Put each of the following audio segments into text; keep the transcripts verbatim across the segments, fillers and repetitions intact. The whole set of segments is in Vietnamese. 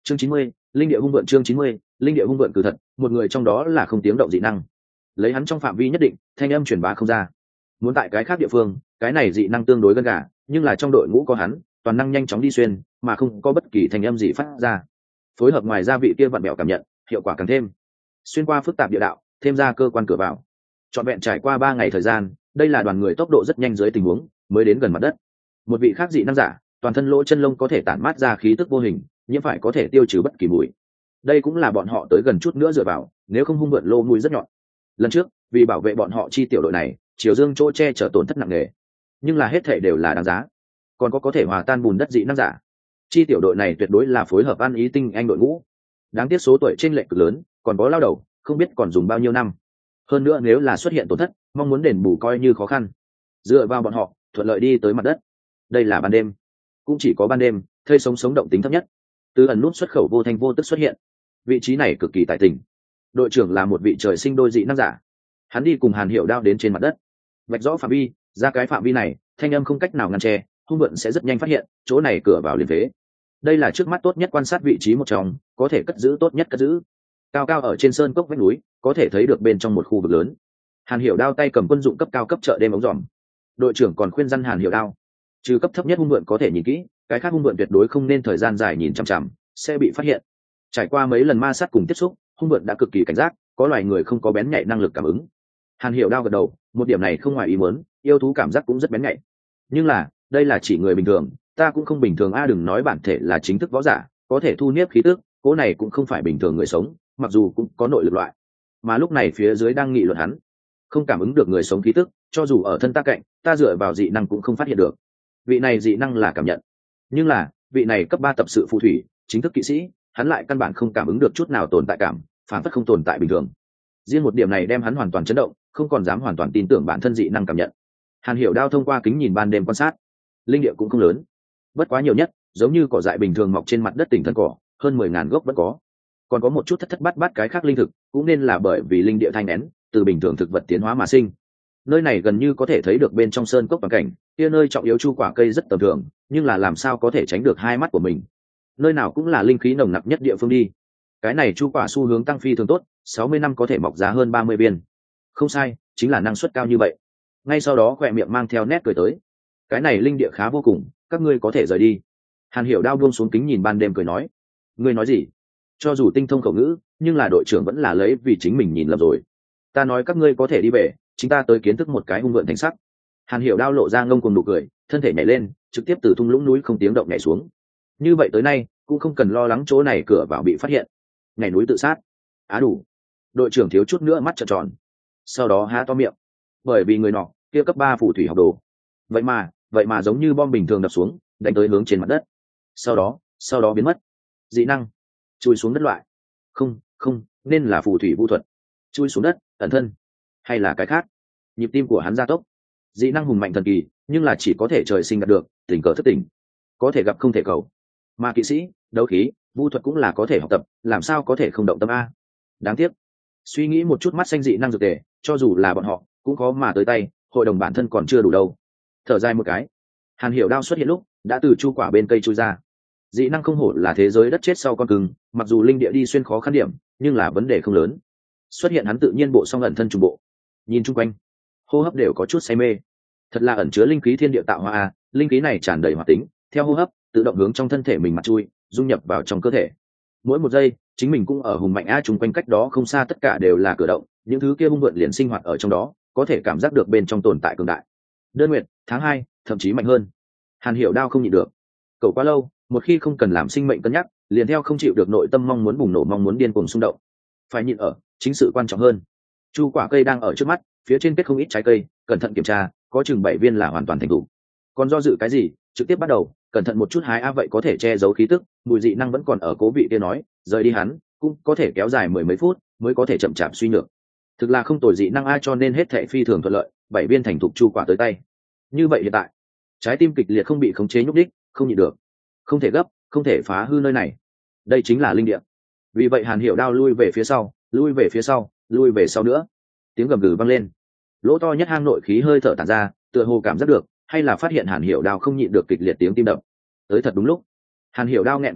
chương chín mươi, linh địa hung vượn. Chương chín mươi, linh địa hung vượn cử thật, một người trong đó là không tiếng động dị năng. Lấy hắn trong phạm vi nhất định, thanh âm truyền bá không ra. Muốn tại cái khác địa phương, cái này dị năng tương đối gần gà, nhưng là trong đội ngũ có hắn, toàn năng nhanh chóng đi xuyên, mà không có bất kỳ thanh âm gì phát ra. Phối hợp ngoài ra vị kia vặn bẹo cảm nhận, hiệu quả càng thêm. Xuyên qua phức tạp địa đạo, thêm ra cơ quan cửa vào. Trọn vẹn trải qua ba ngày thời gian, đây là đoàn người tốc độ rất nhanh dưới tình huống, mới đến gần mặt đất. Một vị khác dị năng giả, toàn thân lỗ chân lông có thể tản mát ra khí tức vô hình, nhiễm phải có thể tiêu trừ bất kỳ mùi. Đây cũng là bọn họ tới gần chút nữa dựa vào, nếu không hung vượn lô mùi rất nhọn. Lần trước, vì bảo vệ bọn họ chi tiểu đội này, Triều Dương chỗ che chở tổn thất nặng nề, nhưng là hết thể đều là đáng giá. Còn có có thể hòa tan bùn đất dị năng giả, chi tiểu đội này tuyệt đối là phối hợp ăn ý tinh anh đội ngũ. Đáng tiếc số tuổi trên lệch cực lớn, còn có lao đầu, không biết còn dùng bao nhiêu năm. Hơn nữa nếu là xuất hiện tổn thất, mong muốn đền bù coi như khó khăn. Dựa vào bọn họ, thuận lợi đi tới mặt đất. Đây là ban đêm, cũng chỉ có ban đêm, thây sống sống động tính thấp nhất. Từ ẩn nút xuất khẩu vô thanh vô tức xuất hiện. Vị trí này cực kỳ tài tình. Đội trưởng là một vị trời sinh đôi dị năng giả. Hắn đi cùng Hàn Hiểu Đao đến trên mặt đất, vạch rõ phạm vi, ra cái phạm vi này, thanh âm không cách nào ngăn che, hung vượn sẽ rất nhanh phát hiện, chỗ này cửa vào liền phế. Đây là trước mắt tốt nhất quan sát vị trí một trong, có thể cất giữ tốt nhất cất giữ. Cao cao ở trên sơn cốc vách núi, có thể thấy được bên trong một khu vực lớn. Hàn Hiểu Đao tay cầm quân dụng cấp cao cấp chợ đêm ống dòm. Đội trưởng còn khuyên răn Hàn Hiểu Đao, trừ cấp thấp nhất hung vượn có thể nhìn kỹ, cái khác hung vượn tuyệt đối không nên thời gian dài nhìn chằm chằm, sẽ bị phát hiện. Trải qua mấy lần ma sát cùng tiếp xúc, hung vượn đã cực kỳ cảnh giác, có loài người không có bén nhạy năng lực cảm ứng. Hàn Hiểu Đao gật đầu, một điểm này không ngoài ý muốn, yêu thú cảm giác cũng rất bén nhạy. Nhưng là, đây là chỉ người bình thường, ta cũng không bình thường a, đừng nói bản thể là chính thức võ giả, có thể thu nếp khí tức, cố này cũng không phải bình thường người sống, mặc dù cũng có nội lực loại. Mà lúc này phía dưới đang nghị luận hắn, không cảm ứng được người sống khí tức, cho dù ở thân ta cạnh, ta dựa vào dị năng cũng không phát hiện được. Vị này dị năng là cảm nhận, nhưng là, vị này cấp ba tập sự phù thủy, chính thức kỵ sĩ, hắn lại căn bản không cảm ứng được chút nào tồn tại cảm, phản phất không tồn tại bình thường. Riêng một điểm này đem hắn hoàn toàn chấn động, không còn dám hoàn toàn tin tưởng bản thân dị năng cảm nhận. Hàn Hiểu Đao thông qua kính nhìn ban đêm quan sát, linh địa cũng không lớn, bất quá nhiều nhất giống như cỏ dại bình thường mọc trên mặt đất tỉnh thân cỏ, hơn mười ngàn gốc vẫn có, còn có một chút thất thất bát bát cái khác linh thực, cũng nên là bởi vì linh địa thanh nén từ bình thường thực vật tiến hóa mà sinh. Nơi này gần như có thể thấy được bên trong sơn cốc toàn cảnh, kia nơi trọng yếu chu quả cây rất tầm thường, nhưng là làm sao có thể tránh được hai mắt của mình. Nơi nào cũng là linh khí nồng nặc nhất địa phương đi. Cái này chu quả xu hướng tăng phi thường tốt, sáu mươi năm có thể mọc ra hơn ba mươi viên. Không sai, chính là năng suất cao như vậy. Ngay sau đó khỏe miệng mang theo nét cười tới. Cái này linh địa khá vô cùng, các ngươi có thể rời đi. Hàn Hiểu Đao buông xuống kính nhìn ban đêm cười nói. Ngươi nói gì? Cho dù tinh thông khẩu ngữ, nhưng là đội trưởng vẫn là lấy vì chính mình nhìn lầm rồi. Ta nói các ngươi có thể đi về, chúng ta tới kiến thức một cái hung vượn thành sắc. Hàn Hiểu Đao lộ ra ngông cuồng nụ cười, thân thể nhảy lên, trực tiếp từ thung lũng núi không tiếng động nhảy xuống. Như vậy tới nay, cũng không cần lo lắng chỗ này cửa vào bị phát hiện. Nhảy núi tự sát. Á đủ. Đội trưởng thiếu chút nữa mắt trợn tròn. Sau đó há to miệng. Bởi vì người nọ, kia cấp ba phù thủy học đồ. Vậy mà, vậy mà giống như bom bình thường đập xuống, đánh tới hướng trên mặt đất. Sau đó, sau đó biến mất. Dị năng, chui xuống đất loại. Không, không, nên là phù thủy vũ thuật. Chui xuống đất, ẩn thân, hay là cái khác. Nhịp tim của hắn gia tốc. Dị năng hùng mạnh thần kỳ, nhưng là chỉ có thể trời sinh đạt được, tình cờ thất tình. Có thể gặp không thể cầu. Mà kỵ sĩ, đấu khí, vũ thuật cũng là có thể học tập, làm sao có thể không động tâm a. Đáng tiếc, suy nghĩ một chút, mắt xanh dị năng dược tề, cho dù là bọn họ cũng khó mà tới tay, hội đồng bản thân còn chưa đủ đâu. Thở dài một cái, Hàn Hiểu Đao xuất hiện lúc đã từ chu quả bên cây chui ra. Dị năng không hổ là thế giới đất chết sau con cưng, mặc dù linh địa đi xuyên khó khăn điểm, nhưng là vấn đề không lớn. Xuất hiện hắn tự nhiên bộ song ẩn thân trùng bộ, nhìn chung quanh, hô hấp đều có chút say mê. Thật là ẩn chứa linh khí thiên địa tạo hóa a, linh khí này tràn đầy hoạt tính, theo hô hấp tự động hướng trong thân thể mình mặt chui, dung nhập vào trong cơ thể. Mỗi một giây, chính mình cũng ở hùng mạnh a, chung quanh cách đó không xa tất cả đều là cửa động, những thứ kia hung vượn liền sinh hoạt ở trong đó, có thể cảm giác được bên trong tồn tại cường đại. Đơn nguyệt, tháng hai, thậm chí mạnh hơn. Hàn Hiểu Đao không nhịn được. Cậu quá lâu, một khi không cần làm sinh mệnh cân nhắc, liền theo không chịu được nội tâm mong muốn bùng nổ, mong muốn điên cuồng xung động. Phải nhịn ở, chính sự quan trọng hơn. Chu quả cây đang ở trước mắt, phía trên kết không ít trái cây, cẩn thận kiểm tra, có chừng bảy viên là hoàn toàn thành thủ. Còn do dự cái gì, trực tiếp bắt đầu, cẩn thận một chút hái a, vậy có thể che giấu khí tức, mùi dị năng vẫn còn ở cố vị kia nói, rời đi hắn, cũng có thể kéo dài mười mấy phút, mới có thể chậm chạp suy nhược. Thực là không tồi dị năng a, cho nên hết thảy phi thường thuận lợi, bảy viên thành thục chu quả tới tay. Như vậy hiện tại, trái tim kịch liệt không bị khống chế nhúc đích, không nhịn được, không thể gấp, không thể phá hư nơi này. Đây chính là linh địa. Vì vậy Hàn Hiểu Đao lui về phía sau, lui về phía sau, lui về sau nữa. Tiếng gầm gừ vang lên, lỗ to nhất hang nội khí hơi thở tản ra, tựa hồ cảm giác được, hay là phát hiện Hàn Hiểu Đao không nhịn được kịch liệt tiếng tim đập. Tới thật đúng lúc. Hàn Hiểu Đao nghẹn quá lâu,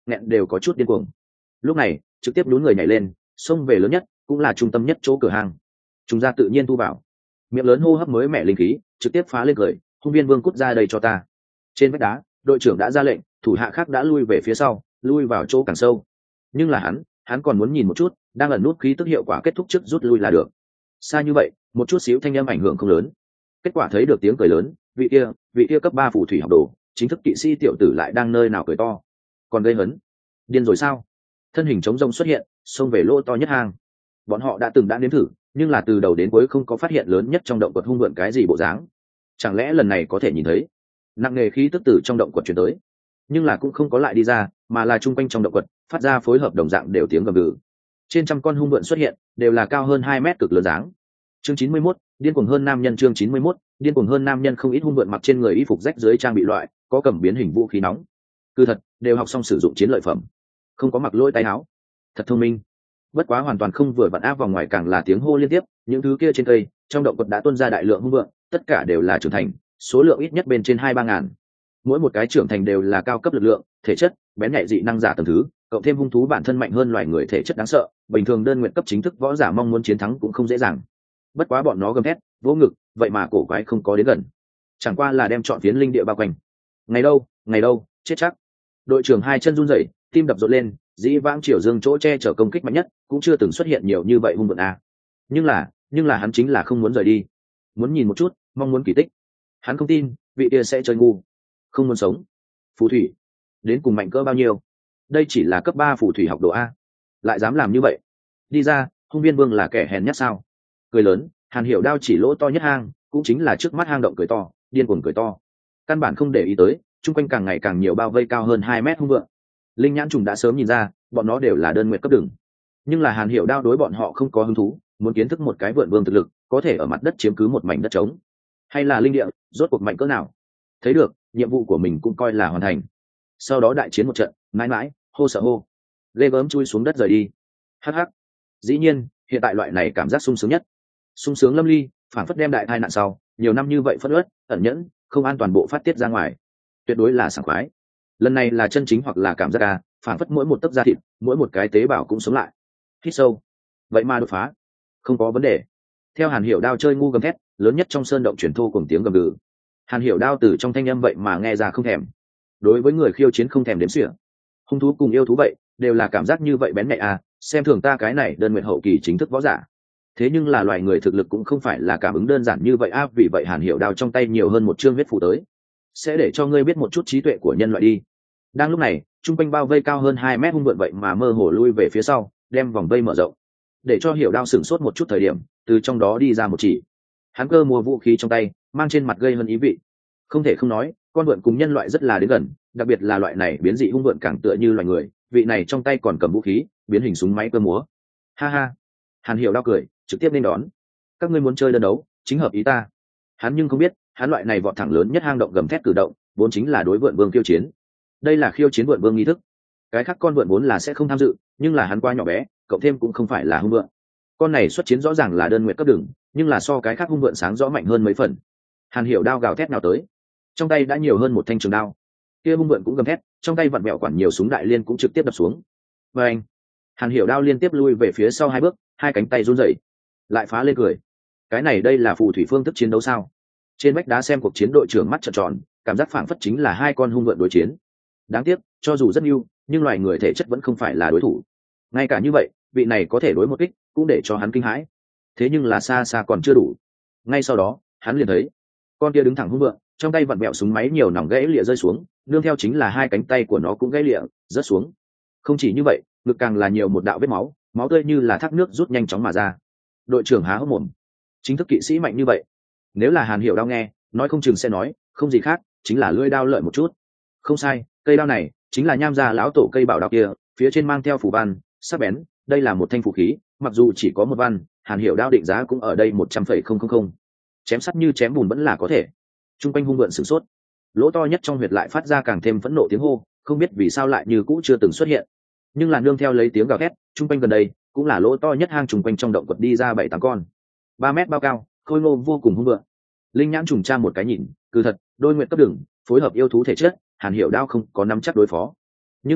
nghẹn đều có chút điên cuồng. Lúc này trực tiếp nhún người nhảy lên, xông về lớn nhất cũng là trung tâm nhất chỗ cửa hàng. Chúng ra tự nhiên thu vào, miệng lớn hô hấp mới mẻ linh khí, trực tiếp phá lên cười, hung viên vương cút ra đây cho ta. Trên vách đá đội trưởng đã ra lệnh, thủ hạ khác đã lui về phía sau, lui vào chỗ càng sâu. Nhưng là hắn hắn còn muốn nhìn một chút, đang ẩn nút khí tức hiệu quả kết thúc trước rút lui là được. Xa như vậy một chút xíu thanh âm ảnh hưởng không lớn, kết quả thấy được tiếng cười lớn, vị kia vị kia cấp ba phù thủy học đồ chính thức kỵ sĩ tiểu tử lại đang nơi nào cười to, còn gây hấn. Điên rồi sao? Thân hình trống rông xuất hiện, xông về lỗ to nhất hang. Bọn họ đã từng đã nếm thử, nhưng là từ đầu đến cuối không có phát hiện lớn nhất trong động quật hung vượn cái gì bộ dáng. Chẳng lẽ lần này có thể nhìn thấy? Nặng nề khí tức từ trong động quật truyền tới, nhưng là cũng không có lại đi ra, mà là trung quanh trong động quật phát ra phối hợp đồng dạng đều tiếng gầm gừ. Trên trăm con hung vượn xuất hiện, đều là cao hơn hai mét cực lớn dáng. Chương chín mươi mốt, điên cuồng hơn nam nhân. Chương chín mươi mốt, điên cuồng hơn nam nhân. Không ít hung vượn mặc trên người y phục rách dưới trang bị loại, có cầm biến hình vũ khí nóng. Cứ thật, đều học xong sử dụng chiến lợi phẩm, không có mặc lôi tay áo. Thật thông minh. Bất quá hoàn toàn không vừa vặn áp vào ngoài càng là tiếng hô liên tiếp, những thứ kia trên cây, trong động quật đã tuôn ra đại lượng hung vượn, tất cả đều là trưởng thành, số lượng ít nhất bên trên hai ba ngàn. Mỗi một cái trưởng thành đều là cao cấp lực lượng, thể chất, bén nhạy dị năng giả tầng thứ, cộng thêm hung thú bản thân mạnh hơn loài người thể chất đáng sợ, bình thường đơn nguyện cấp chính thức võ giả mong muốn chiến thắng cũng không dễ dàng. Bất quá bọn nó gầm thét, vỗ ngực, vậy mà cổ quái không có đến gần, chẳng qua là đem chọn phiến linh địa bao quanh. Ngày đâu, ngày đâu, chết chắc. Đội trưởng hai chân run rẩy, tim đập rộn lên, dĩ vãng triều dương chỗ che chở công kích mạnh nhất, cũng chưa từng xuất hiện nhiều như vậy hung vượn a. Nhưng là, nhưng là hắn chính là không muốn rời đi, muốn nhìn một chút, mong muốn kỳ tích. Hắn không tin, vị kia sẽ chơi ngu, không muốn sống. Phù thủy, đến cùng mạnh cỡ bao nhiêu? Đây chỉ là cấp ba phù thủy học đồ a, lại dám làm như vậy. Đi ra, hung viên vương là kẻ hèn nhất sao? Cười lớn, Hàn Hiểu Đao chỉ lỗ to nhất hang, cũng chính là trước mắt hang động cười to, điên cuồng cười to. Căn bản không để ý tới, chung quanh càng ngày càng nhiều bao vây cao hơn hai mét hung vượn. Linh nhãn trùng đã sớm nhìn ra, bọn nó đều là đơn nguyện cấp đường. Nhưng là Hàn Hiểu Đao đối bọn họ không có hứng thú, muốn kiến thức một cái vượn vương thực lực, có thể ở mặt đất chiếm cứ một mảnh đất trống, hay là linh địa, rốt cuộc mạnh cỡ nào. Thấy được, nhiệm vụ của mình cũng coi là hoàn thành. Sau đó đại chiến một trận, mãi mãi, hô sợ hô. Lê gớm chui xuống đất rời đi. Hắc hắc. Dĩ nhiên, hiện tại loại này cảm giác sung sướng nhất. Sung sướng lâm ly, phản phất đem đại tai nạn sau, nhiều năm như vậy phất ớt, ẩn nhẫn, không an toàn bộ phát tiết ra ngoài. Tuyệt đối là sảng khoái. Lần này là chân chính hoặc là cảm giác ca, phản phất mỗi một tấc da thịt, mỗi một cái tế bào cũng sống lại. Hít sâu. Vậy mà đột phá. Không có vấn đề. Theo Hàn Hiểu Đao chơi ngu gầm thét, lớn nhất trong sơn động chuyển thô cùng tiếng gầm gừ. Hàn Hiểu Đao từ trong thanh âm vậy mà nghe ra không thèm. Đối với người khiêu chiến không thèm đếm xỉa. Hung thú cùng yêu thú vậy, đều là cảm giác như vậy bén nhạy à, xem thường ta cái này đơn nguyện hậu kỳ chính thức võ giả. Thế nhưng là loài người thực lực cũng không phải là cảm ứng đơn giản như vậy à, vì vậy Hàn Hiểu Đao trong tay nhiều hơn một chương huyết phù tới, sẽ để cho ngươi biết một chút trí tuệ của nhân loại đi. Đang lúc này, trung quanh bao vây cao hơn hai mét hung vượn vậy mà mơ hồ lui về phía sau, đem vòng vây mở rộng, để cho Hiểu Đao sửng sốt một chút thời điểm, từ trong đó đi ra một chỉ. Hắn cơ mua vũ khí trong tay, mang trên mặt gây hơn ý vị. Không thể không nói, con vượn cùng nhân loại rất là đến gần, đặc biệt là loại này biến dị hung vượn càng tựa như loài người, vị này trong tay còn cầm vũ khí, biến hình súng máy cơ múa. Ha ha. Hàn Hiểu Đao cười, trực tiếp nên đón. Các ngươi muốn chơi đơn đấu, chính hợp ý ta. Hắn nhưng không biết, hắn loại này vọt thẳng lớn nhất hang động gầm thét cử động, vốn chính là đối vượn vương khiêu chiến. Đây là khiêu chiến vượn vương nghi thức. Cái khác con vượn vốn là sẽ không tham dự, nhưng là hắn qua nhỏ bé, cộng thêm cũng không phải là hung vượn. Con này xuất chiến rõ ràng là đơn nguyện cấp đường, nhưng là so cái khác hung vượn sáng rõ mạnh hơn mấy phần. Hàn Hiểu Đao gào thét nào tới, trong tay đã nhiều hơn một thanh trường đao. Kia hung vượn cũng gầm thét, trong tay vặn mẹo quản nhiều súng đại liên cũng trực tiếp đập xuống. Và anh, Hàn Hiểu Đao liên tiếp lui về phía sau hai bước, hai cánh tay run rẩy, lại phá lên cười. Cái này đây là phù thủy phương thức chiến đấu sao? Trên vách đá xem cuộc chiến, đội trưởng mắt trợn tròn, cảm giác phảng phất chính là hai con hung vượn đối chiến. Đáng tiếc, cho dù rất yêu, nhưng loài người thể chất vẫn không phải là đối thủ. Ngay cả như vậy, vị này có thể đối một kích, cũng để cho hắn kinh hãi. Thế nhưng là xa xa còn chưa đủ. Ngay sau đó, hắn liền thấy con kia đứng thẳng hung vượn, trong tay vặn vẹo súng máy nhiều nòng gãy lịa rơi xuống, nương theo chính là hai cánh tay của nó cũng gãy lịa rớt xuống. Không chỉ như vậy, ngực càng là nhiều một đạo vết máu, máu tươi như là thác nước rút nhanh chóng mà ra. Đội trưởng há hốc mồm, chính thức kỵ sĩ mạnh như vậy. Nếu là Hàn Hiểu Đao nghe, nói không chừng sẽ nói, không gì khác, chính là lưỡi đao lợi một chút. Không sai, cây đao này chính là Nham gia lão tổ cây bảo đao kia, phía trên mang theo phù văn, sắc bén, đây là một thanh vũ khí, mặc dù chỉ có một văn, Hàn Hiểu Đao định giá cũng ở đây một trăm phẩy không không không. Chém sắt như chém bùn vẫn là có thể. Trung quanh hung vượn sửng sốt, lỗ to nhất trong huyệt lại phát ra càng thêm phẫn nộ tiếng hô, không biết vì sao lại như cũ chưa từng xuất hiện. Nhưng là nương theo lấy tiếng gào thét, trung quanh gần đây cũng là lỗ to nhất hang trùng quanh trong động quật đi ra bảy tám con, ba mét bao cao, khôi ngô vô cùng hung vượn. Linh nhãn trùng tra một cái nhìn, cứ thật, đôi nguyện cấp đường, phối hợp yêu thú thể chất, Hàn Hiểu Đao không có nắm chắc đối phó. Nhưng là,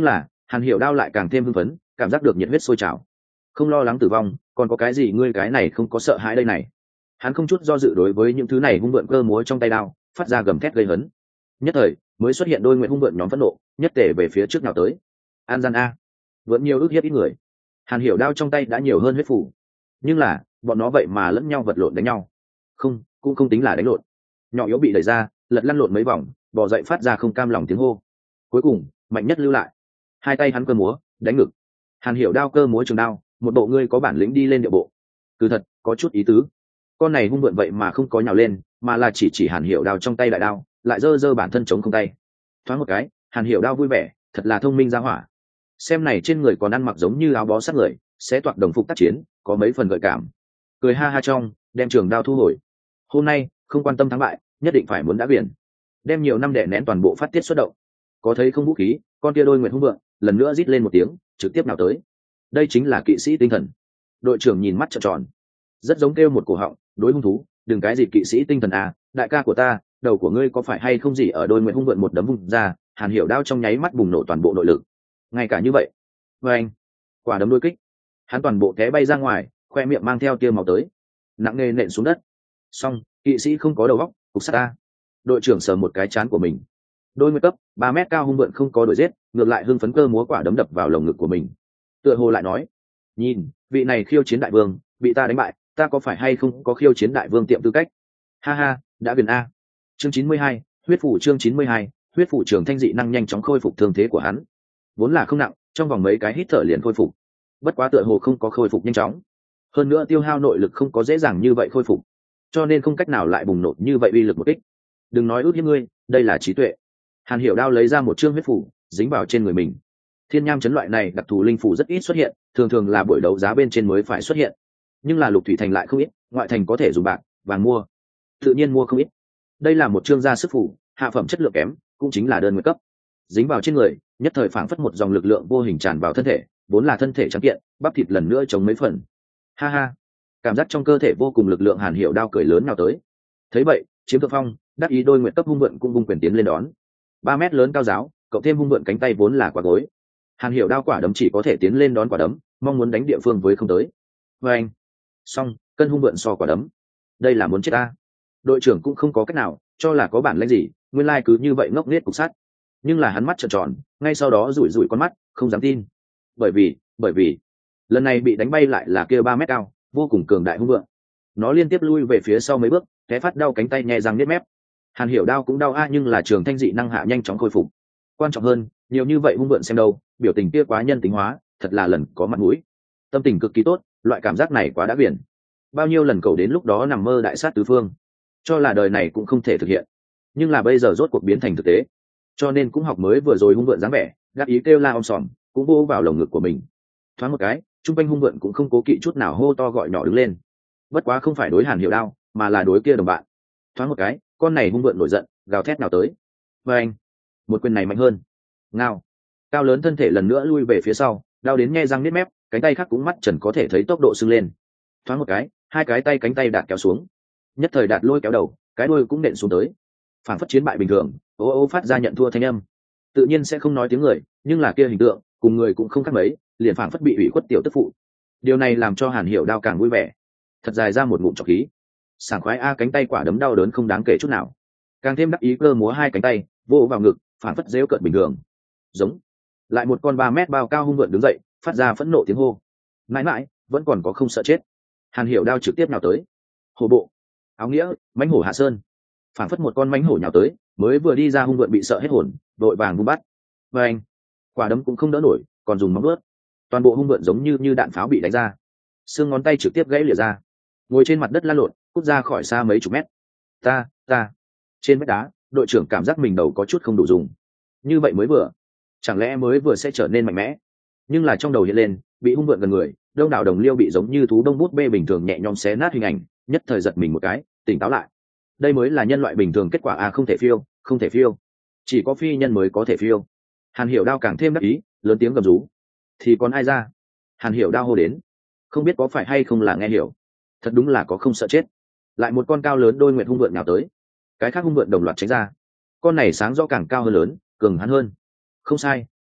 Hàn Hiểu Đao lại càng thêm hưng phấn, cảm giác được nhiệt huyết sôi trào. Không lo lắng tử vong, còn có cái gì ngươi cái này không có sợ hãi đây này. Hắn không chút do dự đối với những thứ này hung vượn cơ múa trong tay đao, phát ra gầm thét gây hấn. Nhất thời, mới xuất hiện đôi nguyện hung vượn nhóm phẫn nộ, nhất tề về phía trước nào tới. An gian a, vẫn nhiều ước hiếp ít người. Hàn Hiểu Đao trong tay đã nhiều hơn huyết phủ, nhưng là bọn nó vậy mà lẫn nhau vật lộn đánh nhau. Không, cũng không tính là đánh lộn. Nhỏ yếu bị đẩy ra, lật lăn lộn mấy vòng, bò dậy phát ra không cam lòng tiếng hô. Cuối cùng, mạnh nhất lưu lại. Hai tay hắn cơ múa, đánh ngực. Hàn Hiểu Đao cơ múa trường đao, một bộ ngươi có bản lĩnh đi lên địa bộ. Cứ thật, có chút ý tứ. Con này hung vượn vậy mà không có nhào lên, mà là chỉ chỉ Hàn Hiểu Đao trong tay đại đao, lại giơ giơ bản thân chống không tay. Thoáng một cái, Hàn Hiểu Đao vui vẻ, thật là thông minh ra hỏa. Xem này trên người còn ăn mặc giống như áo bó sát người, sẽ toạc đồng phục tác chiến, có mấy phần gợi cảm. Cười ha ha trong, đem trường đao thu hồi. Hôm nay, không quan tâm thắng bại, nhất định phải muốn đã biển. Đem nhiều năm đè nén toàn bộ phát tiết xuất động. Có thấy không vũ khí, con kia đôi nguyệt hung vượng, lần nữa rít lên một tiếng, trực tiếp nào tới. Đây chính là kỵ sĩ tinh thần. Đội trưởng nhìn mắt trợn tròn, rất giống kêu một cổ họng, đối hung thú, đừng cái gì kỵ sĩ tinh thần à, đại ca của ta, đầu của ngươi có phải hay không gì ở đôi nguyệt hung vượng một đấm vùng ra, Hàn Hiểu Đao trong nháy mắt bùng nổ toàn bộ nội lực. Ngay cả như vậy, với anh, quả đấm đôi kích, hắn toàn bộ té bay ra ngoài, khoe miệng mang theo tia máu tới, nặng nề nện xuống đất. Xong, kỵ sĩ không có đầu óc, cục sát ta. Đội trưởng sờ một cái chán của mình. Đôi mươi cấp, ba mét cao hung vượn không có đuổi giết, ngược lại hưng phấn cơ múa quả đấm đập vào lồng ngực của mình. Tựa hồ lại nói, nhìn, vị này khiêu chiến đại vương, bị ta đánh bại, ta có phải hay không có khiêu chiến đại vương tiệm tư cách? Ha ha, đã gần a. Chương chín mươi hai, huyết phủ chương chín mươi hai, huyết phủ trưởng thanh dị năng nhanh chóng khôi phục thương thế của hắn. Vốn là không nặng, trong vòng mấy cái hít thở liền khôi phục. Bất quá tựa hồ không có khôi phục nhanh chóng. Hơn nữa tiêu hao nội lực không có dễ dàng như vậy khôi phục, cho nên không cách nào lại bùng nổ như vậy uy lực một kích. Đừng nói ước hiếp ngươi, đây là trí tuệ. Hàn Hiểu Đao lấy ra một chương huyết phủ, dính vào trên người mình. Thiên nham chấn loại này đặc thù linh phủ rất ít xuất hiện, thường thường là buổi đấu giá bên trên mới phải xuất hiện. Nhưng là Lục Thủy Thành lại không ít, ngoại thành có thể dùng bạc, vàng mua, tự nhiên mua không ít. Đây là một chương gia sức phủ, hạ phẩm chất lượng kém, cũng chính là đơn nguyệt cấp. Dính vào trên người, nhất thời phảng phất một dòng lực lượng vô hình tràn vào thân thể, vốn là thân thể trắng kiện, bắp thịt lần nữa chống mấy phần. Ha ha, cảm giác trong cơ thể vô cùng lực lượng. Hàn Hiểu Đao cười lớn nào tới. Thấy vậy, chiếm thượng phong, đắc ý đôi nguyệt cấp hung vượn cũng vung quyền tiến lên đón. Ba mét lớn cao giáo, cộng thêm hung vượn cánh tay vốn là quả gối. Hàn Hiểu Đao quả đấm chỉ có thể tiến lên đón quả đấm, mong muốn đánh địa phương với không tới. Và anh, xong, cân hung vượn so quả đấm. Đây là muốn chết ta. Đội trưởng cũng không có cách nào, cho là có bản lĩnh gì, nguyên lai cứ như vậy ngốc nghếch cục sắt. Nhưng là hắn mắt trợn tròn, ngay sau đó rủi rủi con mắt, không dám tin. Bởi vì, bởi vì lần này bị đánh bay lại là kia ba mét cao, vô cùng cường đại hung vượn. Nó liên tiếp lui về phía sau mấy bước, té phát đau cánh tay nhẹ răng niết mép. Hàn Hiểu Đao cũng đau a, nhưng là trường thanh dị năng hạ nhanh chóng khôi phục. Quan trọng hơn, nhiều như vậy hung vượn xem đâu, biểu tình kia quá nhân tính hóa, thật là lần có mặt mũi. Tâm tình cực kỳ tốt, loại cảm giác này quá đã biển. Bao nhiêu lần cầu đến lúc đó nằm mơ đại sát tứ phương, cho là đời này cũng không thể thực hiện, nhưng là bây giờ rốt cuộc biến thành thực tế, cho nên cũng học mới vừa rồi hung vượn dáng vẻ, gác ý kêu la om sòm, cũng vô vào lồng ngực của mình. Thoáng một cái, trung quanh hung vượn cũng không cố kỵ chút nào hô to gọi nhỏ đứng lên. Bất quá không phải đối Hàn Hiểu Đao, mà là đối kia đồng bạn. Thoáng một cái, con này hung vượn nổi giận, gào thét nào tới. Và anh, một quyền này mạnh hơn. Ngao, cao lớn thân thể lần nữa lui về phía sau, đau đến nhe răng niết mép, cánh tay khác cũng mắt trần có thể thấy tốc độ sưng lên. Thoáng một cái, hai cái tay cánh tay đạt kéo xuống, nhất thời đạt lôi kéo đầu, cái đuôi cũng nện xuống tới. Phản phất chiến bại bình thường, ô ô phát ra nhận thua thanh âm. Tự nhiên sẽ không nói tiếng người, nhưng là kia hình tượng, cùng người cũng không khác mấy, liền phản phất bị ủy khuất tiểu tức phụ. Điều này làm cho Hàn Hiểu Đao càng vui vẻ, thật dài ra một ngụm trọc khí. Sảng khoái a, cánh tay quả đấm đau đớn không đáng kể chút nào, càng thêm đắc ý cơ múa hai cánh tay vô vào ngực, phản phất rêu cợt bình thường. Giống lại một con ba mét bao cao hung vượn đứng dậy, phát ra phẫn nộ tiếng hô. Mãi mãi vẫn còn có không sợ chết. Hàn Hiểu Đao trực tiếp nào tới. Hổ bộ, áo nghĩa, mãnh hổ hạ sơn, phản phất một con mãnh hổ nhào tới, mới vừa đi ra hung vượn bị sợ hết hồn, đội vàng vung bắt. Và anh, quả đấm cũng không đỡ nổi, còn dùng móng vuốt, toàn bộ hung vượn giống như như đạn pháo bị đánh ra, xương ngón tay trực tiếp gãy lìa ra, ngồi trên mặt đất lăn lộn, cút ra khỏi xa mấy chục mét. Ta, ta, trên vách đá, đội trưởng cảm giác mình đầu có chút không đủ dùng. Như vậy mới vừa, chẳng lẽ mới vừa sẽ trở nên mạnh mẽ? Nhưng là trong đầu hiện lên, bị hung vượn gần người, đông đảo đồng liêu bị giống như thú đông bút bê bình thường nhẹ nhõm xé nát hình ảnh, nhất thời giật mình một cái, tỉnh táo lại. Đây mới là nhân loại bình thường kết quả à, không thể phiêu, không thể phiêu, chỉ có phi nhân mới có thể phiêu. Hàn Hiểu Đao càng thêm đắc ý, lớn tiếng gầm rú. Thì còn ai ra? Hàn Hiểu Đao hô đến, không biết có phải hay không là nghe hiểu. Thật đúng là có không sợ chết. Lại một con cao lớn đôi nguyệt hung vượn nhào tới, cái khác hung vượn đồng loạt tránh ra. Con này sáng rõ càng cao hơn lớn, cường hắn hơn. Không sai,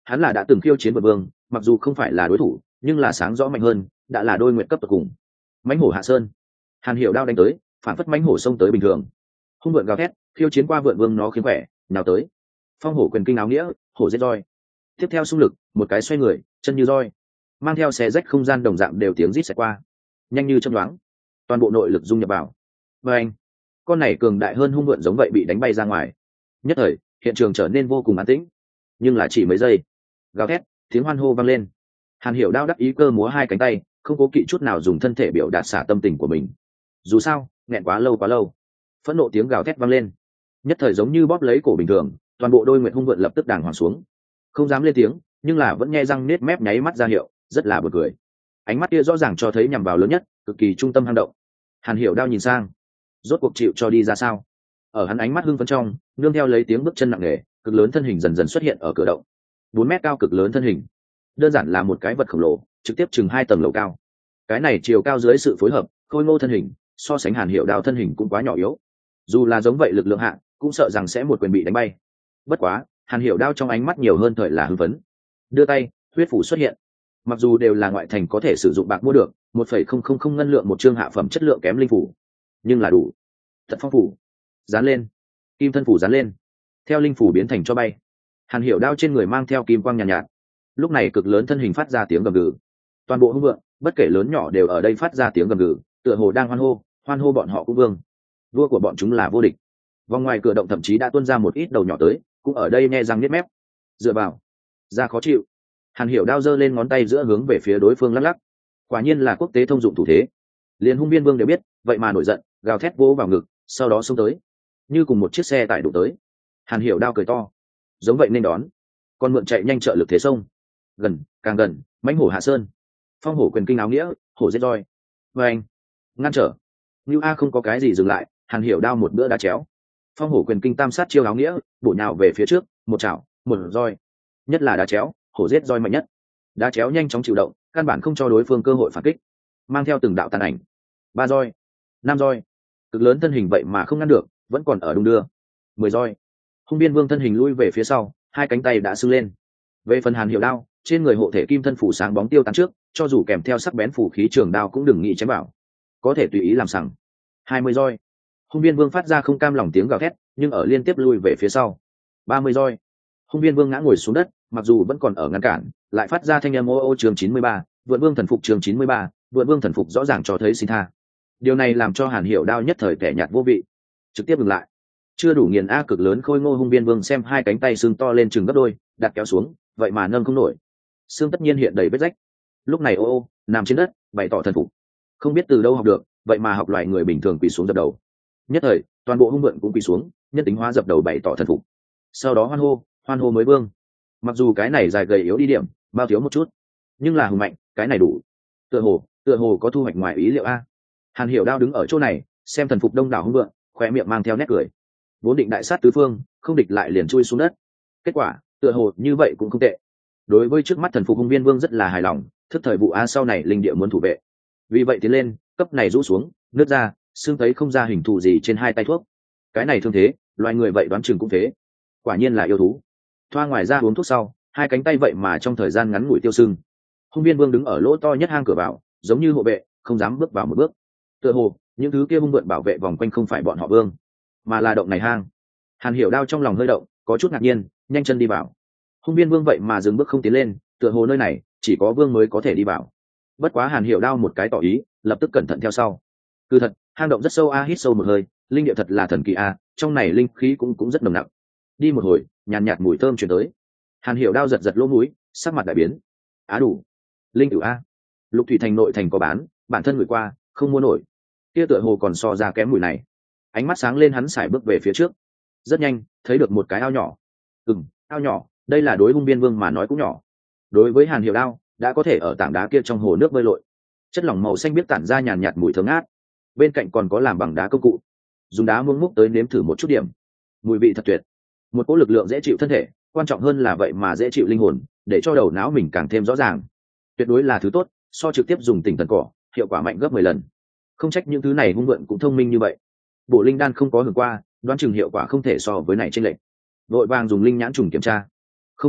hắn là đã từng khiêu chiến vượn vương, mặc dù không phải là đối thủ nhưng là sáng rõ mạnh hơn, đã là đôi nguyện cấp tột cùng. Mãnh hổ hạ sơn, Hàn Hiểu đao đánh tới, phản phất mãnh hổ xông tới bình thường. Hung vượn gào thét, khiêu chiến qua vượn vương nó khiến khỏe nào tới. Phong hổ quyền kinh áo nghĩa, hổ giết roi. Tiếp theo xung lực, một cái xoay người, chân như roi, mang theo xé rách không gian đồng dạng đều tiếng rít xẹt qua, nhanh như chớp nhoáng, toàn bộ nội lực dung nhập vào. Và anh, con này cường đại hơn hung vượn giống vậy bị đánh bay ra ngoài. Nhất thời, hiện trường trở nên vô cùng an tĩnh, nhưng là chỉ mấy giây, gào thét, tiếng hoan hô vang lên. Hàn Hiểu đao đắc ý cơ múa hai cánh tay, không cố kỵ chút nào dùng thân thể biểu đạt xả tâm tình của mình. Dù sao, nghẹn quá lâu quá lâu, phẫn nộ tiếng gào thét vang lên, nhất thời giống như bóp lấy cổ bình thường, toàn bộ đôi nguyện hung vượn lập tức đàng hoàng xuống, không dám lên tiếng, nhưng là vẫn nghe răng nết mép nháy mắt ra hiệu, rất là buồn cười. Ánh mắt kia rõ ràng cho thấy nhằm vào lớn nhất, cực kỳ trung tâm hang động. Hàn Hiểu đao nhìn sang, rốt cuộc chịu cho đi ra sao? Ở hắn ánh mắt hưng phấn trong, nương theo lấy tiếng bước chân nặng nề, cực lớn thân hình dần dần xuất hiện ở cửa động. Bốn mét cao cực lớn thân hình, đơn giản là một cái vật khổng lồ, trực tiếp chừng hai tầng lầu cao. Cái này chiều cao dưới sự phối hợp, khôi ngô thân hình, so sánh Hàn Hiểu đao thân hình cũng quá nhỏ yếu. Dù là giống vậy lực lượng hạ, cũng sợ rằng sẽ một quyền bị đánh bay. Bất quá, Hàn Hiểu đao trong ánh mắt nhiều hơn thời là hưng phấn. Đưa tay, huyết phủ xuất hiện. Mặc dù đều là ngoại thành có thể sử dụng bạc mua được, một phẩy không không không ngân lượng một chương hạ phẩm chất lượng kém linh phủ, nhưng là đủ. Thật phong phủ, dán lên, kim thân phủ dán lên, theo linh phủ biến thành cho bay. Hàn Hiểu đao trên người mang theo kim quang nhàn nhạt, nhạt. Lúc này cực lớn thân hình phát ra tiếng gầm gừ. Toàn bộ hung vượng, bất kể lớn nhỏ đều ở đây phát ra tiếng gầm gừ, tựa hồ đang hoan hô, hoan hô bọn họ cũng vương. Vua của bọn chúng là vô địch. Vòng ngoài cửa động thậm chí đã tuôn ra một ít đầu nhỏ tới, cũng ở đây nghe răng niết mép. Dựa vào, ra khó chịu. Hàn Hiểu đao giơ lên ngón tay giữa hướng về phía đối phương lắc lắc. Quả nhiên là quốc tế thông dụng thủ thế. Liên Hung Biên Vương đều biết, vậy mà nổi giận, gào thét vỗ vào ngực, sau đó xông tới, như cùng một chiếc xe tải đụng tới. Hàn Hiểu đao cười to, giống vậy nên đón, còn mượn chạy nhanh trợ lực thế sông. Gần, càng gần, mãnh hổ hạ sơn. Phong hổ quyền kinh áo nghĩa, hổ giết roi. Và anh, ngăn trở. Như A không có cái gì dừng lại, Hàn Hiểu đao một bữa đá chéo. Phong hổ quyền kinh tam sát chiêu áo nghĩa, bổ nhào về phía trước, một chảo, một roi. Nhất là đá chéo, hổ giết roi mạnh nhất. Đá chéo nhanh chóng chịu động, căn bản không cho đối phương cơ hội phản kích, mang theo từng đạo tàn ảnh. Ba roi, năm roi, cực lớn thân hình vậy mà không ngăn được, vẫn còn ở đung đưa. Mười roi, Hung Biên Vương thân hình lui về phía sau, hai cánh tay đã sưng lên. Về phần Hàn Hiểu đao, trên người hộ thể kim thân phủ sáng bóng tiêu tán trước, cho dù kèm theo sắc bén phủ khí trường đao cũng đừng nghĩ chém bảo, có thể tùy ý làm sằng. Hai mươi roi, Hung Biên Vương phát ra không cam lòng tiếng gào thét, nhưng ở liên tiếp lui về phía sau. Ba mươi roi, Hung Biên Vương ngã ngồi xuống đất, mặc dù vẫn còn ở ngăn cản, lại phát ra thanh âm ô ô chương chín mươi ba, Vượn Vương thần phục chương chín mươi ba, Vượn Vương thần phục rõ ràng cho thấy xin tha. Điều này làm cho Hàn Hiểu đao nhất thời kẻ nhạt vô vị, trực tiếp dừng lại. Chưa đủ nghiền a cực lớn khôi ngô Hung Biên Vương xem hai cánh tay xương to lên chừng gấp đôi, đặt kéo xuống, vậy mà nâng không nổi. Xương tất nhiên hiện đầy vết rách. Lúc này ô ô nằm trên đất, bày tỏ thần phục. Không biết từ đâu học được, vậy mà học loài người bình thường quỳ xuống dập đầu. Nhất thời, toàn bộ hung vượn cũng quỳ xuống, nhân tính hóa dập đầu bày tỏ thần phục. Sau đó hoan hô, hoan hô mới vương. Mặc dù cái này dài gầy yếu đi điểm, bao thiếu một chút, nhưng là hùng mạnh, cái này đủ. Tựa hồ, tựa hồ có thu hoạch ngoài ý liệu a. Hàn Hiểu đao đứng ở chỗ này, xem thần phục đông đảo hung vượn, khóe miệng mang theo nét cười. Vốn định đại sát tứ phương, không địch lại liền chui xuống đất. Kết quả, tựa hồ như vậy cũng không tệ. Đối với trước mắt thần phục hung viên vương rất là hài lòng, thức thời vụ a sau này linh địa muốn thủ vệ. Vì vậy tiến lên, cấp này rũ xuống, nứt ra, xương thấy không ra hình thù gì trên hai tay thuốc. Cái này thương thế, loài người vậy đoán chừng cũng thế. Quả nhiên là yêu thú. Thoa ngoài ra uống thuốc sau, hai cánh tay vậy mà trong thời gian ngắn ngủi tiêu sưng. Hung viên vương đứng ở lỗ to nhất hang cửa vào, giống như hộ vệ, không dám bước vào một bước. Tựa hồ, những thứ kia hung vượn bảo vệ vòng quanh không phải bọn họ vương, mà là động này hang. Hàn Hiểu đao trong lòng hơi động, có chút ngạc nhiên, nhanh chân đi vào. Hung viên vương vậy mà dừng bước không tiến lên, tựa hồ nơi này chỉ có vương mới có thể đi vào. Bất quá Hàn Hiểu đao một cái tỏ ý, lập tức cẩn thận theo sau. Cứ thật, hang động rất sâu a, hít sâu một hơi, linh địa thật là thần kỳ a, trong này linh khí cũng cũng rất nồng nặc. Đi một hồi, nhàn nhạt mùi thơm truyền tới. Hàn Hiểu đao giật giật lỗ mũi, sắc mặt đại biến. Á đủ, linh cửu a, Lục Thủy thành nội thành có bán, bản thân gửi qua, không mua nổi. Kia tựa hồ còn so ra kém mùi này. Ánh mắt sáng lên, hắn sải bước về phía trước. Rất nhanh, thấy được một cái ao nhỏ. Ừm, ao nhỏ, đây là đối hung biên vương mà nói cũng nhỏ. Đối với Hàn Hiểu đao, đã có thể ở tảng đá kia trong hồ nước bơi lội. Chất lỏng màu xanh biếc tản ra nhàn nhạt mùi thơm ngát. Bên cạnh còn có làm bằng đá công cụ, dùng đá muông múc tới nếm thử một chút điểm. Mùi vị thật tuyệt. Một cỗ lực lượng dễ chịu thân thể, quan trọng hơn là vậy mà dễ chịu linh hồn, để cho đầu não mình càng thêm rõ ràng. Tuyệt đối là thứ tốt, so trực tiếp dùng tỉnh thần cỏ, hiệu quả mạnh gấp mười lần. Không trách những thứ này hung vượn cũng thông minh như vậy. Bộ linh đan không có hưởng qua, đoán chừng hiệu quả không thể so với này chênh lệch. Vội vàng dùng linh nhãn trùng kiểm tra. Không trách,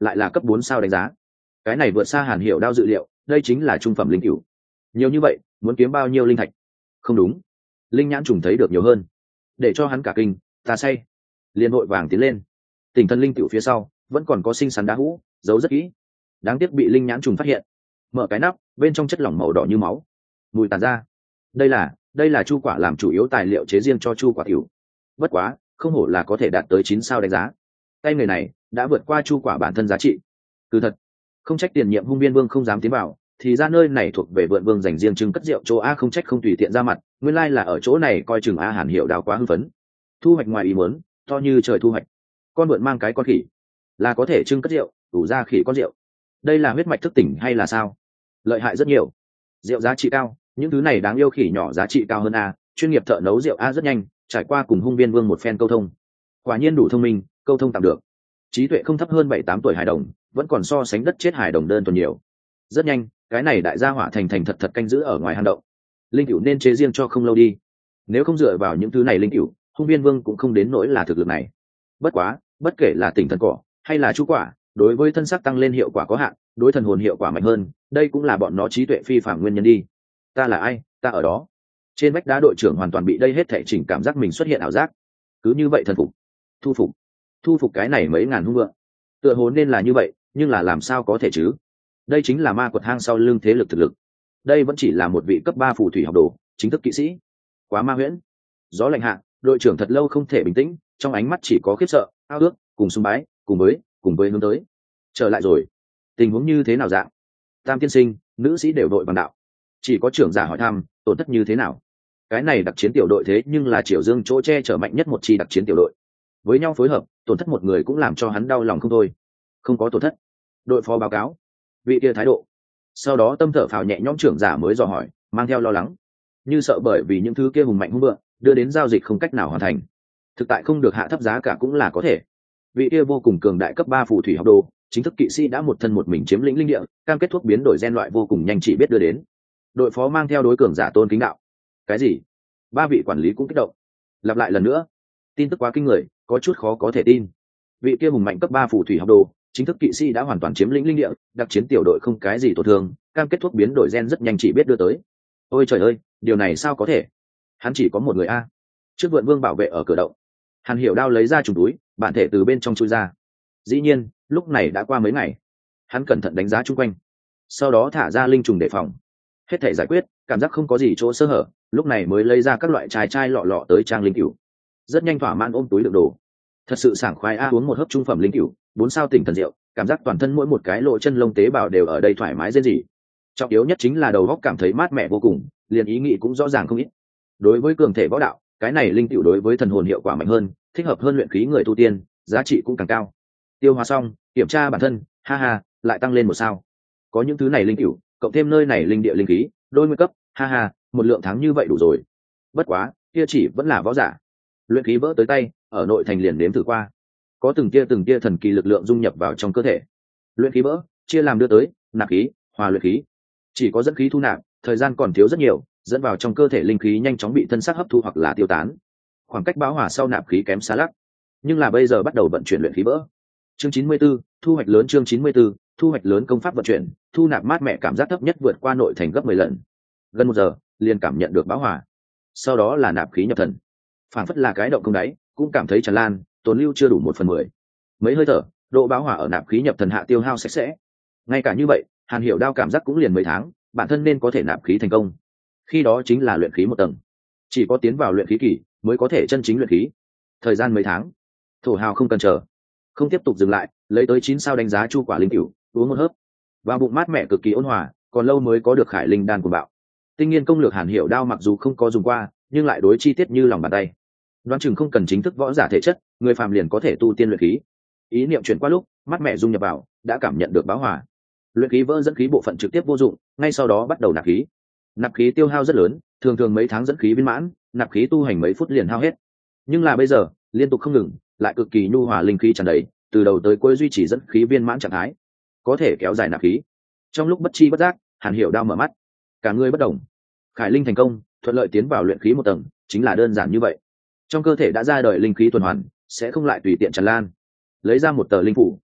lại là cấp bốn sao đánh giá. Cái này vượt xa Hàn Hiểu Đao dự liệu, đây chính là trung phẩm linh cửu. Nhiều như vậy, muốn kiếm bao nhiêu linh thạch? Không đúng, linh nhãn trùng thấy được nhiều hơn. Để cho hắn cả kinh, ta say. Liền vội vàng tiến lên. Tỉnh thần linh cửu phía sau, vẫn còn có sinh sắn đá hũ, giấu rất kỹ. Đáng tiếc bị linh nhãn trùng phát hiện. Mở cái nắp, bên trong chất lỏng màu đỏ như máu, mùi tàn ra. Đây là, đây là chu quả làm chủ yếu tài liệu chế riêng cho chu quả tiểu. Bất quá, không hổ là có thể đạt tới chín sao đánh giá. Tay người này đã vượt qua chu quả bản thân giá trị. Cứ thật, không trách tiền nhiệm hung viên vương không dám tiến vào, thì ra nơi này thuộc về vượn vương dành riêng trưng cất rượu chỗ a, không trách không tùy tiện ra mặt, nguyên lai là ở chỗ này coi chừng a. Hàn Hiểu Đao quá hưng phấn. Thu hoạch ngoài ý muốn, to như trời thu hoạch. Con vượn mang cái con khỉ, là có thể trưng cất rượu, đủ ra khỉ con rượu. Đây là huyết mạch thức tỉnh hay là sao? Lợi hại rất nhiều. Rượu giá trị cao, những thứ này đáng yêu khỉ nhỏ giá trị cao hơn a, chuyên nghiệp thợ nấu rượu a rất nhanh, trải qua cùng hung viên vương một phen câu thông. Quả nhiên đủ thông minh, câu thông tạm được. Trí tuệ không thấp hơn bảy tám tuổi hài đồng, vẫn còn so sánh đất chết hài đồng đơn thuần nhiều. Rất nhanh, cái này đại gia hỏa thành thành thật thật canh giữ ở ngoài hang động. Linh cửu nên chế riêng cho không lâu đi. Nếu không dựa vào những thứ này linh cửu, hung viên vương cũng không đến nỗi là thực lực này. Bất quá, bất kể là tỉnh thần cỏ hay là chu quả, đối với thân xác tăng lên hiệu quả có hạn, đối thần hồn hiệu quả mạnh hơn, đây cũng là bọn nó trí tuệ phi phàm nguyên nhân đi. Ta là ai? Ta ở đó. Trên vách đá đội trưởng hoàn toàn bị đây hết thảy chỉnh cảm giác mình xuất hiện ảo giác. Cứ như vậy thần phục, thu phục, thu phục cái này mấy ngàn hung vượng. Tựa hồ nên là như vậy, nhưng là làm sao có thể chứ? Đây chính là ma quật hang sau lưng thế lực thực lực. Đây vẫn chỉ là một vị cấp ba phù thủy học đồ, chính thức kỵ sĩ. Quá ma huyễn. Gió lạnh hạ, đội trưởng thật lâu không thể bình tĩnh, trong ánh mắt chỉ có khiếp sợ, ao ước, cùng sùng bái, cùng với, cùng với hướng tới. Trở lại rồi. Tình huống như thế nào dạng? Tam tiên sinh, nữ sĩ đều đội bằng đạo. Chỉ có trưởng giả hỏi thăm, tổn thất như thế nào? Cái này đặc chiến tiểu đội thế nhưng là Triều Dương chỗ che chở mạnh nhất một chi đặc chiến tiểu đội. Với nhau phối hợp, tổn thất một người cũng làm cho hắn đau lòng không thôi. Không có tổn thất. Đội phó báo cáo. Vị kia thái độ. Sau đó tâm thở phào nhẹ nhõm, trưởng giả mới dò hỏi, mang theo lo lắng, như sợ bởi vì những thứ kia hùng mạnh hung vượng đưa đến giao dịch không cách nào hoàn thành. Thực tại không được hạ thấp giá cả cũng là có thể. Vị kia vô cùng cường đại cấp ba phù thủy học đồ, chính thức kỵ sĩ đã một thân một mình chiếm lĩnh linh địa, cam kết thuốc biến đổi gen loại vô cùng nhanh chỉ biết đưa đến. Đội phó mang theo đối cường giả tôn kính đạo. Cái gì? Ba vị quản lý cũng kích động. Lặp lại lần nữa. Tin tức quá kinh người, có chút khó có thể tin. Vị kia hùng mạnh cấp ba phù thủy học đồ, chính thức kỵ sĩ đã hoàn toàn chiếm lĩnh linh địa, đặc chiến tiểu đội không cái gì tổn thương, cam kết thuốc biến đổi gen rất nhanh chỉ biết đưa tới. Ôi trời ơi, điều này sao có thể? Hắn chỉ có một người a. Trước vượn vương bảo vệ ở cửa động. Hàn Hiểu Đao lấy ra trùng túi, bản thể từ bên trong chui ra. Dĩ nhiên, lúc này đã qua mấy ngày. Hắn cẩn thận đánh giá chung quanh, sau đó thả ra linh trùng đề phòng. Hết thể giải quyết, cảm giác không có gì chỗ sơ hở, lúc này mới lấy ra các loại chai chai lọ lọ tới trang linh cửu. Rất nhanh thỏa mãn ôm túi đựng đồ. Thật sự sảng khoái a, uống một hớp trung phẩm linh cửu, bốn sao tỉnh thần rượu, cảm giác toàn thân mỗi một cái lỗ chân lông tế bào đều ở đây thoải mái dễ gì. Trọng yếu nhất chính là đầu óc cảm thấy mát mẻ vô cùng, liền ý nghĩ cũng rõ ràng không ít. Đối với cường thể võ đạo, cái này linh cửu đối với thần hồn hiệu quả mạnh hơn, thích hợp hơn luyện khí người tu tiên, giá trị cũng càng cao. Tiêu hóa xong, kiểm tra bản thân, ha ha, lại tăng lên một sao. Có những thứ này linh cửu, cộng thêm nơi này linh địa linh khí, đôi mươi cấp, ha ha, một lượng tháng như vậy đủ rồi. Bất quá, kia chỉ vẫn là võ giả. Luyện khí vỡ tới tay, ở nội thành liền đếm thử qua, có từng tia từng tia thần kỳ lực lượng dung nhập vào trong cơ thể. Luyện khí vỡ, chia làm đưa tới, nạp khí, hòa luyện khí. Chỉ có dẫn khí thu nạp, thời gian còn thiếu rất nhiều, dẫn vào trong cơ thể linh khí nhanh chóng bị thân xác hấp thu hoặc là tiêu tán. Khoảng cách bão hòa sau nạp khí kém xa lắc, nhưng là bây giờ bắt đầu vận chuyển luyện khí vỡ. Chương chín mươi 94, thu hoạch lớn. Chương chín mươi 94, thu hoạch lớn. Công pháp vận chuyển, thu nạp mát mẻ, cảm giác thấp nhất vượt qua nội thành gấp mười lần. Gần một giờ, liền cảm nhận được bão hòa. Sau đó là nạp khí nhập thần, phản phất là cái động không đáy, cũng cảm thấy tràn lan, tồn lưu chưa đủ một phần mười. Mấy hơi thở, độ bão hòa ở nạp khí nhập thần hạ tiêu hao sạch sẽ. Ngay cả như vậy, Hàn Hiểu Đao cảm giác cũng liền mấy tháng, bản thân nên có thể nạp khí thành công. Khi đó chính là luyện khí một tầng, chỉ có tiến vào luyện khí kỳ mới có thể chân chính luyện khí. Thời gian mấy tháng, thổ hào không cần chờ, không tiếp tục dừng lại, lấy tới chín sao đánh giá chu quả linh cửu, uống một hớp, vào bụng mát mẻ cực kỳ ôn hòa, còn lâu mới có được khải linh đan của bạo. Tinh nghiên công lược Hàn Hiểu Đao mặc dù không có dùng qua, nhưng lại đối chi tiết như lòng bàn tay. Đoán chừng không cần chính thức võ giả thể chất, người phàm liền có thể tu tiên luyện khí. Ý niệm chuyển qua lúc, mắt mẹ dung nhập vào, đã cảm nhận được bão hòa. Luyện khí vỡ dẫn khí bộ phận trực tiếp vô dụng, ngay sau đó bắt đầu nạp khí. Nạp khí tiêu hao rất lớn, thường thường mấy tháng dẫn khí viên mãn, nạp khí tu hành mấy phút liền hao hết. Nhưng là bây giờ, liên tục không ngừng, lại cực kỳ nhu hòa linh khí tràn đầy, từ đầu tới cuối duy trì dẫn khí viên mãn trạng thái, có thể kéo dài nạp khí. Trong lúc bất chi bất giác, Hàn Hiểu Đao mở mắt, cả người bất động. Khải linh thành công, thuận lợi tiến vào luyện khí một tầng, chính là đơn giản như vậy. Trong cơ thể đã ra đời linh khí tuần hoàn, sẽ không lại tùy tiện tràn lan. Lấy ra một tờ linh phủ,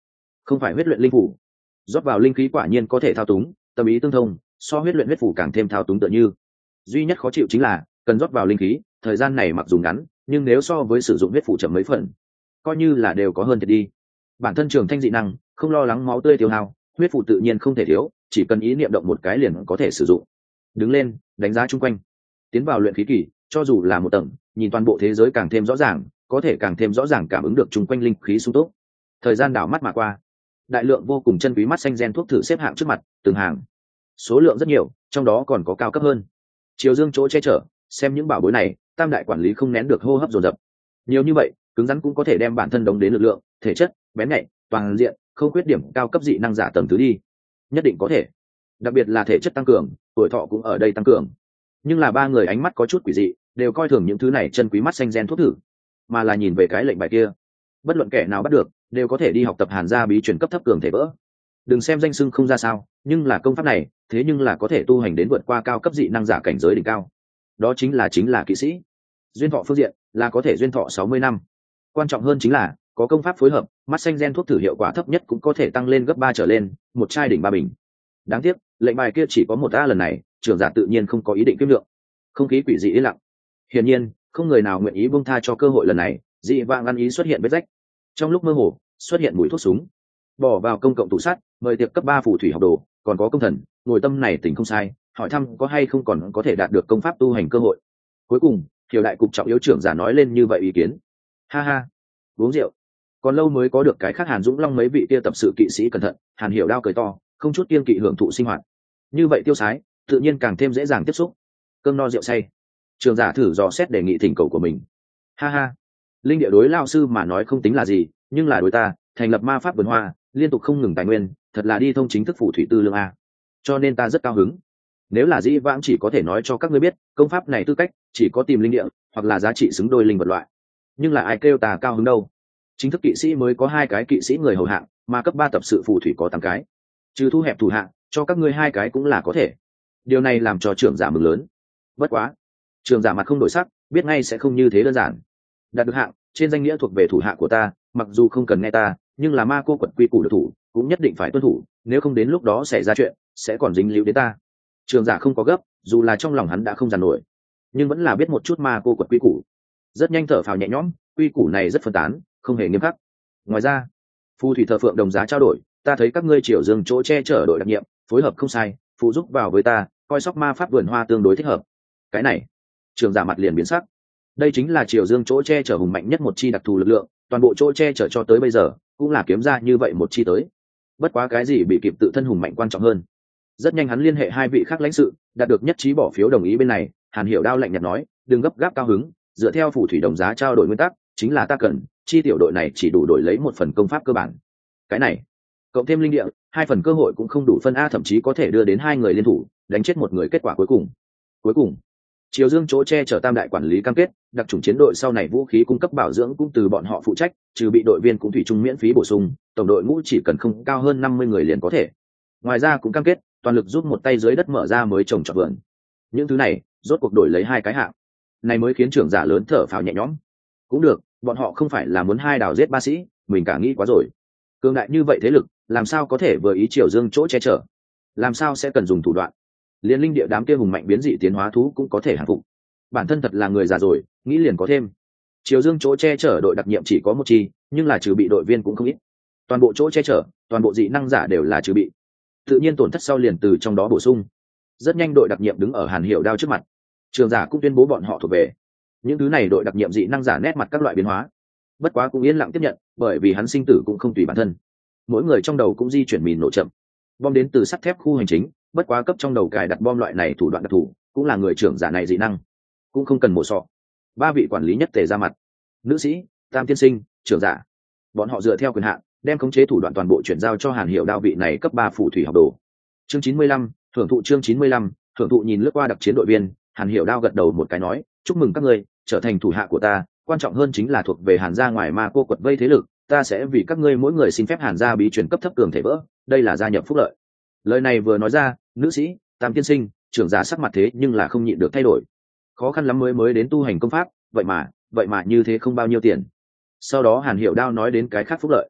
không phải huyết luyện linh phủ. Rót vào linh khí quả nhiên có thể thao túng, tâm ý tương thông, so huyết luyện huyết phủ càng thêm thao túng tựa như. Duy nhất khó chịu chính là cần rót vào linh khí, thời gian này mặc dù ngắn, nhưng nếu so với sử dụng huyết phủ chậm mấy phần, coi như là đều có hơn thiệt đi. Bản thân trường thanh dị năng, không lo lắng máu tươi tiêu hao, huyết phủ tự nhiên không thể thiếu, chỉ cần ý niệm động một cái liền có thể sử dụng. Đứng lên, đánh giá chung quanh, tiến vào luyện khí kỳ, cho dù là một tầng, nhìn toàn bộ thế giới càng thêm rõ ràng, có thể càng thêm rõ ràng cảm ứng được chung quanh linh khí sung túc. Thời gian đảo mắt mà qua, đại lượng vô cùng chân quý mắt xanh gen thuốc thử xếp hạng trước mặt, từng hàng, số lượng rất nhiều, trong đó còn có cao cấp hơn. Triều Dương chỗ che chở, xem những bảo bối này, tam đại quản lý không nén được hô hấp dồn dập. Nhiều như vậy, cứng rắn cũng có thể đem bản thân đóng đến lực lượng, thể chất, bén nhạy, toàn diện, không khuyết điểm cao cấp dị năng giả tầng thứ đi, nhất định có thể. Đặc biệt là thể chất tăng cường, tuổi thọ cũng ở đây tăng cường. Nhưng là ba người ánh mắt có chút quỷ dị, đều coi thường những thứ này chân quý mắt xanh gen thuốc thử, mà là nhìn về cái lệnh bài kia. Bất luận kẻ nào bắt được, đều có thể đi học tập Hàn gia bí truyền cấp thấp cường thể vỡ. Đừng xem danh xưng không ra sao, nhưng là công pháp này, thế nhưng là có thể tu hành đến vượt qua cao cấp dị năng giả cảnh giới đỉnh cao. Đó chính là chính là kỵ sĩ. Duyên thọ phương diện là có thể duyên thọ sáu mươi năm. Quan trọng hơn chính là có công pháp phối hợp, mắt xanh gen thuốc thử hiệu quả thấp nhất cũng có thể tăng lên gấp ba trở lên, một chai đỉnh ba bình. Đáng tiếc, lệnh bài kia chỉ có một a lần này, trưởng giả tự nhiên không có ý định kiếm lượng. Không khí quỷ dị yên lặng. Hiển nhiên, không người nào nguyện ý buông tha cho cơ hội lần này, dị vãng ăn ý xuất hiện vết rách. Trong lúc mơ hồ, xuất hiện mùi thuốc súng. Bỏ vào công cộng tủ sắt, mời tiệc cấp ba phù thủy học đồ, còn có công thần, ngồi tâm này tỉnh không sai, hỏi thăm có hay không còn có thể đạt được công pháp tu hành cơ hội. Cuối cùng, Hiểu đại cục trọng yếu trưởng giả nói lên như vậy ý kiến. Ha ha, uống rượu. Còn lâu mới có được cái khác. Hàn Dũng Long mấy vị kia tập sự kỵ sĩ cẩn thận, Hàn Hiểu đao cười to, không chút kiêng kỵ hưởng thụ sinh hoạt. Như vậy tiêu sái, tự nhiên càng thêm dễ dàng tiếp xúc. Cơm no rượu say, trưởng giả thử dò xét đề nghị thỉnh cầu của mình. Ha ha, linh địa đối lao sư mà nói không tính là gì, nhưng là đối ta, thành lập ma pháp vườn hoa, liên tục không ngừng tài nguyên, thật là đi thông chính thức phù thủy tư lương a. Cho nên ta rất cao hứng. Nếu là dĩ vãng chỉ có thể nói cho các ngươi biết, công pháp này tư cách chỉ có tìm linh địa hoặc là giá trị xứng đôi linh vật loại. Nhưng là ai kêu ta cao hứng đâu? Chính thức kỵ sĩ mới có hai cái kỵ sĩ người hầu hạng, mà cấp ba tập sự phù thủy có tám cái. Trừ thu hẹp thủ hạng, cho các ngươi hai cái cũng là có thể. Điều này làm cho trưởng giả mừng lớn. Bất quá, trưởng giả mặt không đổi sắc, biết ngay sẽ không như thế đơn giản. Đạt được hạng, trên danh nghĩa thuộc về thủ hạ của ta, mặc dù không cần nghe ta, nhưng là ma cô quật quy củ được thủ, cũng nhất định phải tuân thủ, nếu không đến lúc đó xảy ra chuyện, sẽ còn dính líu đến ta. Trường giả không có gấp, dù là trong lòng hắn đã không giàn nổi, nhưng vẫn là biết một chút ma cô quật quy củ. Rất nhanh thở phào nhẹ nhõm, quy củ này rất phân tán, không hề nghiêm khắc. Ngoài ra, phù thủy thờ phượng đồng giá trao đổi, ta thấy các ngươi Triều Dương chỗ che chở đội đặc nhiệm, phối hợp không sai, phụ giúp vào với ta, coi sóc ma pháp vườn hoa tương đối thích hợp. Cái này, trường giả mặt liền biến sắc. Đây chính là Triều Dương chỗ che chở hùng mạnh nhất một chi đặc thù lực lượng, toàn bộ chỗ che chở cho tới bây giờ cũng là kiếm ra như vậy một chi tới. Bất quá cái gì bị kịp tự thân hùng mạnh quan trọng hơn. Rất nhanh hắn liên hệ hai vị khác lãnh sự, đạt được nhất trí bỏ phiếu đồng ý bên này. Hàn Hiểu đao lạnh nhạt nói, đừng gấp gáp cao hứng, dựa theo phù thủy đồng giá trao đổi nguyên tắc, chính là ta cần chi tiểu đội này chỉ đủ đổi lấy một phần công pháp cơ bản. Cái này cộng thêm linh địa, hai phần cơ hội cũng không đủ phân a, thậm chí có thể đưa đến hai người liên thủ đánh chết một người. Kết quả cuối cùng cuối cùng Triều Dương chỗ che chở tam đại quản lý cam kết, đặc chủng chiến đội sau này vũ khí cung cấp bảo dưỡng cũng từ bọn họ phụ trách, trừ bị đội viên cũng thủy chung miễn phí bổ sung, tổng đội ngũ chỉ cần không cao hơn năm mươi người liền có thể. Ngoài ra cũng cam kết toàn lực giúp một tay dưới đất mở ra mới trồng trọt vườn. Những thứ này rốt cuộc đổi lấy hai cái hạng, này mới khiến trưởng giả lớn thở phào nhẹ nhõm. Cũng được, bọn họ không phải là muốn hai đào giết ba sĩ, mình cả nghĩ quá rồi. Cường đại như vậy thế lực, làm sao có thể vừa ý Triều Dương chỗ che chở, làm sao sẽ cần dùng thủ đoạn. Liên linh địa đám kia hùng mạnh biến dị tiến hóa thú cũng có thể hàng phục. Bản thân thật là người già rồi, nghĩ liền có thêm. Triều Dương chỗ che chở đội đặc nhiệm chỉ có một chi, nhưng là trừ bị đội viên cũng không ít. Toàn bộ chỗ che chở, toàn bộ dị năng giả đều là trừ bị. Tự nhiên tổn thất sau liền từ trong đó bổ sung. Rất nhanh đội đặc nhiệm đứng ở Hàn Hiểu đao trước mặt. Trường giả cũng tuyên bố bọn họ thuộc về. Những thứ này đội đặc nhiệm dị năng giả nét mặt các loại biến hóa. Bất quá cũng yên lặng tiếp nhận, bởi vì hắn sinh tử cũng không tùy bản thân. Mỗi người trong đầu cũng di chuyển mìn nổ chậm. Bom đến từ sắt thép khu hành chính, bất quá cấp trong đầu cài đặt bom loại này thủ đoạn đặc thù, cũng là người trưởng giả này dị năng, cũng không cần mổ sọ. Ba vị quản lý nhất tề ra mặt. Nữ sĩ, Tam tiên sinh, trưởng giả. Bọn họ dựa theo quyền hạn, đem khống chế thủ đoạn toàn bộ chuyển giao cho Hàn Hiểu đao vị này cấp ba phù thủy học đồ. Chương chín mươi lăm, thưởng thụ chương chín mươi lăm, thưởng thụ nhìn lướt qua đặc chiến đội viên, Hàn Hiểu đao gật đầu một cái nói, chúc mừng các ngươi trở thành thủ hạ của ta, quan trọng hơn chính là thuộc về Hàn gia ngoài ma cô quật vây thế lực, ta sẽ vì các ngươi mỗi người xin phép Hàn gia bí truyền cấp thấp cường thể vỡ, đây là gia nhập phúc lợi. Lời này vừa nói ra, nữ sĩ, Tam tiên sinh, trưởng giả sắc mặt thế nhưng là không nhịn được thay đổi. Khó khăn lắm mới mới đến tu hành công pháp, vậy mà vậy mà như thế không bao nhiêu tiền. Sau đó Hàn Hiểu đao nói đến cái khác phúc lợi.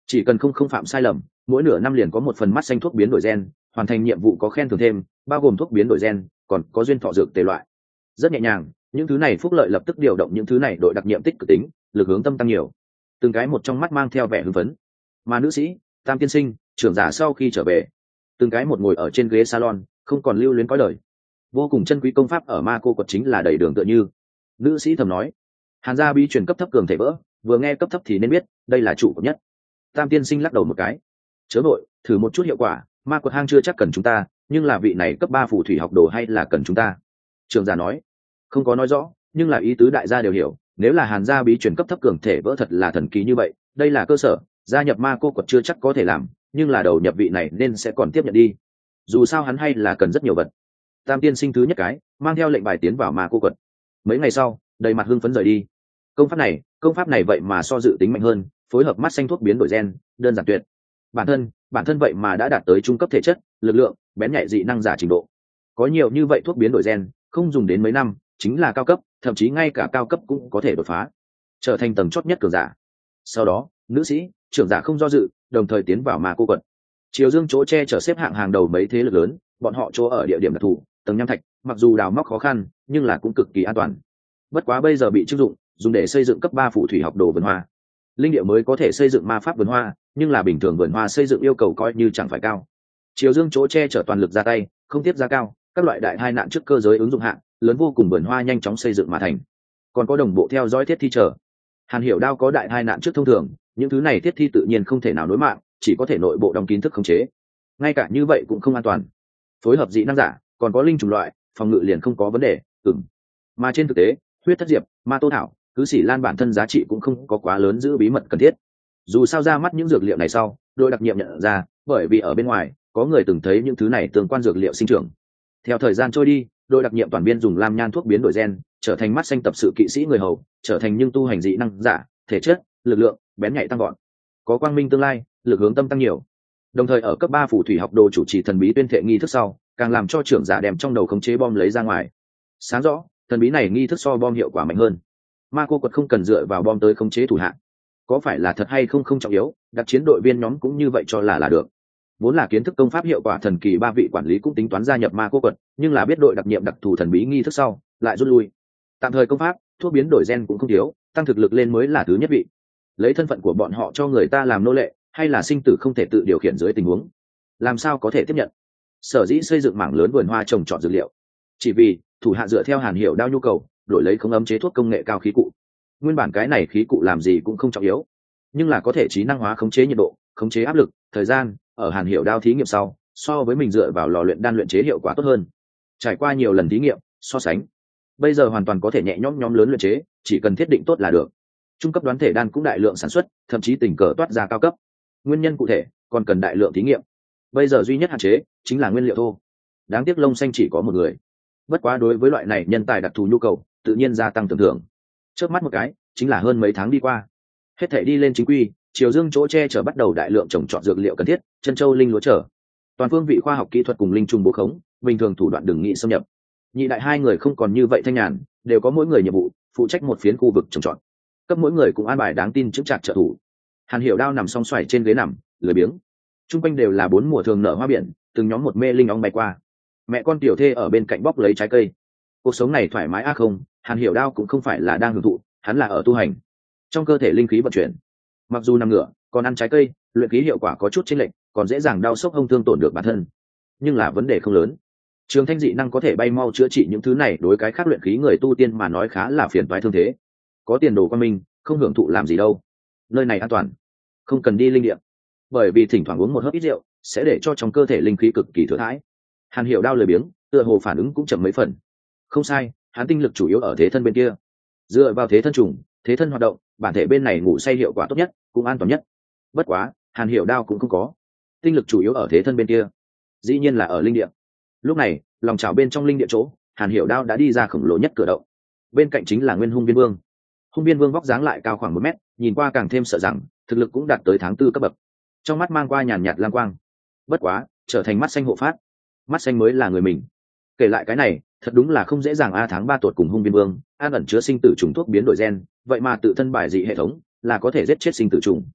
chỉ cần không không phạm sai lầm, mỗi nửa năm liền có một phần mắt xanh thuốc biến đổi gen, hoàn thành nhiệm vụ có khen thưởng thêm, bao gồm thuốc biến đổi gen, còn có duyên thọ dược tề loại. Rất nhẹ nhàng, những thứ này phúc lợi lập tức điều động những thứ này đội đặc nhiệm tích cực tính, lực hướng tâm tăng nhiều. Từng cái một trong mắt mang theo vẻ hưng phấn. Mà nữ sĩ, Tam tiên sinh, trưởng giả sau khi trở về, từng cái một ngồi ở trên ghế salon, không còn lưu luyến cõi đời. Vô cùng chân quý công pháp ở ma cô quật chính là đầy đường tựa như. Nữ sĩ thầm nói, Hàn gia bí truyền cấp thấp cường thể vỡ, vừa nghe cấp thấp thì nên biết, đây là trụ cấp nhất. Tam tiên sinh lắc đầu một cái, chớ nội, thử một chút hiệu quả, ma quật hang chưa chắc cần chúng ta, nhưng là vị này cấp ba phù thủy học đồ hay là cần chúng ta. Trưởng giả nói, không có nói rõ, nhưng là ý tứ đại gia đều hiểu, nếu là Hàn gia bí truyền cấp thấp cường thể vỡ thật là thần kỳ như vậy, đây là cơ sở, gia nhập ma cô quật chưa chắc có thể làm, nhưng là đầu nhập vị này nên sẽ còn tiếp nhận đi. Dù sao hắn hay là cần rất nhiều vật. Tam tiên sinh thứ nhất cái, mang theo lệnh bài tiến vào ma cô quật. Mấy ngày sau, đầy mặt hưng phấn rời đi. Công pháp này, công pháp này vậy mà so dự tính mạnh hơn, phối hợp mắt xanh thuốc biến đổi gen, đơn giản tuyệt. Bản thân, bản thân vậy mà đã đạt tới trung cấp thể chất, lực lượng, bén nhạy dị năng giả trình độ. Có nhiều như vậy thuốc biến đổi gen, không dùng đến mấy năm, chính là cao cấp, thậm chí ngay cả cao cấp cũng có thể đột phá, trở thành tầng chót nhất cường giả. Sau đó, nữ sĩ, trưởng giả không do dự, đồng thời tiến vào ma cô quật. Triều Dương chỗ che chở xếp hạng hàng đầu mấy thế lực lớn, bọn họ chỗ ở địa điểm đặc thù, tầng nham thạch, mặc dù đào móc khó khăn, nhưng là cũng cực kỳ an toàn. Bất quá bây giờ bị trưng dụng, dùng để xây dựng cấp ba phù thủy học đồ vườn hoa. Linh địa mới có thể xây dựng ma pháp vườn hoa, nhưng là bình thường vườn hoa xây dựng yêu cầu coi như chẳng phải cao. Triều Dương chỗ che chở toàn lực ra tay, không tiếp giá cao, các loại đại hai nạn trước cơ giới ứng dụng hạng lớn vô cùng, vườn hoa nhanh chóng xây dựng mà thành. Còn có đồng bộ theo dõi thiết thi chờ. Hàn Hiểu Đao có đại hai nạn trước thông thường, những thứ này thiết thi tự nhiên không thể nào nối mạng, chỉ có thể nội bộ đóng kín thức khống chế. Ngay cả như vậy cũng không an toàn. Phối hợp dị năng giả, còn có linh trùng loại, phòng ngự liền không có vấn đề. Ừm. Mà trên thực tế, huyết thất diệp, ma tô thảo, cứ xỉ lan bản thân giá trị cũng không có quá lớn giữ bí mật cần thiết. Dù sao ra mắt những dược liệu này sau, đội đặc nhiệm nhận ra, bởi vì ở bên ngoài có người từng thấy những thứ này tương quan dược liệu sinh trưởng. Theo thời gian trôi đi, đội đặc nhiệm toàn viên dùng lam nhan thuốc biến đổi gen, trở thành mắt xanh tập sự kỵ sĩ người hầu, trở thành nhưng tu hành dị năng giả, thể chất, lực lượng, bén nhạy tăng gọn, có quang minh tương lai, lực hướng tâm tăng nhiều. Đồng thời ở cấp ba phù thủy học đồ chủ trì thần bí tuyên thệ nghi thức sau, càng làm cho trưởng giả đem trong đầu khống chế bom lấy ra ngoài. Sáng rõ, thần bí này nghi thức so bom hiệu quả mạnh hơn. Ma cô quật không cần dựa vào bom tới khống chế thủ hạng, có phải là thật hay không không trọng yếu, đặc chiến đội viên nhóm cũng như vậy cho là là được. Vốn là kiến thức công pháp hiệu quả thần kỳ, ba vị quản lý cũng tính toán gia nhập ma cô quật, nhưng là biết đội đặc nhiệm đặc thù thần bí nghi thức sau, lại rút lui. Tạm thời công pháp, thuốc biến đổi gen cũng không thiếu, tăng thực lực lên mới là thứ nhất vị. Lấy thân phận của bọn họ cho người ta làm nô lệ, hay là sinh tử không thể tự điều khiển dưới tình huống, làm sao có thể tiếp nhận. Sở dĩ xây dựng mảng lớn vườn hoa trồng trọt dược liệu, chỉ vì thủ hạ dựa theo Hàn Hiểu Đao nhu cầu, đổi lấy không ấm chế thuốc công nghệ cao khí cụ. Nguyên bản cái này khí cụ làm gì cũng không trọng yếu, nhưng là có thể trí năng hóa khống chế nhiệt độ, khống chế áp lực, thời gian, ở Hàn Hiểu Đao thí nghiệm sau, so với mình dựa vào lò luyện đan luyện chế hiệu quả tốt hơn. Trải qua nhiều lần thí nghiệm, so sánh, bây giờ hoàn toàn có thể nhẹ nhõm nhóm lớn luyện chế, chỉ cần thiết định tốt là được. Trung cấp đoán thể đan cũng đại lượng sản xuất, thậm chí tình cờ toát ra cao cấp. Nguyên nhân cụ thể còn cần đại lượng thí nghiệm. Bây giờ duy nhất hạn chế chính là nguyên liệu thô. Đáng tiếc Lông Xanh chỉ có một người. Bất quá đối với loại này nhân tài đặc thù nhu cầu, tự nhiên gia tăng tưởng thưởng. Chớp mắt một cái, chính là hơn mấy tháng đi qua. Hết thảy đi lên chính quy, Triều Dương chỗ che chở bắt đầu đại lượng trồng trọt dược liệu cần thiết, chân châu linh lúa trở. Toàn phương vị khoa học kỹ thuật cùng linh trùng bố khống, bình thường thủ đoạn đừng nghĩ xâm nhập. Nhị đại hai người không còn như vậy thanh nhàn, đều có mỗi người nhiệm vụ, phụ trách một phiến khu vực trồng trọt. Cấp mỗi người cũng an bài đáng tin chứng chặt trợ thủ. Hàn Hiểu Đao nằm song xoài trên ghế nằm, lười biếng. Trung quanh đều là bốn mùa thường nở hoa biển, từng nhóm một mê linh óng bay qua. Mẹ con tiểu thê ở bên cạnh bóc lấy trái cây. Cuộc sống này thoải mái a không, Hàn Hiểu Đao cũng không phải là đang hưởng thụ, hắn là ở tu hành. Trong cơ thể linh khí vận chuyển. Mặc dù nằm ngửa, còn ăn trái cây, luyện khí hiệu quả có chút chênh lệch, còn dễ dàng đau sốc hông thương tổn được bản thân. Nhưng là vấn đề không lớn. Trường Thanh dị năng có thể bay mau chữa trị những thứ này, đối cái khác luyện khí người tu tiên mà nói khá là phiền toái thương thế. Có tiền đồ quan minh, không hưởng thụ làm gì đâu. Nơi này an toàn, không cần đi linh địa, bởi vì thỉnh thoảng uống một hớp ít rượu sẽ để cho trong cơ thể linh khí cực kỳ thừa thãi. Hàn Hiểu Đao lười biếng, tựa hồ phản ứng cũng chậm mấy phần. Không sai, hắn tinh lực chủ yếu ở thế thân bên kia, dựa vào thế thân trùng, thế thân hoạt động, bản thể bên này ngủ say hiệu quả tốt nhất, cũng an toàn nhất. Bất quá, Hàn Hiểu Đao cũng không có tinh lực chủ yếu ở thế thân bên kia, dĩ nhiên là ở linh địa. Lúc này, lòng chảo bên trong linh địa chỗ, Hàn Hiểu Đao đã đi ra khổng lồ nhất cửa động. Bên cạnh chính là Nguyên Hung Biên Vương. Hung Biên Vương vóc dáng lại cao khoảng một mét, nhìn qua càng thêm sợ rằng thực lực cũng đạt tới tháng tư cấp bậc. Trong mắt mang qua nhàn nhạt lam quang. Bất quá, trở thành mắt xanh hộ phát. Mắt xanh mới là người mình. Kể lại cái này, thật đúng là không dễ dàng a. Tháng ba tuột cùng Hung Biên Vương, an ẩn chứa sinh tử trùng thuốc biến đổi gen, vậy mà tự thân bài dị hệ thống, là có thể giết chết sinh tử trùng.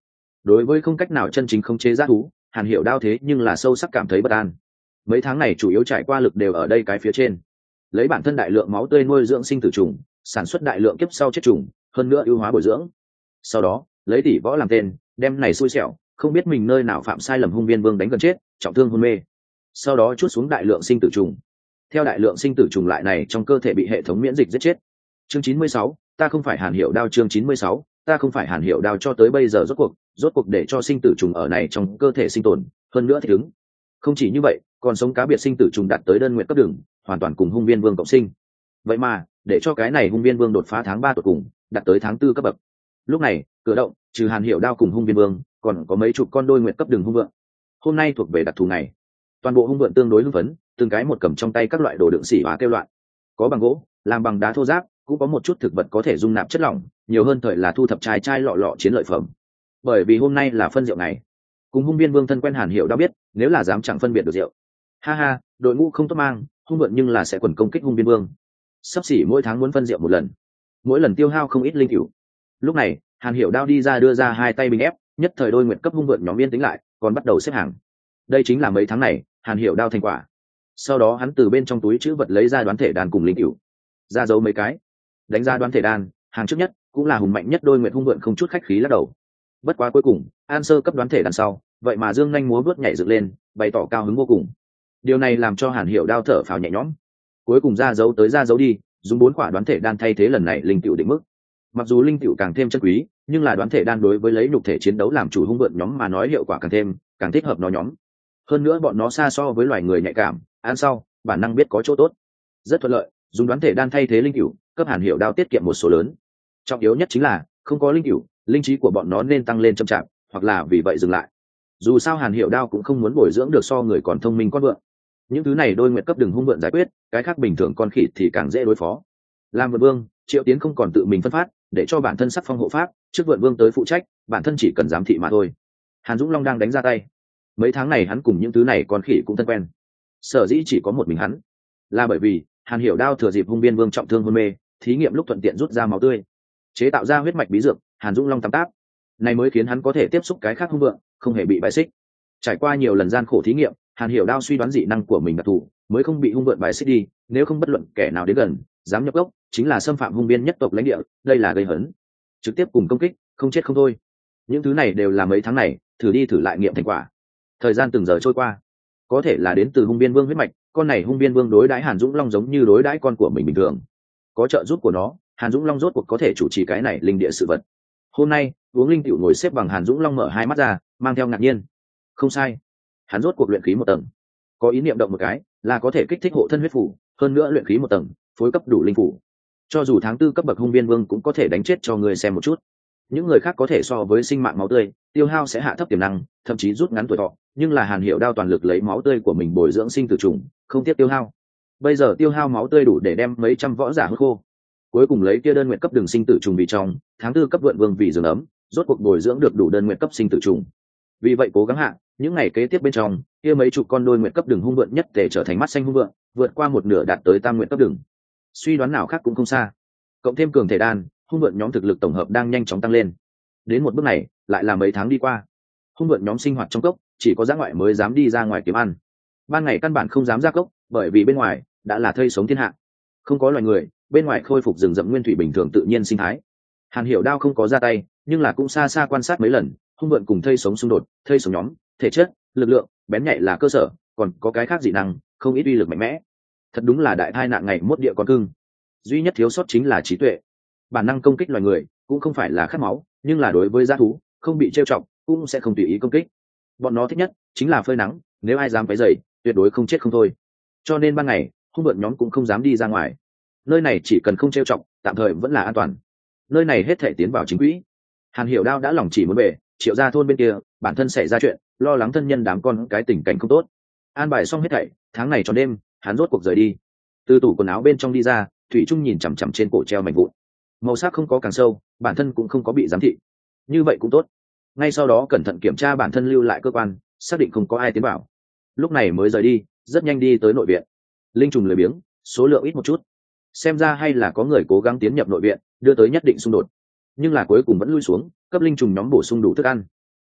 Đối với không cách nào chân chính khống chế g thú, Hàn Hiểu Đao thế nhưng là sâu sắc cảm thấy bất an. Mấy tháng này chủ yếu trải qua lực đều ở đây cái phía trên, lấy bản thân đại lượng máu tươi nuôi dưỡng sinh tử trùng, sản xuất đại lượng kiếp sau chết trùng, hơn nữa ưu hóa bồi dưỡng. Sau đó lấy tỷ võ làm tên, đem này xui xẻo, không biết mình nơi nào phạm sai lầm hung viên vương đánh gần chết, trọng thương hôn mê. Sau đó chút xuống đại lượng sinh tử trùng. Theo đại lượng sinh tử trùng lại này trong cơ thể bị hệ thống miễn dịch giết chết. Chương chín mươi sáu, ta không phải Hàn Hiểu Đao. Chương chín mươi sáu, ta không phải Hàn Hiểu Đao. Cho tới bây giờ rốt cuộc, rốt cuộc để cho sinh tử trùng ở này trong cơ thể sinh tồn, hơn nữa thích ứng. Không chỉ như vậy, còn sống cá biệt sinh tử trùng đạt tới đơn nguyện cấp đường, hoàn toàn cùng hung viên vương cộng sinh. Vậy mà, để cho cái này hung viên vương đột phá tháng ba tuổi cùng, đạt tới tháng tư cấp bậc. Lúc này, cửa động, trừ Hàn Hiểu Đao cùng hung viên vương, còn có mấy chục con đôi nguyện cấp đường hung vượng. Hôm nay thuộc về đặc thù ngày, toàn bộ hung vượng tương đối hưng phấn, từng cái một cầm trong tay các loại đồ đựng xỉ hóa kêu loạn. Có bằng gỗ, làm bằng đá thô ráp, cũng có một chút thực vật có thể dung nạp chất lỏng, nhiều hơn thời là thu thập chai chai lọ lọ chiến lợi phẩm. Bởi vì hôm nay là phân rượu ngày, cùng hung viên vương thân quen Hàn Hiểu Đao biết, nếu là dám chẳng phân biệt được rượu, ha ha, đội ngũ không tốt mang, hung vượng nhưng là sẽ quần công kích hung viên vương. Sắp xỉ mỗi tháng muốn phân rượu một lần, mỗi lần tiêu hao không ít linh cửu. Lúc này, Hàn Hiểu Đao đi ra đưa ra hai tay bình ép, nhất thời đôi nguyện cấp hung vượng nhóm yên tĩnh lại, còn bắt đầu xếp hàng. Đây chính là mấy tháng này Hàn Hiểu Đao thành quả. Sau đó hắn từ bên trong túi chữ vật lấy ra đoán thể đan cùng linh cửu, ra dấu mấy cái, đánh ra đoán thể đan, hàng trước nhất cũng là hùng mạnh nhất đôi nguyện hung vượng không chút khách khí lắc đầu. Bất quá cuối cùng, an sơ cấp đoán thể đan sau, vậy mà dương nhanh múa vớt nhảy dựng lên, bày tỏ cao hứng vô cùng. Điều này làm cho Hàn Hiểu Đao thở phào nhẹ nhõm. Cuối cùng ra dấu tới ra dấu đi, dùng bốn quả đoán thể đan thay thế lần này linh cửu định mức. Mặc dù linh cửu càng thêm chân quý, nhưng là đoán thể đan đối với lấy nhục thể chiến đấu làm chủ hung vượn nhóm mà nói hiệu quả càng thêm càng thích hợp nó nhóm. Hơn nữa bọn nó xa so với loài người nhạy cảm, ăn sau bản năng biết có chỗ tốt, rất thuận lợi. Dùng đoán thể đan thay thế linh cửu, cấp Hàn Hiểu Đao tiết kiệm một số lớn. Trọng yếu nhất chính là không có linh cửu, linh trí của bọn nó nên tăng lên chậm chạp, hoặc là vì vậy dừng lại. Dù sao Hàn Hiểu Đao cũng không muốn bồi dưỡng được so người còn thông minh con vượn. Những thứ này đôi nguyện cấp đừng hung vượn giải quyết, cái khác bình thường con khỉ thì càng dễ đối phó. Làm vượn vương, Triệu Tiến không còn tự mình phân phát, để cho bản thân sắc phong hộ pháp, trước vượn vương tới phụ trách, bản thân chỉ cần giám thị mà thôi. Hàn Dũng Long đang đánh ra tay. Mấy tháng này hắn cùng những thứ này con khỉ cũng thân quen. Sở dĩ chỉ có một mình hắn, là bởi vì Hàn Hiểu Đao thừa dịp hung viên vương trọng thương hôn mê, thí nghiệm lúc thuận tiện rút ra máu tươi, chế tạo ra huyết mạch bí dược Hàn Dũng Long tam táp, này mới khiến hắn có thể tiếp xúc cái khác hung vượng, không hề bị bài xích. Trải qua nhiều lần gian khổ thí nghiệm, Hàn Hiểu Đao suy đoán dị năng của mình đặc thù, mới không bị hung vượng bài xích đi, nếu không bất luận kẻ nào đến gần, dám nhập gốc, chính là xâm phạm hung viên nhất tộc lãnh địa, đây là gây hấn. Trực tiếp cùng công kích, không chết không thôi. Những thứ này đều là mấy tháng này thử đi thử lại nghiệm thành quả. Thời gian từng giờ trôi qua, có thể là đến từ hung viên vương huyết mạch, con này hung viên vương đối đãi Hàn Dũng Long giống như đối đãi con của mình bình thường. Có trợ giúp của nó, Hàn Dũng Long rốt cuộc có thể chủ trì cái này linh địa sự vật. Hôm nay uống linh tiểu ngồi xếp bằng, Hàn Dũng Long mở hai mắt ra, mang theo ngạc nhiên. Không sai, hắn rốt cuộc luyện khí một tầng. Có ý niệm động một cái là có thể kích thích hộ thân huyết phủ, hơn nữa luyện khí một tầng phối cấp đủ linh phủ, cho dù tháng tư cấp bậc hung viên vương cũng có thể đánh chết cho người xem một chút. Những người khác có thể so với sinh mạng máu tươi tiêu hao sẽ hạ thấp tiềm năng, thậm chí rút ngắn tuổi thọ, nhưng là Hàn Hiểu Đao toàn lực lấy máu tươi của mình bồi dưỡng sinh tử trùng, không tiếc tiêu hao. Bây giờ tiêu hao máu tươi đủ để đem mấy trăm võ giả hút khô. Cuối cùng lấy kia đơn nguyện cấp đường sinh tử trùng vì trong, tháng tư cấp vượn vương vì giường ấm, rốt cuộc bồi dưỡng được đủ đơn nguyện cấp sinh tử trùng. Vì vậy cố gắng hạ, những ngày kế tiếp bên trong, kia mấy chục con đôi nguyện cấp đường hung vượn nhất để trở thành mắt xanh hung vượn, vượt qua một nửa đạt tới tam nguyện cấp đường. Suy đoán nào khác cũng không xa. Cộng thêm cường thể đan, hung vượn nhóm thực lực tổng hợp đang nhanh chóng tăng lên. Đến một bước này, lại là mấy tháng đi qua. Hung vượn nhóm sinh hoạt trong cốc, chỉ có dã ngoại mới dám đi ra ngoài kiếm ăn. Ban ngày căn bản không dám ra cốc, bởi vì bên ngoài đã là thây sống thiên hạ. Không có loài người, bên ngoài khôi phục rừng rậm nguyên thủy bình thường tự nhiên sinh thái. Hàn Hiểu Đao không có ra tay, nhưng là cũng xa xa quan sát mấy lần, hung vượn cùng thây sống xung đột, thây sống nhóm, thể chất, lực lượng, bén nhạy là cơ sở, còn có cái khác dị năng, không ít uy lực mạnh mẽ. Thật đúng là đại tai nạn ngày mốt địa con cưng. Duy nhất thiếu sót chính là trí tuệ. Bản năng công kích loài người cũng không phải là khát máu, nhưng là đối với dã thú, không bị trêu chọc, cũng sẽ không tùy ý công kích. Bọn nó thích nhất chính là phơi nắng, nếu ai dám cái dày, tuyệt đối không chết không thôi. Cho nên ban ngày, hung vượn nhóm cũng không dám đi ra ngoài. Nơi này chỉ cần không trêu chọc, tạm thời vẫn là an toàn. Nơi này hết thể tiến vào chính quỹ. Hàn Hiểu Đao đã lòng chỉ muốn về, Triệu gia thôn bên kia, bản thân xảy ra chuyện, lo lắng thân nhân đám con cái tình cảnh không tốt. An bài xong hết thảy, tháng này cho đêm, hắn rốt cuộc rời đi. Từ tủ quần áo bên trong đi ra, Thủy Trung nhìn chằm chằm trên cổ treo mảnh vụn. Màu sắc không có càng sâu, bản thân cũng không có bị giám thị. Như vậy cũng tốt. Ngay sau đó cẩn thận kiểm tra bản thân lưu lại cơ quan, xác định không có ai tiến vào. Lúc này mới rời đi, rất nhanh đi tới nội viện. Linh trùng lười biếng, số lượng ít một chút. Xem ra hay là có người cố gắng tiến nhập nội viện, đưa tới nhất định xung đột. Nhưng là cuối cùng vẫn lui xuống, cấp linh trùng nhóm bổ sung đủ thức ăn.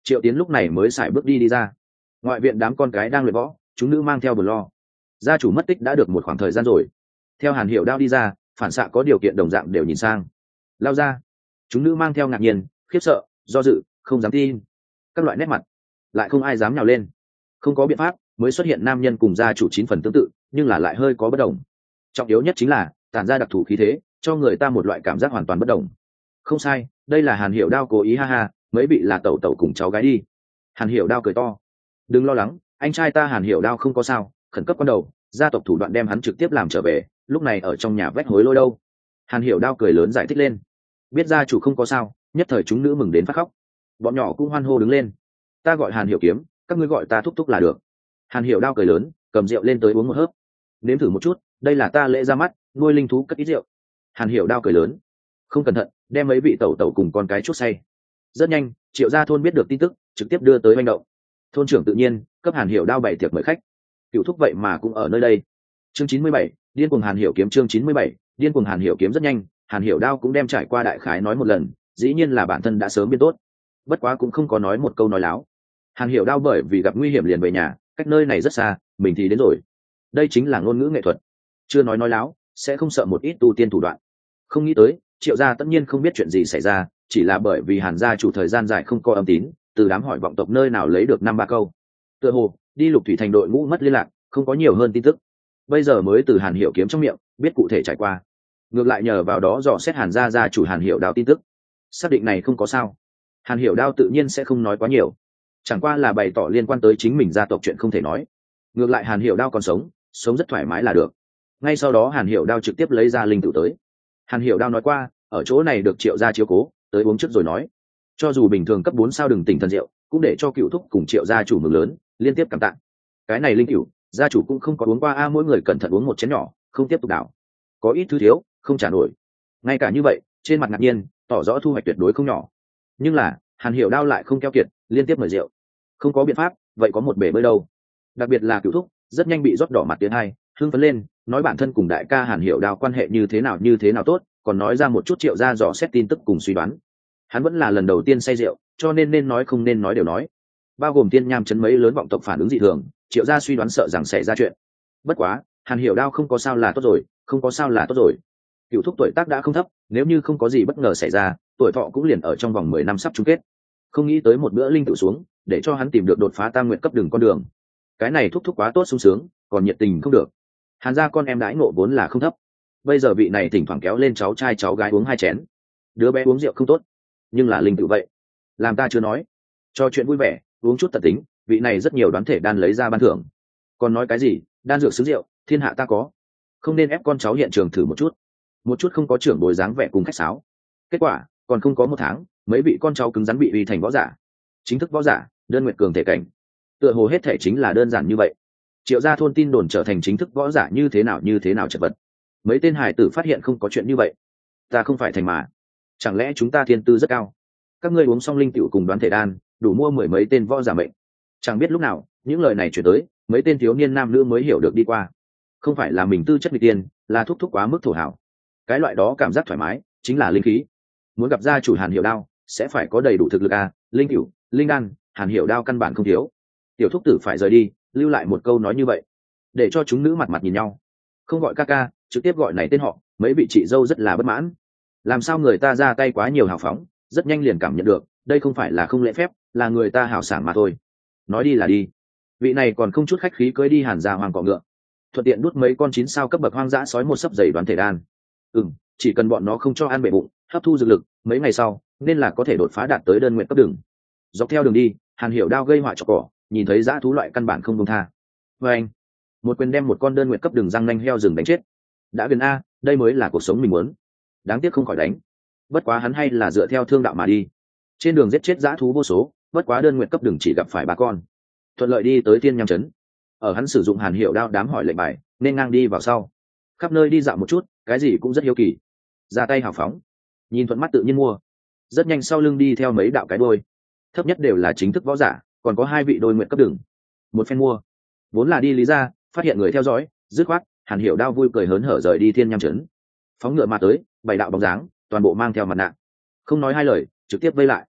Triệu Tiến lúc này mới xài bước đi đi ra. Ngoại viện đám con cái đang luyện võ, chúng nữ mang theo buồn lo. Gia chủ mất tích đã được một khoảng thời gian rồi. Theo Hàn Hiểu Đao đi ra, phản xạ có điều kiện đồng dạng đều nhìn sang. Lao ra. Chúng nữ mang theo ngạc nhiên, khiếp sợ, do dự, không dám tin. Các loại nét mặt, lại không ai dám nhào lên. Không có biện pháp, mới xuất hiện nam nhân cùng gia chủ chín phần tương tự, nhưng là lại hơi có bất đồng. Trọng yếu nhất chính là tản ra đặc thù khí thế, cho người ta một loại cảm giác hoàn toàn bất đồng. Không sai, đây là Hàn Hiểu Đao cố ý, ha ha, mấy vị là tẩu tẩu cùng cháu gái đi. Hàn Hiểu Đao cười to. Đừng lo lắng, anh trai ta Hàn Hiểu Đao không có sao, khẩn cấp ban đầu, gia tộc thủ đoạn đem hắn trực tiếp làm trở về, lúc này ở trong nhà vách hối lôi đâu. Hàn Hiểu Đao cười lớn giải thích lên. Biết gia chủ không có sao, nhất thời chúng nữ mừng đến phát khóc. Bọn nhỏ cũng hoan hô đứng lên. Ta gọi Hàn Hiểu Kiếm, các ngươi gọi ta thúc thúc là được. Hàn Hiểu Đao cười lớn, cầm rượu lên tới uống một hớp. Nếm thử một chút, đây là ta lễ ra mắt, nuôi linh thú cất ít rượu. Hàn Hiểu Đao cười lớn. Không cẩn thận, đem mấy vị tẩu tẩu cùng con cái chút say. Rất nhanh, Triệu gia thôn biết được tin tức, trực tiếp đưa tới manh động. Thôn trưởng tự nhiên cấp Hàn Hiểu Đao bày tiệc mời khách. Cựu thúc vậy mà cũng ở nơi đây. Chương chín mươi bảy, điên cuồng Hàn Hiểu Kiếm. Chương chín mươi bảy, điên cuồng Hàn Hiểu Kiếm. Rất nhanh, Hàn Hiểu Đao cũng đem trải qua đại khái nói một lần, dĩ nhiên là bản thân đã sớm biết tốt, bất quá cũng không có nói một câu nói láo. Hàn Hiểu Đao bởi vì gặp nguy hiểm liền về nhà, cách nơi này rất xa, mình thì đến rồi. Đây chính là ngôn ngữ nghệ thuật, chưa nói nói láo, sẽ không sợ một ít tu tiên thủ đoạn. Không nghĩ tới, Triệu gia tất nhiên không biết chuyện gì xảy ra, chỉ là bởi vì Hàn gia chủ thời gian dài không có âm tín, từ đám hỏi vọng tộc nơi nào lấy được năm ba câu. Tựa hồ đi Lục Thủy thành đội ngũ mất liên lạc, không có nhiều hơn tin tức. Bây giờ mới từ Hàn Hiểu Kiếm trong miệng biết cụ thể trải qua, ngược lại nhờ vào đó dò xét Hàn gia gia chủ Hàn Hiểu Đao tin tức, xác định này không có sao. Hàn Hiểu Đao tự nhiên sẽ không nói quá nhiều, chẳng qua là bày tỏ liên quan tới chính mình gia tộc chuyện không thể nói. Ngược lại Hàn Hiểu Đao còn sống, sống rất thoải mái là được. Ngay sau đó Hàn Hiểu Đao trực tiếp lấy ra linh tử tới. Hàn Hiểu Đao nói qua, ở chỗ này được Triệu gia chiếu cố, tới uống trước rồi nói. Cho dù bình thường cấp bốn sao đừng tỉnh thần rượu, cũng để cho Cựu thúc cùng Triệu gia chủ mừng lớn, liên tiếp cảm tạ. Cái này linh cửu, gia chủ cũng không có uống qua a, mỗi người cẩn thận uống một chén nhỏ, không tiếp tục đảo. Có ít thứ thiếu, không trả nổi. Ngay cả như vậy, trên mặt ngạc nhiên, tỏ rõ thu hoạch tuyệt đối không nhỏ. Nhưng là, Hàn Hiểu Đao lại không keo kiệt, liên tiếp mời rượu. Không có biện pháp, vậy có một bể bơi đâu. Đặc biệt là Cựu thúc, rất nhanh bị rót đỏ mặt tiến hai, hưng phấn lên, nói bản thân cùng đại ca Hàn Hiểu Đao quan hệ như thế nào như thế nào tốt, còn nói ra một chút Triệu gia dò xét tin tức cùng suy đoán. Hắn vẫn là lần đầu tiên say rượu, cho nên nên nói không nên nói đều nói. Bao gồm tiên nham chấn mấy lớn vọng tộc phản ứng dị thường, Triệu gia suy đoán sợ rằng sẽ ra chuyện. Bất quá, Hàn Hiểu Đao không có sao là tốt rồi, không có sao là tốt rồi. Cựu thúc tuổi tác đã không thấp, nếu như không có gì bất ngờ xảy ra, tuổi thọ cũng liền ở trong vòng mười năm sắp chung kết. Không nghĩ tới một bữa linh tự xuống, để cho hắn tìm được đột phá tam nguyện cấp đường con đường. Cái này thúc thúc quá tốt sung sướng, còn nhiệt tình không được. Hàn gia con em đãi ngộ vốn là không thấp, bây giờ vị này thỉnh thoảng kéo lên cháu trai cháu gái uống hai chén. Đứa bé uống rượu không tốt, nhưng là linh tự vậy, làm ta chưa nói. Cho chuyện vui vẻ, uống chút tật tính, vị này rất nhiều đoán thể đan lấy ra ban thưởng. Còn nói cái gì, đan dược xứ rượu, thiên hạ ta có. Không nên ép con cháu hiện trường thử một chút. Một chút không có trưởng bối dáng vẻ cùng khách sáo. Kết quả, còn không có một tháng, mấy vị con cháu cứng rắn bị uy thành võ giả. Chính thức võ giả, đơn nguyện cường thể cảnh. Tựa hồ hết thể chính là đơn giản như vậy. Triệu gia thôn tin đồn trở thành chính thức võ giả như thế nào như thế nào chật vật. Mấy tên hải tử phát hiện không có chuyện như vậy. Ta không phải thành mà. Chẳng lẽ chúng ta thiên tư rất cao? Các ngươi uống xong linh tiểu cùng đoán thể đan, đủ mua mười mấy tên võ giả mệnh. Chẳng biết lúc nào, những lời này chuyển tới, mấy tên thiếu niên nam nữ mới hiểu được đi qua. Không phải là mình tư chất nghịch tiên, là thúc thúc quá mức thổ hảo. Cái loại đó cảm giác thoải mái, chính là linh khí. Muốn gặp gia chủ Hàn Hiểu Đao, sẽ phải có đầy đủ thực lực a, linh cửu, linh đan, Hàn Hiểu Đao căn bản không thiếu. Tiểu thúc tử phải rời đi, lưu lại một câu nói như vậy, để cho chúng nữ mặt mặt nhìn nhau. Không gọi ca ca, trực tiếp gọi này tên họ, mấy vị chị dâu rất là bất mãn. Làm sao người ta ra tay quá nhiều hào phóng, rất nhanh liền cảm nhận được, đây không phải là không lễ phép, là người ta hào sảng mà thôi. Nói đi là đi. Vị này còn không chút khách khí cưới đi Hàn gia hoàng cọ ngựa, thuận tiện đút mấy con chín sao cấp bậc hoang dã sói một sấp giày đoán thể đan. Ừm, chỉ cần bọn nó không cho ăn bể bụng, hấp thu dược lực, mấy ngày sau nên là có thể đột phá đạt tới đơn nguyện cấp đường. Dọc theo đường đi, Hàn Hiểu Đao gây họa cho cỏ, nhìn thấy dã thú loại căn bản không buông tha. Và anh, một quyền đem một con đơn nguyện cấp đường răng nanh heo rừng đánh chết. Đã gần a, đây mới là cuộc sống mình muốn. Đáng tiếc không khỏi đánh. Bất quá hắn hay là dựa theo thương đạo mà đi. Trên đường giết chết dã thú vô số, bất quá đơn nguyện cấp đường chỉ gặp phải ba con. Thuận lợi đi tới Tiên Nham trấn. Ở hắn sử dụng Hàn Hiểu Đao đám hỏi lệnh bài, nên ngang đi vào sau. Khắp nơi đi dạo một chút, cái gì cũng rất hiếu kỳ. Ra tay hào phóng, nhìn thuận mắt tự nhiên mua. Rất nhanh sau lưng đi theo mấy đạo cái đôi, thấp nhất đều là chính thức võ giả, còn có hai vị đôi nguyện cấp đường. Một phen mua, vốn là đi lý ra, phát hiện người theo dõi, dứt khoát, Hàn Hiểu Đao vui cười hớn hở rời đi Thiên Nham trấn. Phóng ngựa mà tới, bảy đạo bóng dáng, toàn bộ mang theo mặt nạ, không nói hai lời, trực tiếp vây lại.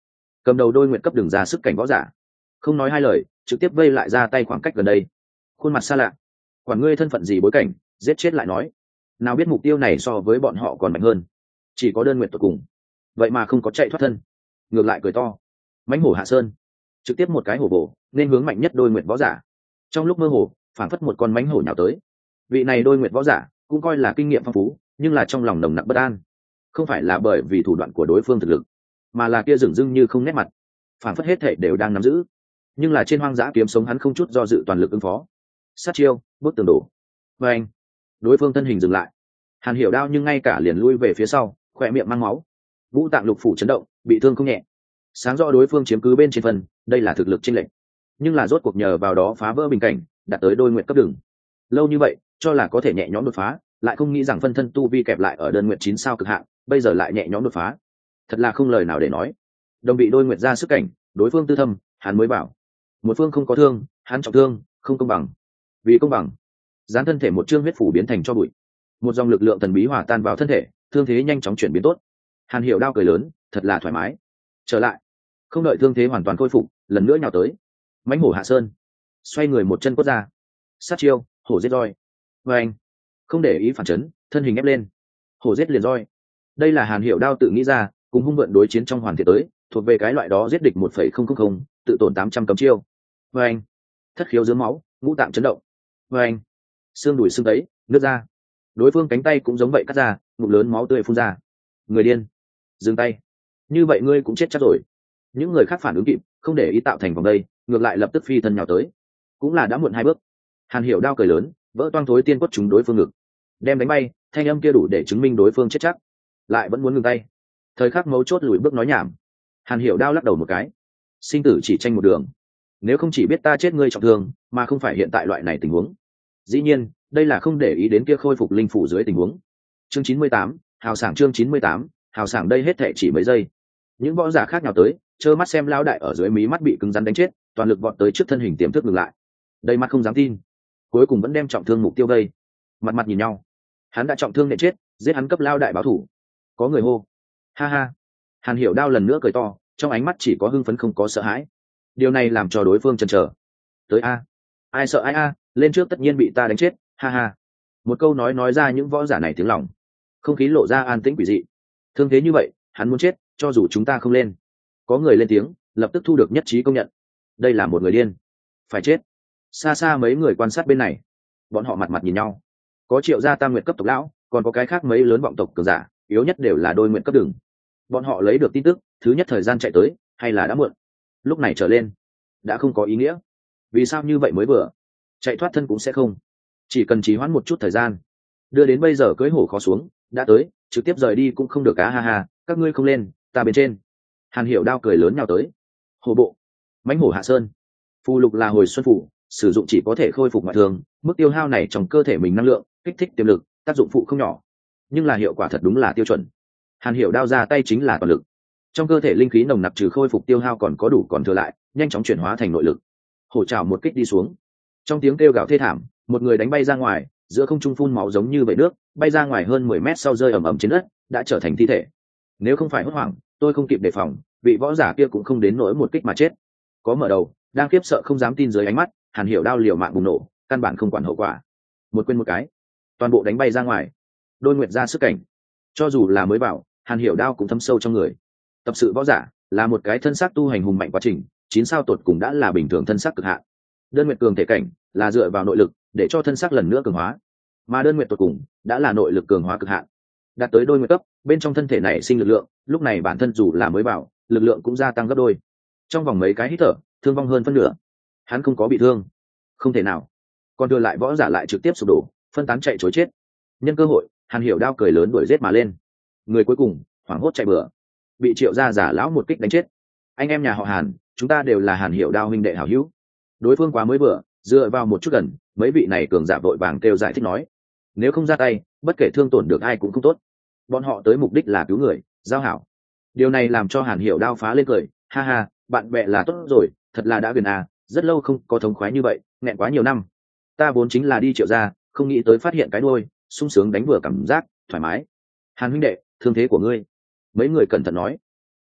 cầm đầu đôi nguyện cấp đường ra sức cảnh võ giả, không nói hai lời trực tiếp vây lại ra tay khoảng cách gần đây, khuôn mặt xa lạ, quản ngươi thân phận gì bối cảnh, giết chết lại nói. Nào biết mục tiêu này so với bọn họ còn mạnh hơn, chỉ có đơn nguyện tột cùng, vậy mà không có chạy thoát thân, ngược lại cười to. Mãnh hổ hạ sơn, trực tiếp một cái hổ bổ nên hướng mạnh nhất đôi nguyện võ giả. Trong lúc mơ hồ phảng phất một con mãnh hổ nhào tới. Vị này đôi nguyện võ giả cũng coi là kinh nghiệm phong phú, nhưng là trong lòng nồng nặc bất an, không phải là bởi vì thủ đoạn của đối phương thực lực, mà là kia dửng dưng như không nét mặt, phảng phất hết thể đều đang nắm giữ. Nhưng là trên hoang dã kiếm sống hắn không chút do dự toàn lực ứng phó. Sát chiêu bước tường đổ, và anh đối phương thân hình dừng lại, Hàn Hiểu Đao nhưng ngay cả liền lui về phía sau, khỏe miệng mang máu, vũ tạng lục phủ chấn động, bị thương không nhẹ. Sáng rõ đối phương chiếm cứ bên trên phần, đây là thực lực chênh lệch, nhưng là rốt cuộc nhờ vào đó phá vỡ bình cảnh, đạt tới đôi nguyện cấp đường. Lâu như vậy cho là có thể nhẹ nhõm đột phá, lại không nghĩ rằng phân thân tu vi kẹp lại ở đơn nguyện chín sao cực hạn, bây giờ lại nhẹ nhõm đột phá, thật là không lời nào để nói. Đồng bị đôi nguyện ra sức cảnh, đối phương tư thâm, hắn mới bảo một phương không có thương, hắn trọng thương, không công bằng. Vì công bằng, gián thân thể một chương huyết phủ biến thành cho bụi, một dòng lực lượng thần bí hòa tan vào thân thể, thương thế nhanh chóng chuyển biến tốt. Hàn Hiểu Đao cười lớn, thật là thoải mái. Trở lại, không đợi thương thế hoàn toàn khôi phục, lần nữa nhào tới. Mãnh hổ hạ sơn, xoay người một chân quất ra, sát chiêu hổ giết roi. Và anh không để ý phản chấn, thân hình ép lên, hổ giết liền roi. Đây là Hàn Hiểu Đao tự nghĩ ra, cùng hung vận đối chiến trong hoàn thiện tới, thuộc về cái loại đó giết địch một phẩy không không không, tự tổn tám trăm cấm chiêu. Và anh thất khiếu dưới máu, ngũ tạng chấn động. Và anh xương đùi xương tấy nước ra, đối phương cánh tay cũng giống vậy cắt ra, ngụm lớn máu tươi phun ra. Người điên, dừng tay, như vậy ngươi cũng chết chắc rồi. Những người khác phản ứng kịp, không để ý tạo thành vòng đây, ngược lại lập tức phi thân nhào tới, cũng là đã muộn hai bước. Hàn Hiểu Đao cười lớn, vỡ toang thối tiên quất trúng đối phương ngực, đem đánh bay, thanh âm kia đủ để chứng minh đối phương chết chắc, lại vẫn muốn ngừng tay. Thời khắc mấu chốt lùi bước nói nhảm. Hàn Hiểu Đao lắc đầu một cái, sinh tử chỉ tranh một đường, nếu không chỉ biết ta chết ngươi trọng thương, mà không phải hiện tại loại này tình huống. Dĩ nhiên đây là không để ý đến kia khôi phục linh phủ dưới tình huống. Chương chín mươi tám, hào sảng. Chương chín mươi tám, hào sảng. Đây hết thệ chỉ mấy giây, những võ giả khác nhào tới, trơ mắt xem lão đại ở dưới mí mắt bị cứng rắn đánh chết, toàn lực vọt tới trước thân hình tiềm thức ngừng lại, đầy mắt không dám tin, cuối cùng vẫn đem trọng thương mục tiêu đây. Mặt mặt nhìn nhau, hắn đã trọng thương nện chết, giết hắn cấp lão đại báo thủ. Có người hô ha ha. Hàn Hiểu Đao lần nữa cười to, trong ánh mắt chỉ có hưng phấn không có sợ hãi. Điều này làm cho đối phương chần chờ. Tới a, ai sợ ai a, lên trước tất nhiên bị ta đánh chết, ha ha. Một câu nói nói ra những võ giả này tiếng lòng, không khí lộ ra an tĩnh quỷ dị. Thương thế như vậy, hắn muốn chết, cho dù chúng ta không lên. Có người lên tiếng, lập tức thu được nhất trí công nhận. Đây là một người điên, phải chết. Xa xa mấy người quan sát bên này, bọn họ mặt mặt nhìn nhau. Có Triệu gia tam nguyện cấp tộc lão, còn có cái khác mấy lớn vọng tộc cường giả, yếu nhất đều là đôi nguyện cấp đường. Bọn họ lấy được tin tức, thứ nhất thời gian chạy tới, hay là đã muộn. Lúc này trở lên, đã không có ý nghĩa. Vì sao như vậy mới vừa? Chạy thoát thân cũng sẽ không. Chỉ cần trì hoãn một chút thời gian, đưa đến bây giờ cưỡi hổ khó xuống, đã tới, trực tiếp rời đi cũng không được cá, ha ha. Các ngươi không lên, ta bên trên. Hàn Hiểu Đao cười lớn nhào tới. Hổ bộ, mãnh hổ hạ sơn. Phù lục là hồi xuân phủ, sử dụng chỉ có thể khôi phục ngoại thương, mức tiêu hao này trong cơ thể mình năng lượng, kích thích tiềm lực, tác dụng phụ không nhỏ, nhưng là hiệu quả thật đúng là tiêu chuẩn. Hàn Hiểu Đao ra tay chính là toàn lực, trong cơ thể linh khí nồng nặc trừ khôi phục tiêu hao còn có đủ còn thừa lại, nhanh chóng chuyển hóa thành nội lực. Hổ trảo một kích đi xuống, trong tiếng kêu gào thê thảm, một người đánh bay ra ngoài, giữa không trung phun máu giống như vậy nước, bay ra ngoài hơn mười mét sau rơi ầm ầm trên đất, đã trở thành thi thể. Nếu không phải hốt hoảng, tôi không kịp đề phòng, vị võ giả kia cũng không đến nỗi một kích mà chết. Có mở đầu, đang khiếp sợ không dám tin dưới ánh mắt, Hàn Hiểu Đao liều mạng bùng nổ, căn bản không quản hậu quả, một quên một cái, toàn bộ đánh bay ra ngoài. Đôi nguyệt ra sức cảnh, cho dù là mới bảo, Hàn Hiểu Đao cũng thấm sâu trong người. Tập sự võ giả là một cái thân xác tu hành hùng mạnh quá trình, chín sao tột cùng đã là bình thường thân xác cực hạn. Đơn nguyệt cường thể cảnh là dựa vào nội lực để cho thân xác lần nữa cường hóa, mà đơn nguyệt tột cùng đã là nội lực cường hóa cực hạn, đạt tới đôi nguyệt cấp, bên trong thân thể này sinh lực lượng, lúc này bản thân dù là mới bảo, lực lượng cũng gia tăng gấp đôi. Trong vòng mấy cái hít thở, thương vong hơn phân nửa. Hắn không có bị thương, không thể nào. Còn đưa lại võ giả lại trực tiếp sụp đổ, phân tán chạy trối chết. Nhân cơ hội, Hàn Hiểu Đao cười lớn đuổi giết mà lên. Người cuối cùng hoảng hốt chạy bừa, bị Triệu gia giả lão một kích đánh chết. Anh em nhà họ Hàn, chúng ta đều là Hàn Hiểu Đao huynh đệ hảo hữu. Đối phương quá mới vừa, dựa vào một chút gần, mấy vị này cường giả vội vàng kêu giải thích nói, nếu không ra tay, bất kể thương tổn được ai cũng không tốt. Bọn họ tới mục đích là cứu người, giao hảo. Điều này làm cho Hàn Hiểu Đao phá lên cười, ha ha, bạn bè là tốt rồi, thật là đã gần à, rất lâu không có thống khoái như vậy, nghẹn quá nhiều năm. Ta vốn chính là đi Triệu gia, không nghĩ tới phát hiện cái đuôi, sung sướng đánh vừa cảm giác thoải mái. Hàn huynh đệ, thương thế của ngươi. Mấy người cẩn thận nói.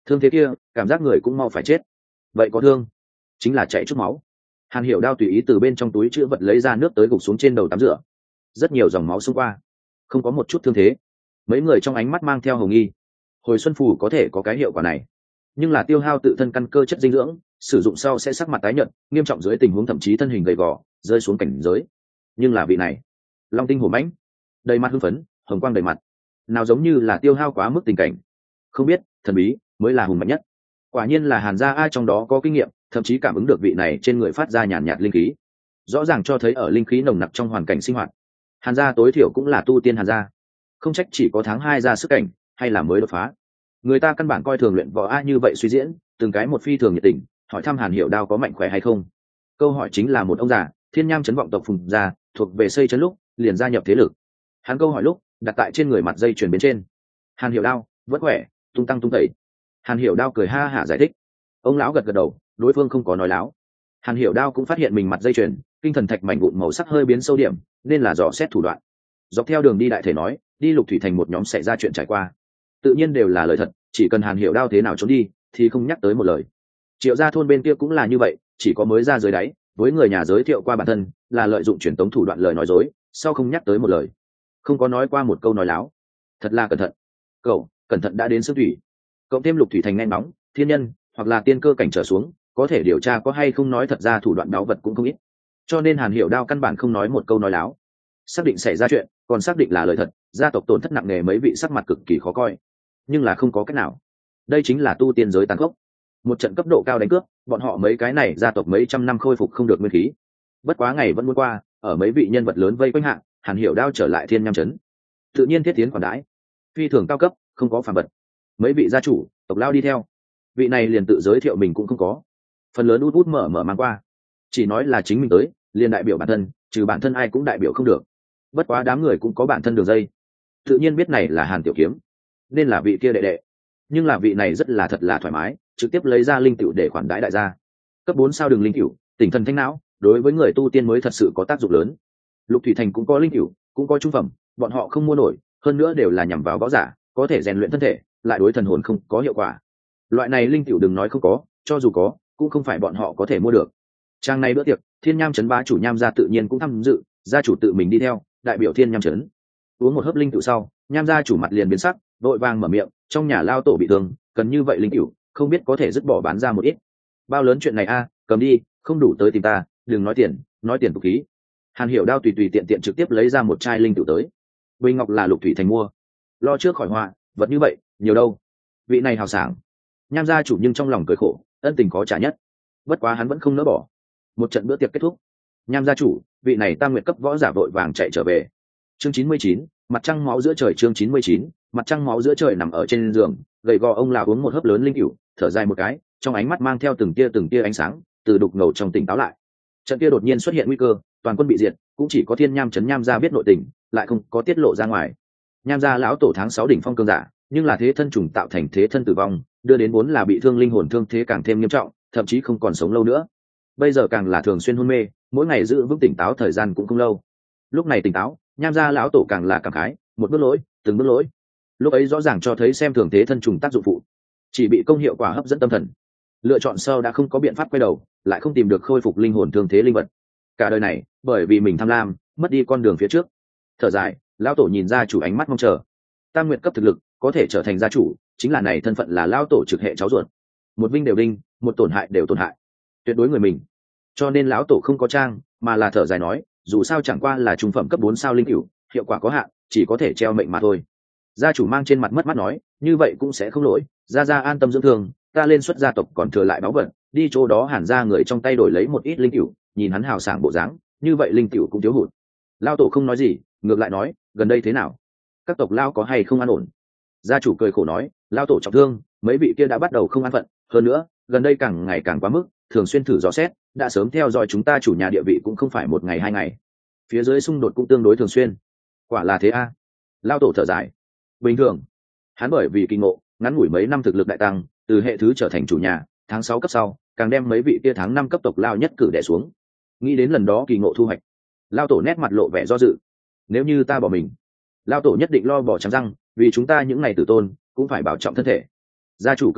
thương thế kia cảm giác người cũng mau phải chết. Vậy có thương? Chính là chạy chút máu. Hàn Hiểu Đao tùy ý từ bên trong túi chữ vật lấy ra nước tới gục xuống trên đầu tắm rửa, rất nhiều dòng máu xông qua, không có một chút thương thế. Mấy người trong ánh mắt mang theo hồng nghi. Hồi xuân phù có thể có cái hiệu quả này, nhưng là tiêu hao tự thân căn cơ chất dinh dưỡng, sử dụng sau sẽ sắc mặt tái nhợt, nghiêm trọng dưới tình huống thậm chí thân hình gầy gò, rơi xuống cảnh giới. Nhưng là vị này, long tinh hổ mãnh, đầy mặt hưng phấn, hồng quang đầy mặt, nào giống như là tiêu hao quá mức tình cảnh. Không biết, thần bí mới là hùng mạnh nhất. Quả nhiên là Hàn gia ai trong đó có kinh nghiệm, thậm chí cảm ứng được vị này trên người phát ra nhàn nhạt linh khí, rõ ràng cho thấy ở linh khí nồng nặc trong hoàn cảnh sinh hoạt. Hàn gia tối thiểu cũng là tu tiên Hàn gia, không trách chỉ có tháng hai ra sức cảnh, hay là mới đột phá. Người ta căn bản coi thường luyện võ a như vậy suy diễn, từng cái một phi thường nhiệt tình, hỏi thăm Hàn Hiểu Đao có mạnh khỏe hay không. Câu hỏi chính là một ông già, Thiên Nham trấn vọng tộc Phùng gia, thuộc về xây trấn lúc liền gia nhập thế lực. Hắn câu hỏi lúc đặt tại trên người mặt dây chuyền bên trên. Hàn Hiểu Đao vẫn khỏe, tung tăng tung tẩy. Hàn Hiểu Đao cười ha hả giải thích. Ông lão gật gật đầu, đối phương không có nói láo. Hàn Hiểu Đao cũng phát hiện mình mặt dây chuyền kinh thần thạch mảnh vụn màu sắc hơi biến sâu điểm, nên là dò xét thủ đoạn. Dọc theo đường đi đại thể nói, đi Lục Thủy thành một nhóm xảy ra chuyện trải qua, tự nhiên đều là lời thật, chỉ cần Hàn Hiểu Đao thế nào trốn đi thì không nhắc tới một lời. Triệu gia thôn bên kia cũng là như vậy, chỉ có mới ra dưới đáy với người nhà giới thiệu qua bản thân, là lợi dụng truyền tống thủ đoạn lời nói dối, sau không nhắc tới một lời, không có nói qua một câu nói láo. Thật là cẩn thận. Cậu cẩn thận đã đến xương thủy, cộng thêm Lục Thủy thành nghe nóng thiên nhân hoặc là tiên cơ cảnh trở xuống, có thể điều tra có hay không nói thật ra thủ đoạn đáo vật cũng không ít, cho nên Hàn Hiểu Đao căn bản không nói một câu nói láo. Xác định xảy ra chuyện, còn xác định là lời thật, gia tộc tổn thất nặng nề, mấy vị sắc mặt cực kỳ khó coi, nhưng là không có cách nào. Đây chính là tu tiên giới tàn khốc, một trận cấp độ cao đánh cướp, bọn họ mấy cái này gia tộc mấy trăm năm khôi phục không được nguyên khí. Bất quá ngày vẫn muốn qua, ở mấy vị nhân vật lớn vây quanh hạ, Hàn Hiểu Đao trở lại Thiên Nham trấn, tự nhiên thiết tiến khoản đãi, phi thường cao cấp, không có phàm vật. Mấy vị gia chủ tộc lao đi theo, vị này liền tự giới thiệu mình cũng không có, phần lớn út út mở mở mang qua, chỉ nói là chính mình tới, liền đại biểu bản thân, trừ bản thân ai cũng đại biểu không được. Bất quá đám người cũng có bản thân đường dây, tự nhiên biết này là Hàn Tiểu Kiếm, nên là vị kia đệ đệ. Nhưng là vị này rất là thật là thoải mái, trực tiếp lấy ra linh cựu để khoản đãi đại gia. Cấp bốn sao đường linh cựu, tỉnh thần thanh não, đối với người tu tiên mới thật sự có tác dụng lớn. Lục Thủy thành cũng có linh cựu, cũng có trung phẩm, bọn họ không mua nổi, hơn nữa đều là nhằm vào võ giả, có thể rèn luyện thân thể, lại đối thần hồn không có hiệu quả. Loại này linh cựu đừng nói không có, cho dù có, cũng không phải bọn họ có thể mua được. Trang này bữa tiệc, Thiên Nham trấn bá chủ Nham gia tự nhiên cũng tham dự, gia chủ tự mình đi theo, đại biểu Thiên Nham trấn. Uống một hớp linh cựu sau, Nham gia chủ mặt liền biến sắc, vội vàng mở miệng, trong nhà lao tổ bị thương, cần như vậy linh cựu, không biết có thể dứt bỏ bán ra một ít. Bao lớn chuyện này a, cầm đi, không đủ tới tìm ta, đừng nói tiền, nói tiền tục khí. Hàn Hiểu Đao tùy tùy tiện tiện trực tiếp lấy ra một chai linh cựu tới. Bình ngọc là Lục Thủy thành mua, lo trước khỏi họa, vật như vậy nhiều đâu. Vị này hào sảng. Nham gia chủ nhưng trong lòng cười khổ, ân tình có trả nhất, bất quá hắn vẫn không nỡ bỏ. Một trận bữa tiệc kết thúc, Nham gia chủ, vị này tam nguyệt cấp võ giả vội vàng chạy trở về. Chương chín mươi chín, mặt trăng máu giữa trời. Chương chín mươi chín, mặt trăng máu giữa trời. Nằm ở trên giường, gầy gò ông lão uống một hớp lớn linh cựu, thở dài một cái, trong ánh mắt mang theo từng tia từng tia ánh sáng, từ đục ngầu trong tỉnh táo lại. Trận kia đột nhiên xuất hiện nguy cơ, toàn quân bị diệt, cũng chỉ có Thiên Nham trấn Nham gia biết nội tình, lại không có tiết lộ ra ngoài. Nham gia lão tổ tháng sáu đỉnh phong cương giả, nhưng là thế thân trùng tạo thành thế thân tử vong, đưa đến vốn là bị thương linh hồn thương thế càng thêm nghiêm trọng, thậm chí không còn sống lâu nữa. Bây giờ càng là thường xuyên hôn mê, mỗi ngày giữ vững tỉnh táo thời gian cũng không lâu. Lúc này tỉnh táo, Nham gia lão tổ càng là cảm khái, một bước lỗi, từng bước lỗi. Lúc ấy rõ ràng cho thấy xem thường thế thân trùng tác dụng phụ, chỉ bị công hiệu quả hấp dẫn tâm thần. Lựa chọn sau đã không có biện pháp quay đầu, lại không tìm được khôi phục linh hồn thương thế linh vật. Cả đời này, bởi vì mình tham lam, mất đi con đường phía trước. Thở dài, lão tổ nhìn ra chủ ánh mắt mong chờ. Tam nguyệt cấp thực lực, có thể trở thành gia chủ, chính là này thân phận là lão tổ trực hệ cháu ruột. Một vinh đều vinh, một tổn hại đều tổn hại. Tuyệt đối người mình. Cho nên lão tổ không có trang, mà là thở dài nói, dù sao chẳng qua là trung phẩm cấp bốn sao linh cửu, hiệu quả có hạn, chỉ có thể treo mệnh mà thôi. Gia chủ mang trên mặt mất mắt nói, như vậy cũng sẽ không lỗi, gia gia an tâm dưỡng thương, ta lên xuất gia tộc còn thừa lại báu vật, đi chỗ đó Hàn ra người trong tay đổi lấy một ít linh cửu, nhìn hắn hào sảng bộ dáng, như vậy linh cửu cũng thiếu hụt. Lão tổ không nói gì, ngược lại nói, gần đây thế nào, các tộc lao có hay không an ổn? Gia chủ cười khổ nói, lão tổ trọng thương, mấy vị kia đã bắt đầu không an phận, hơn nữa gần đây càng ngày càng quá mức, thường xuyên thử dò xét, đã sớm theo dõi chúng ta chủ nhà địa vị cũng không phải một ngày hai ngày, phía dưới xung đột cũng tương đối thường xuyên. Quả là thế a. À? Lão tổ thở dài, bình thường, hắn bởi vì kinh ngộ, ngắn ngủi mấy năm thực lực đại tăng, từ hệ thứ trở thành chủ nhà, tháng sáu cấp sau, càng đem mấy vị kia tháng năm cấp tộc lao nhất cử đè xuống. Nghĩ đến lần đó kỳ ngộ thu hoạch, lão tổ nét mặt lộ vẻ do dự. Nếu như ta bỏ mình, lão tổ nhất định lo bỏ trắng răng, vì chúng ta những ngày tử tôn cũng phải bảo trọng thân thể. Gia chủ cười khổ,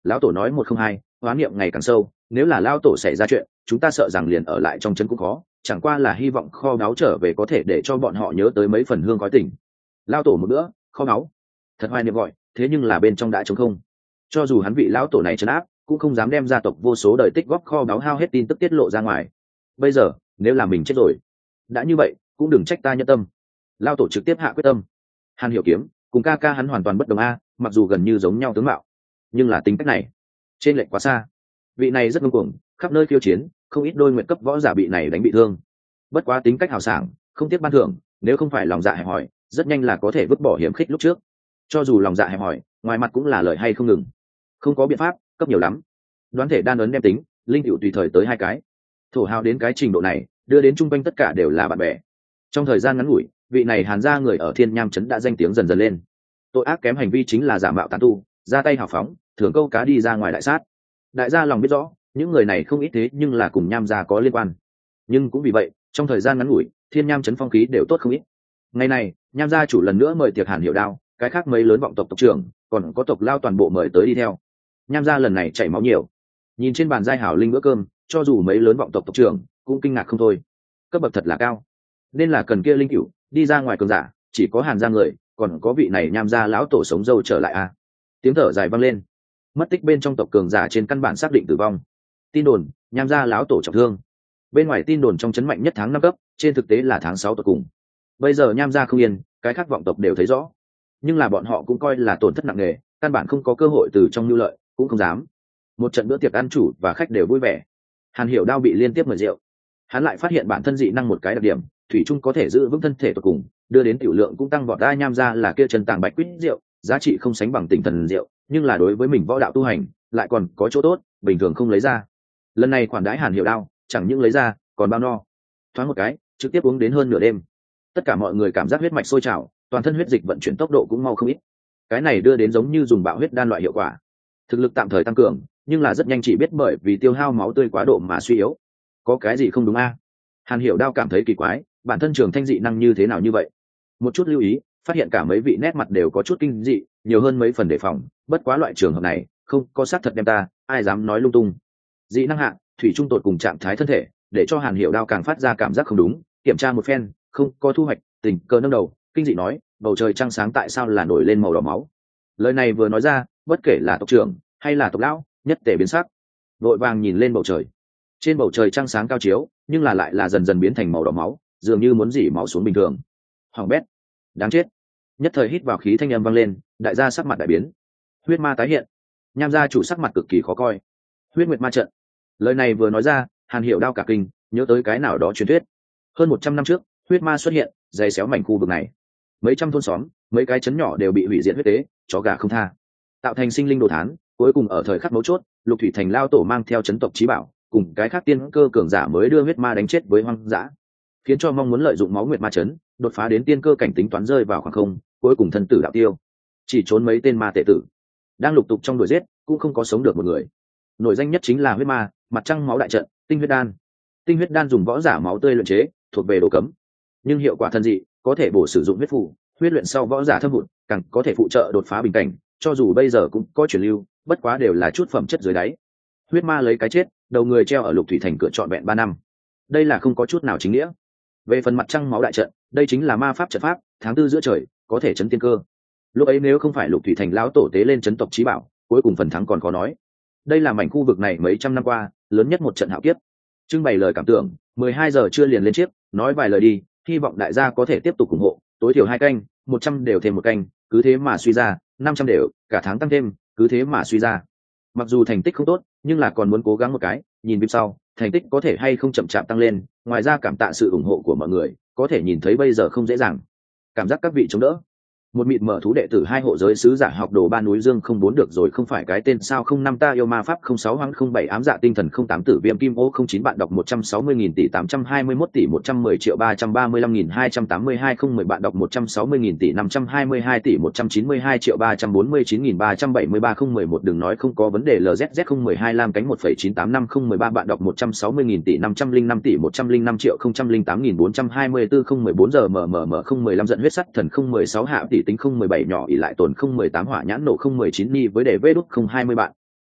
lão tổ nói một không hai, hoán niệm ngày càng sâu, nếu là lão tổ xảy ra chuyện chúng ta sợ rằng liền ở lại trong chân cũng khó, chẳng qua là hy vọng kho báu trở về có thể để cho bọn họ nhớ tới mấy phần hương khói tình. Lão tổ một bữa kho báu thật hoài niệm gọi, thế nhưng là bên trong đã trống không. Cho dù hắn vị lão tổ này trấn áp cũng không dám đem gia tộc vô số đời tích góp kho báu hao hết tin tức tiết lộ ra ngoài. Bây giờ nếu là mình chết rồi, đã như vậy cũng đừng trách ta nhân tâm. Lão tổ trực tiếp hạ quyết tâm. Hàn Hiểu Kiếm cùng ca ca hắn hoàn toàn bất đồng a, mặc dù gần như giống nhau tướng mạo, nhưng là tính cách này trên lệch quá xa. Vị này rất ngông cuồng, khắp nơi khiêu chiến, không ít đôi nguyện cấp võ giả bị này đánh bị thương. Bất quá tính cách hào sảng, không tiếc ban thưởng, nếu không phải lòng dạ hẹp hòi, rất nhanh là có thể vứt bỏ hiểm khích lúc trước. Cho dù lòng dạ hẹp hòi, ngoài mặt cũng là lời hay không ngừng. Không có biện pháp, cấp nhiều lắm. Đoán thể đan ấn đem tính, linh hữu tùy thời tới hai cái. Thổ hào đến cái trình độ này, đưa đến trung quanh tất cả đều là bạn bè. Trong thời gian ngắn ngủi, vị này Hàn gia người ở Thiên Nham trấn đã danh tiếng dần dần lên. Tội ác kém hành vi chính là giả mạo tán tu, ra tay hào phóng, thường câu cá đi ra ngoài đại sát. Đại gia lòng biết rõ, những người này không ít thế nhưng là cùng Nham gia có liên quan. Nhưng cũng vì vậy, trong thời gian ngắn ngủi, Thiên Nham trấn phong khí đều tốt không ít. Ngày này, Nham gia chủ lần nữa mời tiệc Hàn Hiểu Đao, cái khác mấy lớn vọng tộc tộc trưởng, còn có tộc lao toàn bộ mời tới đi theo. Nham gia lần này chảy máu nhiều. Nhìn trên bàn giai hảo linh bữa cơm, cho dù mấy lớn vọng tộc tộc trưởng cũng kinh ngạc không thôi. Cấp bậc thật là cao. Nên là cần kia linh cửu đi ra ngoài cường giả, chỉ có Hàn gia người, còn có vị này Nham gia lão tổ sống dâu trở lại a. À. Tiếng thở dài vang lên. Mất tích bên trong tộc cường giả trên căn bản xác định tử vong. Tin đồn, Nham gia lão tổ trọng thương. Bên ngoài tin đồn trong chấn mạnh nhất tháng năm cấp, trên thực tế là tháng sáu tột cùng. Bây giờ Nham gia không yên, cái khác vọng tộc đều thấy rõ. Nhưng là bọn họ cũng coi là tổn thất nặng nề, căn bản không có cơ hội từ trong nhu lợi, cũng không dám. Một trận bữa tiệc ăn chủ và khách đều vui vẻ. Hàn Hiểu Đao bị liên tiếp mời rượu. Hắn lại phát hiện bản thân dị năng một cái đặc điểm, thủy chung có thể giữ vững thân thể tột cùng, đưa đến tiểu lượng cũng tăng vọt. Ra Nham gia là kia chân tàng bạch quýt rượu, giá trị không sánh bằng tinh thần rượu, nhưng là đối với mình võ đạo tu hành lại còn có chỗ tốt, bình thường không lấy ra. Lần này khoản đãi Hàn Hiểu Đao, chẳng những lấy ra, còn bao no. Thoáng một cái, trực tiếp uống đến hơn nửa đêm. Tất cả mọi người cảm giác huyết mạch sôi trào, toàn thân huyết dịch vận chuyển tốc độ cũng mau không ít. Cái này đưa đến giống như dùng bạo huyết đan loại hiệu quả. Thực lực tạm thời tăng cường, nhưng là rất nhanh chỉ biết bởi vì tiêu hao máu tươi quá độ mà suy yếu. Có cái gì không đúng a? Hàn Hiểu Đao cảm thấy kỳ quái, bản thân trường thanh dị năng như thế nào như vậy? Một chút lưu ý, phát hiện cả mấy vị nét mặt đều có chút kinh dị, nhiều hơn mấy phần đề phòng. Bất quá loại trường hợp này, không có xác thật đem ta, ai dám nói lung tung. Dị năng hạ, thủy trung tột cùng trạng thái thân thể, để cho Hàn Hiểu Đao càng phát ra cảm giác không đúng. Kiểm tra một phen, không có thu hoạch, tình cờ nâng đầu, kinh dị nói, bầu trời trăng sáng tại sao là nổi lên màu đỏ máu? Lời này vừa nói ra, bất kể là tộc trưởng hay là tộc lão, nhất tề biến sắc, vội vàng nhìn lên bầu trời. Trên bầu trời trăng sáng cao chiếu, nhưng là lại là dần dần biến thành màu đỏ máu, dường như muốn dỉ máu xuống bình thường. Hoàng bét, đáng chết! Nhất thời hít vào khí thanh âm vang lên, đại gia sắc mặt đại biến. Huyết ma tái hiện. Nham gia chủ sắc mặt cực kỳ khó coi. Huyết nguyệt ma trận. Lời này vừa nói ra, Hàn Hiểu Đao cả kinh, nhớ tới cái nào đó truyền thuyết. Hơn một trăm năm trước, huyết ma xuất hiện, dày xéo mảnh khu vực này. Mấy trăm thôn xóm, mấy cái trấn nhỏ đều bị hủy diệt huyết tế, chó gà không tha, tạo thành sinh linh đồ thán. Cuối cùng ở thời khắc mấu chốt, Lục Thủy Thành lao tổ mang theo chấn tộc chí bảo, cùng cái khác tiên cơ cường giả mới đưa huyết ma đánh chết với hoang dã, khiến cho mong muốn lợi dụng máu nguyệt ma chấn đột phá đến tiên cơ cảnh tính toán rơi vào khoảng không, cuối cùng thân tử đạo tiêu. Chỉ trốn mấy tên ma tệ tử, đang lục tục trong đuổi giết, cũng không có sống được một người. Nổi danh nhất chính là huyết ma, mặt trăng máu đại trận, tinh huyết đan. Tinh huyết đan dùng võ giả máu tươi luyện chế, thuộc về đồ cấm, nhưng hiệu quả thần dị, có thể bổ sử dụng huyết phù, huyết luyện sau võ giả thâm hụt, càng có thể phụ trợ đột phá bình cảnh. Cho dù bây giờ cũng có truyền lưu, bất quá đều là chút phẩm chất dưới đáy. Huyết ma lấy cái chết, đầu người treo ở Lục Thủy Thành cửa trọn vẹn ba năm. Đây là không có chút nào chính nghĩa. Về phần mặt trăng máu đại trận, đây chính là ma pháp trận pháp, tháng tư giữa trời, có thể chấn tiên cơ. Lúc ấy nếu không phải Lục Thủy Thành lão tổ tế lên chấn tộc chí bảo, cuối cùng phần thắng còn có nói. Đây là mảnh khu vực này mấy trăm năm qua lớn nhất một trận hạo kiếp. Trưng bày lời cảm tưởng, mười hai giờ chưa liền lên chiếc, nói vài lời đi, hy vọng đại gia có thể tiếp tục ủng hộ, tối thiểu hai canh, một trăm đều thêm một canh, cứ thế mà suy ra, năm trăm đều, cả tháng tăng thêm, cứ thế mà suy ra. Mặc dù thành tích không tốt, nhưng là còn muốn cố gắng một cái, nhìn bịp sau, thành tích có thể hay không chậm chạp tăng lên. Ngoài ra cảm tạ sự ủng hộ của mọi người, có thể nhìn thấy bây giờ không dễ dàng. Cảm giác các vị chống đỡ. Một mịt mở thú đệ tử hai hộ giới sứ giả học đồ ba núi dương không bốn được rồi không phải cái tên sao không năm ta yêu ma pháp không sáu hoang không bảy ám dạ tinh thần không tám tử viêm kim ô không chín bạn đọc một trăm sáu mươi nghìn tỷ tám trăm hai mươi mốt tỷ một trăm mười triệu ba trăm ba mươi lăm nghìn hai trăm tám mươi hai không mười bạn đọc một trăm sáu mươi nghìn tỷ năm trăm hai mươi hai tỷ một trăm chín mươi hai triệu ba trăm bốn mươi chín nghìn ba trăm bảy mươi ba không mười một đừng nói không có vấn đề lzz không mười hai lam cánh một phẩy chín tám năm không mười ba bạn đọc một trăm sáu mươi nghìn tỷ năm trăm linh năm tỷ một trăm linh năm triệu không trăm linh tám nghìn bốn trăm hai mươi tư không mười bốn giờ mmm không mười lăm giận huyết sắt thần không mười sáu hạ tỷ tính không mười bảy nhỏ ỉ lại tồn không mười tám hỏa nhãn nổ không mười chín ni với đề vê đúc không hai mươi bạn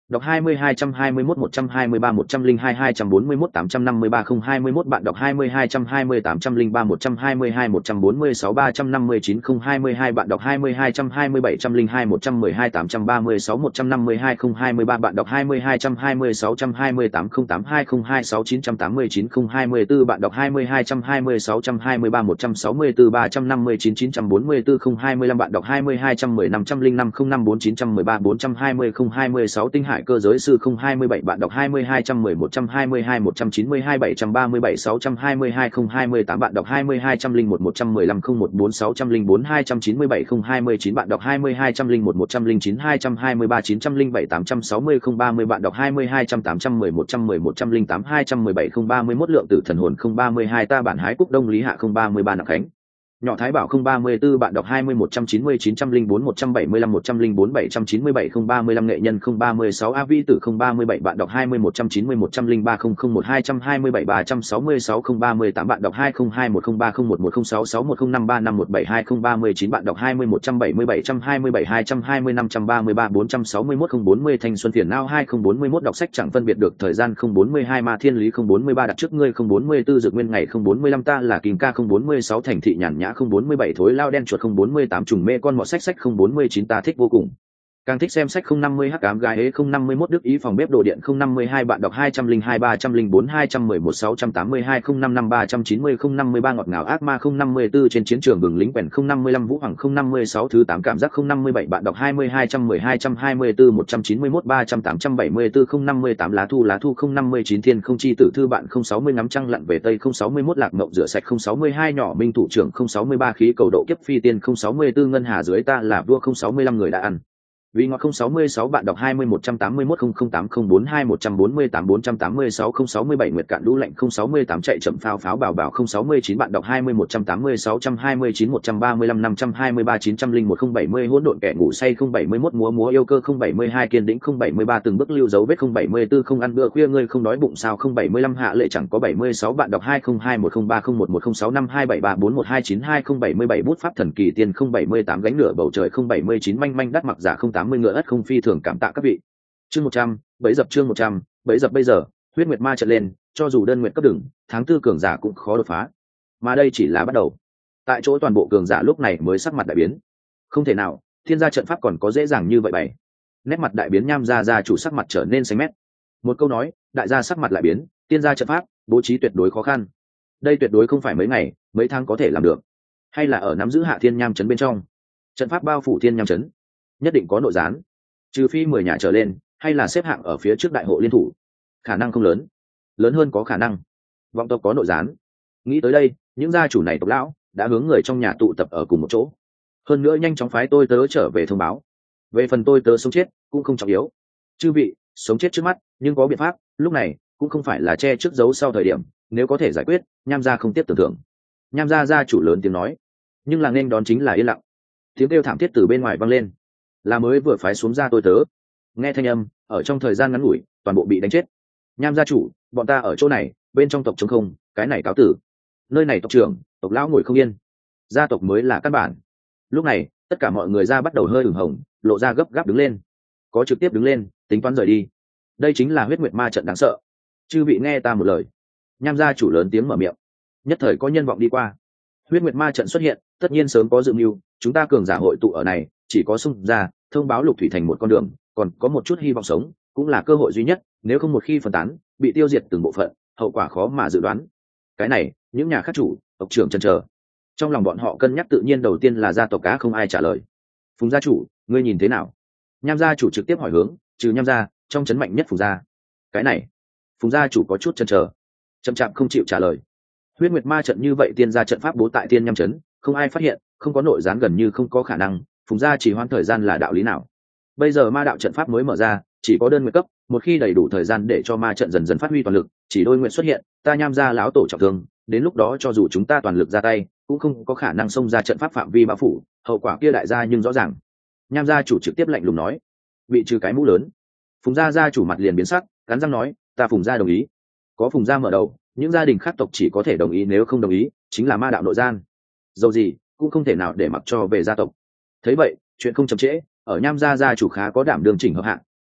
Đọc hai mươi hai trăm hai mươi mốt một trăm hai mươi ba một trăm linh hai hai trăm bốn mươi mốt tám trăm năm mươi ba không hai mươi mốt bạn đọc hai mươi hai trăm hai mươi tám trăm linh ba một trăm hai mươi hai một trăm bốn mươi sáu ba trăm năm mươi chín không hai mươi hai bạn đọc hai mươi hai trăm hai mươi bảy trăm linh hai một trăm mười hai tám trăm ba mươi sáu một trăm năm mươi hai không hai mươi ba bạn đọc hai mươi hai trăm hai mươi sáu trăm hai mươi tám không tám hai không hai sáu chín trăm tám mươi chín không hai mươi tư bạn đọc hai mươi hai trăm hai mươi sáu trăm hai mươi ba một trăm sáu mươi tư ba trăm năm mươi chín chín trăm bốn mươi tư không hai mươi lăm bạn đọc hai mươi hai trăm mười năm trăm linh năm không năm bốn chín trăm mười ba bốn trăm hai mươi không hai mươi sáu tinh hải cơ giới sư không hai mươi bảy bạn đọc hai mươi hai trăm mười một trăm hai mươi hai một trăm chín mươi hai bảy trăm ba mươi bảy sáu trăm hai mươi hai không hai mươi tám bạn đọc hai mươi hai trăm linh một một trăm mười lăm không một bốn sáu trăm linh bốn hai trăm chín mươi bảy không hai mươi chín bạn đọc hai mươi hai trăm linh một một trăm linh chín hai trăm hai mươi ba chín trăm linh bảy tám trăm sáu mươi không ba mươi bạn đọc hai mươi hai trăm tám trăm mười một trăm mười một trăm linh tám hai trăm mười bảy không ba mươi mốt lượng tử thần hồn không ba mươi hai ta bản hái cúc đông lý hạ không ba mươi ba nặng khánh nhỏ thái bảo không ba mươi tư bạn đọc hai mươi một trăm chín mươi chín trăm linh bốn một trăm bảy mươi lăm một trăm linh bốn bảy trăm chín mươi bảy không ba mươi lăm nghệ nhân không ba mươi sáu a vi tử không ba mươi bảy bạn đọc hai mươi một trăm chín mươi một trăm linh ba không không một hai trăm hai mươi bảy ba trăm sáu mươi sáu không ba mươi tám bạn đọc hai không hai một không ba không một một không sáu sáu một không năm ba năm một bảy hai không ba mươi chín bạn đọc hai mươi một trăm bảy mươi bảy trăm hai mươi bảy hai trăm hai mươi năm trăm ba mươi ba bốn trăm sáu mươi mốt không bốn mươi thanh xuân phiền não hai không bốn mươi mốt đọc sách chẳng phân biệt được thời gian không bốn mươi hai ma thiên lý không bốn mươi ba đặt trước ngươi không bốn mươi tư dược nguyên ngày không bốn mươi lăm ta là kim ca không bốn mươi sáu thành thị nhàn nhã không bốn mươi bảy thối lao đen chuột không bốn mươi tám trùng mê con mọt sách sách không bốn mươi chín ta thích vô cùng càng thích xem sách không năm mươi hắc ám gái ế không năm mươi mốt đức ý phòng bếp đồ điện không năm mươi hai bạn đọc hai trăm linh hai ba trăm linh bốn hai trăm mười một sáu trăm tám mươi hai không năm năm ba trăm chín mươi không năm mươi ba ngọt ngào ác ma không năm mươi tư trên chiến trường bừng lính quèn không năm mươi lăm vũ hoàng không năm mươi sáu thứ tám cảm giác không năm mươi bảy bạn đọc hai mươi hai trăm mười hai trăm hai mươi tư một trăm chín mươi mốt ba trăm tám trăm bảy mươi tư không năm mươi tám lá thu lá thu không năm mươi chín thiên không chi tử thư bạn không sáu mươi ngắm trăng lặn về tây không sáu mươi mốt lạc mộng rửa sạch không sáu mươi hai nhỏ minh thủ trưởng không sáu mươi ba khí cầu độ kiếp phi tiên không sáu mươi tư ngân hà dưới ta là vua không sáu mươi lăm người đã ăn vì ngọt không sáu mươi sáu bạn đọc hai mươi một trăm tám mươi mốt không không tám không bốn hai một trăm bốn mươi tám bốn trăm tám mươi sáu không sáu mươi bảy nguyệt cạn lũ lạnh không sáu mươi tám chạy chậm phao pháo bảo bảo không sáu mươi chín bạn đọc hai mươi một trăm tám mươi sáu trăm hai mươi chín một trăm ba mươi lăm năm trăm hai mươi ba chín trăm linh một không bảy mươi hỗn độn kẻ ngủ say không bảy mươi mốt múa múa yêu cơ không bảy mươi hai kiên đĩnh không bảy mươi ba từng bước lưu dấu vết không bảy mươi tư không ăn bữa khuya ngươi không đói bụng sao không bảy mươi lăm hạ lệ chẳng có bảy mươi sáu bạn đọc hai không hai một không ba không một một không sáu năm hai bảy ba bốn một hai chín hai không bảy mươi bảy bút pháp thần kỳ tiên không bảy mươi tám gánh nửa bầu trời không bảy mươi chín manh manh đắt mặc giả không tám mươi ngựa ất không phi thường cảm tạ các vị chương một trăm bẫy dập chương một trăm bẫy dập bây giờ huyết nguyệt ma trận lên cho dù đơn nguyệt cấp đường tháng tư cường giả cũng khó đột phá mà đây chỉ là bắt đầu tại chỗ toàn bộ cường giả lúc này mới sắc mặt đại biến không thể nào thiên gia trận pháp còn có dễ dàng như vậy bày nét mặt đại biến nham gia gia chủ sắc mặt trở nên xanh mét một câu nói đại gia sắc mặt lại biến thiên gia trận pháp bố trí tuyệt đối khó khăn đây tuyệt đối không phải mấy ngày mấy tháng có thể làm được hay là ở nắm giữ hạ thiên nham trấn bên trong trận pháp bao phủ thiên nham trấn nhất định có nội gián trừ phi mười nhà trở lên hay là xếp hạng ở phía trước đại hộ liên thủ khả năng không lớn lớn hơn có khả năng vọng tộc có nội gián nghĩ tới đây những gia chủ này tộc lão đã hướng người trong nhà tụ tập ở cùng một chỗ hơn nữa nhanh chóng phái tôi tớ trở về thông báo về phần tôi tớ sống chết cũng không trọng yếu chư vị sống chết trước mắt nhưng có biện pháp lúc này cũng không phải là che trước giấu sau thời điểm nếu có thể giải quyết nham gia không tiếp tưởng thưởng nham gia gia chủ lớn tiếng nói nhưng là nên đón chính là yên lặng tiếng kêu thảm thiết từ bên ngoài vang lên là mới vừa phái xuống ra tôi tớ nghe thanh âm ở trong thời gian ngắn ngủi toàn bộ bị đánh chết nham gia chủ bọn ta ở chỗ này bên trong tộc chống không cái này cáo tử nơi này tộc trưởng tộc lão ngồi không yên gia tộc mới là căn bản lúc này tất cả mọi người ra bắt đầu hơi ửng hồng lộ ra gấp gáp đứng lên có trực tiếp đứng lên tính toán rời đi đây chính là huyết nguyệt ma trận đáng sợ chư vị nghe ta một lời nham gia chủ lớn tiếng mở miệng nhất thời có nhân vọng đi qua huyết nguyệt ma trận xuất hiện tất nhiên sớm có dự mưu chúng ta cường giả hội tụ ở này chỉ có xung ra thông báo lục thủy thành một con đường còn có một chút hy vọng sống cũng là cơ hội duy nhất nếu không một khi phân tán bị tiêu diệt từng bộ phận hậu quả khó mà dự đoán cái này những nhà khác chủ tộc trưởng chần chờ trong lòng bọn họ cân nhắc tự nhiên đầu tiên là gia tộc cá không ai trả lời phùng gia chủ ngươi nhìn thế nào nham gia chủ trực tiếp hỏi hướng trừ nham gia trong chấn mạnh nhất phùng gia cái này phùng gia chủ có chút chần chờ chậm chạp không chịu trả lời huyết nguyệt ma trận như vậy tiên gia trận pháp bố tại tiên nham chấn không ai phát hiện không có nội gián gần như không có khả năng phùng gia chỉ hoãn thời gian là đạo lý nào bây giờ ma đạo trận pháp mới mở ra chỉ có đơn nguyện cấp một khi đầy đủ thời gian để cho ma trận dần dần phát huy toàn lực chỉ đôi nguyện xuất hiện ta nham ra láo tổ trọng thương đến lúc đó cho dù chúng ta toàn lực ra tay cũng không có khả năng xông ra trận pháp phạm vi bao phủ hậu quả kia đại gia nhưng rõ ràng nham gia chủ trực tiếp lạnh lùng nói bị trừ cái mũ lớn phùng gia gia chủ mặt liền biến sắc cắn răng nói ta phùng gia đồng ý có phùng gia mở đầu những gia đình khác tộc chỉ có thể đồng ý nếu không đồng ý chính là ma đạo nội gian dầu gì cũng không thể nào để mặc cho về gia tộc thấy vậy chuyện không chậm trễ ở nham gia gia chủ khá có đảm đường chỉnh hợp hạng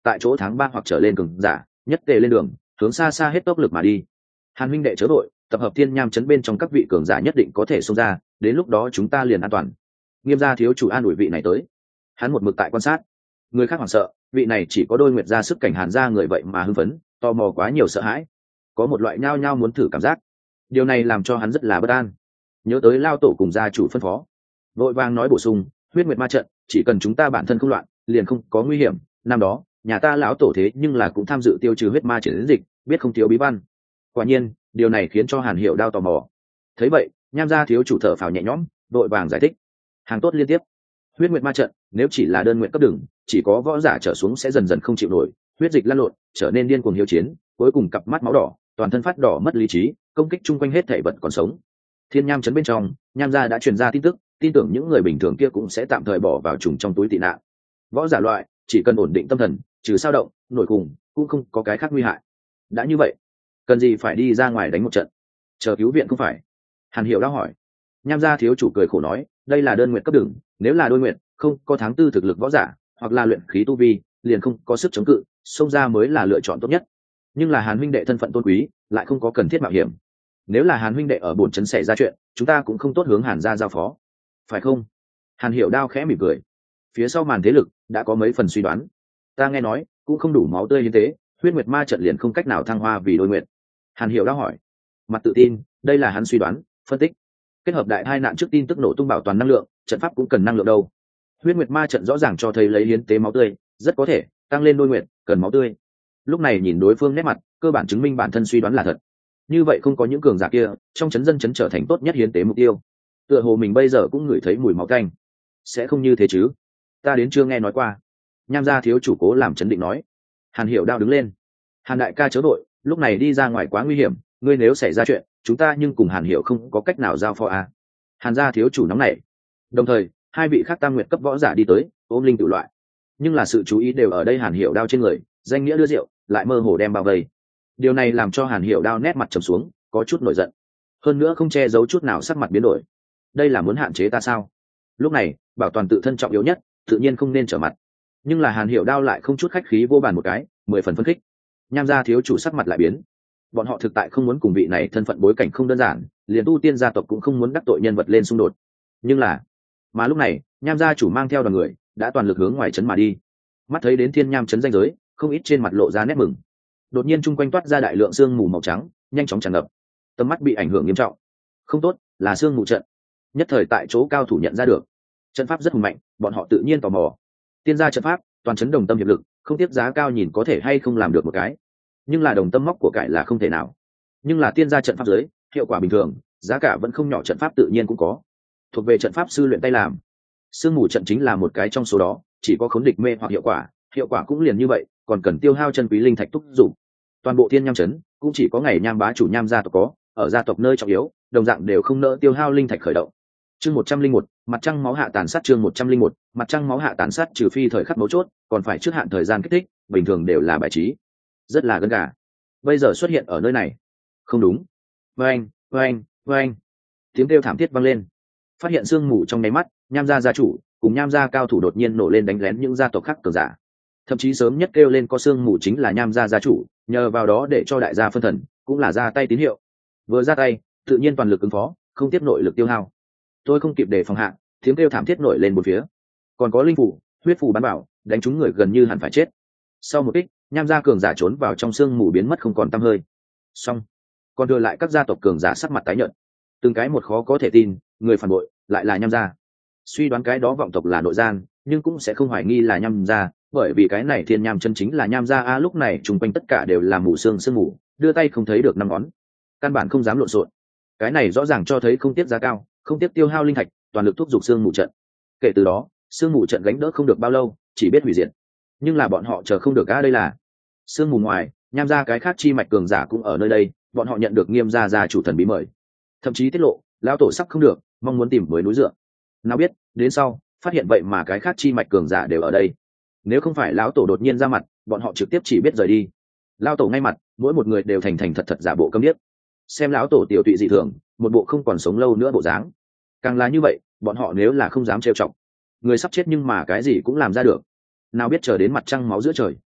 tại chỗ tháng ba hoặc trở lên cường giả nhất tề lên đường hướng xa xa hết tốc lực mà đi. Hàn huynh đệ chớ đội, tập hợp thiên nham chấn bên trong các vị cường giả nhất định có thể xông ra, đến lúc đó chúng ta liền an toàn. Nghiêm gia thiếu chủ an ủi vị này tới. Hắn một mực tại quan sát, người khác hoảng sợ, vị này chỉ có đôi nguyệt ra sức cảnh Hàn gia người vậy mà hưng phấn, tò mò quá nhiều sợ hãi, có một loại nhao nhao muốn thử cảm giác. Điều này làm cho hắn rất là bất an. Nhớ tới lao tổ cùng gia chủ phân phó, vội vàng nói bổ sung, huyết nguyệt ma trận, chỉ cần chúng ta bản thân không loạn, liền không có nguy hiểm. Năm đó, nhà ta lão tổ thế nhưng là cũng tham dự tiêu trừ huyết ma chiến dịch, biết không thiếu bí văn. Quả nhiên, điều này khiến cho Hàn Hiểu Đao tò mò. Thấy vậy, Nham gia thiếu chủ thở phào nhẹ nhõm, vội vàng giải thích. Hàng tốt liên tiếp. Huyết nguyệt ma trận, nếu chỉ là đơn nguyện cấp đường, chỉ có võ giả trở xuống sẽ dần dần không chịu nổi, huyết dịch lăn lộn, trở nên điên cuồng hiếu chiến, cuối cùng cặp mắt máu đỏ, toàn thân phát đỏ mất lý trí, công kích chung quanh hết thảy vật còn sống. Thiên Nham trấn bên trong, Nham gia đã truyền ra tin tức, tin tưởng những người bình thường kia cũng sẽ tạm thời bỏ vào trùng trong túi tị nạn. Võ giả loại, chỉ cần ổn định tâm thần, trừ sao động, nổi cùng, cũng không có cái khác nguy hại. Đã như vậy, cần gì phải đi ra ngoài đánh một trận, chờ cứu viện không phải? Hàn Hiểu Đao hỏi. Nham gia thiếu chủ cười khổ nói, đây là đơn nguyện cấp đường, nếu là đôi nguyện, không có tháng tư thực lực võ giả, hoặc là luyện khí tu vi, liền không có sức chống cự, xông ra mới là lựa chọn tốt nhất. Nhưng là Hàn huynh đệ thân phận tôn quý, lại không có cần thiết mạo hiểm. Nếu là Hàn huynh đệ ở bổn trấn xảy ra chuyện, chúng ta cũng không tốt hướng Hàn gia giao phó, phải không? Hàn Hiểu Đao khẽ mỉm cười. Phía sau màn thế lực đã có mấy phần suy đoán. Ta nghe nói, cũng không đủ máu tươi hiến tế, huyết nguyệt ma trận liền không cách nào thăng hoa vì đôi nguyện. Hàn Hiểu Đao hỏi. Mặt tự tin, đây là hắn suy đoán, phân tích. Kết hợp đại hai nạn trước tin tức nổ tung bảo toàn năng lượng, trận pháp cũng cần năng lượng đâu. Huyết nguyệt ma trận rõ ràng cho thấy lấy hiến tế máu tươi, rất có thể tăng lên đôi nguyện, cần máu tươi. Lúc này nhìn đối phương nét mặt, cơ bản chứng minh bản thân suy đoán là thật. Như vậy không có những cường giả kia, trong chấn dân chấn trở thành tốt nhất hiến tế mục tiêu. Tựa hồ mình bây giờ cũng ngửi thấy mùi máu tanh. Sẽ không như thế chứ? Ta đến chưa nghe nói qua. Nham gia thiếu chủ cố làm chấn định nói. Hàn Hiểu Đao đứng lên. Hàn đại ca chớ đội, lúc này đi ra ngoài quá nguy hiểm, ngươi nếu xảy ra chuyện, chúng ta nhưng cùng Hàn Hiểu không có cách nào giao phó à. Hàn gia thiếu chủ nóng nảy. Đồng thời, hai vị khác tam nguyện cấp võ giả đi tới, ôm linh tự loại. Nhưng là sự chú ý đều ở đây Hàn Hiểu Đao trên người, danh nghĩa đưa rượu, lại mơ hồ đem bao vây. Điều này làm cho Hàn Hiểu Đao nét mặt trầm xuống, có chút nổi giận. Hơn nữa không che giấu chút nào sắc mặt biến đổi. Đây là muốn hạn chế ta sao? Lúc này, bảo toàn tự thân trọng yếu nhất, tự nhiên không nên trở mặt. Nhưng là Hàn Hiểu Đao lại không chút khách khí vô bàn một cái, mười phần phân khích. Nham gia thiếu chủ sắc mặt lại biến. Bọn họ thực tại không muốn cùng vị này thân phận bối cảnh không đơn giản, liền tu tiên gia tộc cũng không muốn đắc tội nhân vật lên xung đột. Nhưng là, mà lúc này, Nham gia chủ mang theo đoàn người, đã toàn lực hướng ngoài trấn mà đi. Mắt thấy đến Thiên Nham trấn danh giới, không ít trên mặt lộ ra nét mừng. Đột nhiên chung quanh toát ra đại lượng sương mù màu trắng, nhanh chóng tràn ngập. Tầm mắt bị ảnh hưởng nghiêm trọng. Không tốt, là sương mù trận. Nhất thời tại chỗ cao thủ nhận ra được. Trận pháp rất hùng mạnh, bọn họ tự nhiên tò mò. Tiên gia trận pháp, toàn trấn đồng tâm hiệp lực, không tiếp giá cao nhìn có thể hay không làm được một cái. Nhưng là đồng tâm móc của cải là không thể nào. Nhưng là tiên gia trận pháp giới, hiệu quả bình thường, giá cả vẫn không nhỏ, trận pháp tự nhiên cũng có. Thuộc về trận pháp sư luyện tay làm. Sương mù trận chính là một cái trong số đó, chỉ có khống địch mê hoặc hiệu quả, hiệu quả cũng liền như vậy, còn cần tiêu hao chân quý linh thạch thúc dụng. Toàn bộ Thiên Nham trấn cũng chỉ có ngày Nham bá chủ Nham gia tộc có, ở gia tộc nơi trọng yếu, đồng dạng đều không nỡ tiêu hao linh thạch khởi động. Chương một trăm linh một, mặt trăng máu hạ tàn sát. Chương một trăm linh một, mặt trăng máu hạ tàn sát, trừ phi thời khắc mấu chốt, còn phải trước hạn thời gian kích thích, bình thường đều là bài trí. Rất là gân gà. Bây giờ xuất hiện ở nơi này, không đúng. Oeng, oeng, oeng. Tiếng kêu thảm thiết vang lên. Phát hiện sương mù trong nháy mắt, Nham gia gia chủ cùng Nham gia cao thủ đột nhiên nổ lên đánh lén những gia tộc khác cường giả. Thậm chí sớm nhất kêu lên có sương mù chính là Nham gia gia chủ, nhờ vào đó để cho đại gia phân thần, cũng là ra tay tín hiệu. Vừa ra tay, tự nhiên toàn lực ứng phó, không tiếp nội lực tiêu hao. Tôi không kịp để phòng hạ, tiếng kêu thảm thiết nổi lên một phía. Còn có linh phủ, huyết phù bán bảo, đánh trúng người gần như hẳn phải chết. Sau một kích, Nham gia cường giả trốn vào trong sương mù biến mất không còn tăm hơi. Xong, còn đưa lại các gia tộc cường giả sắc mặt tái nhợt. Từng cái một khó có thể tin, người phản bội lại là Nham gia. Suy đoán cái đó vọng tộc là nội gian, nhưng cũng sẽ không hoài nghi là Nham gia, bởi vì cái này Thiên Nham chân chính là Nham gia a. Lúc này chung quanh tất cả đều là mù sương sương mù, đưa tay không thấy được năm ngón, căn bản không dám lộn xộn. Cái này rõ ràng cho thấy không tiếp giá cao, không tiếp tiêu hao linh thạch, toàn lực thúc giục sương mù trận. Kể từ đó, sương mù trận gánh đỡ không được bao lâu, chỉ biết hủy diệt. Nhưng là bọn họ chờ không được a. Đây là sương mù ngoài, Nham gia cái khác chi mạch cường giả cũng ở nơi đây, bọn họ nhận được Nghiêm gia gia chủ thần bí mời, thậm chí tiết lộ lão tổ sắp không được, mong muốn tìm với núi dựa. Nào biết đến sau phát hiện vậy mà cái khác chi mạch cường giả đều ở đây. Nếu không phải lão tổ đột nhiên ra mặt, bọn họ trực tiếp chỉ biết rời đi. Lão tổ ngay mặt, mỗi một người đều thành thành thật thật giả bộ câm điếc, xem lão tổ tiểu tụy dị thường, một bộ không còn sống lâu nữa bộ dáng. Càng là như vậy, bọn họ nếu là không dám trêu chọc người sắp chết nhưng mà cái gì cũng làm ra được. Nào biết chờ đến mặt trăng máu giữa trời,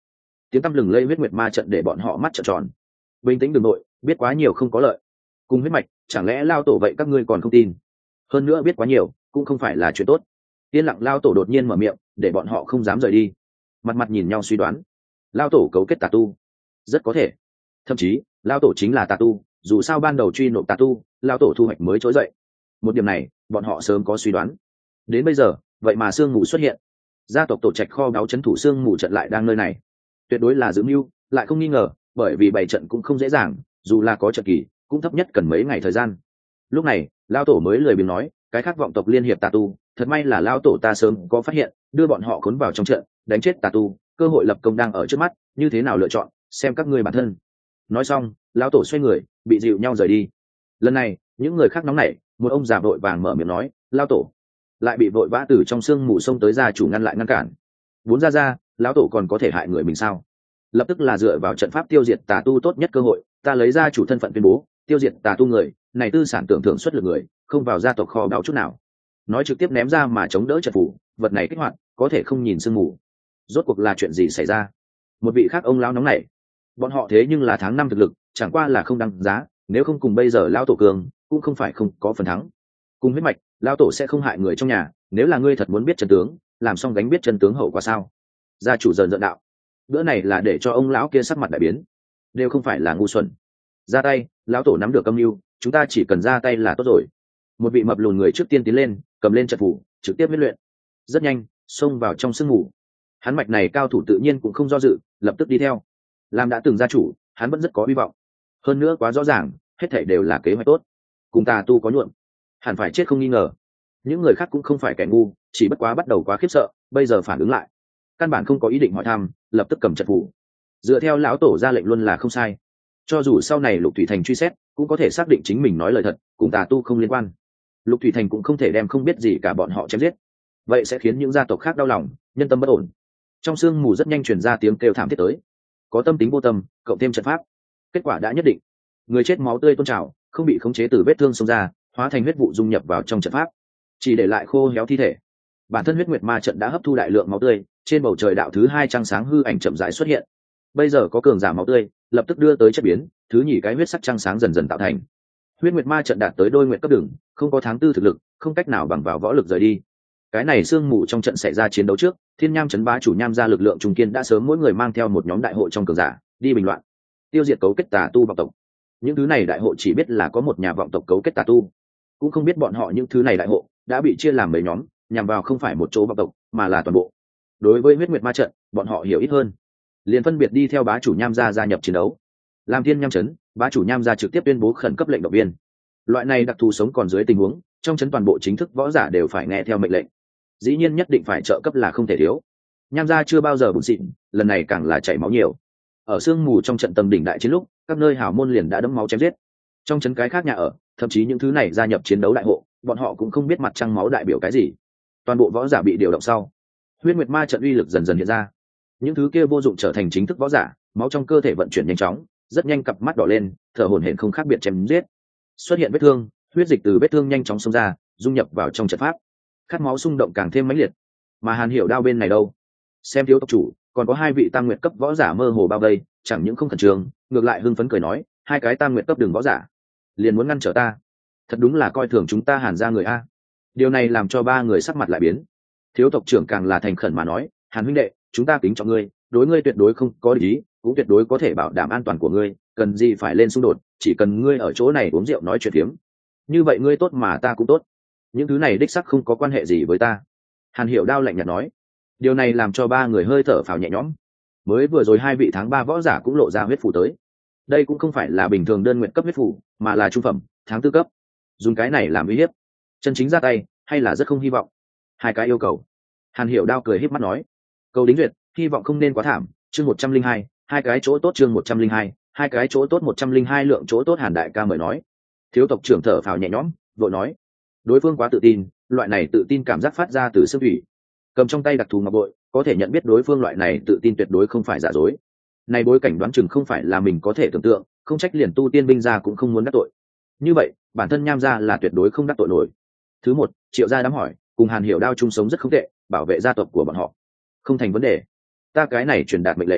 tiếng tăm lừng lây huyết nguyệt ma trận để bọn họ mắt trợn tròn. Bình tĩnh đừng nội, biết quá nhiều không có lợi. Cùng huyết mạch, chẳng lẽ lao tổ vậy các ngươi còn không tin? Hơn nữa biết quá nhiều cũng không phải là chuyện tốt. Yên lặng lao tổ đột nhiên mở miệng, để bọn họ không dám rời đi. Mặt mặt nhìn nhau suy đoán, lao tổ cấu kết tà tu, rất có thể. Thậm chí lao tổ chính là tà tu, dù sao ban đầu truy nộp tà tu, lao tổ thu hoạch mới trỗi dậy. Một điểm này bọn họ sớm có suy đoán. Đến bây giờ vậy mà sương mù xuất hiện, gia tộc tổ trạch kho báu chấn thủ sương mù trận lại đang nơi này, tuyệt đối là dự mưu, lại không nghi ngờ, bởi vì bảy trận cũng không dễ dàng, dù là có trận kỳ cũng thấp nhất cần mấy ngày thời gian. Lúc này lao tổ mới lười biếng nói, cái khác vọng tộc liên hiệp tà tu, thật may là lao tổ ta sớm có phát hiện, đưa bọn họ khốn vào trong trận, đánh chết tà tu, cơ hội lập công đang ở trước mắt, như thế nào lựa chọn, xem các ngươi bản thân. Nói xong lao tổ xoay người, bị dịu nhau rời đi. Lần này những người khác nóng nảy, một ông già vội vàng mở miệng nói, lao tổ, lại bị vội vã từ trong sương mù sông tới gia chủ ngăn lại ngăn cản. Vốn ra ra lão tổ còn có thể hại người mình sao? Lập tức là dựa vào trận pháp tiêu diệt tà tu tốt nhất cơ hội, ta lấy gia chủ thân phận tuyên bố tiêu diệt tà tu người này, tư sản tưởng thưởng xuất lực người không vào gia tộc kho báu chút nào. Nói trực tiếp ném ra mà chống đỡ trận phủ, vật này kích hoạt có thể không nhìn sương mù. Rốt cuộc là chuyện gì xảy ra? Một vị khác ông lão nóng nảy, bọn họ thế nhưng là tháng năm thực lực, chẳng qua là không đăng giá, nếu không cùng bây giờ lão tổ cường cũng không phải không có phần thắng. Cùng huyết mạch lão tổ sẽ không hại người trong nhà, nếu là ngươi thật muốn biết chân tướng, làm xong gánh biết chân tướng hậu quả sao? Gia chủ dần dần đạo, bữa này là để cho ông lão kia sắc mặt đại biến, đều không phải là ngu xuẩn. Ra tay, lão tổ nắm được âm mưu, chúng ta chỉ cần ra tay là tốt rồi. Một vị mập lùn người trước tiên tiến lên, cầm lên trận phủ trực tiếp huấn luyện, rất nhanh xông vào trong sương mù. Hắn mạch này cao thủ tự nhiên cũng không do dự, lập tức đi theo. Làm đã từng gia chủ, hắn vẫn rất có hy vọng, hơn nữa quá rõ ràng, hết thảy đều là kế hoạch tốt. Cùng tà tu có nhuộm, hẳn phải chết không nghi ngờ. Những người khác cũng không phải kẻ ngu, chỉ bất quá bắt đầu quá khiếp sợ, bây giờ phản ứng lại, căn bản không có ý định hỏi thăm, lập tức cầm trận phủ. Dựa theo lão tổ ra lệnh luôn là không sai, cho dù sau này Lục Thủy Thành truy xét, cũng có thể xác định chính mình nói lời thật, cùng tà tu không liên quan. Lục Thủy Thành cũng không thể đem không biết gì cả bọn họ chém giết, vậy sẽ khiến những gia tộc khác đau lòng, nhân tâm bất ổn. Trong sương mù rất nhanh truyền ra tiếng kêu thảm thiết tới, có tâm tính vô tâm, cộng thêm trận pháp, kết quả đã nhất định. Người chết máu tươi tôn trào, không bị khống chế từ vết thương xông ra, hóa thành huyết vụ dung nhập vào trong trận pháp, chỉ để lại khô héo thi thể. Bản thân huyết nguyệt ma trận đã hấp thu đại lượng máu tươi, trên bầu trời đạo thứ hai trăng sáng hư ảnh chậm rãi xuất hiện. Bây giờ có cường giả máu tươi, lập tức đưa tới chất biến, thứ nhì cái huyết sắc trăng sáng dần dần tạo thành. Huyết nguyệt ma trận đạt tới đôi nguyệt cấp đường, không có tháng tư thực lực, không cách nào bằng vào võ lực rời đi. Cái này sương mù trong trận xảy ra chiến đấu trước, Thiên Nham trấn bá chủ Nham gia lực lượng trung kiên đã sớm mỗi người mang theo một nhóm đại hội trong cường giả đi bình loạn, tiêu diệt cấu kết tà tu vọng tộc. Những thứ này đại hội chỉ biết là có một nhà vọng tộc cấu kết tà tu, cũng không biết bọn họ những thứ này đại hội đã bị chia làm mấy nhóm, nhằm vào không phải một chỗ vọng tộc, mà là toàn bộ. Đối với huyết nguyệt ma trận, bọn họ hiểu ít hơn, liền phân biệt đi theo bá chủ Nham gia gia nhập chiến đấu. Làm Thiên Nham trấn, bá chủ Nham gia trực tiếp tuyên bố khẩn cấp lệnh động viên. Loại này đặc thù sống còn dưới tình huống, trong trấn toàn bộ chính thức võ giả đều phải nghe theo mệnh lệnh. Dĩ nhiên nhất định phải trợ cấp là không thể thiếu. Nham gia chưa bao giờ bùn xịn, lần này càng là chảy máu nhiều. Ở sương mù trong trận tầm đỉnh đại chiến lúc, các nơi hào môn liền đã đẫm máu chém giết. Trong trấn cái khác nhà ở, thậm chí những thứ này gia nhập chiến đấu đại hộ, bọn họ cũng không biết mặt trăng máu đại biểu cái gì. Toàn bộ võ giả bị điều động sau, huyết nguyệt ma trận uy lực dần dần hiện ra. Những thứ kia vô dụng trở thành chính thức võ giả, máu trong cơ thể vận chuyển nhanh chóng, rất nhanh cặp mắt đỏ lên, thở hổn hển không khác biệt chém giết. Xuất hiện vết thương, huyết dịch từ vết thương nhanh chóng xông ra, dung nhập vào trong trận pháp. Khát máu xung động càng thêm mãnh liệt. Mà Hàn Hiểu Đao bên này đâu? Xem thiếu tộc chủ, còn có hai vị tam nguyệt cấp võ giả mơ hồ bao vây, chẳng những không khẩn trương, ngược lại hưng phấn cười nói, hai cái tam nguyệt cấp đường võ giả, liền muốn ngăn trở ta. Thật đúng là coi thường chúng ta Hàn gia người a. Điều này làm cho ba người sắc mặt lại biến. Thiếu tộc trưởng càng là thành khẩn mà nói, Hàn huynh đệ, chúng ta kính trọng ngươi, đối ngươi tuyệt đối không có ý, cũng tuyệt đối có thể bảo đảm an toàn của ngươi, cần gì phải lên xung đột, chỉ cần ngươi ở chỗ này uống rượu nói chuyện phiếm. Như vậy ngươi tốt mà ta cũng tốt. Những thứ này đích sắc không có quan hệ gì với ta. Hàn Hiểu Đao lạnh nhạt nói. Điều này làm cho ba người hơi thở phào nhẹ nhõm. Mới vừa rồi hai vị tháng ba võ giả cũng lộ ra huyết phù tới. Đây cũng không phải là bình thường đơn nguyện cấp huyết phù, mà là trung phẩm tháng tư cấp. Dùng cái này làm uy hiếp, chân chính ra tay hay là rất không hy vọng. Hai cái yêu cầu. Hàn Hiểu Đao cười híp mắt nói. Cầu đính duyệt, hy vọng không nên quá thảm. Chương một trăm linh hai, hai cái chỗ tốt. Chương một trăm linh hai, hai cái chỗ tốt. Một trăm linh hai lượng chỗ tốt. Hàn đại ca mời nói. Thiếu tộc trưởng thở phào nhẹ nhõm, vội nói. Đối phương quá tự tin, loại này tự tin cảm giác phát ra từ xương thủy. Cầm trong tay đặc thù ngọc bội, có thể nhận biết đối phương loại này tự tin tuyệt đối không phải giả dối. Này bối cảnh đoán chừng không phải là mình có thể tưởng tượng, không trách liền tu tiên binh gia cũng không muốn đắc tội. Như vậy, bản thân Nham gia là tuyệt đối không đắc tội nổi. Thứ một, Triệu gia đám hỏi, cùng Hàn Hiểu Đao chung sống rất không tệ, bảo vệ gia tộc của bọn họ, không thành vấn đề. Ta cái này truyền đạt mệnh lệnh.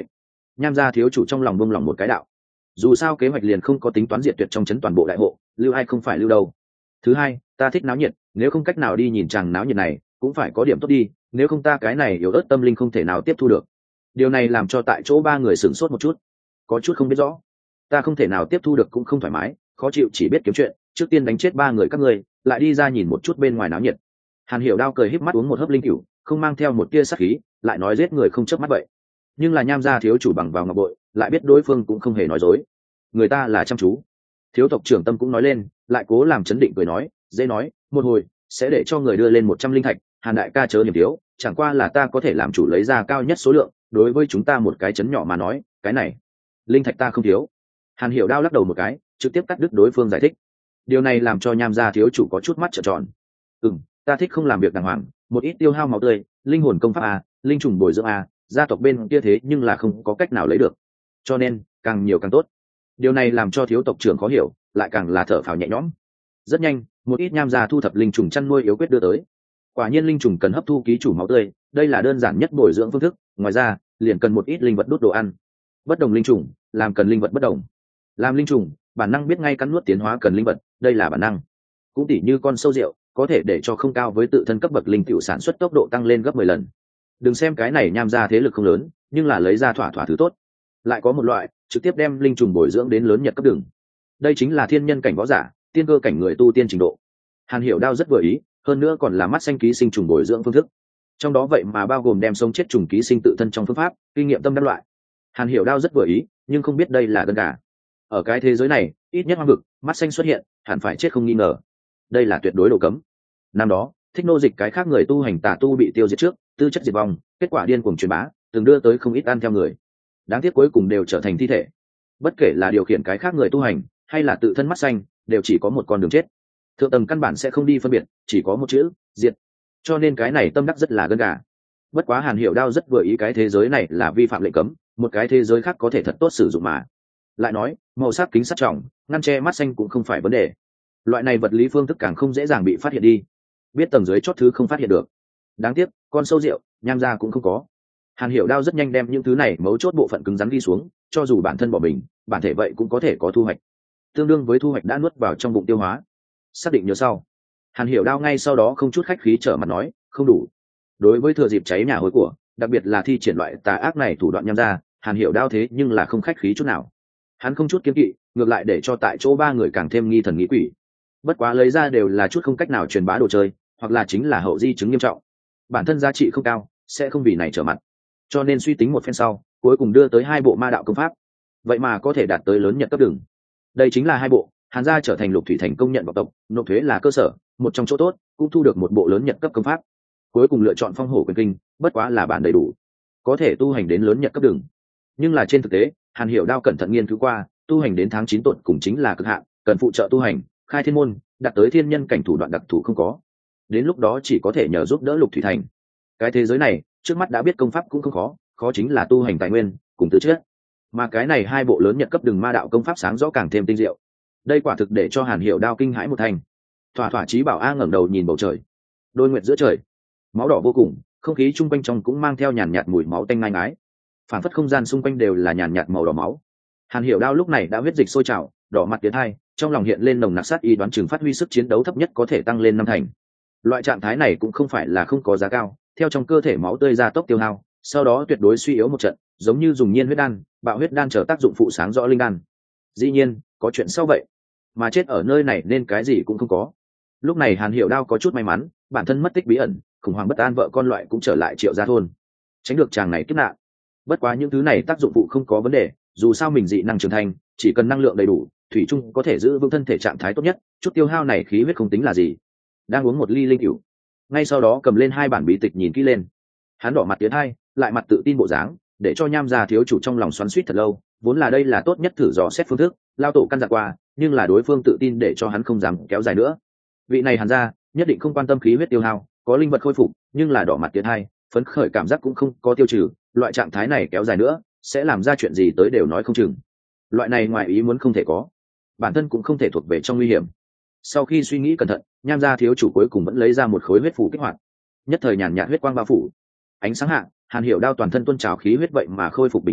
nham gia thiếu chủ trong lòng bông lòng một cái đạo. Dù sao kế hoạch liền không có tính toán diệt tuyệt trong chấn toàn bộ đại hộ, lưu ai không phải lưu đâu. Thứ hai, ta thích náo nhiệt, nếu không cách nào đi nhìn chàng náo nhiệt này cũng phải có điểm tốt đi, nếu không ta cái này yếu ớt tâm linh không thể nào tiếp thu được. Điều này làm cho tại chỗ ba người sửng sốt một chút, có chút không biết rõ. Ta không thể nào tiếp thu được cũng không thoải mái, khó chịu chỉ biết kiếm chuyện, trước tiên đánh chết ba người các ngươi, lại đi ra nhìn một chút bên ngoài náo nhiệt. Hàn Hiểu Đao cười híp mắt uống một hớp linh cửu, không mang theo một tia sát khí, lại nói giết người không chớp mắt vậy. Nhưng là nham gia thiếu chủ bằng vào ngọc bội, lại biết đối phương cũng không hề nói dối. Người ta là chăm chú. Thiếu tộc trưởng Tâm cũng nói lên, lại cố làm chấn định cười nói, dễ nói, một hồi sẽ để cho người đưa lên một trăm linh thạch, Hàn đại ca chớ niềm thiếu, chẳng qua là ta có thể làm chủ lấy ra cao nhất số lượng, đối với chúng ta một cái chấn nhỏ mà nói, cái này, linh thạch ta không thiếu. Hàn Hiểu Đao lắc đầu một cái, trực tiếp cắt đứt đối phương giải thích. Điều này làm cho nham gia thiếu chủ có chút mắt trợn tròn. Ừm, ta thích không làm việc đàng hoàng, một ít tiêu hao máu tươi, linh hồn công pháp a, linh trùng bồi dưỡng a, gia tộc bên kia thế nhưng là không có cách nào lấy được, cho nên càng nhiều càng tốt. Điều này làm cho thiếu tộc trưởng khó hiểu, lại càng là thở phào nhẹ nhõm. Rất nhanh, một ít nham gia thu thập linh trùng chăn nuôi yếu quyết đưa tới. Quả nhiên linh trùng cần hấp thu ký chủ máu tươi, đây là đơn giản nhất bồi dưỡng phương thức, ngoài ra liền cần một ít linh vật đốt đồ ăn. Bất đồng linh trùng làm cần linh vật bất đồng. Làm linh trùng bản năng biết ngay cắn nuốt tiến hóa cần linh vật, đây là bản năng. Cũng tỉ như con sâu rượu có thể để cho không cao với tự thân cấp bậc linh tiểu sản xuất tốc độ tăng lên gấp mười lần. Đừng xem cái này nham gia thế lực không lớn, nhưng là lấy ra thỏa thỏa thứ tốt. Lại có một loại trực tiếp đem linh trùng bồi dưỡng đến lớn nhật cấp đường, đây chính là thiên nhân cảnh võ giả, tiên cơ cảnh người tu tiên trình độ. Hàn Hiểu Đao rất vừa ý, hơn nữa còn là mắt xanh ký sinh trùng bồi dưỡng phương thức, trong đó vậy mà bao gồm đem sống chết trùng ký sinh tự thân trong phương pháp, kinh nghiệm tâm đắc loại. Hàn Hiểu Đao rất vừa ý, nhưng không biết đây là gân gà. Ở cái thế giới này, ít nhất hoang vực, mắt xanh xuất hiện, hẳn phải chết không nghi ngờ. Đây là tuyệt đối đồ cấm. Năm đó, thích nô dịch cái khác người tu hành tà tu bị tiêu diệt trước, tư chất diệt vong, kết quả điên cuồng truyền bá, từng đưa tới không ít ăn theo người. Đáng tiếc cuối cùng đều trở thành thi thể. Bất kể là điều khiển cái khác người tu hành, hay là tự thân mắt xanh, đều chỉ có một con đường chết. Thượng tầng căn bản sẽ không đi phân biệt, chỉ có một chữ, diệt. Cho nên cái này tâm đắc rất là gân gà. Bất quá Hàn Hiểu Đao rất vừa ý cái thế giới này là vi phạm lệnh cấm, một cái thế giới khác có thể thật tốt sử dụng mà. Lại nói, màu sắc kính sắt trọng, ngăn che mắt xanh cũng không phải vấn đề. Loại này vật lý phương thức càng không dễ dàng bị phát hiện đi. Biết tầng dưới chót thứ không phát hiện được. Đáng tiếc, con sâu rượu, nham gia cũng không có. Hàn Hiểu Đao rất nhanh đem những thứ này mấu chốt bộ phận cứng rắn ghi xuống, cho dù bản thân bỏ mình, bản thể vậy cũng có thể có thu hoạch. Tương đương với thu hoạch đã nuốt vào trong bụng tiêu hóa. Xác định nhớ sau. Hàn Hiểu Đao ngay sau đó không chút khách khí trở mặt nói, không đủ. Đối với thừa dịp cháy nhà hối của, đặc biệt là thi triển loại tà ác này thủ đoạn nham gia, Hàn Hiểu Đao thế nhưng là không khách khí chút nào. Hắn không chút kiêng kỵ, ngược lại để cho tại chỗ ba người càng thêm nghi thần nghĩ quỷ. Bất quá lấy ra đều là chút không cách nào truyền bá đồ chơi, hoặc là chính là hậu di chứng nghiêm trọng. Bản thân giá trị không cao, sẽ không vì này trở mặt. Cho nên suy tính một phen sau, cuối cùng đưa tới hai bộ ma đạo công pháp. Vậy mà có thể đạt tới lớn nhật cấp đường. Đây chính là hai bộ, Hàn gia trở thành Lục Thủy Thành công nhận vọng tộc, nộp thuế là cơ sở, một trong chỗ tốt, cũng thu được một bộ lớn nhật cấp công pháp. Cuối cùng lựa chọn Phong Hổ Quyền Kinh, bất quá là bản đầy đủ, có thể tu hành đến lớn nhật cấp đường. Nhưng là trên thực tế, Hàn Hiểu Đao cẩn thận nghiên cứu qua, tu hành đến tháng chín tuần cùng chính là cực hạn, cần phụ trợ tu hành, khai thiên môn, đạt tới thiên nhân cảnh thủ đoạn đặc thù không có. Đến lúc đó chỉ có thể nhờ giúp đỡ Lục Thủy Thành. Cái thế giới này, trước mắt đã biết công pháp cũng không khó, khó chính là tu hành tài nguyên, cùng tư chất. Mà cái này hai bộ lớn nhật cấp đường ma đạo công pháp sáng rõ càng thêm tinh diệu. Đây quả thực để cho Hàn Hiểu Đao kinh hãi một thành. Thỏa thỏa chí bảo a ngẩng đầu nhìn bầu trời, đôi nguyệt giữa trời, máu đỏ vô cùng, không khí chung quanh trong cũng mang theo nhàn nhạt mùi máu tanh ngai ngái, phản phất không gian xung quanh đều là nhàn nhạt màu đỏ máu. Hàn Hiểu Đao lúc này đã huyết dịch sôi trào, đỏ mặt tiến hai, trong lòng hiện lên nồng nặc sát ý, đoán chừng phát huy sức chiến đấu thấp nhất có thể tăng lên năm thành. Loại trạng thái này cũng không phải là không có giá cao, theo trong cơ thể máu tươi ra tốc tiêu hao, sau đó tuyệt đối suy yếu một trận, giống như dùng nhiên huyết đan, bạo huyết đan trở tác dụng phụ sáng rõ linh đan. Dĩ nhiên, có chuyện sau vậy, mà chết ở nơi này nên cái gì cũng không có. Lúc này Hàn Hiểu Đao có chút may mắn, bản thân mất tích bí ẩn, khủng hoảng bất an vợ con loại cũng trở lại Triệu gia thôn, tránh được chàng này kiếp nạn. Bất quá những thứ này tác dụng phụ không có vấn đề, dù sao mình dị năng trưởng thành, chỉ cần năng lượng đầy đủ, thủy chung có thể giữ vững thân thể trạng thái tốt nhất, chút tiêu hao này khí huyết không tính là gì. Đang uống một ly linh cửu, ngay sau đó cầm lên hai bản bí tịch nhìn kỹ lên. Hắn đỏ mặt tiến hai, lại mặt tự tin bộ dáng, để cho nham gia thiếu chủ trong lòng xoắn xuýt thật lâu. Vốn là đây là tốt nhất thử dò xét phương thức, lao tổ căn dặn qua, nhưng là đối phương tự tin để cho hắn không dám kéo dài nữa. Vị này Hàn gia nhất định không quan tâm khí huyết tiêu hao, có linh vật khôi phục, nhưng là đỏ mặt tiến hai, phấn khởi cảm giác cũng không có tiêu trừ, loại trạng thái này kéo dài nữa sẽ làm ra chuyện gì tới đều nói không chừng. Loại này ngoài ý muốn không thể có, bản thân cũng không thể thuộc về trong nguy hiểm. Sau khi suy nghĩ cẩn thận, nham gia thiếu chủ cuối cùng vẫn lấy ra một khối huyết phù kích hoạt. Nhất thời nhàn nhạt huyết quang bao phủ, ánh sáng hạ, Hàn Hiểu Đao toàn thân tuôn trào khí huyết vậy mà khôi phục bình tĩnh,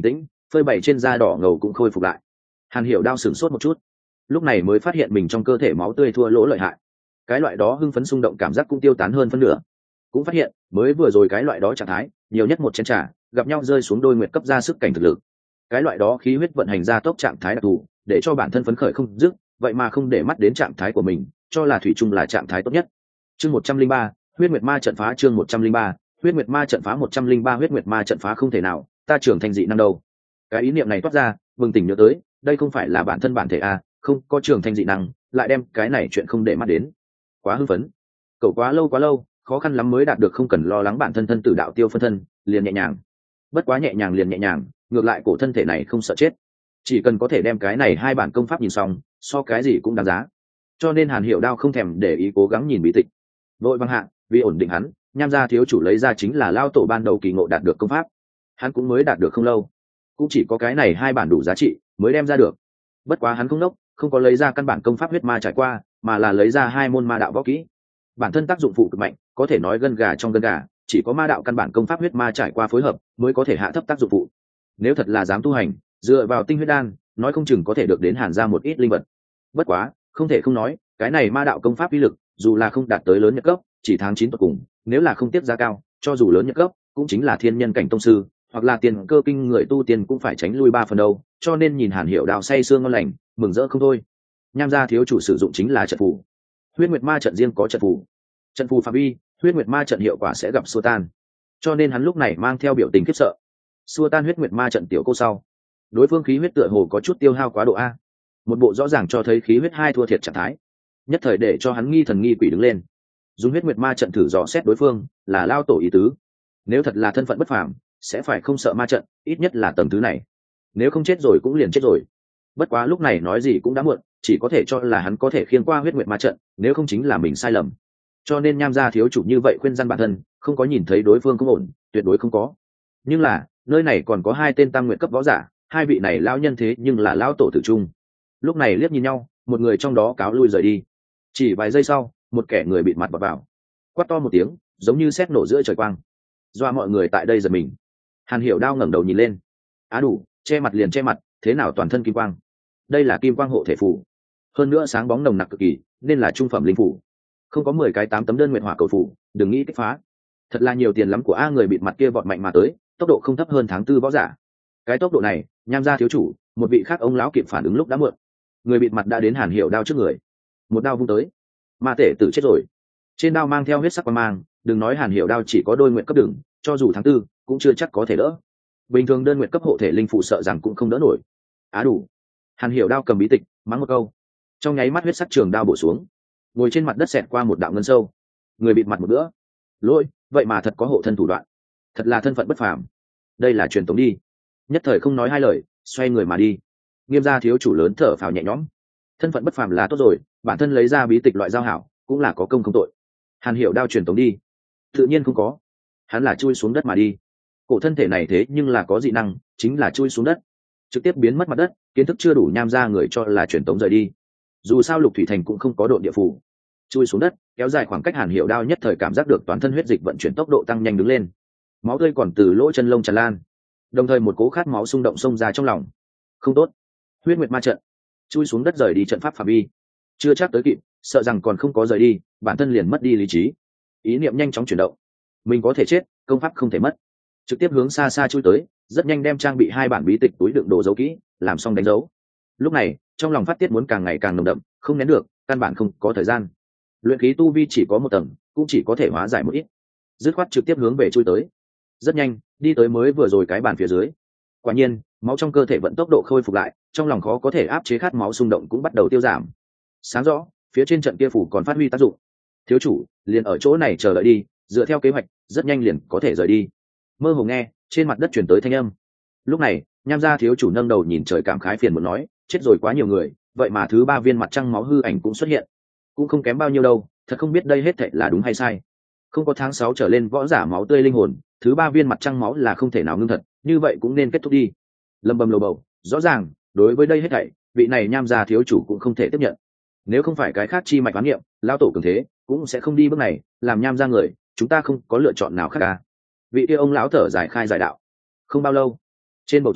phơi bày trên da đỏ ngầu cũng khôi phục lại. Hàn Hiểu Đao sửng sốt một chút, lúc này mới phát hiện mình trong cơ thể máu tươi thua lỗ lợi hại, cái loại đó hưng phấn xung động cảm giác cũng tiêu tán hơn phân nửa. Cũng phát hiện mới vừa rồi cái loại đó trạng thái nhiều nhất một chén trà gặp nhau rơi xuống đôi nguyệt cấp ra sức cảnh thực lực, cái loại đó khí huyết vận hành ra tốc trạng thái đặc thù để cho bản thân phấn khởi không dứt, vậy mà không để mắt đến trạng thái của mình, cho là thủy chung là trạng thái tốt nhất. Chương một trăm linh ba, huyết nguyệt ma trận phá. Chương một trăm linh ba, huyết nguyệt ma trận phá. một trăm linh ba huyết nguyệt ma trận phá. Không thể nào, ta trưởng thành dị năng đâu? Cái ý niệm này toát ra, bừng tỉnh nhớ tới, đây không phải là bản thân bản thể à, không có trưởng thành dị năng, lại đem cái này chuyện không để mắt đến. Quá hưng phấn, cậu quá lâu quá lâu, khó khăn lắm mới đạt được không cần lo lắng bản thân thân tử đạo tiêu phân thân, liền nhẹ nhàng. Bất quá nhẹ nhàng liền nhẹ nhàng, ngược lại cổ thân thể này không sợ chết, chỉ cần có thể đem cái này hai bản công pháp nhìn xong, so cái gì cũng đáng giá. Cho nên Hàn Hiểu Đao không thèm để ý cố gắng nhìn bí tịch, vội băng hạ, vì ổn định hắn, Nham gia thiếu chủ lấy ra chính là lao tổ ban đầu kỳ ngộ đạt được công pháp, hắn cũng mới đạt được không lâu, cũng chỉ có cái này hai bản đủ giá trị mới đem ra được. Bất quá hắn không nốc, không có lấy ra căn bản công pháp huyết ma trải qua, mà là lấy ra hai môn ma đạo võ kỹ, bản thân tác dụng phụ cực mạnh, có thể nói gân gà trong gân gà, chỉ có ma đạo căn bản công pháp huyết ma trải qua phối hợp mới có thể hạ thấp tác dụng phụ. Nếu thật là dám tu hành, dựa vào tinh huyết đan, nói không chừng có thể được đến Hàn gia một ít linh vật. Bất quá không thể không nói, cái này ma đạo công pháp uy lực dù là không đạt tới lớn nhất cấp, chỉ tháng chín tột cùng, nếu là không tiếp giá cao, cho dù lớn nhất cấp cũng chính là thiên nhân cảnh tông sư hoặc là tiền cơ kinh người tu tiên cũng phải tránh lui ba phần đâu. Cho nên nhìn Hàn Hiểu Đao say sương ngon lành, mừng rỡ không thôi. Nham gia thiếu chủ sử dụng chính là trận phù, huyết nguyệt ma trận riêng có trận phù, trận phù phạm vi huyết nguyệt ma trận hiệu quả sẽ gặp xua tan, cho nên hắn lúc này mang theo biểu tình khiếp sợ. Xua tan huyết nguyệt ma trận tiểu cô sau, đối phương khí huyết tựa hồ có chút tiêu hao quá độ a, một bộ rõ ràng cho thấy khí huyết hai thua thiệt trạng thái, nhất thời để cho hắn nghi thần nghi quỷ đứng lên. Dùng huyết nguyệt ma trận thử dò xét đối phương là lao tổ ý tứ, nếu thật là thân phận bất phàm sẽ phải không sợ ma trận, ít nhất là tầng thứ này, nếu không chết rồi cũng liền chết rồi. Bất quá lúc này nói gì cũng đã muộn, chỉ có thể cho là hắn có thể khiêng qua huyết nguyệt ma trận, nếu không chính là mình sai lầm. Cho nên Nham gia thiếu chủ như vậy khuyên răn bản thân, không có nhìn thấy đối phương không ổn, tuyệt đối không có. Nhưng là nơi này còn có hai tên tam nguyện cấp võ giả, hai vị này lão nhân thế nhưng là lão tổ tử trung. Lúc này liếc nhìn nhau, một người trong đó cáo lui rời đi. Chỉ vài giây sau, một kẻ người bịt mặt bật vào, quát to một tiếng, giống như sét nổ giữa trời quang, doa mọi người tại đây giật mình. Hàn Hiểu Đao ngẩng đầu nhìn lên, á đủ, che mặt liền che mặt, thế nào toàn thân kim quang? Đây là kim quang hộ thể phù, hơn nữa sáng bóng nồng nặc cực kỳ, nên là trung phẩm linh phù. Không có mười cái tám tấm đơn nguyện hỏa cầu phù, đừng nghĩ kích phá. Thật là nhiều tiền lắm của a. Người bịt mặt kia vọt mạnh mà tới, tốc độ không thấp hơn tháng tư võ giả. Cái tốc độ này, Nham gia thiếu chủ, một vị khác ông lão kịp phản ứng lúc đã muộn. Người bịt mặt đã đến Hàn Hiểu Đao trước người, một đao vung tới, ma tể tử chết rồi. Trên đao mang theo huyết sắc quang mang, đừng nói Hàn Hiểu Đao chỉ có đôi nguyện cấp đường, cho dù tháng tư cũng chưa chắc có thể đỡ. Bình thường đơn nguyện cấp hộ thể linh phụ sợ rằng cũng không đỡ nổi. Á đủ. Hàn Hiểu Đao cầm bí tịch, mắng một câu, trong nháy mắt huyết sắc trường đao bổ xuống, ngồi trên mặt đất xẹt qua một đạo ngân sâu. Người bịt mặt một bữa, lỗi, vậy mà thật có hộ thân thủ đoạn, thật là thân phận bất phàm, đây là truyền thống đi. Nhất thời không nói hai lời, xoay người mà đi. Nghiêm gia thiếu chủ lớn thở phào nhẹ nhõm, thân phận bất phàm là tốt rồi, bản thân lấy ra bí tịch loại giao hảo cũng là có công không tội. Hàn Hiểu Đao truyền thống đi, tự nhiên không có, hắn là chui xuống đất mà đi. Cổ thân thể này thế nhưng là có dị năng, chính là chui xuống đất, trực tiếp biến mất mặt đất, kiến thức chưa đủ Nham gia người cho là truyền thống rời đi. Dù sao Lục Thủy Thành cũng không có độ địa phủ, chui xuống đất kéo dài khoảng cách, Hàn Hiểu Đao nhất thời cảm giác được toàn thân huyết dịch vận chuyển tốc độ tăng nhanh đứng lên, máu tươi còn từ lỗ chân lông tràn lan, đồng thời một cố khát máu xung động xông ra trong lòng. Không tốt, huyết nguyệt ma trận, chui xuống đất rời đi trận pháp phạm vi, chưa chắc tới kịp, sợ rằng còn không có rời đi, bản thân liền mất đi lý trí, ý niệm nhanh chóng chuyển động, mình có thể chết, công pháp không thể mất, trực tiếp hướng xa xa chui tới, rất nhanh đem trang bị hai bản bí tịch túi đựng đồ giấu kỹ làm xong đánh dấu. Lúc này trong lòng phát tiết muốn càng ngày càng nồng đậm, không nén được, căn bản không có thời gian. Luyện khí tu vi chỉ có một tầng, cũng chỉ có thể hóa giải một ít, dứt khoát trực tiếp hướng về chui tới. Rất nhanh đi tới mới vừa rồi cái bàn phía dưới, quả nhiên máu trong cơ thể vận tốc độ khôi phục lại, trong lòng khó có thể áp chế khát máu xung động cũng bắt đầu tiêu giảm. Sáng rõ phía trên trận kia phủ còn phát huy tác dụng. Thiếu chủ liền ở chỗ này chờ đợi đi, dựa theo kế hoạch rất nhanh liền có thể rời đi. Mơ hồ nghe trên mặt đất chuyển tới thanh âm. Lúc này Nham gia thiếu chủ nâng đầu nhìn trời cảm khái phiền muốn nói, chết rồi quá nhiều người, vậy mà thứ ba viên mặt trăng máu hư ảnh cũng xuất hiện, cũng không kém bao nhiêu đâu, thật không biết đây hết thệ là đúng hay sai. Không có tháng sáu trở lên võ giả máu tươi linh hồn, thứ ba viên mặt trăng máu là không thể nào ngưng thật, như vậy cũng nên kết thúc đi. Lâm bầm lầu bầu, rõ ràng đối với đây hết thảy, vị này Nham gia thiếu chủ cũng không thể tiếp nhận. Nếu không phải cái khác chi mạch quán niệm, lao tổ cường thế cũng sẽ không đi bước này, làm Nham gia người chúng ta không có lựa chọn nào khác cả. Vị kia ông lão thở dài khai giải đạo. Không bao lâu trên bầu trời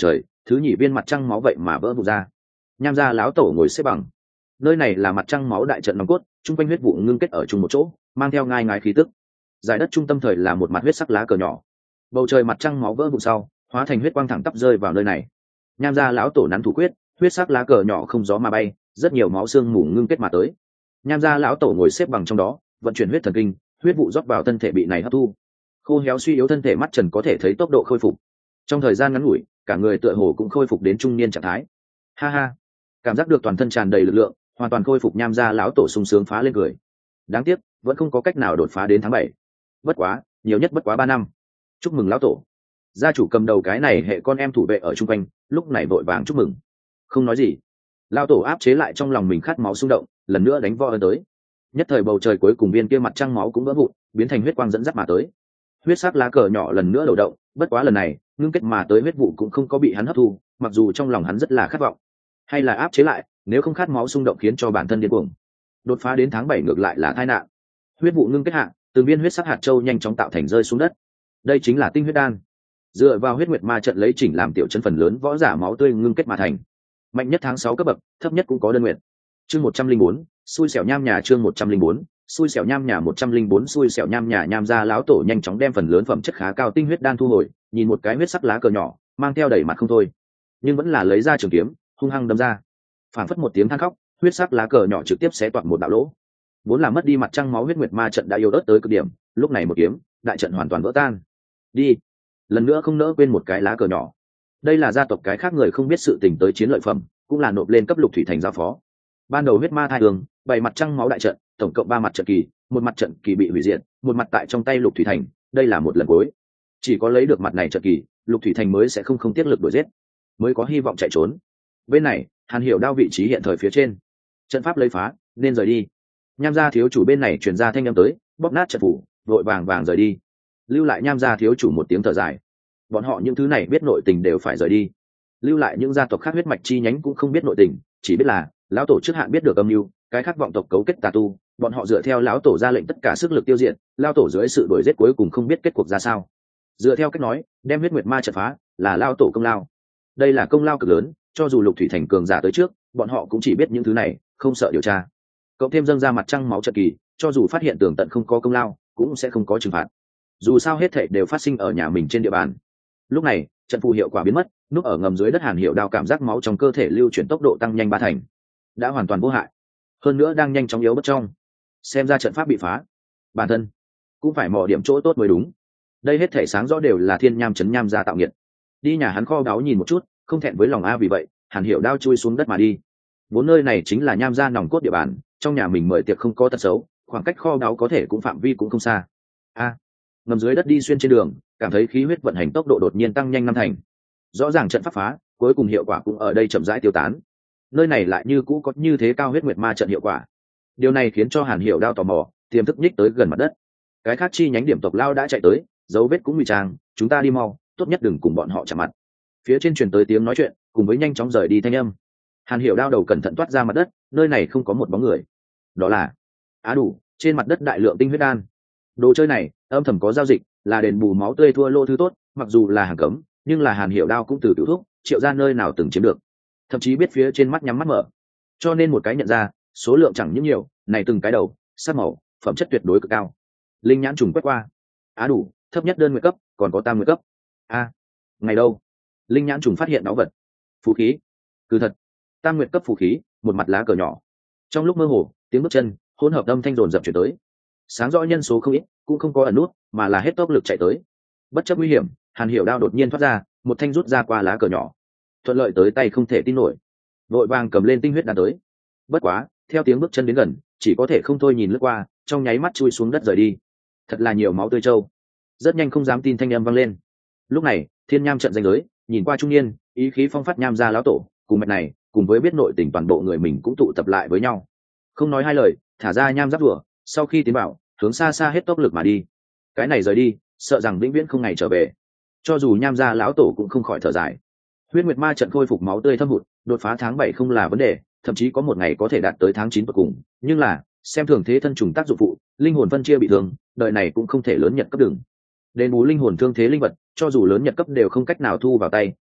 thứ nhì viên mặt trăng máu vậy mà vỡ vụn ra. Nham gia lão tổ ngồi xếp bằng. Nơi này là mặt trăng máu đại trận nòng cốt, chung quanh huyết vụ ngưng kết ở chung một chỗ, mang theo ngai ngái khí tức. Giải đất trung tâm thời là một mặt huyết sắc lá cờ nhỏ. Bầu trời mặt trăng máu vỡ vụn sau, hóa thành huyết quang thẳng tắp rơi vào nơi này. Nham gia lão tổ nắn thủ quyết, huyết sắc lá cờ nhỏ không gió mà bay, rất nhiều máu xương mù ngưng kết mà tới. Nham gia lão tổ ngồi xếp bằng trong đó, vận chuyển huyết thần kinh, huyết vụ rót vào thân thể bị này hấp thu. Khô héo suy yếu thân thể mắt trần có thể thấy tốc độ khôi phục. Trong thời gian ngắn ngủi, cả người tựa hồ cũng khôi phục đến trung niên trạng thái. Ha ha, cảm giác được toàn thân tràn đầy lực lượng, hoàn toàn khôi phục. Nham gia lão tổ sung sướng phá lên cười. Đáng tiếc, vẫn không có cách nào đột phá đến tháng bảy. Bất quá, nhiều nhất bất quá ba năm. Chúc mừng lão tổ. Gia chủ cầm đầu cái này hệ con em thủ vệ ở chung quanh, lúc này vội vàng chúc mừng. Không nói gì. Lão tổ áp chế lại trong lòng mình khát máu xung động, lần nữa đánh vo ơn tới. Nhất thời bầu trời cuối cùng viên kia mặt trăng máu cũng vỡ vụn, biến thành huyết quang dẫn dắt mà tới. Huyết sắc lá cờ nhỏ lần nữa đầu động, bất quá lần này ngưng kết mà tới huyết vụ cũng không có bị hắn hấp thu, mặc dù trong lòng hắn rất là khát vọng. Hay là áp chế lại, nếu không khát máu xung động khiến cho bản thân điên cuồng. Đột phá đến tháng bảy ngược lại là tai nạn. Huyết vụ ngưng kết hạ, từng viên huyết sắc hạt châu nhanh chóng tạo thành rơi xuống đất. Đây chính là tinh huyết đan. Dựa vào huyết nguyệt ma trận lấy chỉnh làm tiểu chân phần lớn võ giả máu tươi ngưng kết mà thành. Mạnh nhất tháng sáu cấp bậc, thấp nhất cũng có đơn nguyện. Chương một trăm linh bốn, xui xẻo nham nhà. Chương một trăm linh bốn, xui xẻo nham nhà. Một trăm linh bốn xui xẻo nham nhà. Nham gia lão tổ nhanh chóng đem phần lớn phẩm chất khá cao tinh huyết đan thu hồi, nhìn một cái huyết sắc lá cờ nhỏ, mang theo đầy mặt không thôi, nhưng vẫn là lấy ra trường kiếm, hung hăng đâm ra. Phản phất một tiếng than khóc, huyết sắc lá cờ nhỏ trực tiếp xé toạc một đạo lỗ. Vốn là mất đi mặt trăng máu huyết nguyệt ma trận đã yếu ớt tới cực điểm, lúc này một kiếm, đại trận hoàn toàn vỡ tan. Đi, lần nữa không nỡ quên một cái lá cờ nhỏ. Đây là gia tộc cái khác người không biết sự tình tới chiến lợi phẩm, cũng là nộp lên cấp lục thủy thành giao phó. Ban đầu huyết ma thai đường, bảy mặt trăng máu đại trận, tổng cộng ba mặt trận kỳ, một mặt trận kỳ bị hủy diệt, một mặt tại trong tay lục thủy thành, đây là một lần cuối. Chỉ có lấy được mặt này trận kỳ, lục thủy thành mới sẽ không không tiếc lực đuổi giết, mới có hy vọng chạy trốn. Bên này, Hàn Hiểu đao vị trí hiện thời phía trên, trận pháp lấy phá, nên rời đi. Nham gia thiếu chủ bên này truyền ra thanh âm tới, bóp nát trận phủ, vội vàng vàng rời đi. Lưu lại Nham gia thiếu chủ một tiếng thở dài. Bọn họ những thứ này biết nội tình đều phải rời đi. Lưu lại những gia tộc khác huyết mạch chi nhánh cũng không biết nội tình, chỉ biết là lão tổ trước hạn biết được âm mưu, cái khác vọng tộc cấu kết tà tu, bọn họ dựa theo lão tổ ra lệnh tất cả sức lực tiêu diệt, lão tổ dưới sự đuổi giết cuối cùng không biết kết cuộc ra sao. Dựa theo cách nói, đem huyết nguyệt ma trận phá là lão tổ công lao. Đây là công lao cực lớn, cho dù lục thủy thành cường giả tới trước, bọn họ cũng chỉ biết những thứ này, không sợ điều tra. Cộng thêm dâng ra mặt trăng máu trận kỳ, cho dù phát hiện tường tận không có công lao, cũng sẽ không có trừng phạt. Dù sao hết thảy đều phát sinh ở nhà mình trên địa bàn. Lúc này, trận phù hiệu quả biến mất, núp ở ngầm dưới đất Hàn Hiểu đao cảm giác máu trong cơ thể lưu chuyển tốc độ tăng nhanh ba thành, đã hoàn toàn vô hại, hơn nữa đang nhanh chóng yếu bất trong. Xem ra trận pháp bị phá, bản thân cũng phải mò điểm chỗ tốt mới đúng. Đây hết thảy sáng rõ đều là Thiên Nham trấn Nham gia tạo nghiệt. Đi nhà hắn kho báu nhìn một chút, không thẹn với lòng a. Vì vậy, Hàn Hiểu đao chui xuống đất mà đi. Vốn nơi này chính là Nham gia nòng cốt địa bàn, trong nhà mình mời tiệc không có tật xấu, khoảng cách kho báu có thể cũng phạm vi cũng không xa. A, ngầm dưới đất đi xuyên trên đường, cảm thấy khí huyết vận hành tốc độ đột nhiên tăng nhanh năm thành. Rõ ràng trận pháp phá, cuối cùng hiệu quả cũng ở đây chậm rãi tiêu tán. Nơi này lại như cũ có như thế cao huyết nguyệt ma trận hiệu quả. Điều này khiến cho Hàn Hiểu đao tò mò, tiềm thức nhích tới gần mặt đất. Cái khác chi nhánh điểm tộc lao đã chạy tới, dấu vết cũng ngụy trang, chúng ta đi mau, tốt nhất đừng cùng bọn họ chạm mặt. Phía trên truyền tới tiếng nói chuyện, cùng với nhanh chóng rời đi thanh âm. Hàn Hiểu đao đầu cẩn thận toát ra mặt đất, nơi này không có một bóng người. Đó là á đủ, trên mặt đất đại lượng tinh huyết đan. Đồ chơi này âm thầm có giao dịch, là đền bù máu tươi thua lô thứ tốt, mặc dù là hàng cấm, nhưng là Hàn Hiểu đao cũng từ tiểu thuốc triệu ra nơi nào từng chiếm được, thậm chí biết phía trên mắt nhắm mắt mở, cho nên một cái nhận ra số lượng chẳng những nhiều, này từng cái đầu sắc màu phẩm chất tuyệt đối cực cao. Linh nhãn trùng quét qua, á đủ thấp nhất đơn nguyện cấp, còn có tam nguyện cấp. A, ngày đâu? Linh nhãn trùng phát hiện báu vật, phù khí. Cứ thật, tam nguyện cấp phù khí, một mặt lá cờ nhỏ. Trong lúc mơ hồ, tiếng bước chân hỗn hợp âm thanh dồn dập chuyển tới. Sáng rõ nhân số không ít, cũng không có ẩn nút, mà là hết tốc lực chạy tới. Bất chấp nguy hiểm, Hàn Hiểu đao đột nhiên thoát ra, một thanh rút ra qua lá cờ nhỏ, thuận lợi tới tay không thể tin nổi. Vội vàng cầm lên tinh huyết đan tới. Bất quá, theo tiếng bước chân đến gần, chỉ có thể không thôi nhìn lướt qua, trong nháy mắt chui xuống đất rời đi. Thật là nhiều máu tươi trâu. Rất nhanh không dám tin thanh âm vang lên. Lúc này, Thiên Nham trận danh giới, nhìn qua trung niên, ý khí phong phát Nham gia lão tổ, cùng mạch này, cùng với biết nội tình toàn bộ người mình cũng tụ tập lại với nhau. Không nói hai lời, thả ra nham giáp rùa, sau khi tiến bảo, hướng xa xa hết tốc lực mà đi. Cái này rời đi, sợ rằng vĩnh viễn không ngày trở về. Cho dù Nham gia lão tổ cũng không khỏi thở dài. Huyết nguyệt ma trận khôi phục máu tươi thâm hụt, đột phá tháng bảy không là vấn đề, thậm chí có một ngày có thể đạt tới tháng chín cuối cùng, nhưng là xem thường thế thân trùng tác dụng phụ, linh hồn phân chia bị thương, đời này cũng không thể lớn nhật cấp đường. Đền bù linh hồn thương thế linh vật, cho dù lớn nhật cấp đều không cách nào thu vào tay,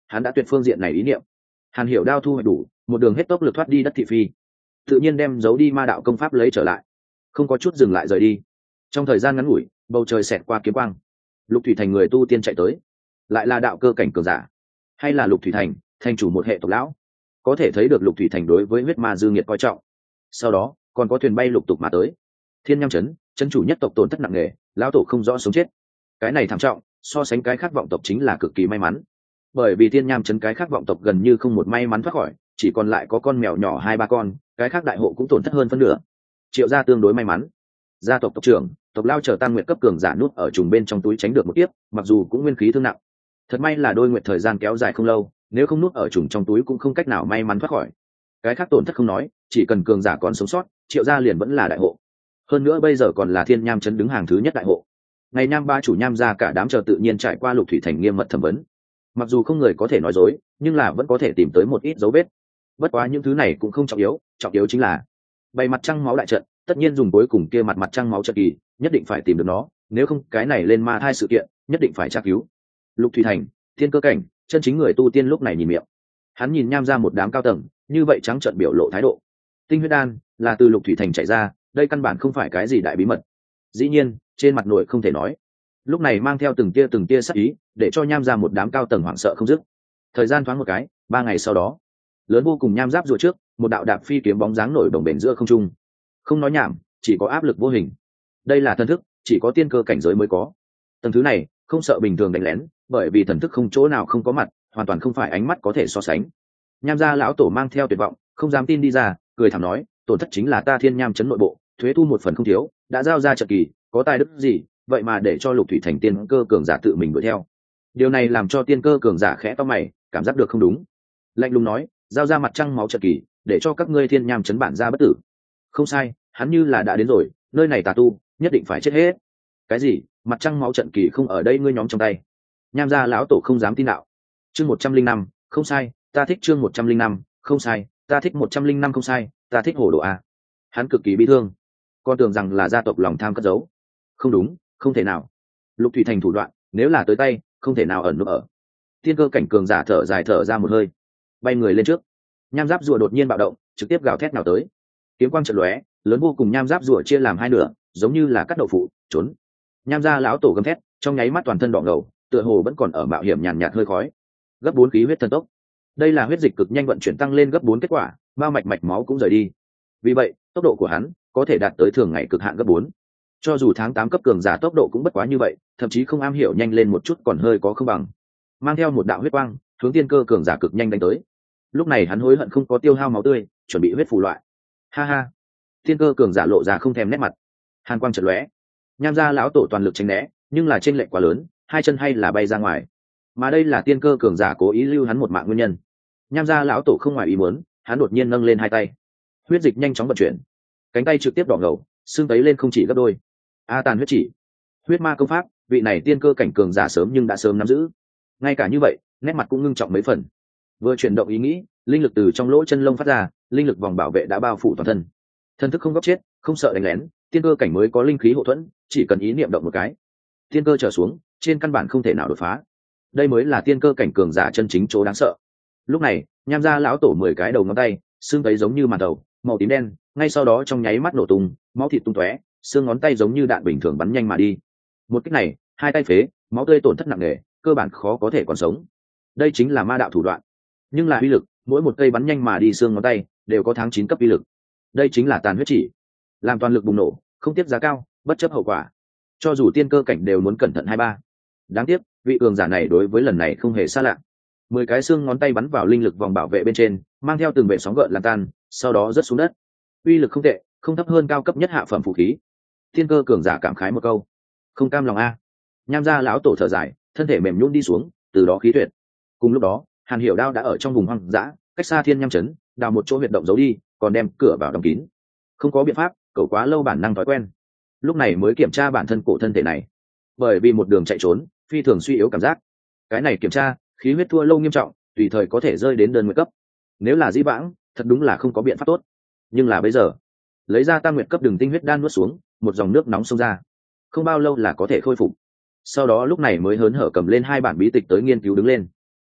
hắn đã tuyệt phương diện này ý niệm. Hàn Hiểu Đao thu hoạch đủ, một đường hết tốc lực thoát đi đất thị phi, tự nhiên đem giấu đi ma đạo công pháp lấy trở lại, không có chút dừng lại rời đi. Trong thời gian ngắn ngủi, bầu trời xẹt qua kiếm quang, Lục Thủy Thành người tu tiên chạy tới, lại là đạo cơ cảnh cường giả, hay là Lục Thủy Thành thành chủ một hệ tộc lão, có thể thấy được Lục Thủy Thành đối với huyết ma dư nghiệt coi trọng. Sau đó còn có thuyền bay lục tục mà tới. Thiên Nham trấn, trấn chủ nhất tộc tổn thất nặng nề, lão tổ không rõ sống chết. Cái này thảm trọng, so sánh cái khác vọng tộc chính là cực kỳ may mắn, bởi vì Thiên Nham trấn cái khác vọng tộc gần như không một may mắn thoát khỏi, chỉ còn lại có con mèo nhỏ hai ba con, cái khác đại hộ cũng tổn thất hơn phân nửa. Triệu gia tương đối may mắn, gia tộc tộc trưởng tộc lao chờ tam nguyện cấp cường giả nút ở trùng bên trong túi tránh được một tiếp, mặc dù cũng nguyên khí thương nặng. Thật may là đôi nguyện thời gian kéo dài không lâu, nếu không nút ở trùng trong túi cũng không cách nào may mắn thoát khỏi. Cái khác tổn thất không nói, chỉ cần cường giả còn sống sót, Triệu gia liền vẫn là đại hộ. Hơn nữa bây giờ còn là Thiên Nham trấn đứng hàng thứ nhất đại hộ. Ngày Nham ba chủ Nham gia cả đám chờ tự nhiên trải qua Lục Thủy Thành nghiêm mật thẩm vấn. Mặc dù không người có thể nói dối, nhưng là vẫn có thể tìm tới một ít dấu vết. Bất quá những thứ này cũng không trọng yếu, trọng yếu chính là bày mặt trăng máu đại trận, tất nhiên dùng cuối cùng kia mặt mặt trăng máu trận kỳ, nhất định phải tìm được nó, nếu không cái này lên ma thai sự kiện, nhất định phải tra cứu. Lục Thủy Thành, thiên cơ cảnh, chân chính người tu tiên lúc này nhìn miệng. Hắn nhìn Nham ra một đám cao tầng, như vậy trắng trợn biểu lộ thái độ. Tinh huyết đan là từ Lục Thủy Thành chạy ra, đây căn bản không phải cái gì đại bí mật. Dĩ nhiên, trên mặt nội không thể nói. Lúc này mang theo từng tia từng tia sắc ý, để cho Nham ra một đám cao tầng hoảng sợ không dứt. Thời gian thoáng một cái, ba ngày sau đó, lớn vô cùng Nham giáp rùa trước, một đạo đạp phi kiếm bóng dáng nổi đồng bền giữa không trung. Không nói nhảm, chỉ có áp lực vô hình. Đây là thần thức, chỉ có tiên cơ cảnh giới mới có. Tầng thứ này không sợ bình thường đánh lén, bởi vì thần thức không chỗ nào không có mặt, hoàn toàn không phải ánh mắt có thể so sánh. Nham gia lão tổ mang theo tuyệt vọng, không dám tin đi ra, cười thảm nói, tổn thất chính là ta Thiên Nham trấn nội bộ, thuế thu một phần không thiếu, đã giao ra trận kỳ, có tài đức gì, vậy mà để cho Lục Thủy Thành tiên cơ cường giả tự mình đuổi theo. Điều này làm cho tiên cơ cường giả khẽ to mày, cảm giác được không đúng. Lạnh lùng nói, giao ra mặt trăng máu trận kỳ, để cho các ngươi Thiên Nham trấn bản ra bất tử. Không sai, hắn như là đã đến rồi, nơi này tà tu nhất định phải chết hết. Cái gì? Mặt trăng máu trận kỳ không ở đây ngươi nhóm trong tay? Nham gia lão tổ không dám tin đạo. Chương một trăm linh năm, không sai, ta thích chương một trăm linh năm, không sai, ta thích một trăm linh năm không sai, ta thích hồ đồ a. Hắn cực kỳ bi thương, con tưởng rằng là gia tộc lòng tham cất giấu. Không đúng, không thể nào. Lục Thủy Thành thủ đoạn, nếu là tới tay, không thể nào ẩn núp ở. Tiên cơ cảnh cường giả thở dài thở ra một hơi, bay người lên trước. Nham giáp rùa đột nhiên bạo động, trực tiếp gào thét nào tới. Kiếm quang chợt lóe, lớn vô cùng nham giáp rùa chia làm hai nửa, giống như là cắt đậu phụ, trốn. Nham gia lão tổ gầm thét, trong nháy mắt toàn thân đỏ ngầu, tựa hồ vẫn còn ở mạo hiểm nhàn nhạt hơi khói. Gấp bốn khí huyết thần tốc. Đây là huyết dịch cực nhanh vận chuyển tăng lên gấp bốn kết quả, bao mạch mạch máu cũng rời đi. Vì vậy, tốc độ của hắn có thể đạt tới thường ngày cực hạn gấp bốn. Cho dù tháng tám cấp cường giả tốc độ cũng bất quá như vậy, thậm chí không am hiểu nhanh lên một chút còn hơi có không bằng. Mang theo một đạo huyết quang, hướng tiên cơ cường giả cực nhanh đánh tới. Lúc này hắn hối hận không có tiêu hao máu tươi, chuẩn bị huyết phù loại. Ha ha. Tiên cơ cường giả lộ ra không thèm nét mặt. Hàn quang chợt lóe. Nham gia lão tổ toàn lực tránh né, nhưng là chênh lệch quá lớn, hai chân hay là bay ra ngoài. Mà đây là tiên cơ cường giả cố ý lưu hắn một mạng nguyên nhân. Nham gia lão tổ không ngoài ý muốn, hắn đột nhiên nâng lên hai tay, huyết dịch nhanh chóng vận chuyển, cánh tay trực tiếp đỏ ngầu, xương tấy lên không chỉ gấp đôi. A tàn huyết chỉ, huyết ma công pháp, vị này tiên cơ cảnh cường giả sớm nhưng đã sớm nắm giữ. Ngay cả như vậy, nét mặt cũng ngưng trọng mấy phần. Vừa chuyển động ý nghĩ, linh lực từ trong lỗ chân lông phát ra, linh lực vòng bảo vệ đã bao phủ toàn thân. Thân thức không góc chết, không sợ đánh lén, tiên cơ cảnh mới có linh khí hộ thuẫn, chỉ cần ý niệm động một cái, tiên cơ trở xuống, trên căn bản không thể nào đột phá. Đây mới là tiên cơ cảnh cường giả chân chính chỗ đáng sợ. Lúc này, Nham gia lão tổ mười cái đầu ngón tay, xương tấy giống như màn đầu, màu tím đen, ngay sau đó trong nháy mắt nổ tung, máu thịt tung tóe, xương ngón tay giống như đạn bình thường bắn nhanh mà đi. Một kích này, hai tay phế, máu tươi tổn thất nặng nề, cơ bản khó có thể còn sống. Đây chính là ma đạo thủ đoạn, nhưng là uy lực, mỗi một cây bắn nhanh mà đi xương ngón tay đều có tháng chín cấp uy lực. Đây chính là tàn huyết chỉ, làm toàn lực bùng nổ, không tiếp giá cao, bất chấp hậu quả. Cho dù tiên cơ cảnh đều muốn cẩn thận hai ba. Đáng tiếc, vị cường giả này đối với lần này không hề xa lạ. Mười cái xương ngón tay bắn vào linh lực vòng bảo vệ bên trên, mang theo từng vệ sóng gợn lan tan, sau đó rớt xuống đất. Uy lực không tệ, không thấp hơn cao cấp nhất hạ phẩm vũ khí. Tiên cơ cường giả cảm khái một câu, không cam lòng a. Nham gia lão tổ thở dài, thân thể mềm nhũn đi xuống, từ đó khí tuyệt. Cùng lúc đó, Hàn Hiểu Đao đã ở trong vùng hoang dã, cách xa Thiên Nham trấn, đào một chỗ huyệt động giấu đi, còn đem cửa vào đóng kín. Không có biện pháp, cậu quá lâu bản năng thói quen. Lúc này mới kiểm tra bản thân cổ thân thể này, bởi vì một đường chạy trốn, phi thường suy yếu cảm giác. Cái này kiểm tra, khí huyết thua lâu nghiêm trọng, tùy thời có thể rơi đến đơn nguyệt cấp. Nếu là dĩ vãng, thật đúng là không có biện pháp tốt. Nhưng là bây giờ, lấy ra tam nguyệt cấp đường tinh huyết đan nuốt xuống, một dòng nước nóng xông ra, không bao lâu là có thể khôi phục. Sau đó lúc này mới hớn hở cầm lên hai bản bí tịch tới nghiên cứu đứng lên.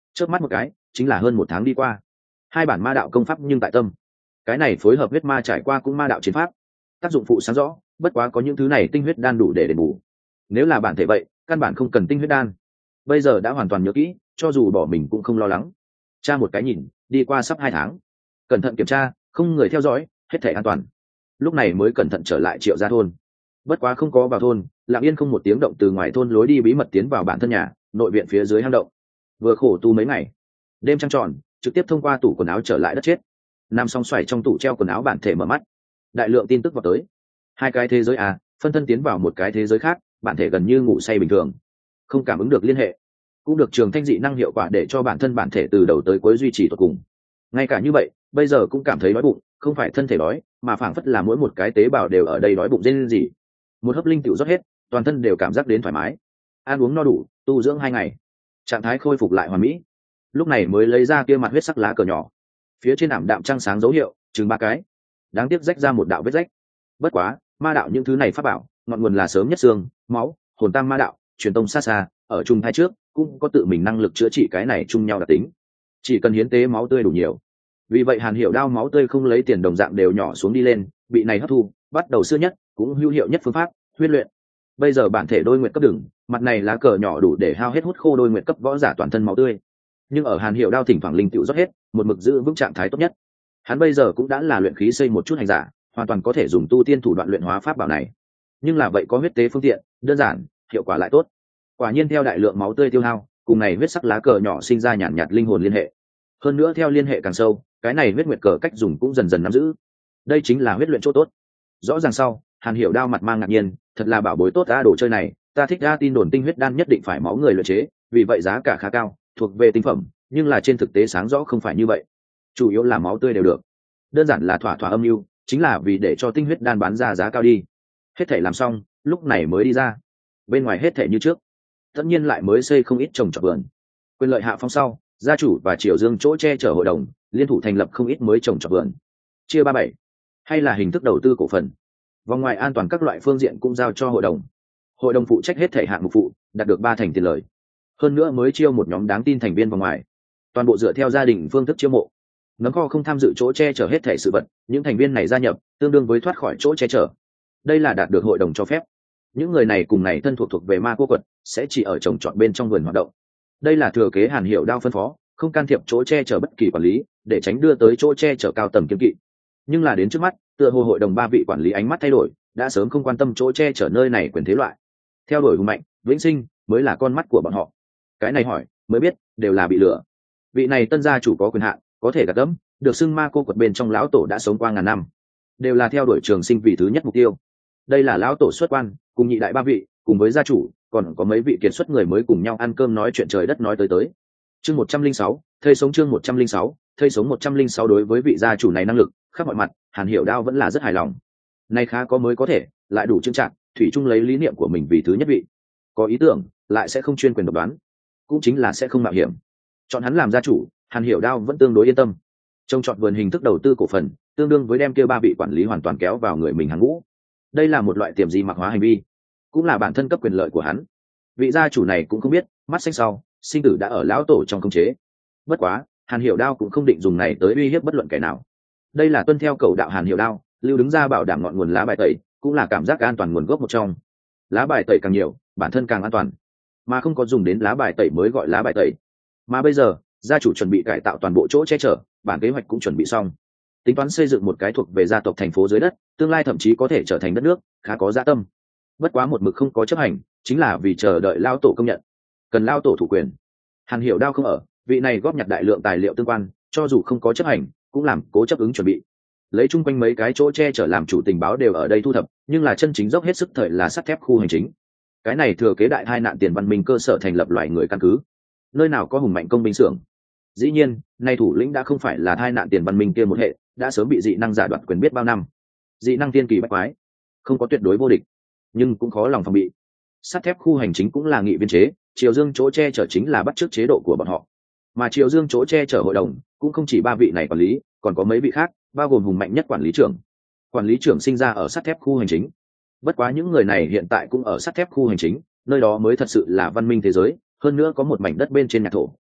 Chớp mắt một cái chính là hơn một tháng đi qua. Hai bản ma đạo công pháp nhưng tại tâm, cái này phối hợp huyết ma trải qua cũng ma đạo chiến pháp, tác dụng phụ sáng rõ. Bất quá có những thứ này tinh huyết đan đủ để đền bù. Nếu là bản thể vậy, căn bản không cần tinh huyết đan. Bây giờ đã hoàn toàn nhớ kỹ, cho dù bỏ mình cũng không lo lắng. Tra một cái nhìn, đi qua sắp hai tháng, cẩn thận kiểm tra, không người theo dõi, hết thể an toàn. Lúc này mới cẩn thận trở lại Triệu gia thôn. Bất quá không có vào thôn, lặng yên không một tiếng động từ ngoài thôn lối đi bí mật tiến vào bản thân nhà, nội viện phía dưới hang động. Vừa khổ tu mấy ngày, đêm trăng tròn, trực tiếp thông qua tủ quần áo trở lại đất chết. Nằm song xoài trong tủ treo quần áo bản thể mở mắt, đại lượng tin tức vào tới. Hai cái thế giới à, phân thân tiến vào một cái thế giới khác, bản thể gần như ngủ say bình thường, không cảm ứng được liên hệ, cũng được trường thanh dị năng hiệu quả để cho bản thân bản thể từ đầu tới cuối duy trì tột cùng. Ngay cả như vậy, bây giờ cũng cảm thấy đói bụng, không phải thân thể đói, mà phảng phất là mỗi một cái tế bào đều ở đây đói bụng rên rỉ. Một hớp linh tiểu rót hết, toàn thân đều cảm giác đến thoải mái. Ăn uống no đủ, tu dưỡng hai ngày, trạng thái khôi phục lại hoàn mỹ. Lúc này mới lấy ra kia mặt huyết sắc lá cờ nhỏ, phía trên ảm đạm trăng sáng dấu hiệu, chừng ba cái. Đáng tiếc rách ra một đạo vết rách. Bất quá, ma đạo những thứ này pháp bảo, ngọn nguồn là sớm nhất xương, máu, hồn tam ma đạo, truyền tông xa xa, ở chung hai trước cũng có tự mình năng lực chữa trị cái này chung nhau đặc tính. Chỉ cần hiến tế máu tươi đủ nhiều. Vì vậy Hàn Hiểu đao máu tươi không lấy tiền đồng dạng đều nhỏ xuống đi lên, bị này hấp thu, bắt đầu xưa nhất, cũng hữu hiệu nhất phương pháp, huyết luyện. Bây giờ bản thể đôi nguyện cấp đừng, mặt này lá cờ nhỏ đủ để hao hết hút khô đôi nguyện cấp võ giả toàn thân máu tươi. Nhưng ở Hàn Hiểu đao thỉnh thoảng linh tiểu rót hết, một mực giữ vững trạng thái tốt nhất. Hắn bây giờ cũng đã là luyện khí xây một chút hành giả, hoàn toàn có thể dùng tu tiên thủ đoạn luyện hóa pháp bảo này. Nhưng là vậy có huyết tế phương tiện, đơn giản, hiệu quả lại tốt. Quả nhiên theo đại lượng máu tươi tiêu hao, cùng này huyết sắc lá cờ nhỏ sinh ra nhàn nhạt, nhạt linh hồn liên hệ. Hơn nữa theo liên hệ càng sâu, cái này huyết nguyệt cờ cách dùng cũng dần dần nắm giữ. Đây chính là huyết luyện chỗ tốt. Rõ ràng sau, Hàn Hiểu đao mặt mang ngạc nhiên, thật là bảo bối tốt a, đồ chơi này, ta thích ra tin đồn tinh huyết đan nhất định phải máu người luyện chế, vì vậy giá cả khá cao, thuộc về tinh phẩm, nhưng là trên thực tế sáng rõ không phải như vậy. Chủ yếu là máu tươi đều được. Đơn giản là thỏa thỏa âm mưu, chính là vì để cho tinh huyết đan bán ra giá cao đi. Hết thể làm xong, lúc này mới đi ra. Bên ngoài hết thể như trước, tất nhiên lại mới xây không ít trồng trọt vườn. Quyền lợi hạ phong sau, gia chủ và Triều Dương chỗ che chở hội đồng liên thủ thành lập không ít mới trồng trọt vườn, chia ba bảy, hay là hình thức đầu tư cổ phần. Vòng ngoài an toàn các loại phương diện cũng giao cho hội đồng. Hội đồng phụ trách hết thể hạng mục phụ, đạt được ba thành tiền lời. Hơn nữa mới chiêu một nhóm đáng tin thành viên vòng ngoài, toàn bộ dựa theo gia đình phương thức chiêu mộ. Nấm kho không tham dự chỗ che chở hết thể sự vật, những thành viên này gia nhập tương đương với thoát khỏi chỗ che chở. Đây là đạt được hội đồng cho phép. Những người này cùng này thân thuộc thuộc về ma cô quật, sẽ chỉ ở trồng trọt bên trong vườn hoạt động. Đây là thừa kế Hàn Hiểu đao phân phó, không can thiệp chỗ che chở bất kỳ quản lý, để tránh đưa tới chỗ che chở cao tầm kiên kỵ. Nhưng là đến trước mắt, tựa hồ hội đồng ba vị quản lý ánh mắt thay đổi, đã sớm không quan tâm chỗ che chở nơi này quyền thế loại. Theo đuổi hùng mạnh, vĩnh sinh mới là con mắt của bọn họ. Cái này hỏi, mới biết, đều là bị lừa. Vị này tân gia chủ có quyền hạn, có thể gạt gẫm, được xưng ma cô quật bên trong lão tổ đã sống qua ngàn năm, đều là theo đuổi trường sinh vì thứ nhất mục tiêu. Đây là lão tổ xuất quan, cùng nhị đại ba vị, cùng với gia chủ, còn có mấy vị kiệt xuất người mới cùng nhau ăn cơm nói chuyện trời đất nói tới tới. Chương một trăm linh sáu, thây sống chương một trăm linh sáu, thây sống một trăm linh sáu đối với vị gia chủ này năng lực, khắp mọi mặt, Hàn Hiểu đao vẫn là rất hài lòng. Nay khá có mới có thể, lại đủ trưng trạng, thủy chung lấy lý niệm của mình vì thứ nhất vị. Có ý tưởng, lại sẽ không chuyên quyền độc đoán, cũng chính là sẽ không mạo hiểm. Chọn hắn làm gia chủ, Hàn Hiểu đao vẫn tương đối yên tâm. Trông chọn vườn hình thức đầu tư cổ phần, tương đương với đem kia ba vị quản lý hoàn toàn kéo vào người mình hàng ngũ. Đây là một loại tiềm di mặc hóa hành vi, cũng là bản thân cấp quyền lợi của hắn. Vị gia chủ này cũng không biết, mắt xanh sau, sinh tử đã ở lão tổ trong khống chế. Bất quá, Hàn Hiểu đao cũng không định dùng này tới uy hiếp bất luận kẻ nào. Đây là tuân theo cầu đạo Hàn Hiểu đao, lưu đứng ra bảo đảm ngọn nguồn lá bài tẩy, cũng là cảm giác an toàn nguồn gốc một trong. Lá bài tẩy càng nhiều, bản thân càng an toàn, mà không có dùng đến lá bài tẩy mới gọi lá bài tẩy. Mà bây giờ, gia chủ chuẩn bị cải tạo toàn bộ chỗ che chở, bản kế hoạch cũng chuẩn bị xong, tính toán xây dựng một cái thuộc về gia tộc thành phố dưới đất, tương lai thậm chí có thể trở thành đất nước, khá có dạ tâm. Bất quá một mực không có chấp hành, chính là vì chờ đợi lao tổ công nhận, cần lao tổ thủ quyền. Hàn Hiểu đao không ở, vị này góp nhặt đại lượng tài liệu tương quan, cho dù không có chấp hành, cũng làm cố chấp ứng chuẩn bị. Lấy chung quanh mấy cái chỗ che chở làm chủ tình báo đều ở đây thu thập, nhưng là chân chính dốc hết sức thời là sắt thép khu hành chính. Cái này thừa kế đại hai nạn tiền văn minh cơ sở thành lập loài người căn cứ, nơi nào có hùng mạnh công binh xưởng. Dĩ nhiên, nay thủ lĩnh đã không phải là thai nạn tiền văn minh kia một hệ, đã sớm bị dị năng giả đoạt quyền biết bao năm. Dị năng tiên kỳ bách quái, không có tuyệt đối vô địch, nhưng cũng khó lòng phòng bị. Sắt thép khu hành chính cũng là nghị viên chế, Triều Dương chỗ che chở chính là bắt chước chế độ của bọn họ. Mà Triều Dương chỗ che chở hội đồng cũng không chỉ ba vị này quản lý, còn có mấy vị khác, bao gồm hùng mạnh nhất quản lý trưởng. Quản lý trưởng sinh ra ở sắt thép khu hành chính. Bất quá những người này hiện tại cũng ở sắt thép khu hành chính, nơi đó mới thật sự là văn minh thế giới, hơn nữa có một mảnh đất bên trên nhạc thổ,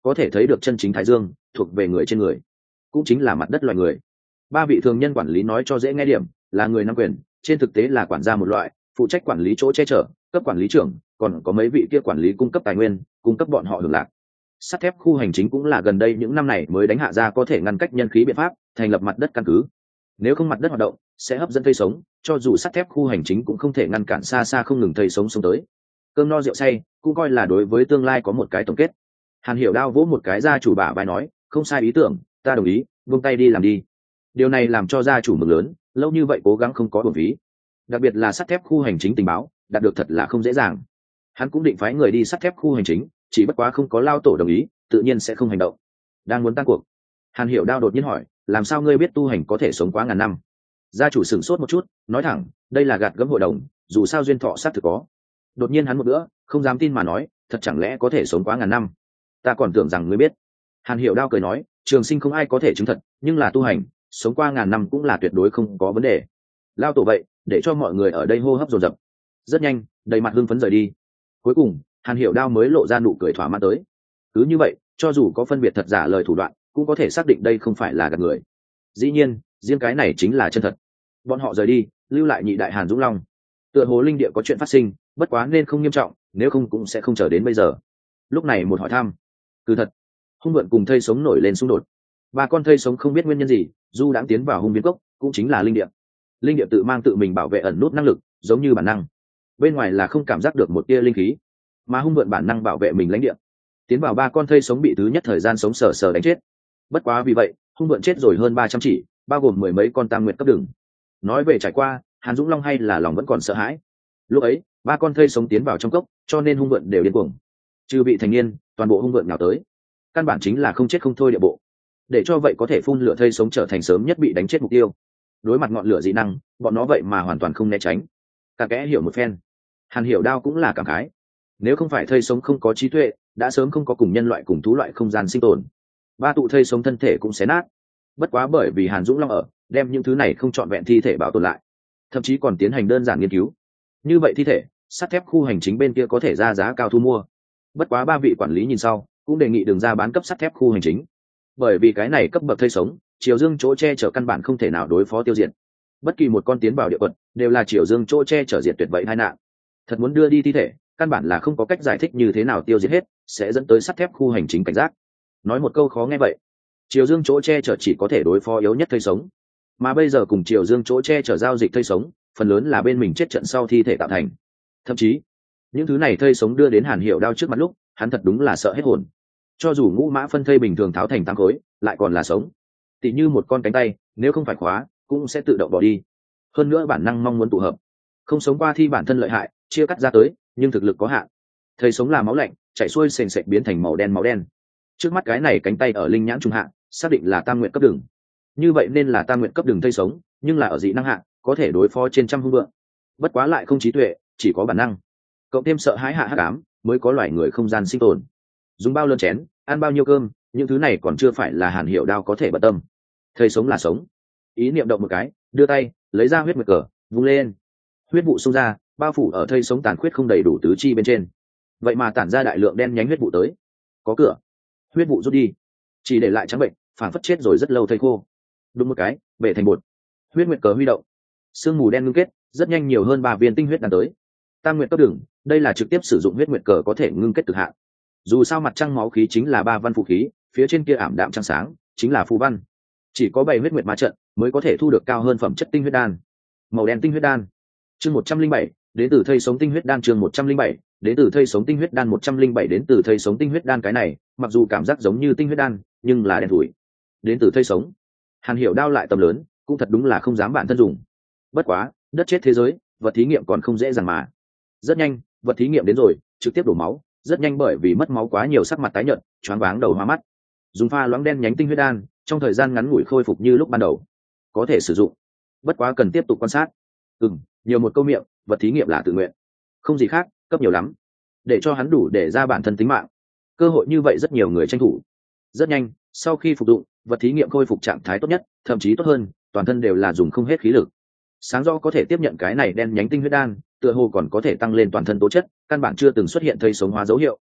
có thể thấy được chân chính thái dương thuộc về người trên người, cũng chính là mặt đất loài người. Ba vị thường nhân quản lý nói cho dễ nghe điểm là người nắm quyền, trên thực tế là quản gia một loại, phụ trách quản lý chỗ che chở, cấp quản lý trưởng, còn có mấy vị kia quản lý cung cấp tài nguyên, cung cấp bọn họ hưởng lạc. Sắt thép khu hành chính cũng là gần đây những năm này mới đánh hạ ra có thể ngăn cách nhân khí biện pháp, thành lập mặt đất căn cứ. Nếu không mặt đất hoạt động sẽ hấp dẫn thây sống, cho dù sắt thép khu hành chính cũng không thể ngăn cản xa xa không ngừng thây sống sống tới. Cơm no rượu say cũng coi là đối với tương lai có một cái tổng kết. Hàn Hiểu Đao vỗ một cái gia chủ bả vai nói, không sai ý tưởng, ta đồng ý, buông tay đi làm đi. Điều này làm cho gia chủ mừng lớn, lâu như vậy cố gắng không có uổng phí. Đặc biệt là sắt thép khu hành chính tình báo đạt được thật là không dễ dàng. Hắn cũng định phái người đi sắt thép khu hành chính, chỉ bất quá không có lao tổ đồng ý, tự nhiên sẽ không hành động. Đang muốn tan cuộc, Hàn Hiểu Đao đột nhiên hỏi, làm sao ngươi biết tu hành có thể sống quá ngàn năm? Gia chủ sửng sốt một chút, nói thẳng, đây là gạt gẫm hội đồng, dù sao duyên thọ xác thực có. Đột nhiên hắn một bữa không dám tin mà nói, thật chẳng lẽ có thể sống quá ngàn năm? Ta còn tưởng rằng ngươi biết. Hàn Hiểu Đao cười nói, trường sinh không ai có thể chứng thật, nhưng là tu hành sống qua ngàn năm cũng là tuyệt đối không có vấn đề. Lao tổ vậy, để cho mọi người ở đây hô hấp dồn dập. Rất nhanh, đầy mặt hưng phấn rời đi. Cuối cùng, Hàn Hiểu Đao mới lộ ra nụ cười thỏa mãn tới. Cứ như vậy, cho dù có phân biệt thật giả lời thủ đoạn, cũng có thể xác định đây không phải là gạt người. Dĩ nhiên, riêng cái này chính là chân thật. Bọn họ rời đi, lưu lại nhị đại Hàn Dũng Long. Tựa hồ linh địa có chuyện phát sinh, bất quá nên không nghiêm trọng, nếu không cũng sẽ không chờ đến bây giờ. Lúc này một hỏi thăm, cứ thật, hung vượn cùng thây sống nổi lên xung đột. Ba con thây sống không biết nguyên nhân gì, du đãng tiến vào hung biến cốc, cũng chính là linh địa. Linh địa tự mang tự mình bảo vệ ẩn nút năng lực, giống như bản năng. Bên ngoài là không cảm giác được một tia linh khí, mà hung vượn bản năng bảo vệ mình lãnh địa. Tiến vào ba con thây sống bị thứ nhất thời gian sống sờ sờ đánh chết. Bất quá vì vậy, hung vượn chết rồi hơn ba trăm chỉ, bao gồm mười mấy con tam nguyệt cấp đường. Nói về trải qua, Hàn Dũng Long hay là lòng vẫn còn sợ hãi. Lúc ấy, ba con thây sống tiến vào trong cốc, cho nên hung vượn đều điên cuồng. Trừ bị thành niên, toàn bộ hung vượn nào tới. Căn bản chính là không chết không thôi địa bộ. Để cho vậy có thể phun lửa thây sống trở thành sớm nhất bị đánh chết mục tiêu. Đối mặt ngọn lửa dị năng, bọn nó vậy mà hoàn toàn không né tránh. Cả kẽ hiểu một phen. Hàn Hiểu Đao cũng là cảm khái. Nếu không phải thây sống không có trí tuệ, đã sớm không có cùng nhân loại cùng thú loại không gian sinh tồn. Ba tụ thây sống thân thể cũng xé nát. Bất quá bởi vì Hàn Dũng Long ở, đem những thứ này không trọn vẹn thi thể bảo tồn lại, thậm chí còn tiến hành đơn giản nghiên cứu. Như vậy thi thể, sắt thép khu hành chính bên kia có thể ra giá cao thu mua. Bất quá ba vị quản lý nhìn sau, cũng đề nghị đường ra bán cấp sắt thép khu hành chính. Bởi vì cái này cấp bậc thây sống, Triều Dương chỗ che chở căn bản không thể nào đối phó tiêu diệt. Bất kỳ một con tiến vào địa quận, đều là Triều Dương chỗ che chở diệt tuyệt vậy tai nạn. Thật muốn đưa đi thi thể, căn bản là không có cách giải thích như thế nào tiêu diệt hết, sẽ dẫn tới sắt thép khu hành chính cảnh giác. Nói một câu khó nghe vậy, Triều Dương chỗ che chở chỉ có thể đối phó yếu nhất thây sống, mà bây giờ cùng Triều Dương chỗ che chở giao dịch thây sống, phần lớn là bên mình chết trận sau thi thể tạo thành. Thậm chí, những thứ này thây sống đưa đến Hàn Hiểu Đao trước mặt lúc, hắn thật đúng là sợ hết hồn. Cho dù ngũ mã phân thây bình thường tháo thành tám khối, lại còn là sống. Tỉ như một con cánh tay, nếu không phải khóa, cũng sẽ tự động bỏ đi. Hơn nữa bản năng mong muốn tụ hợp, không sống qua thi bản thân lợi hại, chia cắt ra tới, nhưng thực lực có hạn. Thây sống là máu lạnh, chảy xuôi sền sệt biến thành màu đen máu đen. Trước mắt cái này cánh tay ở linh nhãn trung hạ, xác định là tam nguyện cấp đường. Như vậy nên là tam nguyện cấp đường thây sống, nhưng là ở dị năng hạ, có thể đối phó trên trăm hung vượng. Bất quá lại không trí tuệ, chỉ có bản năng. Cộng thêm sợ hãi hạ hắc ám, mới có loài người không gian sinh tồn. Dùng bao lớn chén, ăn bao nhiêu cơm, những thứ này còn chưa phải là Hàn Hiểu Đao có thể bận tâm. Thây sống là sống. Ý niệm động một cái, đưa tay, lấy ra huyết nguyệt cờ, vung lên. Huyết vụ xông ra, bao phủ ở thây sống tàn khuyết không đầy đủ tứ chi bên trên. Vậy mà tản ra đại lượng đen nhánh huyết vụ tới. Có cửa. Huyết vụ rút đi, chỉ để lại trắng bệnh, phản phất chết rồi rất lâu thây khô. Đúng một cái, bể thành bột. Huyết nguyệt cờ huy động, sương mù đen ngưng kết, rất nhanh nhiều hơn ba viên tinh huyết đan tới. Tam nguyệt cấp đường, đây là trực tiếp sử dụng huyết nguyệt cờ có thể ngưng kết cực hạn. Dù sao mặt trăng máu khí chính là ba văn phụ khí, phía trên kia ảm đạm trăng sáng chính là phù văn. Chỉ có bảy huyết nguyệt ma trận mới có thể thu được cao hơn phẩm chất tinh huyết đan. Màu đen tinh huyết đan. Chương một trăm linh bảy, đến từ thây sống tinh huyết đan chương một trăm linh bảy, đến từ thây sống tinh huyết đan một trăm linh bảy đến từ thây sống tinh huyết đan cái này, mặc dù cảm giác giống như tinh huyết đan, nhưng là đen thủi. Đến từ thây sống. Hàn Hiểu Đao lại tầm lớn, cũng thật đúng là không dám bản thân dùng. Bất quá, đất chết thế giới, vật thí nghiệm còn không dễ dàng mà. Rất nhanh, vật thí nghiệm đến rồi, trực tiếp đổ máu, rất nhanh bởi vì mất máu quá nhiều sắc mặt tái nhợt, choáng váng đầu hoa mắt. Dùng pha loãng đen nhánh tinh huyết đan, trong thời gian ngắn ngủi khôi phục như lúc ban đầu. Có thể sử dụng. Bất quá cần tiếp tục quan sát. Ừm, nhiều một câu miệng, vật thí nghiệm là tự nguyện. Không gì khác, cấp nhiều lắm. Để cho hắn đủ để ra bản thân tính mạng. Cơ hội như vậy rất nhiều người tranh thủ. Rất nhanh, sau khi phục dụng, vật thí nghiệm khôi phục trạng thái tốt nhất, thậm chí tốt hơn, toàn thân đều là dùng không hết khí lực. Sáng rõ có thể tiếp nhận cái này đen nhánh tinh huyết đan, tựa hồ còn có thể tăng lên toàn thân tố chất, căn bản chưa từng xuất hiện thây sống hóa dấu hiệu.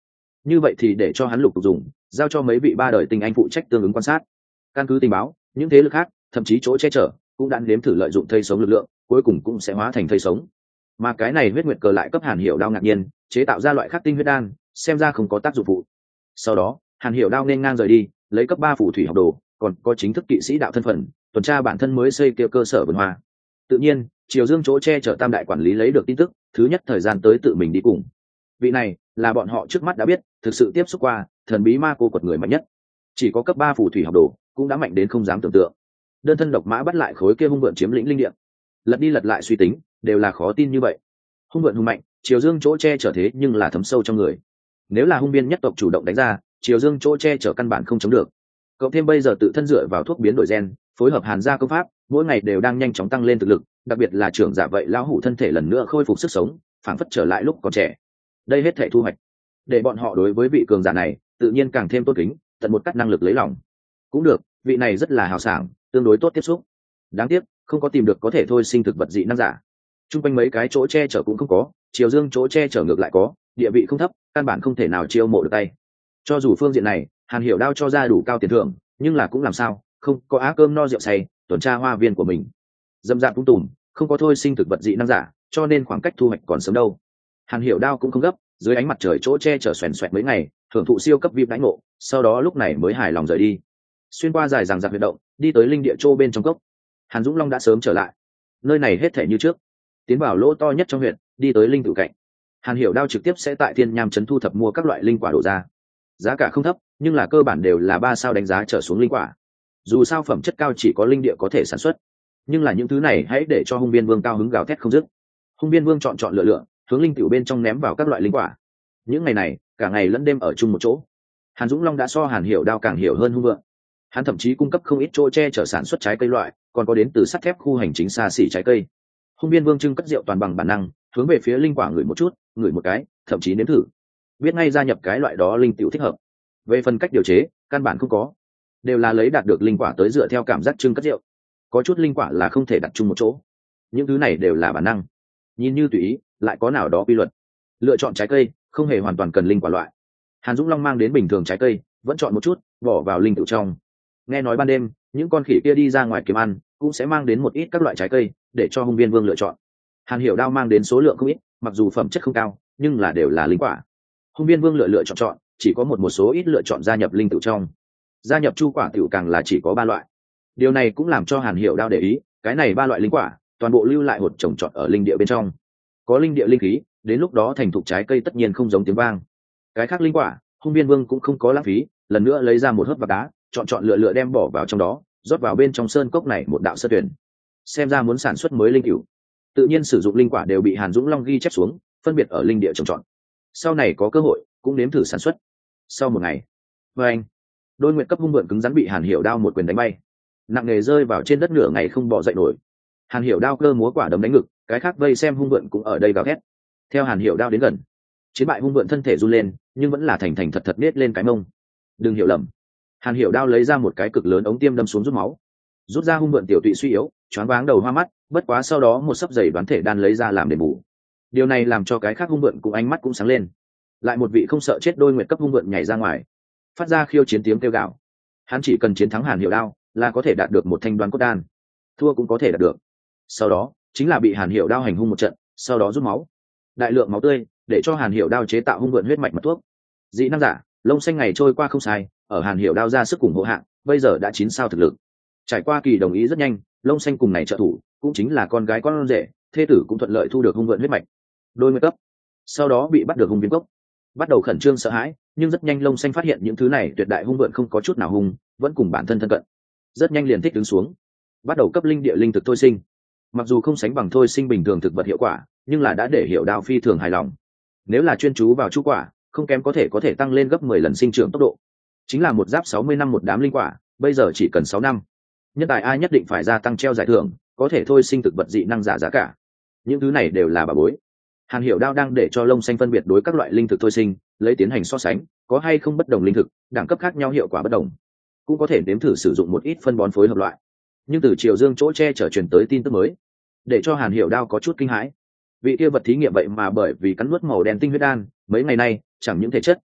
như vậy thì để cho hắn lục tục dùng, giao cho mấy vị ba đời tinh anh phụ trách tương ứng quan sát. Căn cứ tình báo, những thế lực khác thậm chí chỗ che chở cũng đã nếm thử lợi dụng thây sống lực lượng, cuối cùng cũng sẽ hóa thành thây sống. Mà cái này huyết nguyệt cờ lại cấp Hàn Hiểu Đao ngạc nhiên chế tạo ra loại khắc tinh huyết đan, xem ra không có tác dụng phụ. Sau đó Hàn Hiểu Đao nên ngang rời đi, lấy cấp ba phù thủy học đồ, còn có chính thức kỵ sĩ đạo thân phận, tuần tra bản thân mới xây kia cơ sở vườn hoa. Tự nhiên Triều Dương chỗ che chở tam đại quản lý lấy được tin tức, thứ nhất thời gian tới tự mình đi cùng. Vị này là bọn họ trước mắt đã biết, thực sự tiếp xúc qua thần bí ma cô quật người mạnh nhất, chỉ có cấp ba phù thủy học đồ cũng đã mạnh đến không dám tưởng tượng. Đơn thân độc mã bắt lại khối kia hung vượn chiếm lĩnh linh địa, lật đi lật lại suy tính đều là khó tin như vậy. Hung vượn hung mạnh, Triều Dương chỗ che chở thế nhưng là thấm sâu trong người. Nếu là hung biên nhất tộc chủ động đánh ra, Triều Dương chỗ che chở căn bản không chống được. Cộng thêm bây giờ tự thân dựa vào thuốc biến đổi gen, phối hợp Hàn gia công pháp, mỗi ngày đều đang nhanh chóng tăng lên thực lực, đặc biệt là trưởng giả vậy lão hủ thân thể lần nữa khôi phục sức sống, phảng phất trở lại lúc còn trẻ. Đây hết thảy thu hoạch, để bọn họ đối với vị cường giả này tự nhiên càng thêm tôn kính, tận một cắt năng lực lấy lòng. Cũng được, vị này rất là hào sảng, tương đối tốt tiếp xúc. Đáng tiếc không có tìm được có thể thôi sinh thực vật dị năng giả. Trung quanh mấy cái chỗ che chở cũng không có, Triều Dương chỗ che chở ngược lại có, địa vị không thấp, căn bản không thể nào chiêu mộ được tay. Cho dù phương diện này Hàn Hiểu Đao cho ra đủ cao tiền thưởng, nhưng là cũng làm sao không có á cơm no rượu say tuần tra hoa viên của mình. Dâm dạp tung tùm, không có thôi sinh thực vật dị năng giả, cho nên khoảng cách thu hoạch còn sớm đâu. Hàn Hiểu Đao cũng không gấp, dưới ánh mặt trời chỗ che chở xoèn xoẹt mấy ngày, thưởng thụ siêu cấp vip đánh ngộ, sau đó lúc này mới hài lòng rời đi. Xuyên qua dài dằng dặc huyệt động, đi tới linh địa châu bên trong cốc. Hàn Dũng Long đã sớm trở lại, nơi này hết thể như trước. Tiến vào lỗ to nhất trong huyện, đi tới linh tự cạnh. Hàn Hiểu Đao trực tiếp sẽ tại Thiên Nham trấn thu thập mua các loại linh quả đổ ra, giá cả không thấp, nhưng là cơ bản đều là ba sao đánh giá trở xuống linh quả. Dù sao phẩm chất cao chỉ có linh địa có thể sản xuất, nhưng là những thứ này hãy để cho Hung Biên Vương cao hứng gào thét không dứt. Hung Biên Vương chọn chọn lựa lựa, hướng linh tiểu bên trong ném vào các loại linh quả. Những ngày này cả ngày lẫn đêm ở chung một chỗ. Hàn Dũng Long đã so Hàn Hiểu Đao càng hiểu hơn Hung Vượng. Hắn thậm chí cung cấp không ít chỗ che chở sản xuất trái cây loại, còn có đến từ sắt thép khu hành chính xa xỉ trái cây. Hung Biên Vương trưng cất rượu toàn bằng bản năng, hướng về phía linh quả ngửi một chút, ngửi một cái, thậm chí nếm thử, biết ngay gia nhập cái loại đó linh tiểu thích hợp. Về phần cách điều chế, căn bản không có, đều là lấy đạt được linh quả tới dựa theo cảm giác trưng cất rượu. Có chút linh quả là không thể đặt chung một chỗ, những thứ này đều là bản năng, nhìn như tùy ý, lại có nào đó quy luật. Lựa chọn trái cây không hề hoàn toàn cần linh quả loại. Hàn Dũng Long mang đến bình thường trái cây, vẫn chọn một chút, bỏ vào linh tiểu trong. Nghe nói ban đêm những con khỉ kia đi ra ngoài kiếm ăn, cũng sẽ mang đến một ít các loại trái cây để cho Hung Biên Vương lựa chọn. Hàn Hiểu Đao mang đến số lượng không ít, mặc dù phẩm chất không cao, nhưng là đều là linh quả. Hung Biên Vương lựa lựa chọn chọn, chỉ có một một số ít lựa chọn gia nhập linh tiểu trong. Gia nhập chu quả tiểu càng là chỉ có ba loại. Điều này cũng làm cho Hàn Hiểu Đao để ý, cái này ba loại linh quả toàn bộ lưu lại hột trồng trọt ở linh địa bên trong. Có linh địa linh khí, đến lúc đó thành thục trái cây tất nhiên không giống tiếng vang. Cái khác linh quả, Hung Biên Vương cũng không có lãng phí, lần nữa lấy ra một hớp vạc đá, chọn chọn lựa lựa đem bỏ vào trong đó, rót vào bên trong sơn cốc này một đạo sơ tuyển. Xem ra muốn sản xuất mới linh cửu, tự nhiên sử dụng linh quả đều bị Hàn Dũng Long ghi chép xuống, phân biệt ở linh địa trồng trọt. Sau này có cơ hội cũng nếm thử sản xuất. Sau một ngày, với anh, đôi nguyệt cấp hung vượn cứng rắn bị Hàn Hiểu Đao một quyền đánh bay, nặng nề rơi vào trên đất nửa ngày không bò dậy nổi. Hàn Hiểu Đao cơ múa quả đấm đánh ngực, cái khác vây xem hung vượn cũng ở đây gào thét. Theo Hàn Hiểu Đao đến gần, chiến bại hung vượn thân thể run lên, nhưng vẫn là thành thành thật thật nết lên cái mông. Đừng hiểu lầm. Hàn Hiểu Đao lấy ra một cái cực lớn ống tiêm đâm xuống rút máu, rút ra hung vượn tiểu tụy suy yếu, choáng váng đầu hoa mắt, bất quá sau đó một sấp giày đoán thể đan lấy ra làm đền bù. Điều này làm cho cái khác hung vượn cũng ánh mắt cũng sáng lên. Lại một vị không sợ chết đôi nguyệt cấp hung vượn nhảy ra ngoài, phát ra khiêu chiến tiếng kêu gào. Hắn chỉ cần chiến thắng Hàn Hiểu Đao là có thể đạt được một thanh đoán cốt đan, thua cũng có thể đạt được. Sau đó chính là bị Hàn Hiểu Đao hành hung một trận, sau đó rút máu, đại lượng máu tươi để cho Hàn Hiểu Đao chế tạo hung vượn huyết mạch mật thuốc. Dị năng giả lông xanh ngày trôi qua không sai, ở Hàn Hiểu Đao ra sức ủng hộ hạng, bây giờ đã chín sao thực lực. Trải qua kỳ đồng ý rất nhanh, lông xanh cùng này trợ thủ cũng chính là con gái con rể, thê tử cũng thuận lợi thu được hung vượn huyết mạch đôi mươi cấp. Sau đó bị bắt được hung viên cốc, bắt đầu khẩn trương sợ hãi, nhưng rất nhanh lông xanh phát hiện những thứ này tuyệt đại hung vượn không có chút nào hung, vẫn cùng bản thân thân cận, rất nhanh liền thích đứng xuống, bắt đầu cấp linh địa linh thực thôi sinh. Mặc dù không sánh bằng thôi sinh bình thường thực vật hiệu quả, nhưng là đã để Hiểu Đao phi thường hài lòng. Nếu là chuyên chú vào chu quả, không kém có thể có thể tăng lên gấp mười lần sinh trưởng tốc độ. Chính là một giáp sáu mươi năm một đám linh quả, bây giờ chỉ cần sáu năm. Nhân tài ai nhất định phải gia tăng treo giải thưởng, có thể thôi sinh thực vật dị năng giả giá cả. Những thứ này đều là bà bối. Hàn Hiểu Đao đang để cho lông xanh phân biệt đối các loại linh thực thôi sinh, lấy tiến hành so sánh, có hay không bất đồng linh thực, đẳng cấp khác nhau hiệu quả bất đồng. Cũng có thể nếm thử sử dụng một ít phân bón phối hợp loại. Nhưng từ Triều Dương chỗ che chở truyền tới tin tức mới, để cho Hàn Hiểu Đao có chút kinh hãi. Vị kia vật thí nghiệm vậy mà bởi vì cắn nuốt màu đen tinh huyết đan, mấy ngày nay chẳng những thể chất,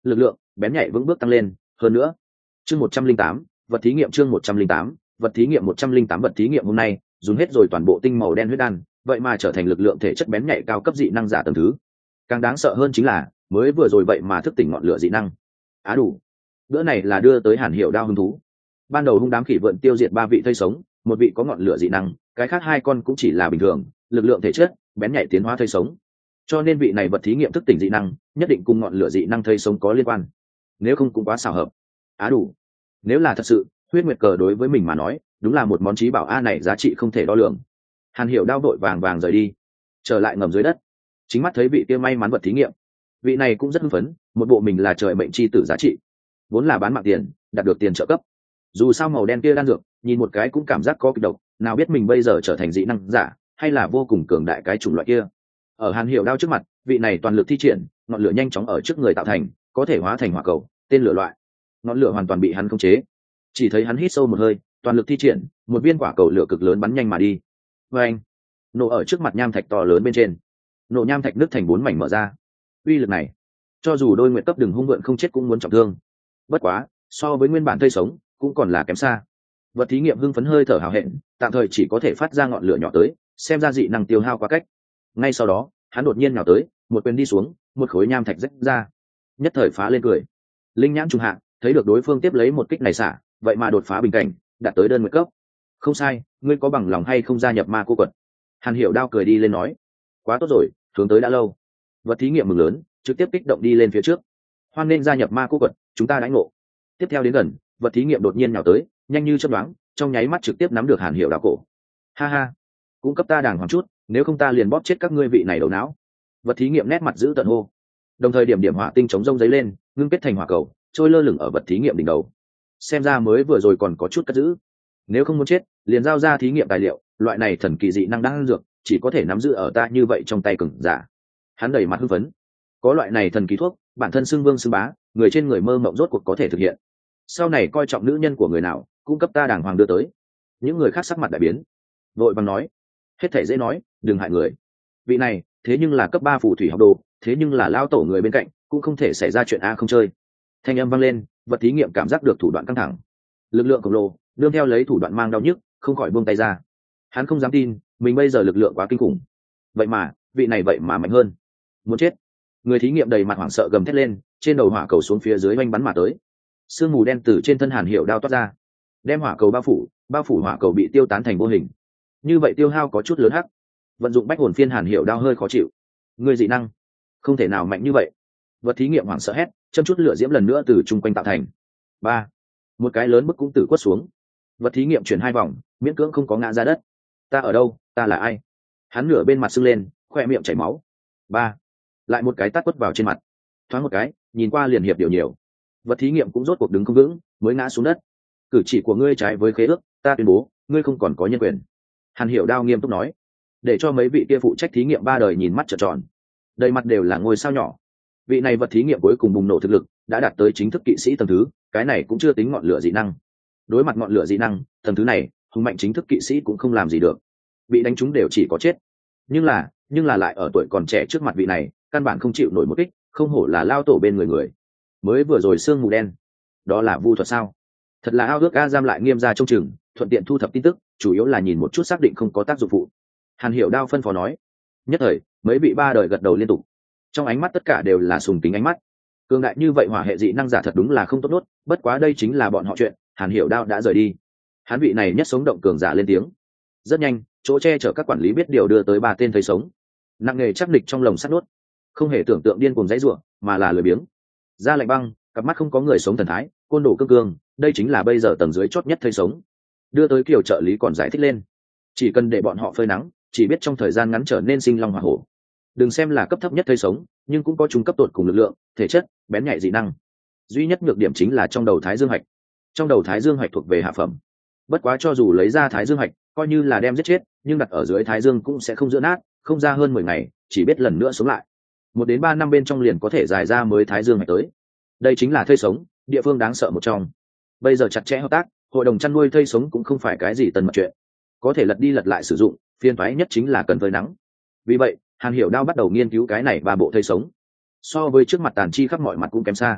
lực lượng bén nhạy vững bước tăng lên. Hơn nữa, chương một trăm linh tám vật thí nghiệm chương một trăm linh tám vật thí nghiệm một trăm linh tám vật thí nghiệm hôm nay dùng hết rồi toàn bộ tinh màu đen huyết đan, vậy mà trở thành lực lượng thể chất bén nhạy cao cấp dị năng giả tầng thứ. Càng đáng sợ hơn chính là mới vừa rồi vậy mà thức tỉnh ngọn lửa dị năng. Á đủ, bữa này là đưa tới Hàn Hiểu Đao hứng thú. Ban đầu hung đám khỉ vượn tiêu diệt ba vị thây sống, một vị có ngọn lửa dị năng, cái khác hai con cũng chỉ là bình thường, lực lượng thể chất bén nhạy tiến hóa thây sống. Cho nên vị này vật thí nghiệm thức tỉnh dị năng, nhất định cùng ngọn lửa dị năng thây sống có liên quan. Nếu không cũng quá xảo hợp. Á đủ, nếu là thật sự, huyết nguyệt cờ đối với mình mà nói, đúng là một món chí bảo a này giá trị không thể đo lường. Hàn Hiểu Đao đội vàng vàng rời đi, trở lại ngầm dưới đất, chính mắt thấy vị kia may mắn vật thí nghiệm. Vị này cũng rất hưng phấn, một bộ mình là trời mệnh chi tử giá trị, vốn là bán mạng tiền, đạt được tiền trợ cấp. Dù sao màu đen kia đan dược, nhìn một cái cũng cảm giác có kịch độc, nào biết mình bây giờ trở thành dị năng giả, hay là vô cùng cường đại cái chủng loại kia. Ở Hàn Hiểu Đao trước mặt, vị này toàn lực thi triển, ngọn lửa nhanh chóng ở trước người tạo thành, có thể hóa thành hỏa cầu, tên lửa loại. Ngọn lửa hoàn toàn bị hắn khống chế. Chỉ thấy hắn hít sâu một hơi, toàn lực thi triển, một viên quả cầu lửa cực lớn bắn nhanh mà đi. Và anh, nổ ở trước mặt nham thạch to lớn bên trên. Nổ nham thạch nứt thành bốn mảnh mở ra. Uy lực này, cho dù đôi nguyện cấp đừng hung vượn không chết cũng muốn trọng thương. Bất quá, so với nguyên bản tươi sống, cũng còn là kém xa. Vật thí nghiệm hưng phấn hơi thở hào hẹn, tạm thời chỉ có thể phát ra ngọn lửa nhỏ tới, xem ra dị năng tiêu hao quá cách. Ngay sau đó, hắn đột nhiên nhào tới, một quyền đi xuống, một khối nham thạch rách ra. Nhất thời phá lên cười. Linh nhãn trùng hạ, thấy được đối phương tiếp lấy một kích này xả, vậy mà đột phá bình cảnh, đạt tới đơn nguyện cấp. Không sai, ngươi có bằng lòng hay không gia nhập ma cô quật? Hàn Hiểu Đao cười đi lên nói. Quá tốt rồi, hướng tới đã lâu. Vật thí nghiệm mừng lớn, trực tiếp kích động đi lên phía trước. Hoan nên gia nhập ma cô quật, chúng ta đãi ngộ. Tiếp theo đến gần, vật thí nghiệm đột nhiên nhào tới, nhanh như chớp nhoáng, trong nháy mắt trực tiếp nắm được Hàn Hiểu Đao cổ. Ha ha, cũng cấp ta đàng hoàng chút, nếu không ta liền bóp chết các ngươi vị này đầu não. Vật thí nghiệm nét mặt giữ tận hô. Đồng thời điểm điểm hỏa tinh chống rông giấy lên, ngưng kết thành hỏa cầu, trôi lơ lửng ở vật thí nghiệm đỉnh đầu. Xem ra mới vừa rồi còn có chút cất giữ. Nếu không muốn chết, liền giao ra thí nghiệm tài liệu, loại này thần kỳ dị năng đang dược, chỉ có thể nắm giữ ở ta như vậy trong tay cường giả. Hắn đầy mặt hưng phấn. Có loại này thần kỳ thuốc, bản thân xưng vương xưng bá, người trên người mơ mộng rốt cuộc có thể thực hiện. Sau này coi trọng nữ nhân của người nào, cung cấp ta đàng hoàng đưa tới. Những người khác sắc mặt đại biến, vội vàng nói, hết thảy dễ nói, đừng hại người. Vị này, thế nhưng là cấp ba phù thủy học đồ, thế nhưng là lao tổ người bên cạnh, cũng không thể xảy ra chuyện a không chơi. Thanh âm vang lên, vật thí nghiệm cảm giác được thủ đoạn căng thẳng, lực lượng khổng lồ, đương theo lấy thủ đoạn mang đau nhức, không khỏi buông tay ra. Hắn không dám tin, mình bây giờ lực lượng quá kinh khủng. Vậy mà, vị này vậy mà mạnh hơn. Muốn chết. Người thí nghiệm đầy mặt hoảng sợ gầm thét lên, trên đầu hỏa cầu xuống phía dưới oanh bắn mà tới. Sương mù đen từ trên thân Hàn Hiểu Đao toát ra, đem hỏa cầu bao phủ, bao phủ hỏa cầu bị tiêu tán thành vô hình. Như vậy tiêu hao có chút lớn hắc. Vận dụng bách hồn phiên Hàn Hiểu Đao hơi khó chịu. Người dị năng, không thể nào mạnh như vậy. Vật thí nghiệm hoảng sợ hét, châm chút lửa diễm lần nữa từ chung quanh tạo thành. Ba, một cái lớn bức cũng tử quất xuống. Vật thí nghiệm chuyển hai vòng, miễn cưỡng không có ngã ra đất. Ta ở đâu, ta là ai? Hắn nửa bên mặt sưng lên, khoe miệng chảy máu. Ba, lại một cái tát quất vào trên mặt. Thoáng một cái, nhìn qua liền hiệp điều nhiều. Vật thí nghiệm cũng rốt cuộc đứng không vững, mới ngã xuống đất. Cử chỉ của ngươi trái với khế ước, ta tuyên bố, ngươi không còn có nhân quyền. Hàn Hiểu Đao nghiêm túc nói, để cho mấy vị kia phụ trách thí nghiệm ba đời nhìn mắt trợn tròn, đầy mặt đều là ngôi sao nhỏ. Vị này vật thí nghiệm cuối cùng bùng nổ thực lực, đã đạt tới chính thức kỵ sĩ tầng thứ, cái này cũng chưa tính ngọn lửa dị năng. Đối mặt ngọn lửa dị năng, tầng thứ này, hùng mạnh chính thức kỵ sĩ cũng không làm gì được, bị đánh trúng đều chỉ có chết. Nhưng là, nhưng là lại ở tuổi còn trẻ trước mặt vị này, căn bản không chịu nổi một kích, không hổ là lao tổ bên người người. Mới vừa rồi sương mù đen, đó là vu thuật sao? Thật là ao ước a giam lại nghiêm ra trông chừng, thuận tiện thu thập tin tức, chủ yếu là nhìn một chút xác định không có tác dụng phụ. Hàn Hiểu Đao phân phó nói. Nhất thời, mấy vị ba đời gật đầu liên tục, trong ánh mắt tất cả đều là sùng kính ánh mắt. Cường đại như vậy hỏa hệ dị năng giả thật đúng là không tốt nốt, bất quá đây chính là bọn họ chuyện. Hàn Hiểu Đao đã rời đi, hắn vị này nhất sống động cường giả lên tiếng. Rất nhanh, chỗ che chở các quản lý biết điều đưa tới ba tên thấy sống, nặng nề chắc địch trong lồng sắt nuốt, không hề tưởng tượng điên cuồng dãy ruộng, mà là lười biếng. Da lạnh băng, cặp mắt không có người sống thần thái, côn đồ cương cương, đây chính là bây giờ tầng dưới chót nhất thấy sống. Đưa tới kiểu trợ lý còn giải thích lên, chỉ cần để bọn họ phơi nắng, chỉ biết trong thời gian ngắn trở nên sinh long hỏa hổ. Đừng xem là cấp thấp nhất thấy sống, nhưng cũng có trung cấp tột cùng lực lượng, thể chất, bén nhạy dị năng. Duy nhất nhược điểm chính là trong đầu thái dương hạch. Trong đầu thái dương hạch thuộc về hạ phẩm. Bất quá cho dù lấy ra thái dương hạch, coi như là đem giết chết, nhưng đặt ở dưới thái dương cũng sẽ không giữa nát, không ra hơn mười ngày, chỉ biết lần nữa sống lại. Một đến ba năm bên trong liền có thể giải ra mới thái dương hạch tới. Đây chính là thây sống, địa phương đáng sợ một trong. Bây giờ chặt chẽ hợp tác, hội đồng chăn nuôi thây sống cũng không phải cái gì tần mật chuyện, có thể lật đi lật lại sử dụng, phiên toái nhất chính là cần phơi nắng. Vì vậy, Hàn Hiểu Đao bắt đầu nghiên cứu cái này ba bộ thây sống. So với trước mặt tàn chi khắp mọi mặt cũng kém xa.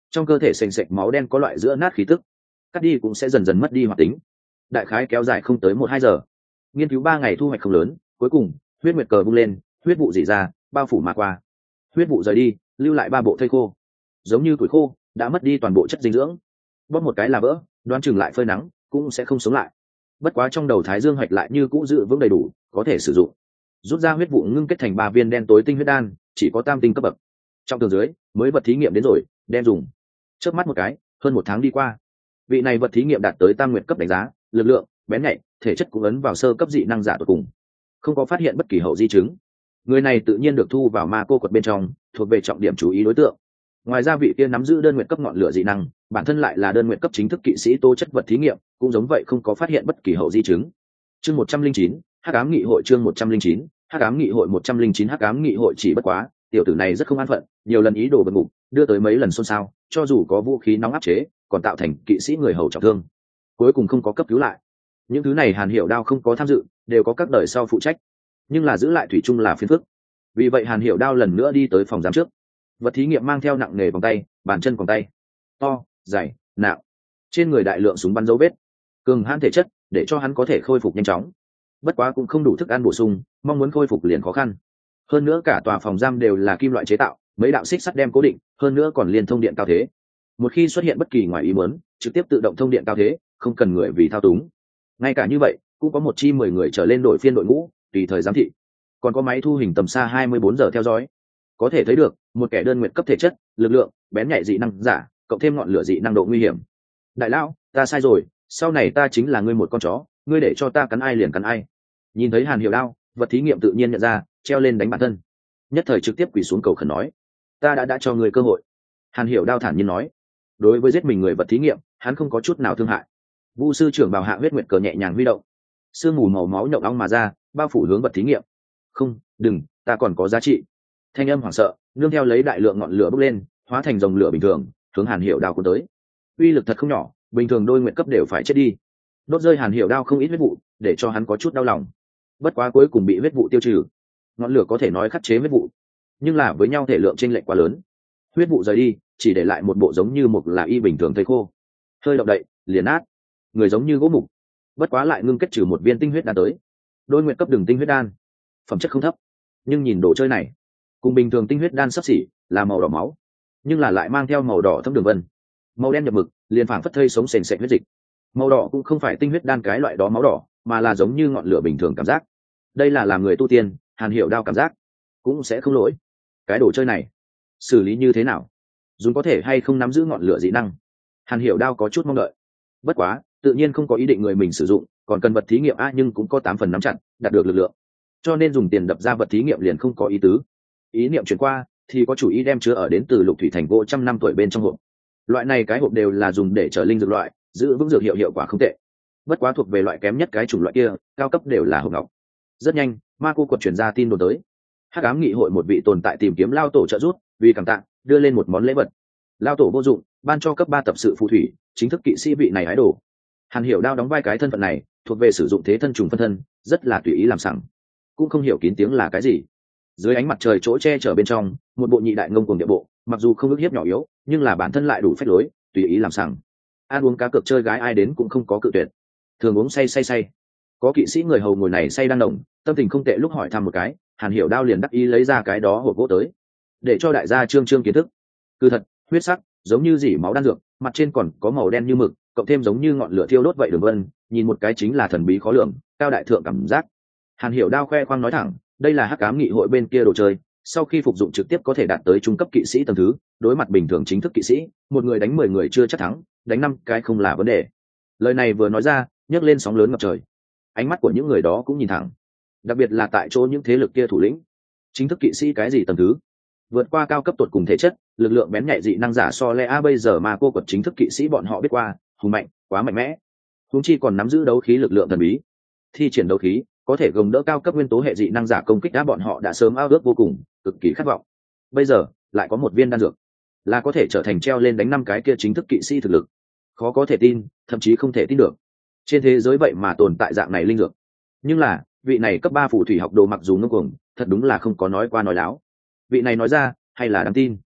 trong cơ thể sền sệt máu đen có loại giữa nát khí tức, cắt đi cũng sẽ dần dần mất đi hoạt tính. Đại khái kéo dài không tới một hai giờ. Nghiên cứu ba ngày thu hoạch không lớn, cuối cùng huyết nguyệt cờ bung lên, huyết vụ dỉ ra, bao phủ mà qua. Huyết vụ rời đi, lưu lại ba bộ thây khô, giống như củi khô, đã mất đi toàn bộ chất dinh dưỡng. Bóp một cái là vỡ, đoán chừng lại phơi nắng cũng sẽ không sống lại. Bất quá trong đầu Thái Dương hoạch lại như cũ giữ vững đầy đủ, có thể sử dụng. Rút ra huyết vụ ngưng kết thành ba viên đen tối tinh huyết đan, chỉ có tam tinh cấp bậc. Trong tường dưới, mới vật thí nghiệm đến rồi, đem dùng. Chớp mắt một cái, hơn một tháng đi qua. Vị này vật thí nghiệm đạt tới tam nguyệt cấp đánh giá, lực lượng, bén nhạy, thể chất cũng ấn vào sơ cấp dị năng giả tột cùng, không có phát hiện bất kỳ hậu di chứng. Người này tự nhiên được thu vào ma cô quật bên trong, thuộc về trọng điểm chú ý đối tượng. Ngoài ra vị kia nắm giữ đơn nguyện cấp ngọn lửa dị năng, bản thân lại là đơn nguyện cấp chính thức kỵ sĩ tố chất vật thí nghiệm, cũng giống vậy không có phát hiện bất kỳ hậu di chứng. Chương một trăm linh chín, Hắc ám nghị hội chương một trăm linh chín, Hắc ám nghị hội một trăm linh chín Hắc ám nghị hội chỉ bất quá, tiểu tử này rất không an phận, nhiều lần ý đồ vượt ngục, đưa tới mấy lần xôn xao, cho dù có vũ khí nóng áp chế, còn tạo thành kỵ sĩ người hầu trọng thương. Cuối cùng không có cấp cứu lại. Những thứ này Hàn Hiểu Đao không có tham dự, đều có các đời sau phụ trách, nhưng là giữ lại thủy chung là phiền phức. Vì vậy Hàn Hiểu Đao lần nữa đi tới phòng giám trước. Vật thí nghiệm mang theo nặng nghề vòng tay, bàn chân vòng tay, to, dày, nặng, trên người đại lượng súng bắn dấu vết, cường hãn thể chất, để cho hắn có thể khôi phục nhanh chóng. Bất quá cũng không đủ thức ăn bổ sung, mong muốn khôi phục liền khó khăn. Hơn nữa cả tòa phòng giam đều là kim loại chế tạo, mấy đạo xích sắt đem cố định, hơn nữa còn liên thông điện cao thế. Một khi xuất hiện bất kỳ ngoài ý muốn, trực tiếp tự động thông điện cao thế, không cần người vì thao túng. Ngay cả như vậy, cũng có một chi mười người trở lên đội phiên đội ngũ, tùy thời giám thị. Còn có máy thu hình tầm xa hai mươi bốn giờ theo dõi. Có thể thấy được, một kẻ đơn nguyện cấp thể chất, lực lượng, bén nhạy dị năng giả, cộng thêm ngọn lửa dị năng độ nguy hiểm. Đại lão, ta sai rồi, sau này ta chính là ngươi một con chó, ngươi để cho ta cắn ai liền cắn ai. Nhìn thấy Hàn Hiểu Đao, vật thí nghiệm tự nhiên nhận ra, treo lên đánh bản thân. Nhất thời trực tiếp quỳ xuống cầu khẩn nói, ta đã đã cho ngươi cơ hội. Hàn Hiểu Đao thản nhiên nói, đối với giết mình người vật thí nghiệm, hắn không có chút nào thương hại. Vu sư trưởng bào hạ huyết nguyệt cờ nhẹ nhàng huy động, sương mù màu máu nhộng ong mà ra, bao phủ hướng vật thí nghiệm. Không, đừng, ta còn có giá trị. Thanh âm hoảng sợ, nương theo lấy đại lượng ngọn lửa bốc lên, hóa thành dòng lửa bình thường, hướng Hàn Hiểu Đao cuốn tới. Uy lực thật không nhỏ, bình thường đôi nguyện cấp đều phải chết đi. Đốt rơi Hàn Hiểu Đao không ít huyết vụ, để cho hắn có chút đau lòng. Bất quá cuối cùng bị huyết vụ tiêu trừ. Ngọn lửa có thể nói khắc chế huyết vụ, nhưng là với nhau thể lượng chênh lệch quá lớn. Huyết vụ rời đi, chỉ để lại một bộ giống như một là y bình thường thây khô. Hơi động đậy, liền nát. Người giống như gỗ mục. Bất quá lại ngưng kết trừ một viên tinh huyết đan tới. Đôi nguyện cấp đường tinh huyết đan, phẩm chất không thấp, nhưng nhìn đồ chơi này, cùng bình thường tinh huyết đan sắp xỉ, là màu đỏ máu, nhưng là lại mang theo màu đỏ thâm đường vân, màu đen nhập mực, liền phảng phất thây sống sền sệt huyết dịch. Màu đỏ cũng không phải tinh huyết đan cái loại đó máu đỏ, mà là giống như ngọn lửa bình thường cảm giác. Đây là làm người tu tiên, Hàn Hiểu Đao cảm giác cũng sẽ không lỗi. Cái đồ chơi này xử lý như thế nào, dùng có thể hay không nắm giữ ngọn lửa dị năng, Hàn Hiểu Đao có chút mong đợi. Bất quá tự nhiên không có ý định người mình sử dụng, còn cần vật thí nghiệm a nhưng cũng có tám phần nắm chặt đạt được lực lượng, cho nên dùng tiền đập ra vật thí nghiệm liền không có ý tứ. Ý niệm chuyển qua thì có chủ ý đem chứa ở đến từ Lục Thủy Thành gỗ trăm năm tuổi bên trong hộp. Loại này cái hộp đều là dùng để trở linh dược loại, giữ vững dược hiệu hiệu quả không tệ. Bất quá thuộc về loại kém nhất cái chủng loại kia, cao cấp đều là hộp ngọc. Rất nhanh, ma cô quật chuyển ra tin đồn tới. Hắc ám nghị hội một vị tồn tại tìm kiếm lao tổ trợ giúp, vì cảm tạ, đưa lên một món lễ vật. Lao tổ vô dụng, ban cho cấp ba tập sự phù thủy, chính thức kỵ sĩ vị này hái đồ. Hàn Hiểu Đao đóng vai cái thân phận này, thuộc về sử dụng thế thân trùng phân thân, rất là tùy ý làm sẵn, cũng không hiểu kín tiếng là cái gì. Dưới ánh mặt trời chỗ che chở bên trong, một bộ nhị đại ngông cuồng địa bộ, mặc dù không ức hiếp nhỏ yếu, nhưng là bản thân lại đủ phách lối, tùy ý làm sẵn. Ăn uống cá cược chơi gái ai đến cũng không có cự tuyệt, thường uống say say say. Có kỵ sĩ người hầu ngồi này say đang nồng, tâm tình không tệ lúc hỏi thăm một cái, Hàn Hiểu Đao liền đắc ý lấy ra cái đó hộp gỗ tới, để cho đại gia trương trương kiến thức. Cứ thật, huyết sắc, giống như dỉ máu đan dược, mặt trên còn có màu đen như mực, cộng thêm giống như ngọn lửa thiêu đốt vậy đường vân, nhìn một cái chính là thần bí khó lường, cao đại thượng cảm giác. Hàn Hiểu Đao khoe khoang nói thẳng, đây là Hắc ám nghị hội bên kia đồ chơi, sau khi phục dụng trực tiếp có thể đạt tới trung cấp kỵ sĩ tầng thứ, đối mặt bình thường chính thức kỵ sĩ, một người đánh mười người chưa chắc thắng, đánh năm cái không là vấn đề. Lời này vừa nói ra, nhấc lên sóng lớn ngập trời. Ánh mắt của những người đó cũng nhìn thẳng, đặc biệt là tại chỗ những thế lực kia thủ lĩnh. Chính thức kỵ sĩ cái gì tầng thứ, vượt qua cao cấp tột cùng thể chất, lực lượng bén nhạy dị năng giả so lẽ a bây giờ mà cô quật chính thức kỵ sĩ bọn họ biết qua, hùng mạnh, quá mạnh mẽ. Huống chi còn nắm giữ đấu khí lực lượng thần bí, thi triển đấu khí có thể gồng đỡ cao cấp nguyên tố hệ dị năng giả công kích đã bọn họ đã sớm ao ước vô cùng, cực kỳ khát vọng. Bây giờ lại có một viên đan dược, là có thể trở thành treo lên đánh năm cái kia chính thức kỵ sĩ thực lực. Khó có thể tin, thậm chí không thể tin được. Trên thế giới vậy mà tồn tại dạng này linh dược. Nhưng là, vị này cấp ba phù thủy học đồ mặc dù ngông cuồng, thật đúng là không có nói qua nói láo. Vị này nói ra, hay là đáng tin.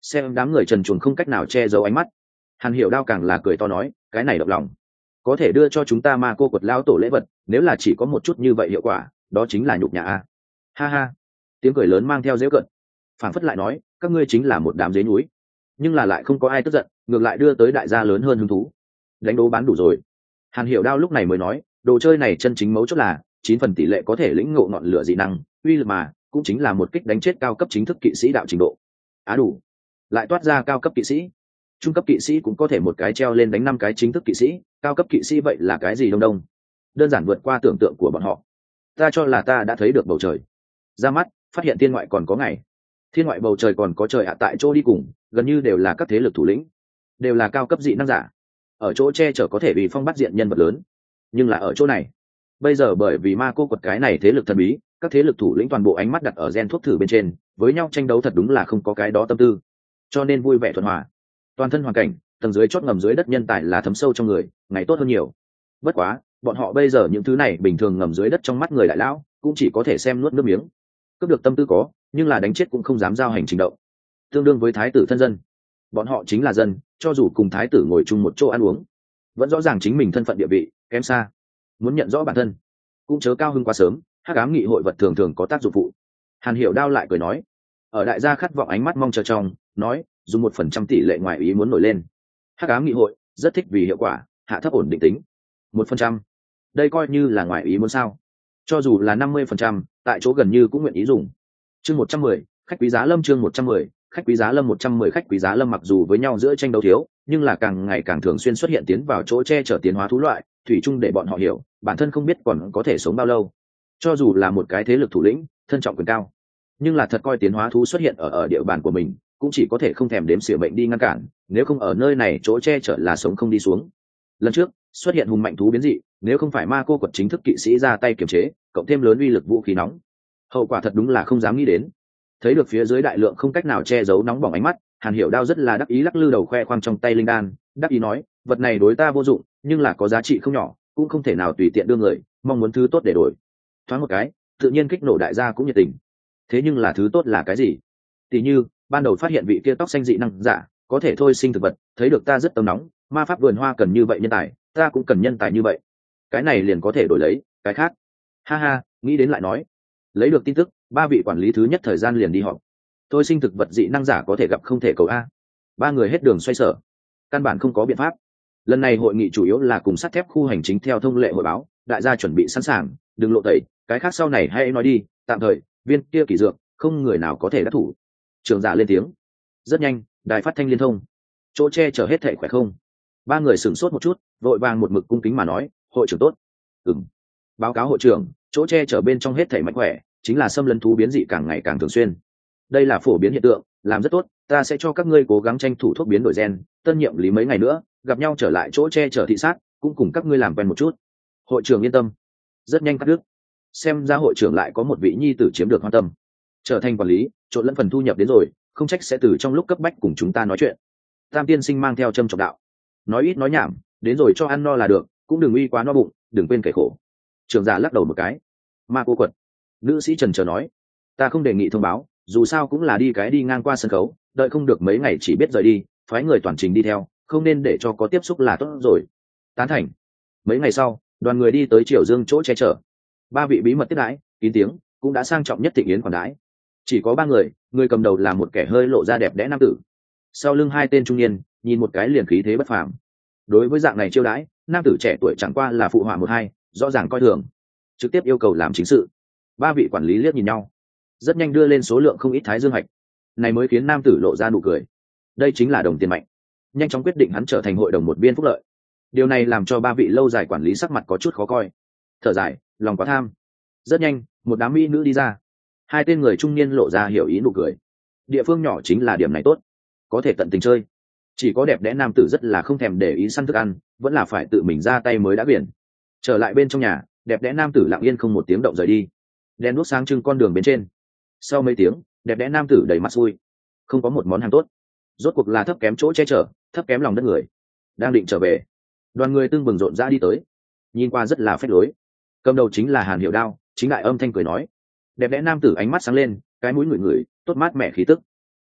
Xem đám người trần truồng không cách nào che giấu ánh mắt, Hàn Hiểu Đao càng là cười to nói, cái này động lòng, có thể đưa cho chúng ta ma cô quật lao tổ lễ vật, nếu là chỉ có một chút như vậy hiệu quả, đó chính là nhục nhã a. Ha ha. Tiếng cười lớn mang theo giễu cợt, phảng phất lại nói, các ngươi chính là một đám dế núi, nhưng là lại không có ai tức giận, ngược lại đưa tới đại gia lớn hơn hứng thú. Đánh đố bán đủ rồi. Hàn Hiểu Đao lúc này mới nói, đồ chơi này chân chính mấu chốt là chín phần tỷ lệ có thể lĩnh ngộ ngọn lửa dị năng, uy lực mà cũng chính là một kích đánh chết cao cấp chính thức kỵ sĩ đạo trình độ. Á đủ. Lại toát ra cao cấp kỵ sĩ, trung cấp kỵ sĩ cũng có thể một cái treo lên đánh năm cái chính thức kỵ sĩ, cao cấp kỵ sĩ vậy là cái gì đông đông, đơn giản vượt qua tưởng tượng của bọn họ. Ta cho là ta đã thấy được bầu trời, ra mắt phát hiện thiên ngoại còn có ngày, thiên ngoại bầu trời còn có trời ạ. Tại chỗ đi cùng gần như đều là các thế lực thủ lĩnh, đều là cao cấp dị năng giả, ở chỗ che chở có thể vì phong bắt diện nhân vật lớn. Nhưng là ở chỗ này bây giờ, bởi vì ma cô quật cái này thế lực thần bí, các thế lực thủ lĩnh toàn bộ ánh mắt đặt ở gen thuốc thử bên trên, với nhau tranh đấu thật đúng là không có cái đó tâm tư, cho nên vui vẻ thuận hòa. Toàn thân hoàn cảnh tầng dưới chót ngầm dưới đất nhân tài là thấm sâu trong người, ngày tốt hơn nhiều. Bất quá bọn họ bây giờ những thứ này bình thường ngầm dưới đất trong mắt người đại lão cũng chỉ có thể xem nuốt nước miếng. Cướp được tâm tư có, nhưng là đánh chết cũng không dám giao hành trình động, tương đương với thái tử thân dân. Bọn họ chính là dân, cho dù cùng thái tử ngồi chung một chỗ ăn uống, vẫn rõ ràng chính mình thân phận địa vị kém xa. Muốn nhận rõ bản thân cũng chớ cao hưng quá sớm, hắc ám nghị hội vật thường thường có tác dụng phụ. Hàn Hiểu Đao lại cười nói, ở đại gia khát vọng ánh mắt mong chờ trong, nói dùng một phần trăm tỷ lệ ngoài ý muốn nổi lên. Hắc ám nghị hội rất thích vì hiệu quả hạ thấp ổn định tính. Một phần trăm, đây coi như là ngoài ý muốn sao? Cho dù là năm mươi phần trăm, tại chỗ gần như cũng nguyện ý dùng. Chương một trăm mười, khách quý giá lâm. Chương một trăm mười, khách quý giá lâm. Một trăm mười khách quý giá lâm mặc dù với nhau giữa tranh đấu thiếu, nhưng là càng ngày càng thường xuyên xuất hiện tiến vào chỗ che chở tiến hóa thú loại, thủy chung để bọn họ hiểu bản thân không biết còn có thể sống bao lâu. Cho dù là một cái thế lực thủ lĩnh thân trọng quyền cao, nhưng là thật coi tiến hóa thú xuất hiện ở ở địa bàn của mình, cũng chỉ có thể không thèm đếm xỉa mệnh đi ngăn cản, nếu không ở nơi này chỗ che chở là sống không đi xuống. Lần trước xuất hiện hùng mạnh thú biến dị, nếu không phải ma cô quật chính thức kỵ sĩ ra tay kiềm chế, cộng thêm lớn uy lực vũ khí nóng, hậu quả thật đúng là không dám nghĩ đến. Thấy được phía dưới đại lượng không cách nào che giấu nóng bỏng ánh mắt, Hàn Hiểu Đao rất là đắc ý lắc lư đầu khoe khoang trong tay linh đan, đắc ý nói, vật này đối ta vô dụng, nhưng là có giá trị không nhỏ, cũng không thể nào tùy tiện đưa người, mong muốn thứ tốt để đổi. Thoáng một cái tự nhiên kích nổ đại gia cũng nhiệt tình. Thế nhưng là thứ tốt là cái gì? Tỷ như ban đầu phát hiện vị kia tóc xanh dị năng giả có thể thôi sinh thực vật, thấy được ta rất tâm nóng, ma pháp vườn hoa cần như vậy nhân tài, ta cũng cần nhân tài như vậy, cái này liền có thể đổi lấy cái khác. Ha ha, nghĩ đến lại nói. Lấy được tin tức, ba vị quản lý thứ nhất thời gian liền đi họp. Thôi sinh thực vật dị năng giả có thể gặp không thể cầu a. Ba người hết đường xoay sở, căn bản không có biện pháp. Lần này hội nghị chủ yếu là cùng sắt thép khu hành chính theo thông lệ hội báo, đại gia chuẩn bị sẵn sàng, đừng lộ tẩy, cái khác sau này hãy nói đi, tạm thời viên kia kỳ dược không người nào có thể đắc thủ. Trưởng giả lên tiếng. Rất nhanh đài phát thanh liên thông, chỗ che chở hết thảy khỏe không? Ba người sửng sốt một chút, vội vàng một mực cung kính mà nói, hội trưởng tốt. Ừm. Báo cáo hội trưởng, chỗ che chở bên trong hết thảy mạnh khỏe, chính là xâm lấn thú biến dị càng ngày càng thường xuyên. Đây là phổ biến hiện tượng, làm rất tốt, ta sẽ cho các ngươi cố gắng tranh thủ thuốc biến đổi gen, tân nhiệm lý mấy ngày nữa gặp nhau trở lại chỗ che chở thị sát, cũng cùng các ngươi làm quen một chút. Hội trưởng yên tâm. Rất nhanh cắt đứt. Xem ra hội trưởng lại có một vị nhi tử chiếm được quan tâm, trở thành quản lý, trộn lẫn phần thu nhập đến rồi, không trách sẽ từ trong lúc cấp bách cùng chúng ta nói chuyện. Tam tiên sinh mang theo châm trọng đạo, nói ít nói nhảm, đến rồi cho ăn no là được, cũng đừng uy quá no bụng, đừng quên kẻ khổ. Trưởng giả lắc đầu một cái. Ma cô quật. Nữ sĩ trần chờ nói, ta không đề nghị thông báo, dù sao cũng là đi cái đi ngang qua sân khấu, đợi không được mấy ngày chỉ biết rời đi, phái người toàn trình đi theo, không nên để cho có tiếp xúc là tốt rồi. Tán thành. Mấy ngày sau, đoàn người đi tới Triều Dương chỗ che chở. Ba vị bí mật tiếp đãi, kín tiếng, cũng đã sang trọng nhất thịnh yến khoản đãi. Chỉ có ba người, người cầm đầu là một kẻ hơi lộ ra đẹp đẽ nam tử, sau lưng hai tên trung niên, nhìn một cái liền khí thế bất phàm. Đối với dạng này chiêu đãi, nam tử trẻ tuổi chẳng qua là phụ họa một hai, rõ ràng coi thường, trực tiếp yêu cầu làm chính sự. Ba vị quản lý liếc nhìn nhau, rất nhanh đưa lên số lượng không ít thái dương hạch, này mới khiến nam tử lộ ra nụ cười. Đây chính là đồng tiền mạnh, nhanh chóng quyết định hắn trở thành hội đồng một viên phúc lợi. Điều này làm cho ba vị lâu dài quản lý sắc mặt có chút khó coi, thở dài, lòng quá tham. Rất nhanh, một đám mỹ nữ đi ra, hai tên người trung niên lộ ra hiểu ý nụ cười. Địa phương nhỏ chính là điểm này tốt, có thể tận tình chơi. Chỉ có đẹp đẽ nam tử rất là không thèm để ý săn thức ăn, vẫn là phải tự mình ra tay mới đã biển. Trở lại bên trong nhà, đẹp đẽ nam tử lặng yên không một tiếng động rời đi. Đèn đuốc sáng trưng con đường bên trên. Sau mấy tiếng, đẹp đẽ nam tử đầy mặt xui, không có một món hàng tốt. Rốt cuộc là thấp kém chỗ che chở, thấp kém lòng đất người. Đang định trở về, đoàn người tưng bừng rộn rã đi tới, nhìn qua rất là phách lối. Cầm đầu chính là Hàn Hiểu Đao, chính đại âm thanh cười nói. Đẹp đẽ nam tử ánh mắt sáng lên, cái mũi ngửi ngửi, tốt mát mẻ khí tức.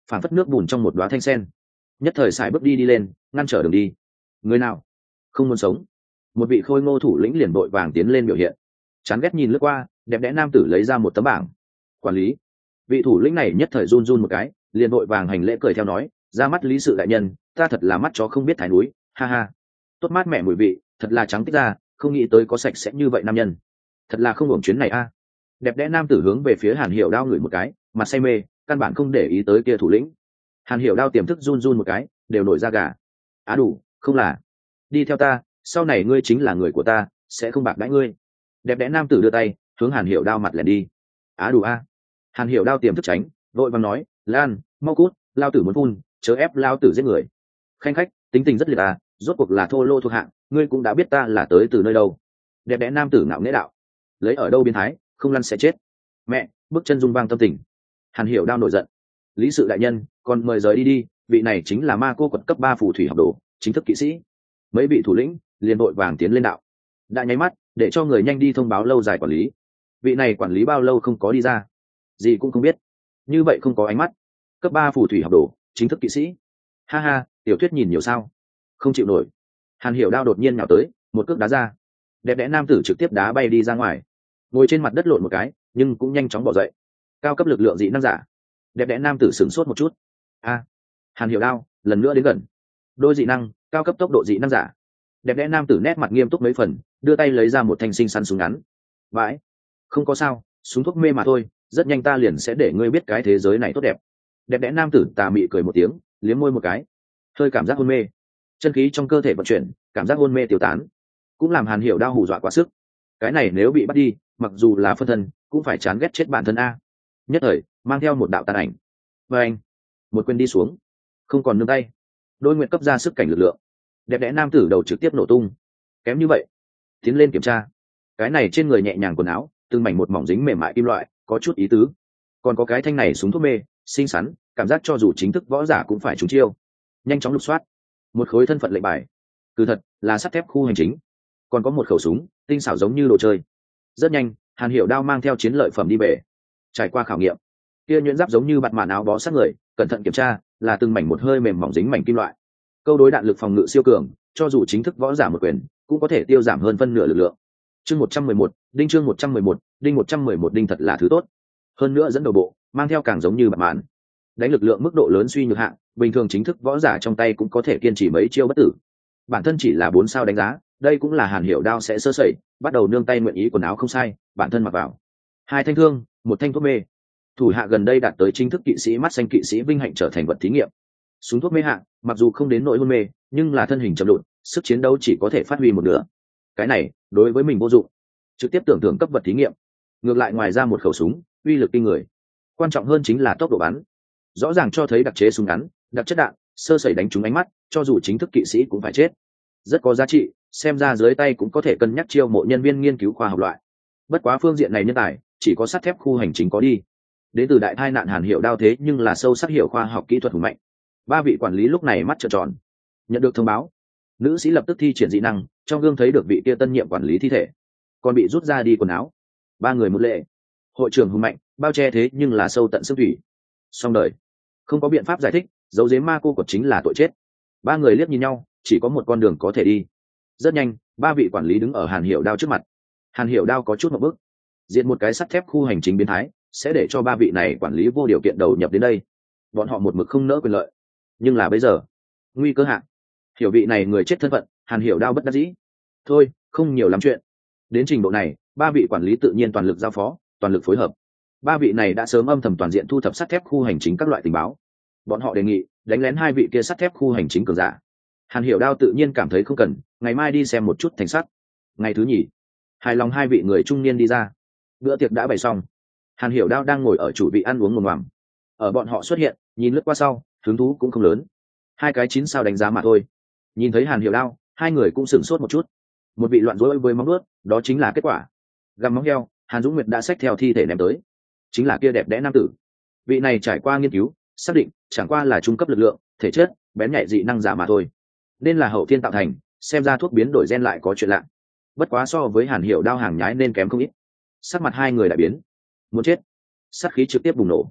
phản phất nước bùn trong một đoá thanh sen, nhất thời sải bước đi đi lên ngăn trở đường đi. Người nào không muốn sống? Một vị khôi ngô thủ lĩnh liền vội vàng tiến lên biểu hiện. Chán ghét nhìn lướt qua, đẹp đẽ nam tử lấy ra một tấm bảng. Quản lý. Vị thủ lĩnh này nhất thời run run một cái, liền vội vàng hành lễ cười theo nói, ra mắt lý sự đại nhân, ta thật là mắt chó không biết thái núi, ha ha. Tốt mát mẻ mùi vị, thật là trắng tích ra, không nghĩ tới có sạch sẽ như vậy nam nhân, thật là không hưởng chuyến này a. Đẹp đẽ nam tử hướng về phía Hàn Hiểu Đao ngửi một cái, mặt say mê, căn bản không để ý tới kia thủ lĩnh. Hàn Hiểu Đao tiềm thức run run một cái, đều nổi da gà. Á đủ, không là, đi theo ta, sau này ngươi chính là người của ta, sẽ không bạc đãi ngươi. Đẹp đẽ nam tử đưa tay hướng Hàn Hiểu Đao mặt lẻn đi. Á đủ a. Hàn Hiểu Đao tiềm thức tránh, vội vàng nói, Lan, mau cút, lao tử muốn phun, chớ ép lao tử giết người. Khanh khách, tính tình rất liệt à, rốt cuộc là thô lô thuộc hạng, ngươi cũng đã biết ta là tới từ nơi đâu. Đẹp đẽ nam tử ngạo nghễ đạo, lấy ở đâu biến thái, không lăn sẽ chết. Mẹ, bước chân rung vang tâm tình. Hàn Hiểu Đao nổi giận, lý sự đại nhân, còn mời rời đi đi, vị này chính là ma cô quật cấp ba phù thủy học đồ, chính thức kỵ sĩ. Mấy vị thủ lĩnh liền vội vàng tiến lên đạo, đã nháy mắt để cho người nhanh đi thông báo lâu dài quản lý. Vị này quản lý bao lâu không có đi ra, gì cũng không biết, như vậy không có ánh mắt. Cấp ba phù thủy học đồ, chính thức kỵ sĩ, ha ha, tiểu thuyết nhìn nhiều sao, không chịu nổi. Hàn Hiểu Đao đột nhiên nhào tới, một cước đá ra. Đẹp đẽ nam tử trực tiếp đá bay đi ra ngoài, ngồi trên mặt đất lộn một cái, nhưng cũng nhanh chóng bỏ dậy. Cao cấp lực lượng dị năng giả. Đẹp đẽ nam tử sửng sốt một chút. A, Hàn Hiểu Đao lần nữa đến gần. Đôi dị năng, cao cấp tốc độ dị năng giả. Đẹp đẽ nam tử nét mặt nghiêm túc mấy phần, đưa tay lấy ra một thanh sinh săn súng ngắn. Vãi, không có sao, súng thuốc mê mà thôi, rất nhanh ta liền sẽ để ngươi biết cái thế giới này tốt đẹp. Đẹp đẽ nam tử tà mị cười một tiếng, liếm môi một cái, hơi cảm giác hôn mê, chân khí trong cơ thể vận chuyển, cảm giác hôn mê tiêu tán, cũng làm Hàn Hiểu Đao hù dọa quá sức. Cái này nếu bị bắt đi, mặc dù là phân thân, cũng phải chán ghét chết bản thân a. Nhất thời mang theo một đạo tàn ảnh, và anh một quyền đi xuống, không còn nương tay. Đôi nguyện cấp ra sức cảnh lực lượng. Đẹp đẽ nam tử đầu trực tiếp nổ tung. Kém như vậy, tiến lên kiểm tra. Cái này trên người nhẹ nhàng quần áo, từng mảnh một mỏng dính mềm mại kim loại, có chút ý tứ. Còn có cái thanh này súng thuốc mê, xinh xắn, cảm giác cho dù chính thức võ giả cũng phải trúng chiêu. Nhanh chóng lục soát, một khối thân phận lệnh bài, cứ thật là sắt thép khu hành chính. Còn có một khẩu súng, tinh xảo giống như đồ chơi. Rất nhanh, Hàn Hiểu Đao mang theo chiến lợi phẩm đi về. Trải qua khảo nghiệm, kia nhuyễn giáp giống như bạt màn áo bó sát người, cẩn thận kiểm tra, là từng mảnh một hơi mềm mỏng dính mảnh kim loại. Câu đối đạn lực phòng ngự siêu cường, cho dù chính thức võ giả một quyền, cũng có thể tiêu giảm hơn phân nửa lực lượng. Chương một trăm mười một, đinh chương một trăm mười một, đinh một trăm mười một đinh thật là thứ tốt. Hơn nữa dẫn đầu bộ, mang theo càng giống như bạt màn. Đánh lực lượng mức độ lớn suy nhược hạng, bình thường chính thức võ giả trong tay cũng có thể kiên trì mấy chiêu bất tử. Bản thân chỉ là bốn sao đánh giá, đây cũng là Hàn Hiểu Đao sẽ sơ sẩy, bắt đầu nương tay nguyện ý quần áo không sai, bản thân mặc vào. Hai thanh thương, một thanh thuốc mê. Thủ hạ gần đây đạt tới chính thức kỵ sĩ mắt xanh kỵ sĩ vinh hạnh trở thành vật thí nghiệm. Súng thuốc mê hạng, mặc dù không đến nỗi hôn mê, nhưng là thân hình chậm lụn, sức chiến đấu chỉ có thể phát huy một nửa. Cái này, đối với mình vô dụng. Trực tiếp tưởng tượng cấp vật thí nghiệm. Ngược lại ngoài ra một khẩu súng, uy lực kinh người. Quan trọng hơn chính là tốc độ bắn. Rõ ràng cho thấy đặc chế súng ngắn, đặc chất đạn, sơ sẩy đánh trúng ánh mắt, cho dù chính thức kỵ sĩ cũng phải chết. Rất có giá trị, xem ra dưới tay cũng có thể cân nhắc chiêu mộ nhân viên nghiên cứu khoa học loại. Bất quá phương diện này nhân tài, chỉ có sắt thép khu hành chính có đi. Đến từ đại tai nạn Hàn Hiểu Đao thế nhưng là sâu sắc hiểu khoa học kỹ thuật hùng mạnh. Ba vị quản lý lúc này mắt trợn tròn. Nhận được thông báo, nữ sĩ lập tức thi triển dị năng, trong gương thấy được vị kia tân nhiệm quản lý thi thể, còn bị rút ra đi quần áo. Ba người một lệ. Hội trưởng hùng mạnh, bao che thế nhưng là sâu tận xương thủy. Xong đời, không có biện pháp giải thích, dấu giếm ma cô quật chính là tội chết. Ba người liếc nhìn nhau, chỉ có một con đường có thể đi. Rất nhanh, ba vị quản lý đứng ở Hàn Hiểu Đao trước mặt. Hàn Hiểu Đao có chút một bước, diện một cái sắt thép khu hành chính biến thái, sẽ để cho ba vị này quản lý vô điều kiện đầu nhập đến đây. Bọn họ một mực không nỡ quyền lợi, nhưng là bây giờ nguy cơ hạn, hiểu vị này người chết thân phận, Hàn Hiểu Đao bất đắc dĩ. Thôi, không nhiều lắm chuyện. Đến trình độ này, ba vị quản lý tự nhiên toàn lực giao phó, toàn lực phối hợp. Ba vị này đã sớm âm thầm toàn diện thu thập sắt thép khu hành chính các loại tình báo. Bọn họ đề nghị đánh lén hai vị kia sắt thép khu hành chính cường giả. Hàn Hiểu Đao tự nhiên cảm thấy không cần, ngày mai đi xem một chút thành sắc. Ngày thứ nhì, hài lòng hai vị người trung niên đi ra. Bữa tiệc đã bày xong, Hàn Hiểu Đao đang ngồi ở chủ vị ăn uống ngồm ngoàm. Ở bọn họ xuất hiện, nhìn lướt qua sau, hứng thú cũng không lớn. Hai cái chín sao đánh giá mà thôi. Nhìn thấy Hàn Hiểu Đao, hai người cũng sửng sốt một chút. Một vị loạn rối với móng nuốt, đó chính là kết quả. Gặm móng heo, Hàn Dũng Nguyệt đã xách theo thi thể ném tới. Chính là kia đẹp đẽ nam tử. Vị này trải qua nghiên cứu, xác định chẳng qua là trung cấp lực lượng, thể chất, bén nhạy dị năng giả mà thôi. Nên là hậu thiên tạo thành, xem ra thuốc biến đổi gen lại có chuyện lạ. Bất quá so với Hàn Hiểu Đao hàng nhái nên kém không ít. Sắc mặt hai người đại biến. Muốn chết. Sát khí trực tiếp bùng nổ.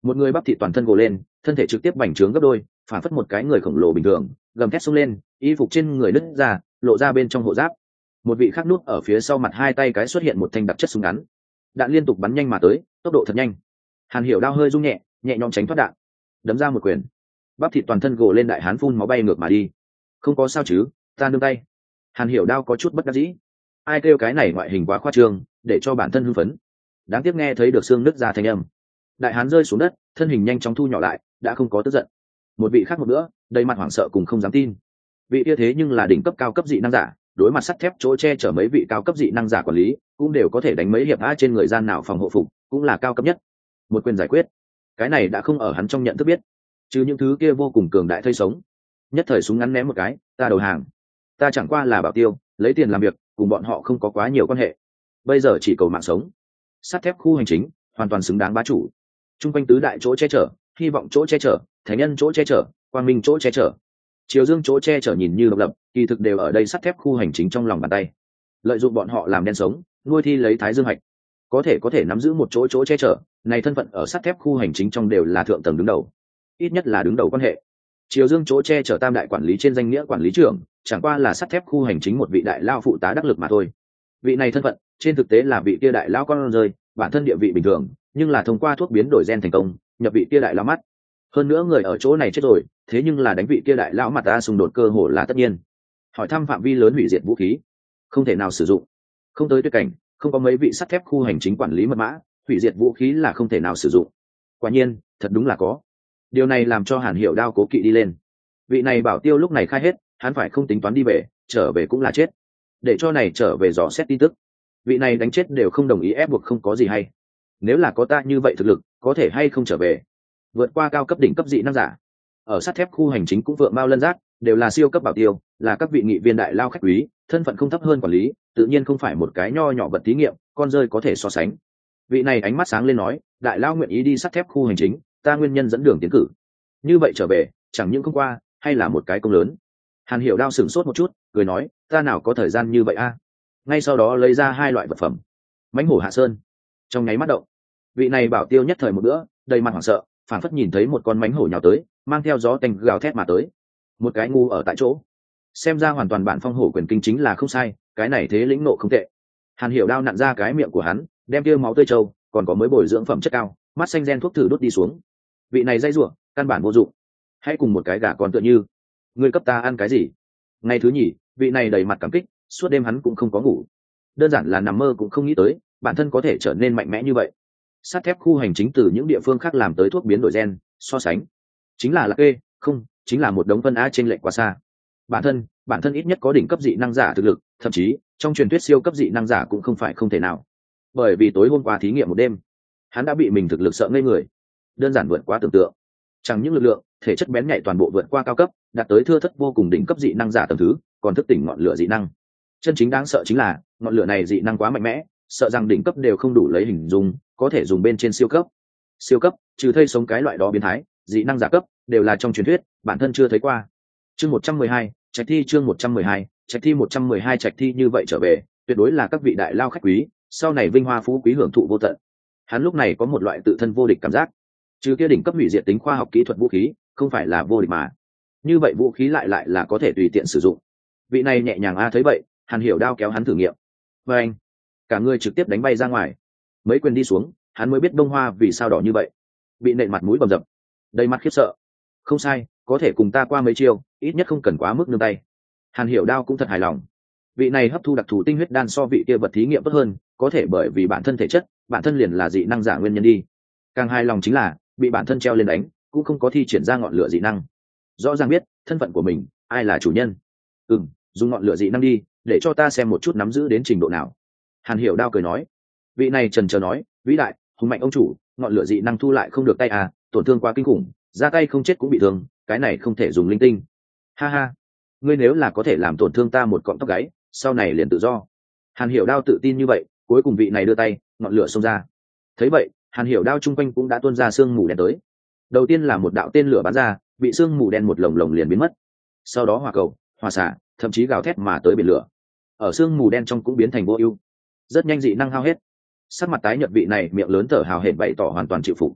một người bắp thịt toàn thân gồ lên, thân thể trực tiếp bành trướng gấp đôi, phản phất một cái người khổng lồ bình thường, gầm thét xông lên, y phục trên người nứt ra, lộ ra bên trong hộ giáp. Một vị khác núp ở phía sau mặt hai tay cái xuất hiện một thanh đặc chất súng ngắn, đạn liên tục bắn nhanh mà tới, tốc độ thật nhanh. Hàn Hiểu Đao hơi rung nhẹ, nhẹ nhõm tránh thoát đạn, đấm ra một quyền, bắp thịt toàn thân gồ lên, đại hán phun máu bay ngược mà đi. Không có sao chứ, ta nương tay. Hàn Hiểu Đao có chút bất đắc dĩ, ai kêu cái này ngoại hình quá khoa trương, để cho bản thân hưng phấn. Đáng tiếc nghe thấy được xương nứt ra thanh âm, đại hán rơi xuống đất, thân hình nhanh chóng thu nhỏ lại, đã không có tức giận. Một vị khác một nữa, đầy mặt hoảng sợ cùng không dám tin. Vị kia thế nhưng là đỉnh cấp cao cấp dị năng giả, đối mặt sắt thép chỗ che chở mấy vị cao cấp dị năng giả quản lý, cũng đều có thể đánh mấy hiệp a trên người gian nào phòng hộ phục, cũng là cao cấp nhất. Một quyền giải quyết, cái này đã không ở hắn trong nhận thức biết, chứ những thứ kia vô cùng cường đại thây sống. Nhất thời súng ngắn ném một cái, ta đầu hàng, ta chẳng qua là bảo tiêu, lấy tiền làm việc, cùng bọn họ không có quá nhiều quan hệ, bây giờ chỉ cầu mạng sống. Sắt thép khu hành chính hoàn toàn xứng đáng bá chủ, trung quanh tứ đại chỗ che chở, hy vọng chỗ che chở, thánh nhân chỗ che chở, quang minh chỗ che chở, chiều dương chỗ che chở nhìn như độc lập, kỳ thực đều ở đây sắt thép khu hành chính trong lòng bàn tay. Lợi dụng bọn họ làm đen sống, nuôi thi lấy thái dương hạch, có thể có thể nắm giữ một chỗ chỗ che chở này, thân phận ở sắt thép khu hành chính trong đều là thượng tầng đứng đầu, ít nhất là đứng đầu quan hệ. Chiều dương chỗ che chở tam đại quản lý trên danh nghĩa quản lý trưởng, chẳng qua là sắt thép khu hành chính một vị đại lao phụ tá đắc lực mà thôi. Vị này thân phận trên thực tế là vị kia đại lao con rơi, bản thân địa vị bình thường, nhưng là thông qua thuốc biến đổi gen thành công nhập vị kia đại lao mắt. Hơn nữa người ở chỗ này chết rồi, thế nhưng là đánh vị kia đại lão mặt ta xung đột cơ hội là tất nhiên. Hỏi thăm phạm vi lớn hủy diệt vũ khí, không thể nào sử dụng. Không tới tuyệt cảnh, không có mấy vị sắt thép khu hành chính quản lý mật mã, hủy diệt vũ khí là không thể nào sử dụng. Quả nhiên, thật đúng là có. Điều này làm cho Hàn Hiểu Đao cố kỵ đi lên. Vị này bảo tiêu lúc này khai hết, hắn phải không tính toán đi về, trở về cũng là chết. Để cho này trở về dò xét tin tức. Vị này đánh chết đều không đồng ý, ép buộc không có gì hay. Nếu là có ta như vậy thực lực, có thể hay không trở về. Vượt qua cao cấp đỉnh cấp dị năng giả, ở sắt thép khu hành chính cũng vượng bao lân giác, đều là siêu cấp bảo tiêu, là các vị nghị viên đại lao khách quý, thân phận không thấp hơn quản lý, tự nhiên không phải một cái nho nhỏ vật thí nghiệm, con rơi có thể so sánh. Vị này ánh mắt sáng lên nói, đại lao nguyện ý đi sắt thép khu hành chính, ta nguyên nhân dẫn đường tiến cử. Như vậy trở về, chẳng những không qua, hay là một cái công lớn. Hàn Hiểu Đao sửng sốt một chút, cười nói, ta nào có thời gian như vậy a. Ngay sau đó lấy ra hai loại vật phẩm, mãnh hổ hạ sơn. Trong nháy mắt động, vị này bảo tiêu nhất thời một bữa, đầy mặt hoảng sợ, phản phất nhìn thấy một con mãnh hổ nhào tới, mang theo gió tanh gào thét mà tới. Một cái ngu ở tại chỗ, xem ra hoàn toàn bản phong hổ quyền kinh chính là không sai, cái này thế lĩnh nộ không tệ. Hàn Hiểu Đao nặn ra cái miệng của hắn, đem kia máu tươi trâu, còn có mới bồi dưỡng phẩm chất cao, mắt xanh gen thuốc thử đốt đi xuống. Vị này dây rủa, căn bản vô dụng. Hãy cùng một cái gà con tựa như, ngươi cấp ta ăn cái gì? Ngày thứ nhì, vị này đầy mặt cảm kích, suốt đêm hắn cũng không có ngủ, đơn giản là nằm mơ cũng không nghĩ tới bản thân có thể trở nên mạnh mẽ như vậy. Sắt thép khu hành chính từ những địa phương khác làm tới thuốc biến đổi gen, so sánh chính là lạc kê, không chính là một đống phân a trên lệch quá xa. Bản thân bản thân ít nhất có đỉnh cấp dị năng giả thực lực, thậm chí trong truyền thuyết siêu cấp dị năng giả cũng không phải không thể nào. Bởi vì tối hôm qua thí nghiệm một đêm, hắn đã bị mình thực lực sợ ngây người, đơn giản vượt quá tưởng tượng. Chẳng những lực lượng, thể chất bén nhạy toàn bộ vượt qua cao cấp, đạt tới thưa thất vô cùng đỉnh cấp dị năng giả tầng thứ, còn thức tỉnh ngọn lửa dị năng. Chân chính đáng sợ chính là ngọn lửa này dị năng quá mạnh mẽ, sợ rằng đỉnh cấp đều không đủ lấy hình dung, có thể dùng bên trên siêu cấp. Siêu cấp, trừ thây sống cái loại đó biến thái, dị năng giả cấp đều là trong truyền thuyết, bản thân chưa thấy qua. Chương một trăm mười hai, trạch thi chương một trăm mười hai, trạch thi một trăm mười hai trạch thi như vậy trở về, tuyệt đối là các vị đại lao khách quý, sau này vinh hoa phú quý hưởng thụ vô tận. Hắn lúc này có một loại tự thân vô địch cảm giác. Trừ kia đỉnh cấp hủy diệt tính khoa học kỹ thuật vũ khí, không phải là vô địch mà. Như vậy vũ khí lại lại là có thể tùy tiện sử dụng. Vị này nhẹ nhàng a thấy vậy, Hàn Hiểu Đao kéo hắn thử nghiệm. Và anh, cả người trực tiếp đánh bay ra ngoài. Mấy quyền đi xuống, hắn mới biết Đông Hoa vì sao đỏ như vậy, bị nện mặt mũi bầm dập, đầy mặt khiếp sợ. Không sai, có thể cùng ta qua mấy chiêu, ít nhất không cần quá mức nương tay. Hàn Hiểu Đao cũng thật hài lòng. Vị này hấp thu đặc thù tinh huyết đan so vị kia vật thí nghiệm tốt hơn, có thể bởi vì bản thân thể chất, bản thân liền là dị năng giả nguyên nhân đi. Càng hài lòng chính là bị bản thân treo lên đánh, cũng không có thi triển ra ngọn lửa dị năng. Rõ ràng biết thân phận của mình, ai là chủ nhân. Ừm, dùng ngọn lửa dị năng đi, để cho ta xem một chút nắm giữ đến trình độ nào. Hàn Hiểu Đao cười nói. Vị này trần chờ nói, vĩ đại hùng mạnh ông chủ, ngọn lửa dị năng thu lại không được tay à, tổn thương quá kinh khủng, ra tay không chết cũng bị thương, cái này không thể dùng linh tinh. Ha ha, ngươi nếu là có thể làm tổn thương ta một cọng tóc gáy, sau này liền tự do. Hàn Hiểu Đao tự tin như vậy, cuối cùng vị này đưa tay, ngọn lửa xông ra. Thấy vậy, Hàn Hiểu Đao chung quanh cũng đã tuôn ra sương mù đen tới. Đầu tiên là một đạo tên lửa bắn ra, bị sương mù đen một lồng lồng liền biến mất. Sau đó hỏa cầu, hỏa xạ, thậm chí gào thét mà tới biển lửa. Ở sương mù đen trong cũng biến thành vô ưu. Rất nhanh dị năng hao hết. Sắc mặt tái nhợt vị này miệng lớn thở hào hển bày tỏ hoàn toàn chịu phục.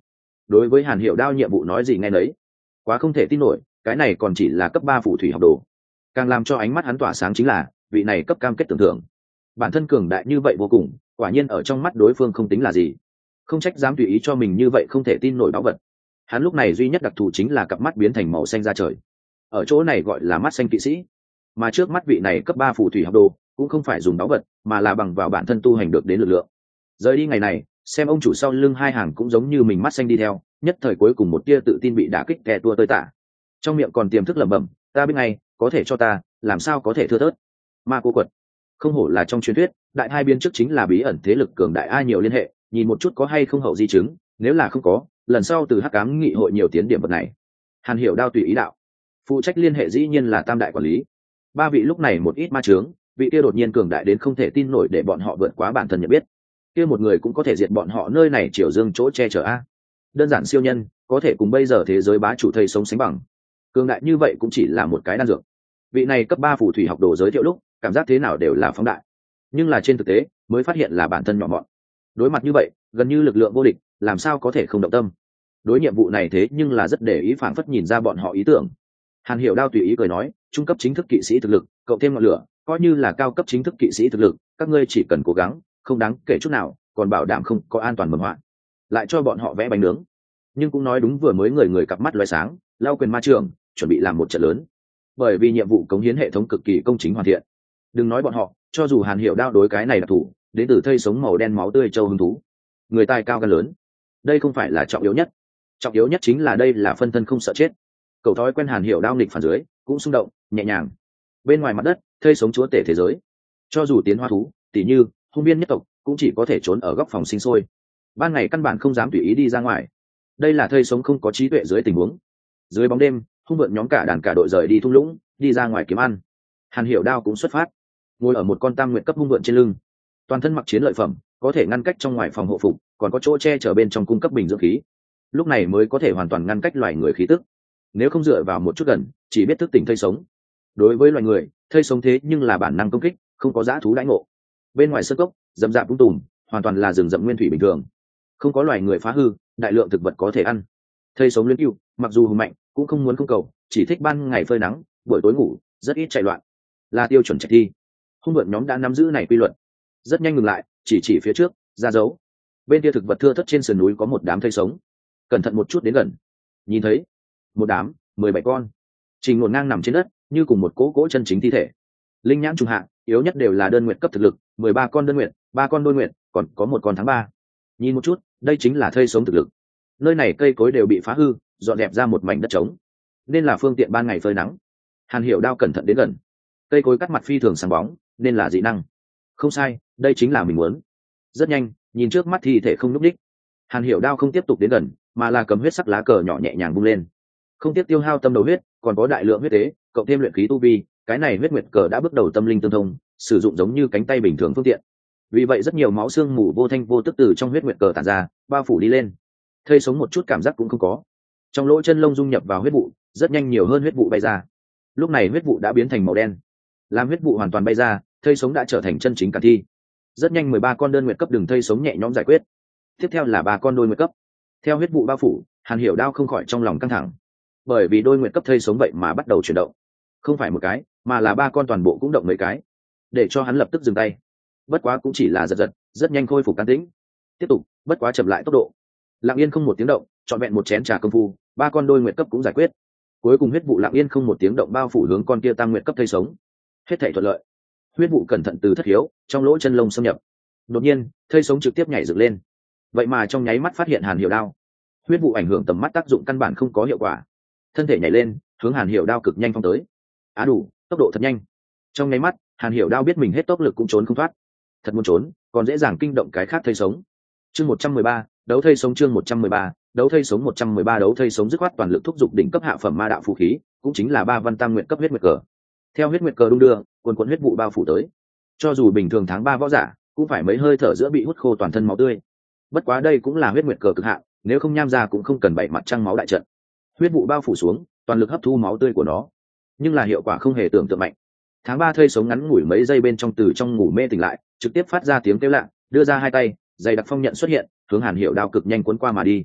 đối với Hàn Hiểu Đao nhiệm vụ nói gì nghe nấy. Quá không thể tin nổi, cái này còn chỉ là cấp ba phù thủy học đồ. Càng làm cho ánh mắt hắn tỏa sáng chính là vị này cấp cam kết tưởng thưởng. Bản thân cường đại như vậy vô cùng, quả nhiên ở trong mắt đối phương không tính là gì. Không trách dám tùy ý cho mình như vậy không thể tin nổi báu vật. Hắn lúc này duy nhất đặc thù chính là cặp mắt biến thành màu xanh da trời. Ở chỗ này gọi là mắt xanh kỵ sĩ. Mà trước mắt vị này cấp ba phù thủy học đồ cũng không phải dùng báu vật, mà là bằng vào bản thân tu hành được đến lực lượng. Rời đi ngày này, xem ông chủ sau lưng hai hàng cũng giống như mình mắt xanh đi theo, nhất thời cuối cùng một tia tự tin bị đả kích kè tua tới tả. Trong miệng còn tiềm thức lẩm bẩm, ta biết ngay, có thể cho ta, làm sao có thể thưa thớt. Ma cô quật, không hổ là trong truyền thuyết, đại hai biến trước chính là bí ẩn thế lực cường đại ai nhiều liên hệ, nhìn một chút có hay không hậu di chứng, nếu là không có, lần sau từ hắc ám nghị hội nhiều tiến điểm vật này. Hàn Hiểu Đao tùy ý đạo, phụ trách liên hệ dĩ nhiên là tam đại quản lý. Ba vị lúc này một ít ma trướng, vị kia đột nhiên cường đại đến không thể tin nổi để bọn họ vượt quá bản thân nhận biết. Kia một người cũng có thể diệt bọn họ nơi này triều dương chỗ che chở a. Đơn giản siêu nhân, có thể cùng bây giờ thế giới bá chủ thầy sống sánh bằng. Cường đại như vậy cũng chỉ là một cái đan dược. Vị này cấp ba phù thủy học đồ giới thiệu lúc, cảm giác thế nào đều là phóng đại. Nhưng là trên thực tế, mới phát hiện là bản thân nhỏ mọn. Đối mặt như vậy, gần như lực lượng vô địch, làm sao có thể không động tâm. Đối nhiệm vụ này thế nhưng là rất để ý, phảng phất nhìn ra bọn họ ý tưởng. Hàn Hiểu Đao tùy ý cười nói, trung cấp chính thức kỵ sĩ thực lực, cộng thêm ngọn lửa, coi như là cao cấp chính thức kỵ sĩ thực lực, các ngươi chỉ cần cố gắng, không đáng kể chút nào, còn bảo đảm không có an toàn mầm họa. Lại cho bọn họ vẽ bánh nướng. Nhưng cũng nói đúng, vừa mới người người cặp mắt lóe sáng, lao quyền ma trường, chuẩn bị làm một trận lớn. Bởi vì nhiệm vụ cống hiến hệ thống cực kỳ công chính hoàn thiện. Đừng nói bọn họ, cho dù Hàn Hiểu Đao đối cái này đặc thù, đến từ thây sống màu đen máu tươi châu hứng thú. Người tài cao gan lớn, đây không phải là trọng yếu nhất. Trọng yếu nhất chính là đây là phân thân không sợ chết. Cầu thói quen Hàn Hiểu Đao nghịch phản dưới, cũng xung động, nhẹ nhàng. Bên ngoài mặt đất, thây sống chúa tể thế giới. Cho dù tiến hóa thú, tỷ như hung biên nhất tộc, cũng chỉ có thể trốn ở góc phòng sinh sôi. Ban ngày căn bản không dám tùy ý đi ra ngoài. Đây là thây sống không có trí tuệ dưới tình huống. Dưới bóng đêm, hung vượn nhóm cả đàn cả đội rời đi thung lũng, đi ra ngoài kiếm ăn. Hàn Hiểu Đao cũng xuất phát, ngồi ở một con tam nguyện cấp hung vượn trên lưng. Toàn thân mặc chiến lợi phẩm, có thể ngăn cách trong ngoài phòng hộ phục, còn có chỗ che chở bên trong cung cấp bình dưỡng khí. Lúc này mới có thể hoàn toàn ngăn cách loài người khí tức. Nếu không dựa vào một chút gần, chỉ biết thức tỉnh thây sống. Đối với loài người, thây sống thế nhưng là bản năng công kích, không có dã thú đãi ngộ. Bên ngoài sơn cốc, rậm rạp vung tùm, hoàn toàn là rừng rậm nguyên thủy bình thường, không có loài người phá hư, đại lượng thực vật có thể ăn. Thây sống luyến cừu, mặc dù hùng mạnh, cũng không muốn không cầu, chỉ thích ban ngày phơi nắng, buổi tối ngủ, rất ít chạy loạn, là tiêu chuẩn trạch thi. Hung vượn nhóm đã nắm giữ này quy luật, rất nhanh ngừng lại, chỉ chỉ phía trước, ra dấu. Bên kia thực vật thưa thớt trên sườn núi có một đám thây sống, cẩn thận một chút đến gần, nhìn thấy một đám mười bảy con, trình ngổn ngang nằm trên đất, như cùng một cỗ cỗ chân chính thi thể. Linh nhãn trùng hạ, yếu nhất đều là đơn nguyện cấp thực lực, mười ba con đơn nguyện, ba con đôi nguyện, còn có một con tháng ba. Nhìn một chút, đây chính là thây sống thực lực. Nơi này cây cối đều bị phá hư, dọn dẹp ra một mảnh đất trống, nên là phương tiện ban ngày phơi nắng. Hàn Hiểu Đao cẩn thận đến gần, cây cối cắt mặt phi thường sáng bóng, nên là dị năng. Không sai, đây chính là mình muốn. Rất nhanh, nhìn trước mắt thi thể không nhúc đích, Hàn Hiểu Đao không tiếp tục đến gần, mà là cầm huyết sắc lá cờ nhỏ nhẹ nhàng vung lên. Không tiếc tiêu hao tâm đầu huyết, còn có đại lượng huyết tế, cộng thêm luyện khí tu vi, cái này huyết nguyệt cờ đã bước đầu tâm linh tương thông, sử dụng giống như cánh tay bình thường phương tiện. Vì vậy rất nhiều máu xương mù vô thanh vô tức từ trong huyết nguyệt cờ tản ra, bao phủ đi lên. Thây sống một chút cảm giác cũng không có. Trong lỗ chân lông dung nhập vào huyết vụ, rất nhanh nhiều hơn huyết vụ bay ra. Lúc này huyết vụ đã biến thành màu đen. Làm huyết vụ hoàn toàn bay ra, thây sống đã trở thành chân chính cả thi. Rất nhanh mười ba con đơn nguyệt cấp đường thây sống nhẹ nhõm giải quyết. Tiếp theo là ba con đôi nguyệt cấp. Theo huyết vụ bao phủ, Hàn Hiểu Đao không khỏi trong lòng căng thẳng. Bởi vì đôi nguyệt cấp thây sống vậy mà bắt đầu chuyển động. Không phải một cái, mà là ba con toàn bộ cũng động mấy cái. Để cho hắn lập tức dừng tay. Bất quá cũng chỉ là giật giật, rất nhanh khôi phục can tĩnh. Tiếp tục, bất quá chậm lại tốc độ. Lặng yên không một tiếng động, trọn vẹn một chén trà công phu, ba con đôi nguyệt cấp cũng giải quyết. Cuối cùng huyết vụ lặng yên không một tiếng động bao phủ hướng con kia tam nguyệt cấp thây sống. Hết thảy thuận lợi. Huyết vụ cẩn thận từ thất hiếu, trong lỗ chân lông xâm nhập. Đột nhiên, thây sống trực tiếp nhảy dựng lên. Vậy mà trong nháy mắt phát hiện Hàn Hiểu Đao. Huyết vụ ảnh hưởng tầm mắt, tác dụng căn bản không có hiệu quả. Thân thể nhảy lên, hướng Hàn Hiểu Đao cực nhanh phong tới. Á đủ, tốc độ thật nhanh. Trong nháy mắt, Hàn Hiểu Đao biết mình hết tốc lực cũng trốn không thoát. Thật muốn trốn, còn dễ dàng kinh động cái khác thây sống. Chương một trăm mười ba, đấu thây sống chương một trăm mười ba, đấu thây sống một trăm mười ba đấu thây sống dứt khoát toàn lực thúc giục đỉnh cấp hạ phẩm ma đạo phù khí, cũng chính là ba văn tam nguyện cấp huyết nguyệt cờ. Theo huyết nguyệt cờ đung đưa, cuồn cuộn huyết vụ bao phủ tới. Cho dù bình thường tháng ba võ giả, cũng phải mấy hơi thở giữa bị hút khô toàn thân máu tươi. Bất quá đây cũng là huyết nguyệt cờ cực hạn, nếu không nham ra cũng không cần bảy mặt trăng máu đại trận. Huyết vụ bao phủ xuống, toàn lực hấp thu máu tươi của nó, nhưng là hiệu quả không hề tưởng tượng mạnh. Tháng ba thây sống ngắn ngủi mấy giây bên trong từ trong ngủ mê tỉnh lại, trực tiếp phát ra tiếng kêu lạ, đưa ra hai tay, dày đặc phong nhận xuất hiện, hướng Hàn Hiểu Đao cực nhanh cuốn qua mà đi.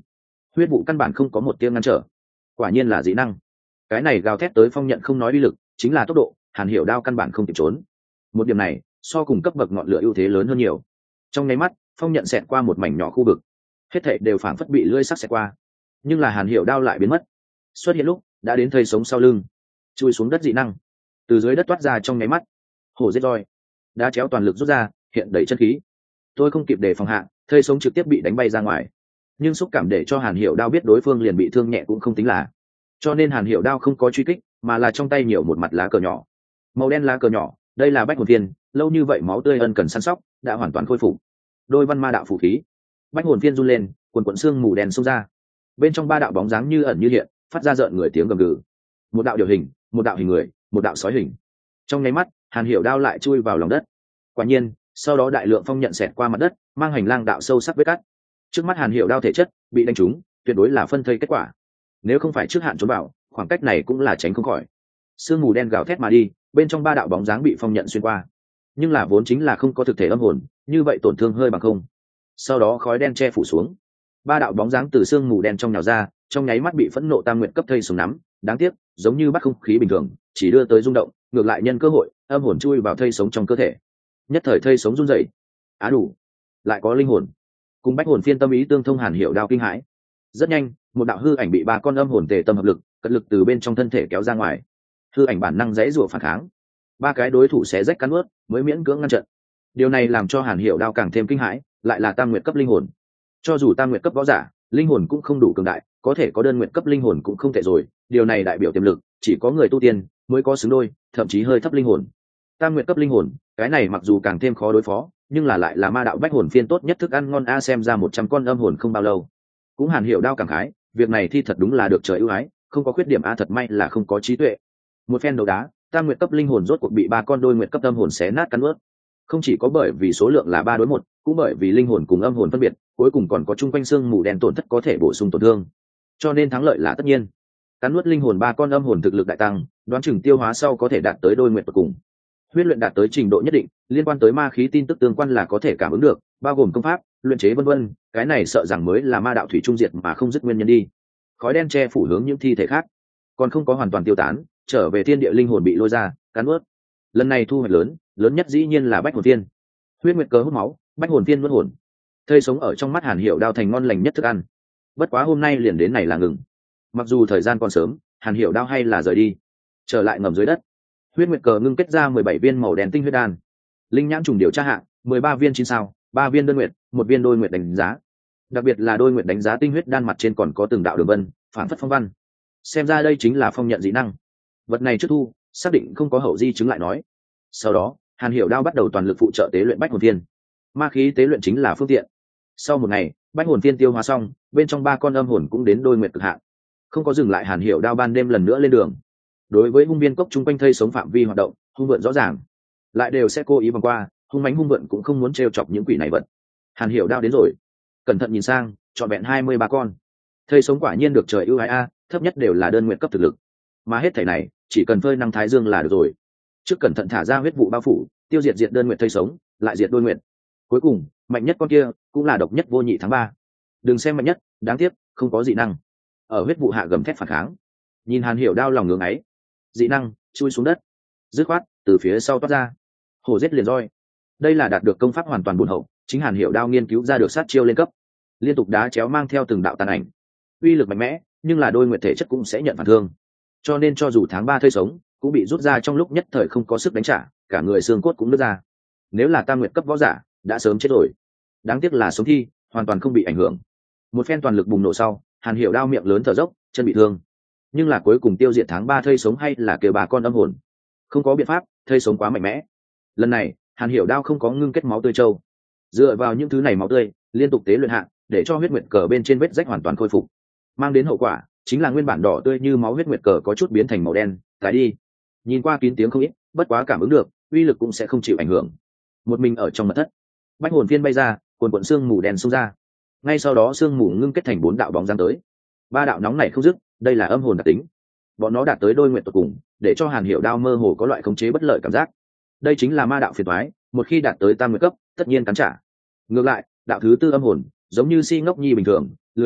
huyết vụ căn bản không có một tiếng ngăn trở. Quả nhiên là dị năng. Cái này gào thét tới phong nhận không nói uy lực, chính là tốc độ, Hàn Hiểu Đao căn bản không kịp trốn. Một điểm này so cùng cấp bậc ngọn lửa ưu thế lớn hơn nhiều. Trong nháy mắt phong nhận xẹt qua một mảnh nhỏ khu vực, hết thảy đều phảng phất bị lưỡi sắc xẹt qua, nhưng là Hàn Hiểu Đao lại biến mất. Xuất hiện lúc đã đến thây sống sau lưng, chui xuống đất dị năng, từ dưới đất toát ra trong nháy mắt. Hổ giết roi, đá chéo toàn lực rút ra, hiện đầy chân khí. Tôi không kịp đề phòng hạ, thây sống trực tiếp bị đánh bay ra ngoài. Nhưng xúc cảm để cho Hàn Hiểu Đao biết đối phương liền bị thương nhẹ cũng không tính là, cho nên Hàn Hiểu Đao không có truy kích, mà là trong tay nhiều một mặt lá cờ nhỏ, màu đen lá cờ nhỏ. Đây là bách hồn phiên, lâu như vậy máu tươi ân cần săn sóc đã hoàn toàn khôi phục. Đôi văn ma đạo phù khí, bách hồn phiên run lên, quần quần xương mù đen xông ra, bên trong ba đạo bóng dáng như ẩn như hiện, phát ra rợn người tiếng gầm gừ. Một đạo điều hình, một đạo hình người, một đạo sói hình. Trong nháy mắt Hàn Hiểu Đao lại chui vào lòng đất. Quả nhiên sau đó đại lượng phong nhận xẹt qua mặt đất, mang hành lang đạo sâu sắc vết cắt. Trước mắt Hàn Hiểu Đao thể chất bị đánh trúng, tuyệt đối là phân thây kết quả. Nếu không phải trước hạn trốn vào, khoảng cách này cũng là tránh không khỏi. Sương mù đen gào thét mà đi, bên trong ba đạo bóng dáng bị phong nhận xuyên qua, nhưng là vốn chính là không có thực thể âm hồn, như vậy tổn thương hơi bằng không. Sau đó khói đen che phủ xuống, ba đạo bóng dáng từ sương mù đen trong nhào ra, trong nháy mắt bị phẫn nộ tam nguyện cấp thây sống nắm. Đáng tiếc giống như bắt không khí bình thường, chỉ đưa tới rung động, ngược lại nhân cơ hội âm hồn chui vào thây sống trong cơ thể. Nhất thời thây sống run rẩy. Á đủ, lại có linh hồn. Cùng bách hồn phiên tâm ý tương thông, Hàn Hiểu Đao kinh hãi. Rất nhanh một đạo hư ảnh bị ba con âm hồn tề tâm hợp lực cật lực từ bên trong thân thể kéo ra ngoài. Hư ảnh bản năng dãy rủa phản kháng, ba cái đối thủ xé rách cắn ướt mới miễn cưỡng ngăn trận. Điều này làm cho Hàn Hiểu Đao càng thêm kinh hãi, lại là tam nguyệt cấp linh hồn. Cho dù tam nguyệt cấp võ giả linh hồn cũng không đủ cường đại, có thể có đơn nguyệt cấp linh hồn cũng không tệ rồi. Điều này đại biểu tiềm lực chỉ có người tu tiên mới có xứng đôi, thậm chí hơi thấp linh hồn. Tam nguyệt cấp linh hồn, cái này mặc dù càng thêm khó đối phó, nhưng là lại là ma đạo bách hồn phiên tốt nhất thức ăn ngon a. Xem ra một trăm con âm hồn không bao lâu. Cũng Hàn Hiểu Đao cảm khái, việc này thi thật đúng là được trời ưu ái, không có khuyết điểm a. Thật may là không có trí tuệ. Một phen đấu đá, tam nguyệt cấp linh hồn rốt cuộc bị ba con đôi nguyệt cấp âm hồn xé nát cắn ướt. Không chỉ có bởi vì số lượng là ba đối một, cũng bởi vì linh hồn cùng âm hồn phân biệt, cuối cùng còn có chung quanh xương mù đen tổn thất có thể bổ sung tổn thương, cho nên thắng lợi là tất nhiên. Cắn nuốt linh hồn ba con âm hồn thực lực đại tăng, đoán chừng tiêu hóa sau có thể đạt tới đôi nguyệt cuối cùng. Huyết luyện đạt tới trình độ nhất định, liên quan tới ma khí tin tức tương quan là có thể cảm ứng được, bao gồm công pháp, luyện chế vân vân, cái này sợ rằng mới là ma đạo thủy trung diệt mà không dứt nguyên nhân đi. Khói đen che phủ hướng những thi thể khác, còn không có hoàn toàn tiêu tán, trở về thiên địa linh hồn bị lôi ra, cắn nuốt. Lần này thu hoạch lớn, lớn nhất dĩ nhiên là bách hồn tiên. Huyết nguyệt cớ hút máu, bách hồn tiên nuốt hồn. Thây sống ở trong mắt Hàn Hiểu Đao thành ngon lành nhất thức ăn. Bất quá hôm nay liền đến này là ngừng. Mặc dù thời gian còn sớm, Hàn Hiểu Đao hay là rời đi, trở lại ngầm dưới đất. Huyết nguyệt cờ ngưng kết ra mười bảy viên màu đen tinh huyết đan. Linh nhãn trùng điều tra hạng, mười ba viên chín sao, ba viên đơn nguyệt, một viên đôi nguyệt đánh giá. Đặc biệt là đôi nguyệt đánh giá tinh huyết đan mặt trên còn có từng đạo đường vân, phản phất phong văn. Xem ra đây chính là phong nhận dị năng. Vật này trước thu, xác định không có hậu di chứng lại nói. Sau đó, Hàn Hiểu Đao bắt đầu toàn lực phụ trợ tế luyện bách hồn thiên. Ma khí tế luyện chính là phương tiện. Sau một ngày, bách hồn thiên tiêu hóa xong, bên trong ba con âm hồn cũng đến đôi nguyệt cực hạn. Không có dừng lại, Hàn Hiểu Đao ban đêm lần nữa lên đường. Đối với hung biên cốc chung quanh thây sống phạm vi hoạt động, hung vượn rõ ràng, lại đều sẽ cố ý vòng qua. Hung mãnh hung vượn cũng không muốn trêu chọc những quỷ này vật. Hàn Hiểu Đao đến rồi, cẩn thận nhìn sang, trọn vẹn hai mươi ba con thây sống, quả nhiên được trời ưu ái a, thấp nhất đều là đơn nguyệt cấp thực lực, mà hết thảy này chỉ cần phơi năng thái dương là được rồi. Trước cẩn thận thả ra huyết vụ bao phủ, tiêu diệt diệt đơn nguyệt thây sống, lại diệt đôi nguyệt. Cuối cùng mạnh nhất con kia cũng là độc nhất vô nhị tháng ba. Đừng xem mạnh nhất, đáng tiếc không có dị năng. Ở huyết vụ hạ gầm thét phản kháng. Nhìn Hàn Hiểu Đao lòng ngưỡng ấy, dị năng chui xuống đất, dứt khoát từ phía sau toát ra, hổ giết liền roi. Đây là đạt được công pháp hoàn toàn buồn hậu, chính Hàn Hiểu Đao nghiên cứu ra được sát chiêu lên cấp, liên tục đá chéo mang theo từng đạo tàn ảnh, uy lực mạnh mẽ, nhưng là đôi nguyệt thể chất cũng sẽ nhận phản thương, cho nên cho dù tháng ba thây sống cũng bị rút ra trong lúc nhất thời không có sức đánh trả, cả người xương cốt cũng nứt ra. Nếu là tam nguyệt cấp võ giả đã sớm chết rồi, đáng tiếc là sống thi hoàn toàn không bị ảnh hưởng. Một phen toàn lực bùng nổ sau, Hàn Hiểu Đao miệng lớn thở dốc, chân bị thương, nhưng là cuối cùng tiêu diệt tháng ba thây sống hay là kêu bà con âm hồn. Không có biện pháp, thây sống quá mạnh mẽ. Lần này Hàn Hiểu Đao không có ngưng kết máu tươi châu, dựa vào những thứ này máu tươi liên tục tế luyện hạ, để cho huyết nguyệt cờ bên trên vết rách hoàn toàn khôi phục. Mang đến hậu quả chính là nguyên bản đỏ tươi như máu huyết nguyệt cờ có chút biến thành màu đen, tái đi. Nhìn qua kín tiếng không ít, bất quá cảm ứng được uy lực cũng sẽ không chịu ảnh hưởng. Một mình ở trong mật thất, bách hồn phiên bay ra, cuồn cuộn xương mù đen xông ra. Ngay sau đó xương mù ngưng kết thành bốn đạo bóng dáng tới. Ba đạo nóng này không dứt, đây là âm hồn đặc tính. Bọn nó đạt tới đôi nguyện tột cùng, để cho Hàn Hiểu Đao mơ hồ có loại khống chế bất lợi cảm giác. Đây chính là ma đạo phiền toái, một khi đạt tới tam nguyện cấp, tất nhiên cắn trả. Ngược lại, đạo thứ tư âm hồn, giống như si ngốc nhi bình thường, lười động,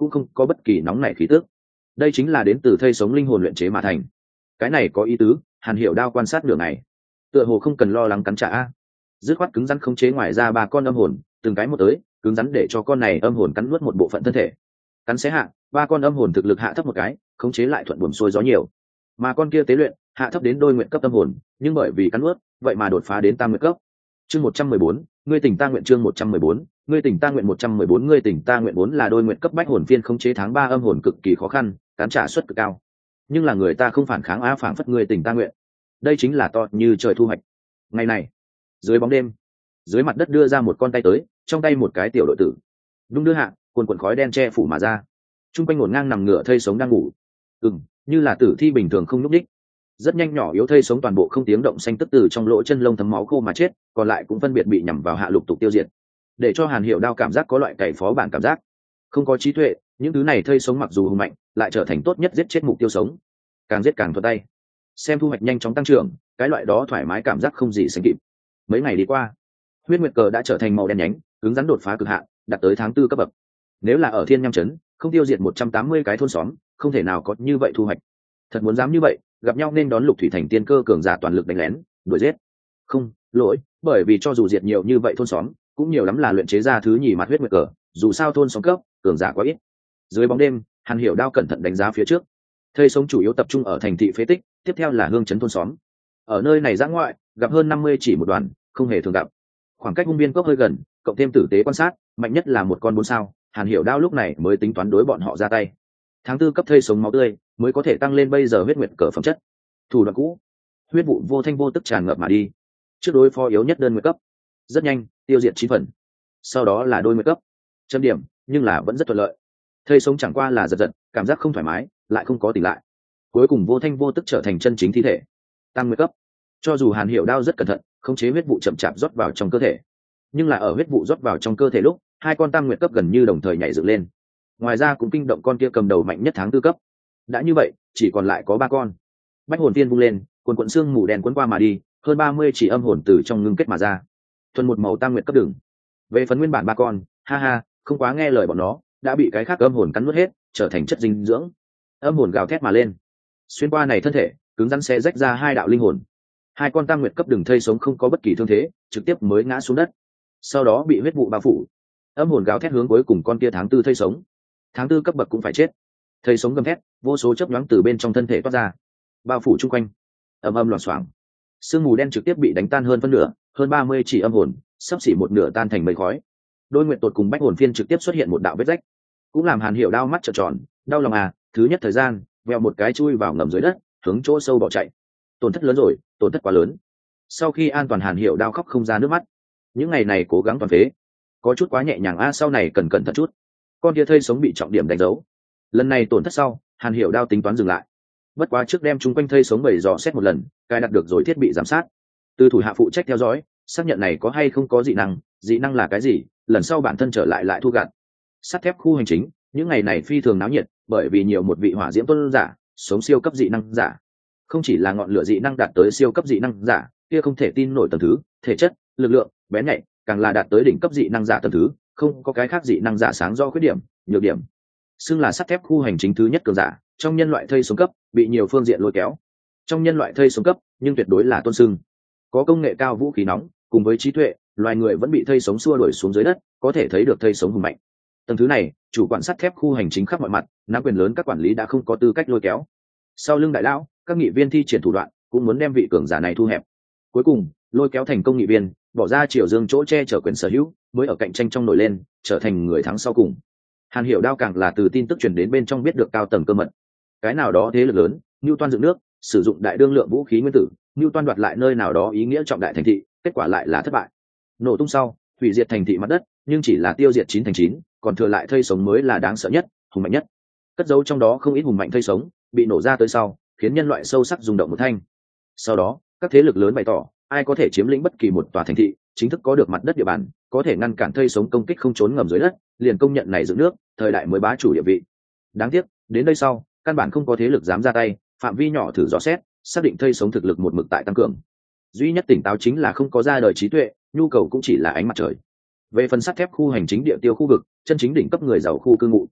cũng không có bất kỳ nóng nảy khí tước. Đây chính là đến từ thây sống linh hồn luyện chế mà thành. Cái này có ý tứ. Hàn Hiểu Đao quan sát nửa ngày, tựa hồ không cần lo lắng cắn trả, dứt khoát cứng rắn khống chế ngoài ra ba con âm hồn, từng cái một tới, cứng rắn để cho con này âm hồn cắn nuốt một bộ phận thân thể. Cắn xé hạ, ba con âm hồn thực lực hạ thấp một cái, khống chế lại thuận buồm xuôi gió nhiều. Mà con kia tế luyện, hạ thấp đến đôi nguyện cấp âm hồn, nhưng bởi vì cắn nuốt, vậy mà đột phá đến tam nguyện cấp. Chương một trăm mười bốn, ngươi tỉnh ta nguyện chương một trăm mười bốn, ngươi tỉnh ta nguyện một trăm mười bốn ngươi tỉnh ta nguyện bốn là đôi nguyện cấp bách hồn phiên khống chế tháng ba âm hồn cực kỳ khó khăn, cắn trả suất cực cao. Nhưng là người ta không phản kháng á phảng phất ngươi tỉnh ta nguyện. Đây chính là to như trời thu hoạch. Ngày này, dưới bóng đêm, dưới mặt đất đưa ra một con tay tới, trong tay một cái tiểu đội tử. Đung đưa hạ, cuồn cuộn khói đen che phủ mà ra. Trung quanh ngổn ngang nằm ngửa thây sống đang ngủ. Ừm, như là tử thi bình thường không nhúc nhích. Rất nhanh nhỏ yếu thây sống toàn bộ không tiếng động xanh tức từ trong lỗ chân lông thấm máu khô mà chết, còn lại cũng phân biệt bị nhằm vào hạ lục tục tiêu diệt. Để cho Hàn Hiểu Đao cảm giác có loại cày phó bản cảm giác. Không có trí tuệ, những thứ này thây sống mặc dù hùng mạnh, lại trở thành tốt nhất giết chết mục tiêu sống. Càng giết càng thuận tay. Xem thu hoạch nhanh chóng tăng trưởng, cái loại đó thoải mái cảm giác không gì sánh kịp. Mấy ngày đi qua, huyết nguyệt cờ đã trở thành màu đen nhánh, cứng rắn đột phá cực hạn, đạt tới tháng tư cấp bậc. Nếu là ở Thiên Nham trấn, không tiêu diệt một trăm tám mươi cái thôn xóm, không thể nào có như vậy thu hoạch. Thật muốn dám như vậy, gặp nhau nên đón Lục Thủy Thành tiên cơ cường giả toàn lực đánh lén, đuổi giết. Không, lỗi, bởi vì cho dù diệt nhiều như vậy thôn xóm, cũng nhiều lắm là luyện chế ra thứ nhì mặt huyết nguyệt cờ, dù sao thôn xóm cấp, cường giả quá ít. Dưới bóng đêm, Hàn Hiểu Đao cẩn thận đánh giá phía trước. Thây sống chủ yếu tập trung ở thành thị phế tích, tiếp theo là hương trấn thôn xóm. Ở nơi này dã ngoại, gặp hơn năm mươi chỉ một đoàn, không hề thường gặp. Khoảng cách hung biên cốc hơi gần, cộng thêm tử tế quan sát, mạnh nhất là một con bốn sao, Hàn Hiểu Đao lúc này mới tính toán đối bọn họ ra tay. Tháng tư cấp thây sống máu tươi, mới có thể tăng lên bây giờ huyết nguyệt cờ phẩm chất. Thủ đoạn cũ, huyết vụ vô thanh vô tức tràn ngập mà đi. Trước đối phó yếu nhất đơn nguyệt cấp, rất nhanh tiêu diệt chín phần. Sau đó là đôi nguyệt cấp, chấm điểm, nhưng là vẫn rất thuận lợi. Thây sống chẳng qua là giật giật, cảm giác không thoải mái, lại không có tỉnh lại. Cuối cùng vô thanh vô tức trở thành chân chính thi thể. Tam nguyệt cấp, cho dù Hàn Hiểu Đao rất cẩn thận, khống chế huyết vụ chậm chạp rót vào trong cơ thể, nhưng là ở huyết vụ rót vào trong cơ thể lúc, hai con tam nguyệt cấp gần như đồng thời nhảy dựng lên. Ngoài ra cũng kinh động con kia cầm đầu mạnh nhất tháng tư cấp. Đã như vậy, chỉ còn lại có ba con. Bách hồn tiên vung lên, cuồn cuộn xương mù đen cuốn qua mà đi, hơn ba mươi chỉ âm hồn từ trong ngưng kết mà ra. Thuần một màu tam nguyệt cấp đường. Về phần nguyên bản ba con, ha ha, không quá nghe lời bọn nó, đã bị cái khác âm hồn cắn nuốt hết, trở thành chất dinh dưỡng. Âm hồn gào thét mà lên, xuyên qua này thân thể, cứng rắn xé rách ra hai đạo linh hồn. Hai con tam nguyệt cấp đường thây sống không có bất kỳ thương thế, trực tiếp mới ngã xuống đất. Sau đó bị huyết vụ bao phủ. Âm hồn gào thét hướng cuối cùng con kia tháng tư thây sống. Tháng tư cấp bậc cũng phải chết. Thây sống gầm thét, vô số chớp nhoáng từ bên trong thân thể toát ra, bao phủ chung quanh. Ầm ầm loảng xoảng. Sương mù đen trực tiếp bị đánh tan hơn phân nửa, hơn ba mươi chỉ âm hồn, sắp xỉ một nửa tan thành mây khói. Đôi nguyện tột cùng bách hồn phiên trực tiếp xuất hiện một đạo vết rách, cũng làm Hàn Hiểu Đao mắt trợn tròn, đau lòng à, thứ nhất thời gian, vèo một cái chui vào ngầm dưới đất, hướng chỗ sâu bỏ chạy. Tổn thất lớn rồi, tổn thất quá lớn. Sau khi an toàn Hàn Hiểu Đao khóc không ra nước mắt. Những ngày này cố gắng toàn phế, có chút quá nhẹ nhàng a, sau này cần cẩn thận chút. Con kia thây sống bị trọng điểm đánh dấu. Lần này tổn thất sau, Hàn Hiểu Đao tính toán dừng lại. Bất quá trước đem chúng quanh thây sống bảy dò xét một lần, cài đặt được rồi thiết bị giám sát. Từ thủ hạ phụ trách theo dõi, xác nhận này có hay không có dị năng, dị năng là cái gì, lần sau bản thân trở lại lại thu gặt. Sắt thép khu hành chính, những ngày này phi thường náo nhiệt, bởi vì nhiều một vị hỏa diễm tôn giả, sống siêu cấp dị năng giả. Không chỉ là ngọn lửa dị năng đạt tới siêu cấp dị năng giả, kia không thể tin nổi tầng thứ, thể chất, lực lượng, bén nhạy, càng là đạt tới đỉnh cấp dị năng giả tầng thứ, không có cái khác dị năng giả sáng do khuyết điểm, nhược điểm. Xưng là sắt thép khu hành chính thứ nhất cường giả, trong nhân loại thây sống cấp, bị nhiều phương diện lôi kéo. Trong nhân loại thây sống cấp, nhưng tuyệt đối là tôn xưng. Có công nghệ cao vũ khí nóng, cùng với trí tuệ, loài người vẫn bị thây sống xua đuổi xuống dưới đất, có thể thấy được thây sống hùng mạnh. Tầng thứ này, chủ quản sắt thép khu hành chính khắp mọi mặt, nắm quyền lớn các quản lý đã không có tư cách lôi kéo. Sau lưng đại lão, các nghị viên thi triển thủ đoạn, cũng muốn đem vị cường giả này thu hẹp. Cuối cùng, lôi kéo thành công nghị viên, bỏ ra Triều Dương chỗ che chở quyền sở hữu, mới ở cạnh tranh trong nổi lên, trở thành người thắng sau cùng. Hàn Hiểu Đao càng là từ tin tức truyền đến bên trong biết được cao tầng cơ mật. Cái nào đó thế lực lớn, Newton dựng nước, sử dụng đại đương lượng vũ khí nguyên tử, Newton đoạt lại nơi nào đó ý nghĩa trọng đại thành thị, kết quả lại là thất bại. Nổ tung sau, hủy diệt thành thị mặt đất, nhưng chỉ là tiêu diệt chín thành chín, còn thừa lại thây sống mới là đáng sợ nhất, hùng mạnh nhất. Cất giấu trong đó không ít hùng mạnh thây sống, bị nổ ra tới sau, khiến nhân loại sâu sắc rung động một thanh. Sau đó, các thế lực lớn bày tỏ, ai có thể chiếm lĩnh bất kỳ một tòa thành thị, chính thức có được mặt đất địa bàn, có thể ngăn cản thây sống công kích không trốn ngầm dưới đất, liền công nhận này dựng nước, thời đại mới bá chủ địa vị. Đáng tiếc, đến đây sau, căn bản không có thế lực dám ra tay, phạm vi nhỏ thử dò xét, xác định thây sống thực lực một mực tại tăng cường. Duy nhất tỉnh táo chính là không có ra đời trí tuệ, nhu cầu cũng chỉ là ánh mặt trời. Về phần sắt thép khu hành chính địa tiêu khu vực, chân chính đỉnh cấp người giàu khu cư ngụ,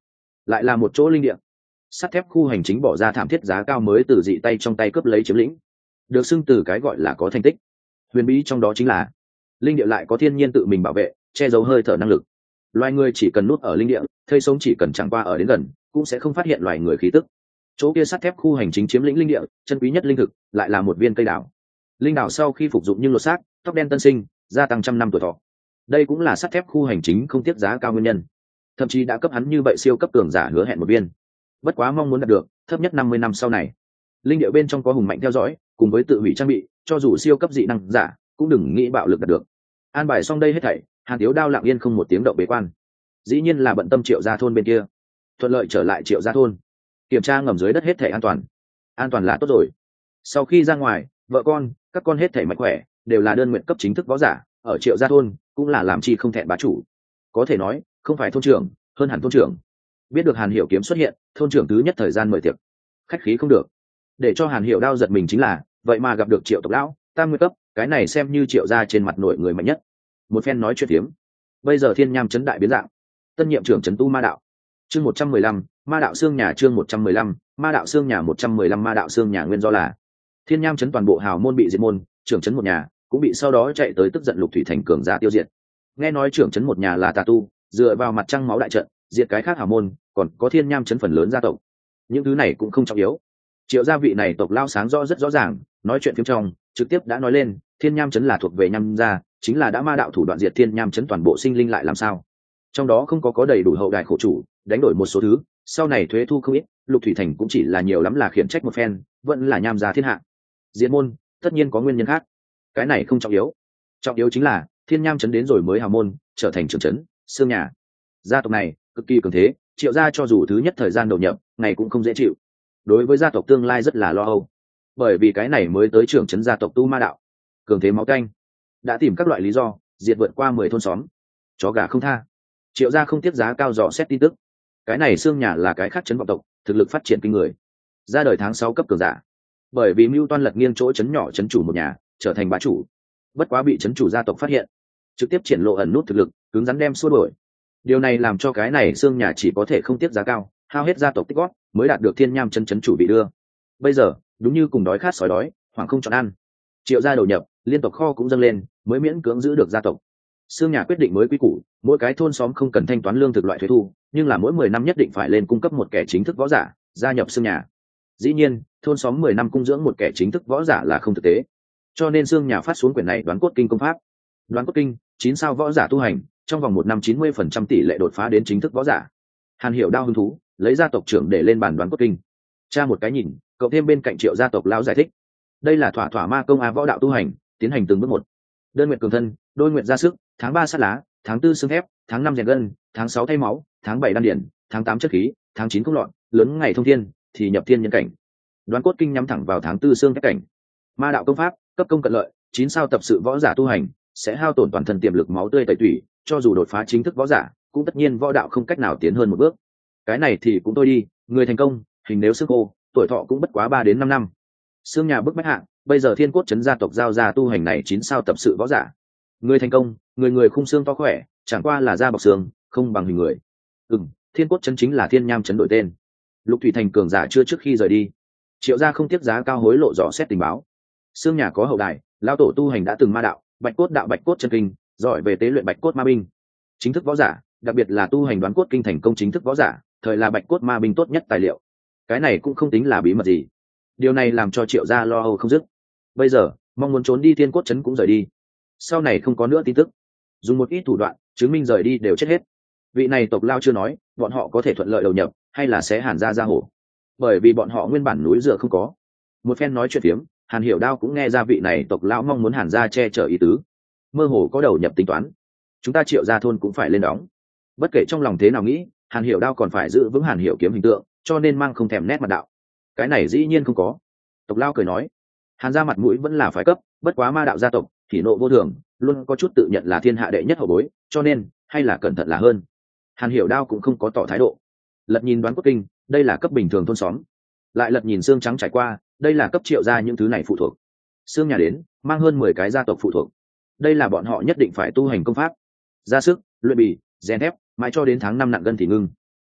lại là một chỗ linh địa. Sắt thép khu hành chính bỏ ra thảm thiết giá cao mới từ dị tay trong tay cướp lấy chiếm lĩnh, được xưng từ cái gọi là có thành tích. Huyền bí trong đó chính là linh địa lại có thiên nhiên tự mình bảo vệ, che giấu hơi thở năng lực. Loài người chỉ cần núp ở linh địa, thây sống chỉ cần chẳng qua ở đến gần cũng sẽ không phát hiện loài người khí tức. Chỗ kia sắt thép khu hành chính chiếm lĩnh linh địa, chân quý nhất linh thực lại là một viên cây đào. Linh đào sau khi phục dụng nhưng lột xác, tóc đen tân sinh, gia tăng trăm năm tuổi thọ. Đây cũng là sắt thép khu hành chính không tiếc giá cao nguyên nhân, thậm chí đã cấp hắn như vậy siêu cấp cường giả hứa hẹn một viên. Bất quá mong muốn đạt được thấp nhất năm mươi năm sau này. Linh địa bên trong có hùng mạnh theo dõi cùng với tự hủy trang bị, cho dù siêu cấp dị năng giả cũng đừng nghĩ bạo lực đạt được. An bài xong đây hết thảy, Hàn Tiếu Đao lặng yên không một tiếng động bế quan, dĩ nhiên là bận tâm Triệu Gia thôn bên kia. Thuận lợi trở lại Triệu Gia thôn, kiểm tra ngầm dưới đất hết thảy an toàn. An toàn là tốt rồi. Sau khi ra ngoài, vợ con các con hết thảy mạnh khỏe, đều là đơn nguyện cấp chính thức võ giả, ở Triệu Gia thôn cũng là làm chi không thẹn bá chủ. Có thể nói không phải thôn trưởng hơn hẳn thôn trưởng. Biết được Hàn Hiểu Kiếm xuất hiện, thôn trưởng thứ nhất thời gian mời tiệc, khách khí không được. Để cho Hàn Hiểu Đao giật mình chính là, vậy mà gặp được Triệu tộc lão tam nguyên cấp, cái này xem như Triệu Gia trên mặt nội người mạnh nhất. Một phen nói chuyện tiếm, bây giờ thiên nham chấn đại biến dạng. Tân nhiệm trưởng trấn tu ma đạo, chương một trăm mười lăm, ma đạo xương nhà, chương một trăm mười lăm, ma đạo xương nhà, một trăm mười lăm ma đạo xương nhà. Nguyên do là thiên nham chấn toàn bộ hào môn bị diệt môn, trưởng trấn một nhà cũng bị sau đó chạy tới tức giận Lục Thủy Thành cường giả tiêu diệt. Nghe nói trưởng trấn một nhà là tà tu, dựa vào mặt trăng máu đại trận diệt cái khác hào môn, còn có thiên nham chấn phần lớn gia tộc. Những thứ này cũng không trọng yếu. Triệu gia vị này tộc lao sáng rõ rất rõ ràng, nói chuyện phim trong trực tiếp đã nói lên thiên nham chấn là thuộc về nham gia, chính là đã ma đạo thủ đoạn diệt thiên nham chấn toàn bộ sinh linh lại làm sao. Trong đó không có có đầy đủ hậu đại khổ chủ, đánh đổi một số thứ, sau này thuế thu không ít, Lục Thủy Thành cũng chỉ là nhiều lắm là khiển trách một phen, vẫn là nham gia thiên hạ. Diệt môn tất nhiên có nguyên nhân khác, cái này không trọng yếu. Trọng yếu chính là thiên nham chấn đến rồi mới hào môn trở thành trưởng chấn xương nhà. Gia tộc này cực kỳ cường thế, Triệu gia cho dù thứ nhất thời gian đầu nhập này cũng không dễ chịu, đối với gia tộc tương lai rất là lo âu. Bởi vì cái này mới tới trưởng chấn gia tộc tu ma đạo, cường thế máu canh, đã tìm các loại lý do diệt vượt qua mười thôn xóm, chó gà không tha. Triệu gia không tiếc giá cao dò xét tin tức, cái này xương nhà là cái khác chấn vọng tộc, thực lực phát triển kinh người, ra đời tháng sáu cấp cường giả. Bởi vì mưu toan lật nghiêng chỗ chấn nhỏ chấn chủ một nhà trở thành bá chủ, bất quá bị chấn chủ gia tộc phát hiện, trực tiếp triển lộ ẩn nút thực lực, cứng rắn đem xua đuổi. Điều này làm cho cái này xương nhà chỉ có thể không tiếc giá cao, hao hết gia tộc tích góp mới đạt được thiên nham chân chấn chủ bị đưa. Bây giờ đúng như cùng đói khát sói đói, hoảng không chọn ăn. Triệu gia đầu nhập, liên tộc kho cũng dâng lên, mới miễn cưỡng giữ được gia tộc. Xương nhà quyết định mới quy củ, mỗi cái thôn xóm không cần thanh toán lương thực loại thuế thu, nhưng là mỗi mười năm nhất định phải lên cung cấp một kẻ chính thức võ giả gia nhập xương nhà. Dĩ nhiên, thôn xóm mười năm cung dưỡng một kẻ chính thức võ giả là không thực tế, cho nên xương nhà phát xuống quyển này Đoán Cốt Kinh công pháp. Đoán Cốt Kinh, chín sao võ giả tu hành, trong vòng một năm chín mươi phần trăm tỷ lệ đột phá đến chính thức võ giả. Hàn Hiểu Đao hứng thú, lấy gia tộc trưởng để lên bàn Đoán Cốt Kinh. Tra một cái nhìn, cậu thêm bên cạnh Triệu gia tộc lão giải thích. Đây là thỏa thỏa ma công a võ đạo tu hành, tiến hành từng bước một. Đơn nguyện cường thân, đôi nguyện ra sức, tháng ba sát lá, tháng tư xương thép, tháng năm rèn gân, tháng sáu thay máu, tháng bảy đan điển, tháng tám chất khí, tháng chín không lọt, lớn ngày thông thiên thì nhập thiên nhân cảnh. Đoán Cốt Kinh nhắm thẳng vào tháng tư xương thép cảnh. Ma đạo công pháp, cấp công cận lợi, chín sao tập sự võ giả tu hành, sẽ hao tổn toàn thân tiềm lực máu tươi tẩy tủy, cho dù đột phá chính thức võ giả, cũng tất nhiên võ đạo không cách nào tiến hơn một bước. Cái này thì cũng thôi đi, người thành công, hình nếu sức khô, tuổi thọ cũng bất quá ba đến năm năm. Xương nhà bức bách hạng, bây giờ Thiên Cốt trấn gia tộc giao ra tu hành này chín sao tập sự võ giả. Người thành công, người người khung xương to khỏe, chẳng qua là da bọc xương, không bằng hình người. Ừm, Thiên Cốt trấn chính là Thiên Nham trấn đổi tên. Lục Thủy Thành cường giả chưa trước khi rời đi, Triệu gia không tiếc giá cao hối lộ dò xét tình báo. Xương nhà có hậu đài, lao tổ tu hành đã từng ma đạo, Bạch Cốt đạo Bạch Cốt chân kinh, giỏi về tế luyện Bạch Cốt ma binh. Chính thức võ giả, đặc biệt là tu hành Đoán Cốt Kinh thành công chính thức võ giả, thời là Bạch Cốt ma binh tốt nhất tài liệu. Cái này cũng không tính là bí mật gì. Điều này làm cho Triệu gia lo âu không dứt. Bây giờ, mong muốn trốn đi Thiên Cốt trấn cũng rời đi. Sau này không có nữa tin tức. Dùng một ít thủ đoạn, chứng minh rời đi đều chết hết. Vị này tộc lao chưa nói, bọn họ có thể thuận lợi đầu nhập, hay là sẽ Hàn gia ra hổ. Bởi vì bọn họ nguyên bản núi dựa không có. Một phen nói chuyện phiếm, Hàn Hiểu Đao cũng nghe ra vị này tộc lão mong muốn Hàn gia che chở ý tứ, mơ hồ có đầu nhập tính toán. Chúng ta Triệu gia thôn cũng phải lên đóng. Bất kể trong lòng thế nào nghĩ, Hàn Hiểu Đao còn phải giữ vững Hàn Hiểu Kiếm hình tượng, cho nên mang không thèm nét mặt đạo. Cái này dĩ nhiên không có. Tộc lão cười nói, Hàn gia mặt mũi vẫn là phải cấp, bất quá ma đạo gia tộc thì nộ vô thường, luôn có chút tự nhận là thiên hạ đệ nhất hậu bối, cho nên hay là cẩn thận là hơn. Hàn Hiểu Đao cũng không có tỏ thái độ. Lật nhìn Đoán Cốt Kinh, đây là cấp bình thường thôn xóm. Lại lật nhìn xương trắng trải qua, đây là cấp Triệu gia những thứ này phụ thuộc. Xương nhà đến, mang hơn mười cái gia tộc phụ thuộc. Đây là bọn họ nhất định phải tu hành công pháp. Ra sức, luyện bì, rèn thép, mãi cho đến tháng năm nặng gân thì ngưng.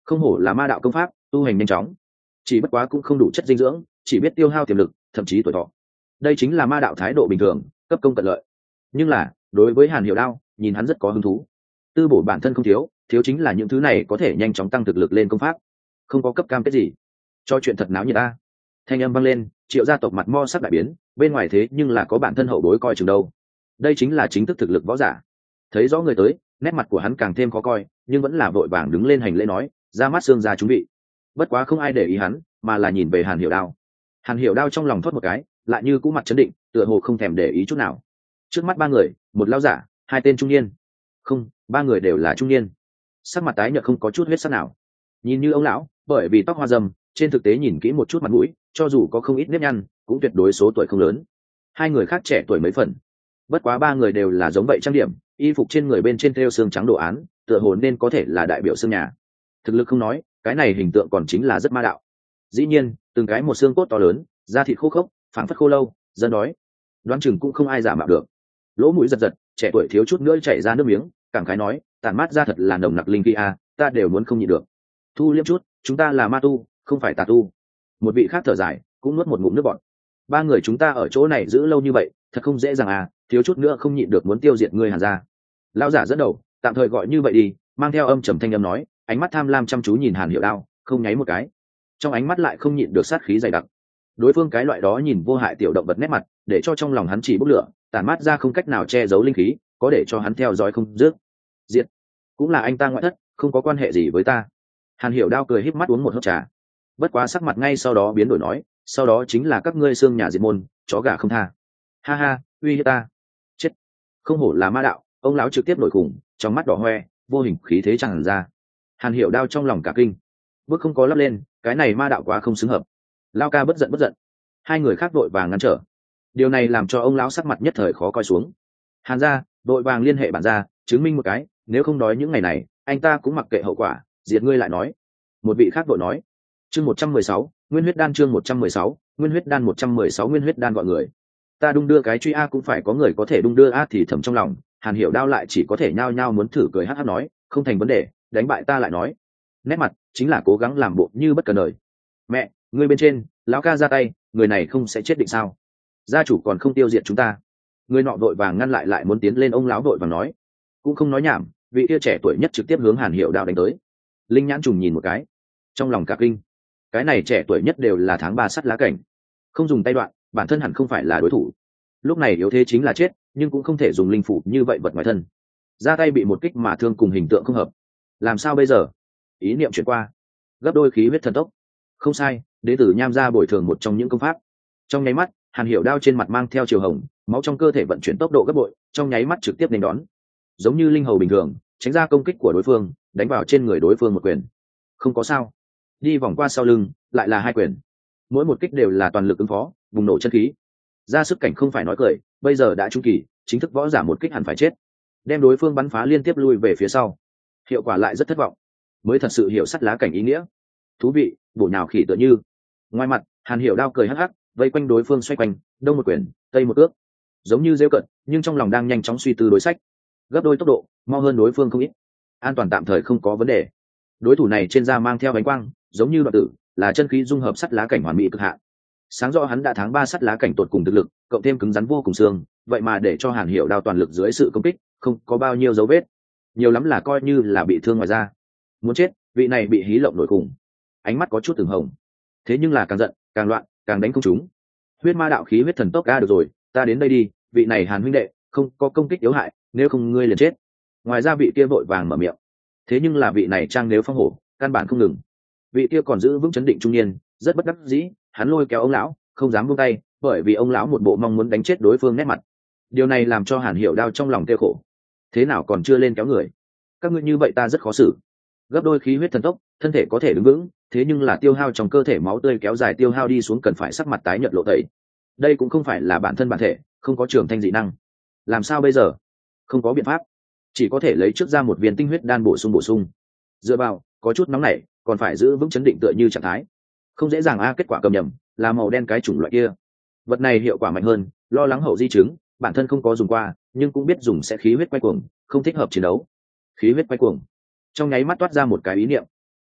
không hổ là ma đạo công pháp, tu hành nhanh chóng, chỉ bất quá cũng không đủ chất dinh dưỡng, chỉ biết tiêu hao tiềm lực, thậm chí tuổi thọ. Đây chính là ma đạo thái độ bình thường, cấp công cận lợi. Nhưng là đối với Hàn Hiểu Đao, nhìn hắn rất có hứng thú. Tư bổ bản thân không thiếu, thiếu chính là những thứ này có thể nhanh chóng tăng thực lực lên công pháp. Không có cấp cam kết gì, cho chuyện thật náo nhiệt ta. Thanh âm vang lên, Triệu gia tộc mặt mo sắc đại biến, bên ngoài thế nhưng là có bản thân hậu bối coi chừng đâu. Đây chính là chính thức thực lực võ giả. Thấy rõ người tới, nét mặt của hắn càng thêm khó coi, nhưng vẫn là vội vàng đứng lên hành lễ nói, ra mắt xương ra chúng vị. Bất quá không ai để ý hắn, mà là nhìn về Hàn Hiểu Đao. Hàn Hiểu Đao trong lòng thoát một cái, lại như cũ mặt chấn định, tựa hồ không thèm để ý chút nào. Trước mắt ba người, một lão giả, hai tên trung niên. Không, ba người đều là trung niên. Sắc mặt tái nhợt không có chút huyết sắc nào. Nhìn như ông lão, bởi vì tóc hoa râm, trên thực tế nhìn kỹ một chút mặt mũi, cho dù có không ít nếp nhăn, cũng tuyệt đối số tuổi không lớn. Hai người khác trẻ tuổi mấy phần. Bất quá ba người đều là giống vậy trang điểm, y phục trên người bên trên thêu xương trắng đồ án, tựa hồ nên có thể là đại biểu xương nhà. Thực lực không nói, cái này hình tượng còn chính là rất ma đạo. Dĩ nhiên, từng cái một xương cốt to lớn, da thịt khô khốc, phảng phất khô lâu, dân đói. Đoán chừng cũng không ai giả mạo được. Lỗ mũi giật giật, trẻ tuổi thiếu chút nữa chảy ra nước miếng, cảm khái nói, tản mát ra thật là nồng nặc linh khí a, ta đều muốn không nhịn được. Thu liêm chút, chúng ta là ma tu, không phải tà tu. Một vị khác thở dài, cũng nuốt một ngụm nước bọt. Ba người chúng ta ở chỗ này giữ lâu như vậy, thật không dễ dàng à, thiếu chút nữa không nhịn được muốn tiêu diệt ngươi Hàn gia. Lão giả dẫn đầu, tạm thời gọi như vậy đi, mang theo âm trầm thanh âm nói, ánh mắt tham lam chăm chú nhìn Hàn Hiểu Đao, không nháy một cái. Trong ánh mắt lại không nhịn được sát khí dày đặc. Đối phương cái loại đó nhìn vô hại tiểu động vật nét mặt, để cho trong lòng hắn chỉ bốc lửa, tản mát ra không cách nào che giấu linh khí, có để cho hắn theo dõi không dứt. Diệt, cũng là anh ta ngoại thất, không có quan hệ gì với ta. Hàn Hiểu Đao cười híp mắt uống một hớp trà. Bất quá sắc mặt ngay sau đó biến đổi nói, sau đó chính là các ngươi xương nhà diệt môn, chó gà không tha. Ha ha, uy hiếp ta. Chết. Không hổ là ma đạo, ông lão trực tiếp nổi khủng, trong mắt đỏ hoe, vô hình khí thế tràn ra. Hàn Hiểu Đao trong lòng cả kinh. Bước không có lắp lên, cái này ma đạo quá không xứng hợp. Lao ca bất giận bất giận. Hai người khác đội vàng ngăn trở. Điều này làm cho ông lão sắc mặt nhất thời khó coi xuống. Hàn gia, đội vàng liên hệ bản gia, chứng minh một cái, nếu không đói những ngày này, anh ta cũng mặc kệ hậu quả, diệt ngươi lại nói. Một vị khác đội nói. Chương một trăm mười sáu, Nguyên huyết đan chương một trăm mười sáu, Nguyên huyết đan một trăm mười sáu Nguyên huyết đan gọi người. Ta đung đưa cái truy a cũng phải có người có thể đung đưa a thì thầm trong lòng, Hàn Hiểu Đao lại chỉ có thể nhao nhao muốn thử cười hắc hắc nói, không thành vấn đề, đánh bại ta lại nói. Nét mặt chính là cố gắng làm bộ như bất cần đời. Mẹ, ngươi bên trên, lão ca ra tay, người này không sẽ chết định sao? Gia chủ còn không tiêu diệt chúng ta. Người nọ vội vàng ngăn lại lại muốn tiến lên, ông lão vội vàng nói, cũng không nói nhảm, vị kia trẻ tuổi nhất trực tiếp hướng Hàn Hiểu Đao đánh tới. Linh nhãn trùng nhìn một cái, trong lòng cả kinh. Cái này trẻ tuổi nhất đều là tháng ba sắt lá cảnh, không dùng tay đoạn, bản thân hẳn không phải là đối thủ. Lúc này yếu thế chính là chết, nhưng cũng không thể dùng linh phủ như vậy vật ngoài thân. Ra tay bị một kích mà thương cùng hình tượng không hợp, làm sao bây giờ? Ý niệm chuyển qua, gấp đôi khí huyết thần tốc. Không sai, đệ tử Nham gia bồi thường một trong những công pháp. Trong nháy mắt, Hàn Hiểu Đao trên mặt mang theo chiều hồng, máu trong cơ thể vận chuyển tốc độ gấp bội, trong nháy mắt trực tiếp nên đón, giống như linh hầu bình thường, tránh ra công kích của đối phương, đánh vào trên người đối phương một quyền. Không có sao, đi vòng qua sau lưng, lại là hai quyền. Mỗi một kích đều là toàn lực ứng phó, bùng nổ chân khí. Ra sức cảnh không phải nói cười, bây giờ đã trung kỳ, chính thức võ giả một kích hẳn phải chết. Đem đối phương bắn phá liên tiếp lui về phía sau. Hiệu quả lại rất thất vọng. Mới thật sự hiểu sắt lá cảnh ý nghĩa. Thú vị, bổ nhào khỉ tựa như. Ngoài mặt, Hàn Hiểu Đao cười hắc hắc, vây quanh đối phương xoay quanh, đông một quyền, tây một ước. Giống như rêu cận, nhưng trong lòng đang nhanh chóng suy tư đối sách. Gấp đôi tốc độ, mau hơn đối phương không ít. An toàn tạm thời không có vấn đề. Đối thủ này trên da mang theo ánh quang, giống như đoạn tử, là chân khí dung hợp sắt lá cảnh hoàn mỹ cực hạn. Sáng rõ hắn đã tháng ba sắt lá cảnh tột cùng thực lực, cộng thêm cứng rắn vô cùng xương, vậy mà để cho Hàn Hiểu Đao toàn lực dưới sự công kích, không có bao nhiêu dấu vết, nhiều lắm là coi như là bị thương ngoài da. Muốn chết, vị này bị hí lộng nổi cùng, ánh mắt có chút từng hồng. Thế nhưng là càng giận, càng loạn, càng đánh không trúng. Huyết ma đạo khí huyết thần tốc, a được rồi, ta đến đây đi, vị này Hàn huynh đệ, không có công kích yếu hại, nếu không ngươi liền chết. Ngoài ra vị kia vội vàng mở miệng. Thế nhưng là vị này trang nếu phong hổ, căn bản không ngừng. Vị kia còn giữ vững chấn định trung niên, rất bất đắc dĩ, hắn lôi kéo ông lão, không dám buông tay, bởi vì ông lão một bộ mong muốn đánh chết đối phương nét mặt. Điều này làm cho Hàn Hiểu Đao trong lòng kêu khổ. Thế nào còn chưa lên kéo người? Các ngươi như vậy ta rất khó xử. Gấp đôi khí huyết thần tốc, thân thể có thể đứng vững, thế nhưng là tiêu hao trong cơ thể máu tươi kéo dài tiêu hao đi xuống, cần phải sắc mặt tái nhợt lộ tẩy. Đây cũng không phải là bản thân bản thể, không có trường thanh dị năng. Làm sao bây giờ? Không có biện pháp, chỉ có thể lấy trước ra một viên tinh huyết đan bổ sung bổ sung. Dựa vào, có chút nóng nảy, còn phải giữ vững chấn định tựa như trạng thái. Không dễ dàng a, kết quả cầm nhầm, là màu đen cái chủng loại kia. Vật này hiệu quả mạnh hơn, lo lắng hậu di chứng, bản thân không có dùng qua, nhưng cũng biết dùng sẽ khí huyết quay cuồng, không thích hợp chiến đấu. Khí huyết quay cuồng. Trong nháy mắt toát ra một cái ý niệm.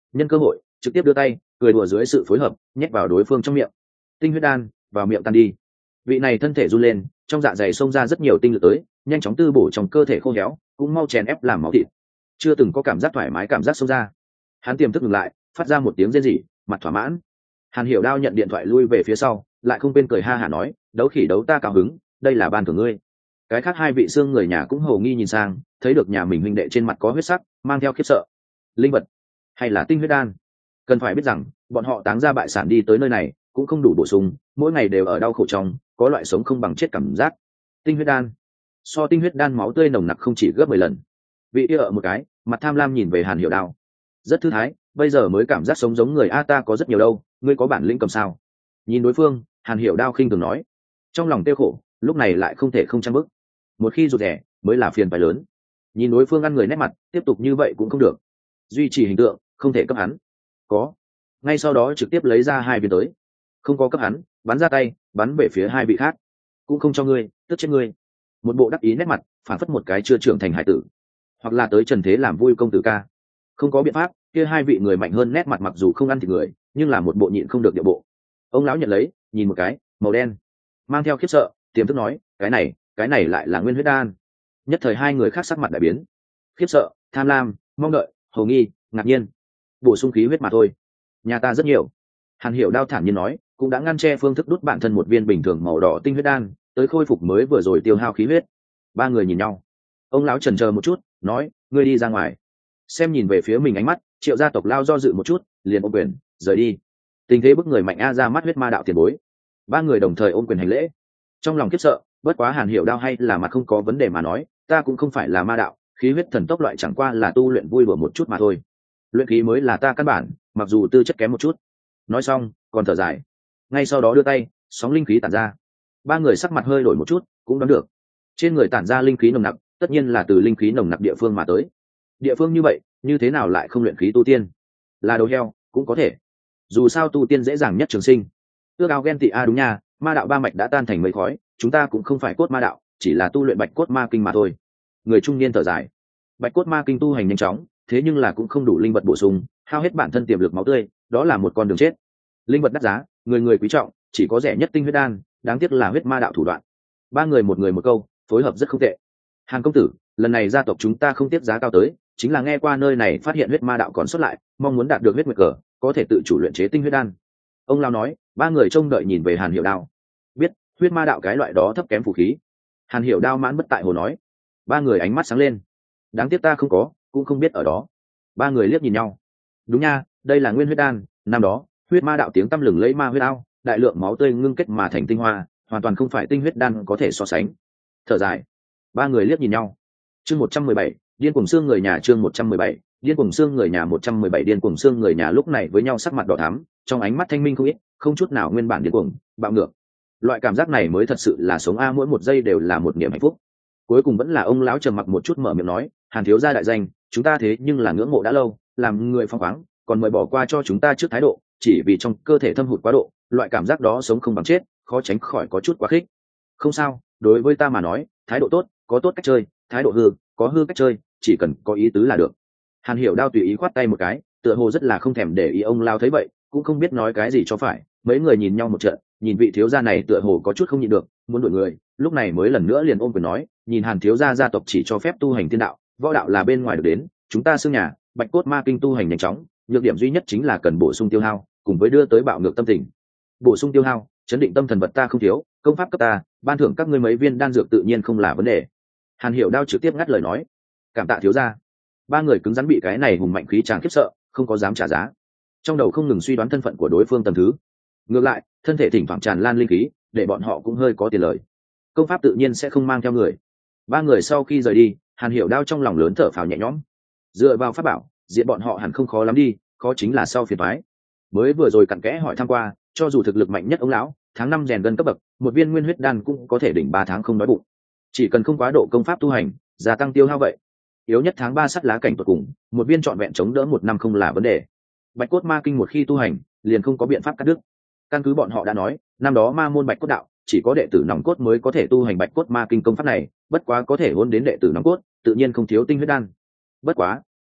nhân cơ hội trực tiếp đưa tay cười đùa dưới sự phối hợp nhét vào đối phương trong miệng. Tinh huyết đan vào miệng tan đi. Vị này thân thể run lên, trong dạ dày xông ra rất nhiều tinh lực tới, nhanh chóng tư bổ trong cơ thể khô héo, cũng mau chèn ép làm máu thịt. Chưa từng có cảm giác thoải mái cảm giác xông ra. Hắn tiềm thức ngừng lại, phát ra một tiếng rên rỉ, mặt thỏa mãn. Hàn Hiểu Đao nhận điện thoại lui về phía sau, lại không quên cười ha hả nói, đấu khỉ đấu ta cao hứng, đây là ban thưởng ngươi. Cái khác hai vị xương người nhà cũng hồ nghi nhìn sang, thấy được nhà mình huynh đệ trên mặt có huyết sắc, mang theo khiếp sợ. Linh vật hay là tinh huyết đan? Cần phải biết rằng, bọn họ táng ra bại sản đi tới nơi này, cũng không đủ bổ sung, mỗi ngày đều ở đau khổ trong, có loại sống không bằng chết cảm giác. Tinh huyết đan, so tinh huyết đan máu tươi nồng nặc không chỉ gấp mười lần. Vị kia ở một cái, mặt tham lam nhìn về Hàn Hiểu Đao, rất thư thái, bây giờ mới cảm giác sống giống người a ta có rất nhiều đâu, ngươi có bản lĩnh cầm sao? Nhìn đối phương, Hàn Hiểu Đao khinh thường nói, trong lòng tiêu khổ, lúc này lại không thể không trang bức, một khi rụt rẻ mới là phiền phải lớn. Nhìn đối phương ăn người nét mặt, tiếp tục như vậy cũng không được, duy trì hình tượng không thể cấp hắn. Có, ngay sau đó trực tiếp lấy ra hai viên tới, không có cấp hắn, bắn ra tay bắn về phía hai vị khác, cũng không cho ngươi, tức chết ngươi. Một bộ đắc ý nét mặt, phản phất một cái chưa trưởng thành hải tử, hoặc là tới trần thế làm vui công tử ca. Không có biện pháp, kia hai vị người mạnh hơn nét mặt mặc dù không ăn thịt người, nhưng là một bộ nhịn không được địa bộ. Ông lão nhận lấy, nhìn một cái, màu đen, mang theo khiếp sợ, tiềm thức nói, cái này, cái này lại là nguyên huyết đan. Nhất thời hai người khác sắc mặt đại biến, khiếp sợ, tham lam, mong đợi, hồ nghi, ngạc nhiên. Bổ sung khí huyết mà thôi, nhà ta rất nhiều. Hàn Hiểu Đao thản nhiên nói, cũng đã ngăn che phương thức đút bản thân một viên bình thường màu đỏ tinh huyết đan, tới khôi phục mới vừa rồi tiêu hao khí huyết. Ba người nhìn nhau, ông lão chần chờ một chút, nói, ngươi đi ra ngoài. Xem nhìn về phía mình ánh mắt, Triệu gia tộc lao do dự một chút, liền ôm quyền rời đi. Tình thế bức người mạnh a ra mắt huyết ma đạo tiền bối. Ba người đồng thời ôm quyền hành lễ, trong lòng khiếp sợ. Bất quá Hàn Hiểu Đao hay là mặt không có vấn đề mà nói, ta cũng không phải là ma đạo, khí huyết thần tốc loại chẳng qua là tu luyện vui đùa một chút mà thôi, luyện khí mới là ta căn bản, mặc dù tư chất kém một chút. Nói xong còn thở dài, ngay sau đó đưa tay sóng linh khí tản ra. Ba người sắc mặt hơi đổi một chút, cũng đoán được trên người tản ra linh khí nồng nặc, tất nhiên là từ linh khí nồng nặc địa phương mà tới. Địa phương như vậy, như thế nào lại không luyện khí tu tiên? Là đầu heo cũng có thể, dù sao tu tiên dễ dàng nhất trường sinh. Ước ao ghen tị a, đúng nha, ma đạo ba mạch đã tan thành mây khói, chúng ta cũng không phải cốt ma đạo, chỉ là tu luyện bạch cốt ma kinh mà thôi. Người trung niên thở dài, bạch cốt ma kinh tu hành nhanh chóng, thế nhưng là cũng không đủ linh vật bổ sung, hao hết bản thân tiềm lực máu tươi, đó là một con đường chết. Linh vật đắt giá, người người quý trọng, chỉ có rẻ nhất tinh huyết đan, đáng tiếc là huyết ma đạo thủ đoạn. Ba người một người một câu, phối hợp rất không tệ. Hàn công tử, lần này gia tộc chúng ta không tiếp giá cao tới, chính là nghe qua nơi này phát hiện huyết ma đạo còn xuất lại, mong muốn đạt được huyết nguyệt cờ, có thể tự chủ luyện chế tinh huyết đan. Ông lao nói. Ba người trông đợi nhìn về Hàn Hiểu Đao, biết huyết ma đạo cái loại đó thấp kém phù khí. Hàn Hiểu Đao mãn bất tại hồ nói. Ba người ánh mắt sáng lên, đáng tiếc ta không có, cũng không biết ở đó. Ba người liếc nhìn nhau, đúng nha, đây là nguyên huyết đan, năm đó huyết ma đạo tiếng tăm lừng lấy ma huyết ao, đại lượng máu tươi ngưng kết mà thành tinh hoa, hoàn toàn không phải tinh huyết đan có thể so sánh. Thở dài, ba người liếc nhìn nhau. Chương một trăm mười bảy, điên cuồng xương người nhà. Chương một trăm mười bảy, điên cuồng xương người nhà. Một trăm mười bảy điên cuồng xương người nhà lúc này với nhau sắc mặt đỏ thắm, trong ánh mắt thanh minh không ít, không chút nào nguyên bản điên cuồng bạo ngược. Loại cảm giác này mới thật sự là sống a, mỗi một giây đều là một niềm hạnh phúc. Cuối cùng vẫn là ông lão trầm mặc một chút mở miệng nói, Hàn thiếu gia đại danh, chúng ta thế nhưng là ngưỡng mộ đã lâu, làm người phong khoáng, còn mời bỏ qua cho chúng ta trước thái độ, chỉ vì trong cơ thể thâm hụt quá độ, loại cảm giác đó sống không bằng chết, khó tránh khỏi có chút quá khích. Không sao, đối với ta mà nói, thái độ tốt có tốt cách chơi, thái độ hư có hư cách chơi, chỉ cần có ý tứ là được. Hàn Hiểu Đao tùy ý khoát tay một cái, tựa hồ rất là không thèm để ý. Ông lao thấy vậy cũng không biết nói cái gì cho phải. Mấy người nhìn nhau một trận, nhìn vị thiếu gia này tựa hồ có chút không nhịn được, muốn đuổi người, lúc này mới lần nữa liền ôm quyền nói, nhìn Hàn thiếu gia gia tộc chỉ cho phép tu hành thiên đạo, võ đạo là bên ngoài được đến, chúng ta xương nhà bạch cốt ma kinh tu hành nhanh chóng, nhược điểm duy nhất chính là cần bổ sung tiêu hao, cùng với đưa tới bạo ngược tâm tình. Bổ sung tiêu hao, chấn định tâm thần vật ta không thiếu, công pháp cấp ta, ban thưởng các ngươi mấy viên đan dược tự nhiên không là vấn đề. Hàn Hiểu Đao trực tiếp ngắt lời nói, cảm tạ thiếu gia. Ba người cứng rắn bị cái này hùng mạnh khí tràng khiếp sợ, không có dám trả giá, trong đầu không ngừng suy đoán thân phận của đối phương tầm thứ. Ngược lại, thân thể thỉnh thoảng tràn lan linh khí, để bọn họ cũng hơi có tiền lời. Công pháp tự nhiên sẽ không mang theo người. Ba người sau khi rời đi, Hàn Hiểu Đao trong lòng lớn thở phào nhẹ nhõm. Dựa vào pháp bảo, diện bọn họ hẳn không khó lắm đi, khó chính là sau phiền toái. Mới vừa rồi cặn kẽ hỏi tham qua, cho dù thực lực mạnh nhất ông lão, tháng năm rèn gần cấp bậc, một viên nguyên huyết đan cũng có thể đỉnh ba tháng không đói bụng. Chỉ cần không quá độ công pháp tu hành, gia tăng tiêu hao vậy. Yếu nhất tháng ba sắt lá cảnh tuột cùng, một viên trọn vẹn chống đỡ một năm không là vấn đề. Bạch cốt ma kinh một khi tu hành, liền không có biện pháp cắt đứt. Căn cứ bọn họ đã nói, năm đó ma môn bạch cốt đạo chỉ có đệ tử nòng cốt mới có thể tu hành bạch cốt ma kinh công pháp này, bất quá có thể hôn đến đệ tử nòng cốt, tự nhiên không thiếu tinh huyết đan. Bất quá,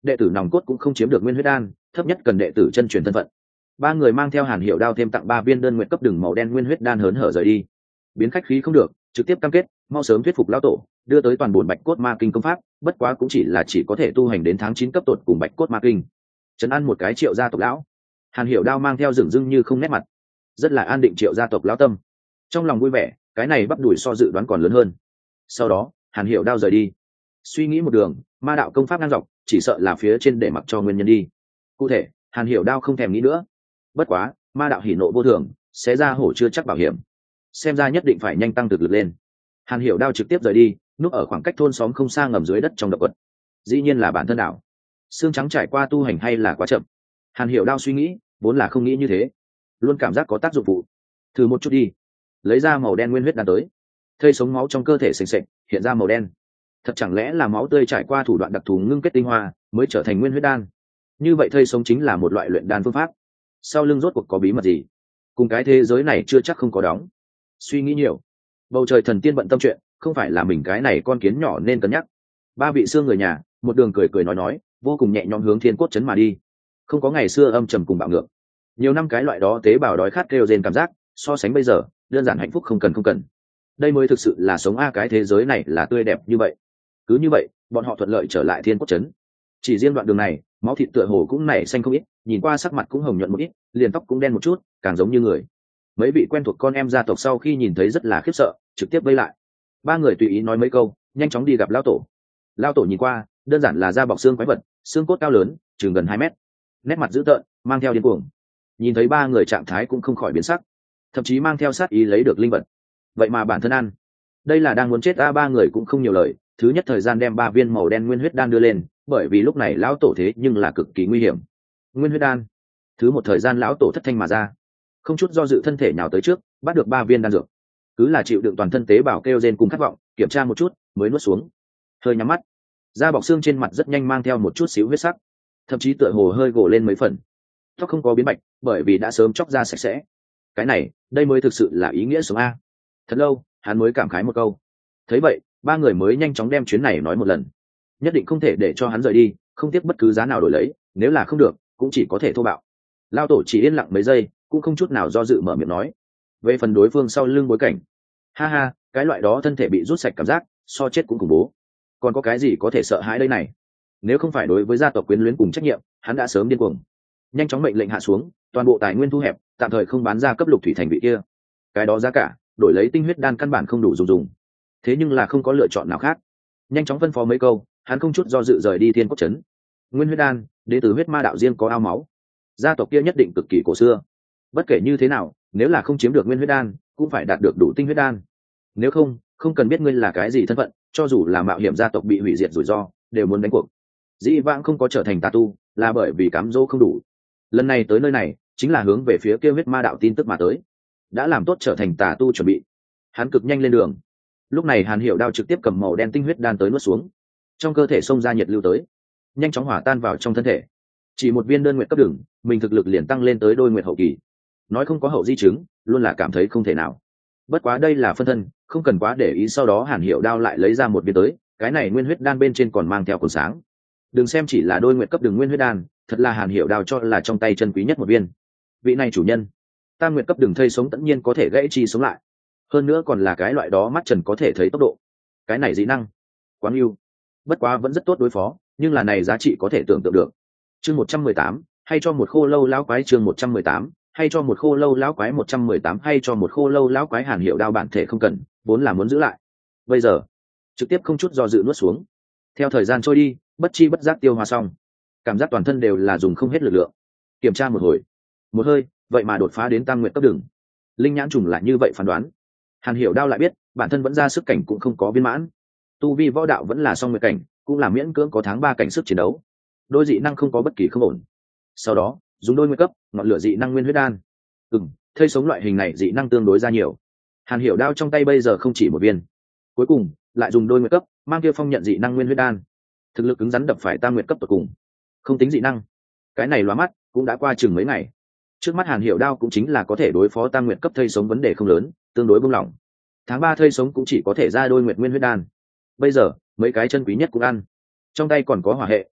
đệ tử nòng cốt cũng không chiếm được nguyên huyết đan, thấp nhất cần đệ tử chân truyền thân phận. Ba người mang theo Hàn Hiểu Đao thêm tặng ba viên đơn nguyện cấp đường màu đen nguyên huyết đan hớn hở rời đi. Biến khách khí không được, trực tiếp cam kết mau sớm thuyết phục lão tổ đưa tới toàn bộ bạch cốt ma kinh công pháp, bất quá cũng chỉ là chỉ có thể tu hành đến tháng chín cấp tột cùng bạch cốt ma kinh. Trấn an một cái Triệu gia tộc lão, Hàn Hiểu Đao mang theo dửng dưng như không nét mặt, rất là an định Triệu gia tộc lão tâm. Trong lòng vui vẻ, cái này bắp đùi so dự đoán còn lớn hơn. Sau đó Hàn Hiểu Đao rời đi, suy nghĩ một đường ma đạo công pháp ngang dọc, chỉ sợ là phía trên để mặc cho nguyên nhân đi. Cụ thể Hàn Hiểu Đao không thèm nghĩ nữa. Bất quá ma đạo hỉ nộ vô thường, xé ra hổ chưa chắc bảo hiểm, xem ra nhất định phải nhanh tăng thực lực lên. Hàn Hiểu Đao trực tiếp rời đi, núp ở khoảng cách thôn xóm không xa ngầm dưới đất trong động vật. Dĩ nhiên là bản thân đảo xương trắng trải qua tu hành hay là quá chậm. Hàn Hiểu Đao suy nghĩ, vốn là không nghĩ như thế, luôn cảm giác có tác dụng phụ. Thử một chút đi. Lấy ra màu đen nguyên huyết đan tới, thây sống máu trong cơ thể sền sệt hiện ra màu đen. Thật chẳng lẽ là máu tươi trải qua thủ đoạn đặc thù ngưng kết tinh hoa mới trở thành nguyên huyết đan? Như vậy thây sống chính là một loại luyện đan phương pháp. Sau lưng rốt cuộc có bí mật gì? Cùng cái thế giới này chưa chắc không có đóng. Suy nghĩ nhiều, bầu trời thần tiên bận tâm chuyện, không phải là mình cái này con kiến nhỏ nên cân nhắc. Ba vị xương người nhà một đường cười cười nói nói, vô cùng nhẹ nhõm hướng thiên cốt trấn mà đi. Không có ngày xưa âm trầm cùng bạo ngược, nhiều năm cái loại đó tế bào đói khát kêu rên cảm giác, so sánh bây giờ đơn giản hạnh phúc không cần không cần. Đây mới thực sự là sống a, cái thế giới này là tươi đẹp như vậy. Cứ như vậy bọn họ thuận lợi trở lại thiên cốt trấn. Chỉ riêng đoạn đường này máu thịt tựa hồ cũng nảy xanh không ít, nhìn qua sắc mặt cũng hồng nhuận một ít, liền tóc cũng đen một chút, càng giống như người. Mấy vị quen thuộc con em gia tộc sau khi nhìn thấy rất là khiếp sợ, trực tiếp vây lại. Ba người tùy ý nói mấy câu, nhanh chóng đi gặp lão tổ. Lão tổ nhìn qua đơn giản là da bọc xương quái vật, xương cốt cao lớn chừng gần hai mét, nét mặt dữ tợn mang theo điên cuồng. Nhìn thấy ba người trạng thái cũng không khỏi biến sắc, thậm chí mang theo sát ý lấy được linh vật, vậy mà bản thân ăn. Đây là đang muốn chết a. Ba người cũng không nhiều lời, thứ nhất thời gian đem ba viên màu đen nguyên huyết đan đưa lên, bởi vì lúc này lão tổ thế nhưng là cực kỳ nguy hiểm. Nguyên huyết đan, thứ một thời gian lão tổ thất thanh mà ra, không chút do dự thân thể nhào tới trước, bắt được ba viên đan dược. Cứ là chịu đựng toàn thân tế bào kêu rên cùng khát vọng, kiểm tra một chút mới nuốt xuống. Hơi nhắm mắt, da bọc xương trên mặt rất nhanh mang theo một chút xíu huyết sắc, thậm chí tựa hồ hơi gồ lên mấy phần. Tóc không có biến bạch, bởi vì đã sớm chóc ra sạch sẽ. Cái này đây mới thực sự là ý nghĩa sống a. Thật lâu hắn mới cảm khái một câu. Thấy vậy ba người mới nhanh chóng đem chuyến này nói một lần, nhất định không thể để cho hắn rời đi, không tiếc bất cứ giá nào đổi lấy, nếu là không được cũng chỉ có thể thô bạo. Lao tổ chỉ yên lặng mấy giây, cũng không chút nào do dự mở miệng nói về phần đối phương sau lưng bối cảnh. Ha ha, cái loại đó thân thể bị rút sạch cảm giác so chết cũng khủng bố, còn có cái gì có thể sợ hãi đây này? Nếu không phải đối với gia tộc quyến luyến cùng trách nhiệm, hắn đã sớm điên cuồng. Nhanh chóng mệnh lệnh hạ xuống, toàn bộ tài nguyên thu hẹp, tạm thời không bán ra cấp lục thủy thành vị kia. Cái đó giá cả đổi lấy tinh huyết đan căn bản không đủ dùng dùng, thế nhưng là không có lựa chọn nào khác. Nhanh chóng phân phó mấy câu, hắn không chút do dự rời đi thiên cốt trấn. Nguyên huyết đan đến từ huyết ma đạo riêng có ao máu, gia tộc kia nhất định cực kỳ cổ xưa. Bất kể như thế nào, nếu là không chiếm được nguyên huyết đan cũng phải đạt được đủ tinh huyết đan, nếu không không cần biết ngươi là cái gì thân phận, cho dù là mạo hiểm gia tộc bị hủy diệt rủi ro đều muốn đánh cuộc. Dĩ vãng không có trở thành tà tu là bởi vì cám dỗ không đủ, lần này tới nơi này chính là hướng về phía kia huyết ma đạo tin tức mà tới, đã làm tốt trở thành tà tu chuẩn bị. Hắn cực nhanh lên đường. Lúc này Hàn Hiểu Đao trực tiếp cầm màu đen tinh huyết đan tới nuốt xuống, trong cơ thể xông ra nhiệt lưu tới, nhanh chóng hỏa tan vào trong thân thể. Chỉ một viên đơn nguyện cấp đường, mình thực lực liền tăng lên tới đôi nguyện hậu kỳ. Nói không có hậu di chứng luôn là cảm thấy không thể nào. Bất quá đây là phân thân, không cần quá để ý. Sau đó Hàn Hiểu Đao lại lấy ra một viên tới, cái này nguyên huyết đan bên trên còn mang theo cồn sáng. Đừng xem chỉ là đôi nguyện cấp đường nguyên huyết đan, thật là Hàn Hiểu Đao cho là trong tay chân quý nhất một viên. Vị này chủ nhân, tam nguyện cấp đường thây sống tất nhiên có thể gãy chi sống lại, hơn nữa còn là cái loại đó mắt trần có thể thấy tốc độ. Cái này dị năng quá ưu, bất quá vẫn rất tốt đối phó, nhưng là này giá trị có thể tưởng tượng được. Chương một trăm mười tám, hay cho một khô lâu lão quái. Chương một trăm mười tám, hay cho một khô lâu lão quái. Một trăm mười tám, hay cho một khô lâu lão quái. Hàn Hiểu Đao bản thể không cần, vốn là muốn giữ lại, bây giờ trực tiếp không chút do dự nuốt xuống. Theo thời gian trôi đi, bất chi bất giác tiêu hóa xong, cảm giác toàn thân đều là dùng không hết lực lượng. Kiểm tra một hồi, một hơi vậy mà đột phá đến tam nguyện cấp đường. Linh nhãn trùng là như vậy phán đoán. Hàn Hiểu Đao lại biết bản thân vẫn ra sức cảnh cũng không có viên mãn, tu vi võ đạo vẫn là song nguyện cảnh, cũng là miễn cưỡng có tháng ba cảnh sức chiến đấu. Đôi dị năng không có bất kỳ không ổn. Sau đó dùng đôi nguyên cấp ngọn lửa dị năng nguyên huyết đan. Ừm, thây sống loại hình này dị năng tương đối ra nhiều. Hàn Hiểu Đao trong tay bây giờ không chỉ một viên, cuối cùng lại dùng đôi nguyên cấp mang kia phong nhận dị năng nguyên huyết đan. Thực lực cứng rắn đập phải tam nguyện cấp tột cùng, không tính dị năng, cái này lóa mắt cũng đã qua chừng mấy ngày. Trước mắt Hàn Hiểu Đao cũng chính là có thể đối phó tam nguyện cấp thây sống vấn đề không lớn, tương đối buông lỏng. Tháng ba thây sống cũng chỉ có thể ra đôi nguyện nguyên huyết đan. Bây giờ mấy cái chân quý nhất cũng ăn, trong tay còn có hỏa hệ,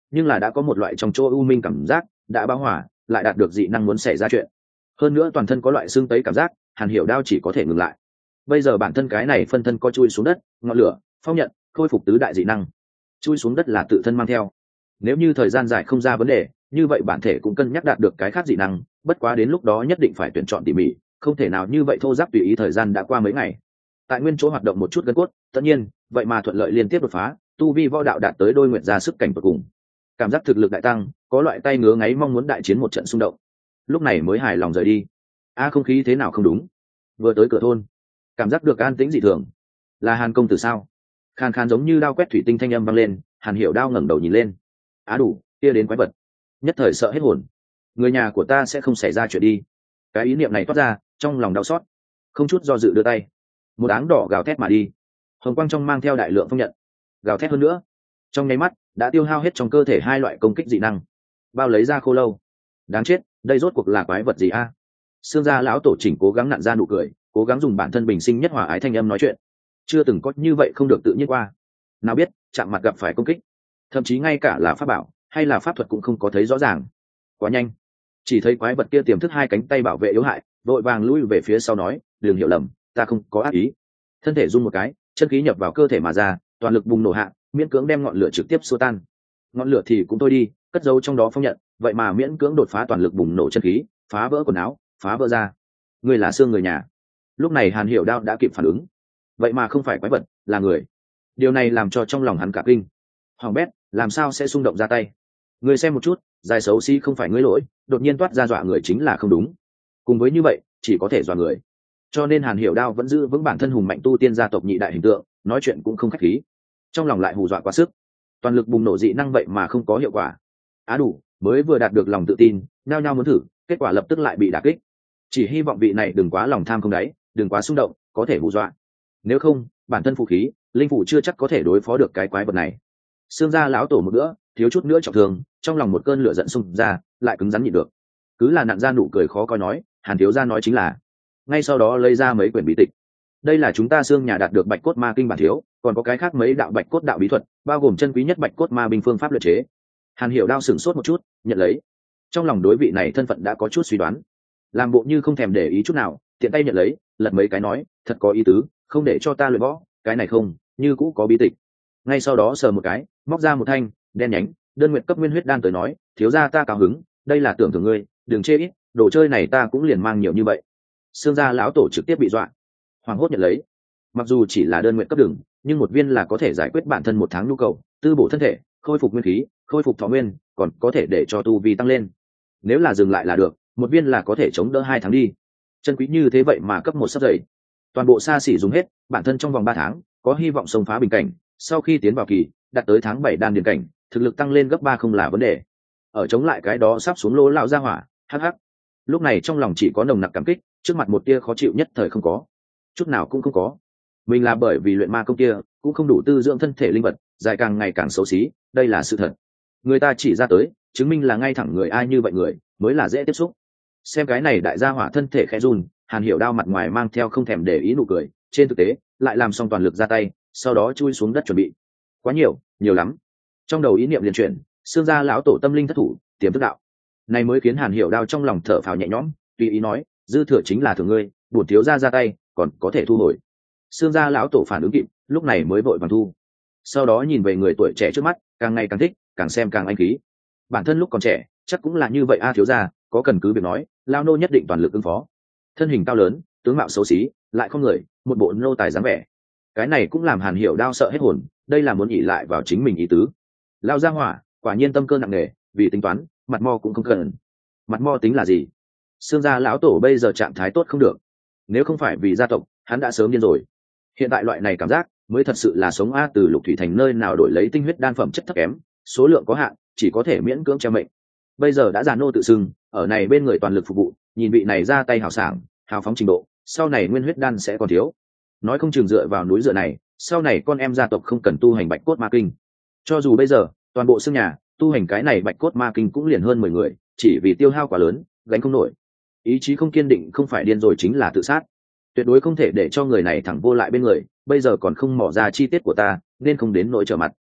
nhưng là đã có một loại trong chỗ u minh cảm giác đã bão hỏa, lại đạt được dị năng muốn xảy ra chuyện. Hơn nữa toàn thân có loại xương tấy cảm giác, Hàn Hiểu Đao chỉ có thể ngừng lại. Bây giờ bản thân cái này phân thân có chui xuống đất, ngọn lửa, phong nhận, khôi phục tứ đại dị năng. Chui xuống đất là tự thân mang theo. Nếu như thời gian dài không ra vấn đề, như vậy bản thể cũng cân nhắc đạt được cái khác dị năng, bất quá đến lúc đó nhất định phải tuyển chọn tỉ mỉ, không thể nào như vậy thô giáp tùy ý. Thời gian đã qua mấy ngày, tại nguyên chỗ hoạt động một chút gân cốt, tất nhiên, vậy mà thuận lợi liên tiếp đột phá, tu vi võ đạo đạt tới đôi nguyện ra sức cảnh cuối cùng. Cảm giác thực lực đại tăng, có loại tay ngứa ngáy mong muốn đại chiến một trận xung động. Lúc này mới hài lòng rời đi. A không khí thế nào không đúng? Vừa tới cửa thôn, cảm giác được an tĩnh dị thường. Là Hàn công tử sao? Khan khan giống như đao quét thủy tinh thanh âm vang lên, Hàn Hiểu Đao ngẩng đầu nhìn lên. Á đủ, kia đến quái vật. Nhất thời sợ hết hồn. Người nhà của ta sẽ không xảy ra chuyện đi. Cái ý niệm này toát ra, trong lòng đau xót, không chút do dự đưa tay. Một áng đỏ gào thét mà đi. Hồng quang trong mang theo đại lượng phong nhận. Gào thét hơn nữa, trong nháy mắt đã tiêu hao hết trong cơ thể hai loại công kích dị năng. Bao lấy ra khô lâu. Đáng chết, đây rốt cuộc là quái vật gì a? À? Xương gia lão tổ chỉnh cố gắng nặn ra nụ cười, cố gắng dùng bản thân bình sinh nhất hòa ái thanh âm nói chuyện. Chưa từng có như vậy không được tự nhiên qua. Nào biết chạm mặt gặp phải công kích, thậm chí ngay cả là pháp bảo hay là pháp thuật cũng không có thấy rõ ràng. Quá nhanh, chỉ thấy quái vật kia tiềm thức hai cánh tay bảo vệ yếu hại, vội vàng lui về phía sau nói, đừng hiểu lầm, ta không có ác ý. Thân thể rung một cái, chân khí nhập vào cơ thể mà ra, toàn lực bùng nổ hạ, miễn cưỡng đem ngọn lửa trực tiếp xua tan. Ngọn lửa thì cũng thôi đi, cất giấu trong đó phong nhận, vậy mà miễn cưỡng đột phá toàn lực bùng nổ chân khí, phá vỡ quần áo, phá vỡ ra. Người là xương người nhà. Lúc này Hàn Hiểu Đao đã kịp phản ứng, vậy mà không phải quái vật, là người. Điều này làm cho trong lòng hắn cả kinh. Hoàng bét, làm sao sẽ xung động ra tay? Người xem một chút, dài xấu xí không phải ngươi lỗi, đột nhiên toát ra dọa người chính là không đúng. Cùng với như vậy, chỉ có thể dọa người. Cho nên Hàn Hiểu Đao vẫn giữ vững bản thân hùng mạnh tu tiên gia tộc nhị đại hình tượng, nói chuyện cũng không khách khí. Trong lòng lại hù dọa quá sức, toàn lực bùng nổ dị năng vậy mà không có hiệu quả. Á đủ, mới vừa đạt được lòng tự tin, nhao nhao muốn thử, kết quả lập tức lại bị đả kích. Chỉ hy vọng vị này đừng quá lòng tham không đáy, đừng quá xung động, có thể hù dọa. Nếu không, bản thân phụ khí, linh phủ chưa chắc có thể đối phó được cái quái vật này. Xương gia lão tổ một bữa, thiếu chút nữa trọng thương, trong lòng một cơn lửa giận xung ra, lại cứng rắn nhịn được. Cứ là nặn ra nụ cười khó coi nói, Hàn thiếu gia nói chính là. Ngay sau đó lấy ra mấy quyển bí tịch. Đây là chúng ta xương nhà đạt được Bạch Cốt Ma Kinh bản thiếu, còn có cái khác mấy đạo Bạch Cốt đạo bí thuật, bao gồm chân quý nhất Bạch Cốt Ma binh phương pháp luyện chế. Hàn Hiểu Đao sửng sốt một chút, nhận lấy. Trong lòng đối vị này thân phận đã có chút suy đoán, làm bộ như không thèm để ý chút nào, tiện tay nhận lấy, lật mấy cái nói, thật có ý tứ, không để cho ta luyện võ, cái này không, như cũ có bí tịch. Ngay sau đó sờ một cái, móc ra một thanh đen nhánh đơn nguyện cấp nguyên huyết đan tới nói, thiếu gia ta cao hứng, đây là tưởng thưởng ngươi, đừng chê ít, đồ chơi này ta cũng liền mang nhiều như vậy. Xương gia lão tổ trực tiếp bị dọa, hoảng hốt nhận lấy. Mặc dù chỉ là đơn nguyện cấp đường, nhưng một viên là có thể giải quyết bản thân một tháng nhu cầu, tư bổ thân thể, khôi phục nguyên khí, khôi phục thọ nguyên, còn có thể để cho tu vi tăng lên. Nếu là dừng lại là được, một viên là có thể chống đỡ hai tháng đi. Chân quý như thế vậy mà cấp một sắp dậy, toàn bộ xa xỉ dùng hết, bản thân trong vòng ba tháng có hy vọng xông phá bình cảnh, sau khi tiến vào kỳ đạt tới tháng bảy đan điền cảnh, thực lực tăng lên gấp ba không là vấn đề. Ở chống lại cái đó sắp xuống lỗ lão ra hỏa, hắc hắc. Lúc này trong lòng chỉ có nồng nặc cảm kích, trước mặt một tia khó chịu nhất thời không có, chút nào cũng không có. Mình là bởi vì luyện ma công kia cũng không đủ tư dưỡng thân thể linh vật, dài càng ngày càng xấu xí, đây là sự thật. Người ta chỉ ra tới, chứng minh là ngay thẳng người ai như vậy người mới là dễ tiếp xúc. Xem cái này đại gia hỏa thân thể khẽ run, Hàn Hiểu Đao mặt ngoài mang theo không thèm để ý nụ cười, trên thực tế lại làm xong toàn lực ra tay, sau đó chui xuống đất chuẩn bị. Quá nhiều, nhiều lắm. Trong đầu ý niệm liền chuyển, xương gia lão tổ tâm linh thất thủ, tiềm thức đạo. Này mới khiến Hàn Hiểu Đao trong lòng thở phào nhẹ nhõm, tùy ý nói, dư thừa chính là thưởng ngươi, bổn thiếu gia ra tay, còn có thể thu hồi. Xương gia lão tổ phản ứng kịp, lúc này mới vội vàng thu. Sau đó nhìn về người tuổi trẻ trước mắt, càng ngày càng thích, càng xem càng anh khí. Bản thân lúc còn trẻ, chắc cũng là như vậy a thiếu gia, có cần cứ việc nói, lao nô nhất định toàn lực ứng phó. Thân hình cao lớn, tướng mạo xấu xí, lại không người, một bộ nô tài dáng vẻ. Cái này cũng làm Hàn Hiểu Đao sợ hết hồn, đây là muốn ỷ lại vào chính mình ý tứ. Lao ra hỏa, quả nhiên tâm cơ nặng nề, vì tính toán, mặt mo cũng không cần. Mặt mo tính là gì? Xương gia lão tổ bây giờ trạng thái tốt không được, nếu không phải vì gia tộc, hắn đã sớm điên rồi. Hiện tại loại này cảm giác mới thật sự là sống a. Từ Lục Thủy Thành nơi nào đổi lấy tinh huyết đan phẩm chất thấp kém, số lượng có hạn, chỉ có thể miễn cưỡng treo mệnh. Bây giờ đã già nô tự xưng, ở này bên người toàn lực phục vụ, nhìn vị này ra tay hào sảng, hào phóng trình độ, sau này nguyên huyết đan sẽ còn thiếu. Nói không chừng dựa vào núi dựa này, sau này con em gia tộc không cần tu hành Bạch Cốt Ma Kinh. Cho dù bây giờ toàn bộ xương nhà tu hành cái này Bạch Cốt Ma Kinh cũng liền hơn mười người, chỉ vì tiêu hao quá lớn, gánh không nổi. Ý chí không kiên định không phải điên rồi chính là tự sát. Tuyệt đối không thể để cho người này thẳng vô lại bên người, bây giờ còn không mò ra chi tiết của ta, nên không đến nỗi trở mặt.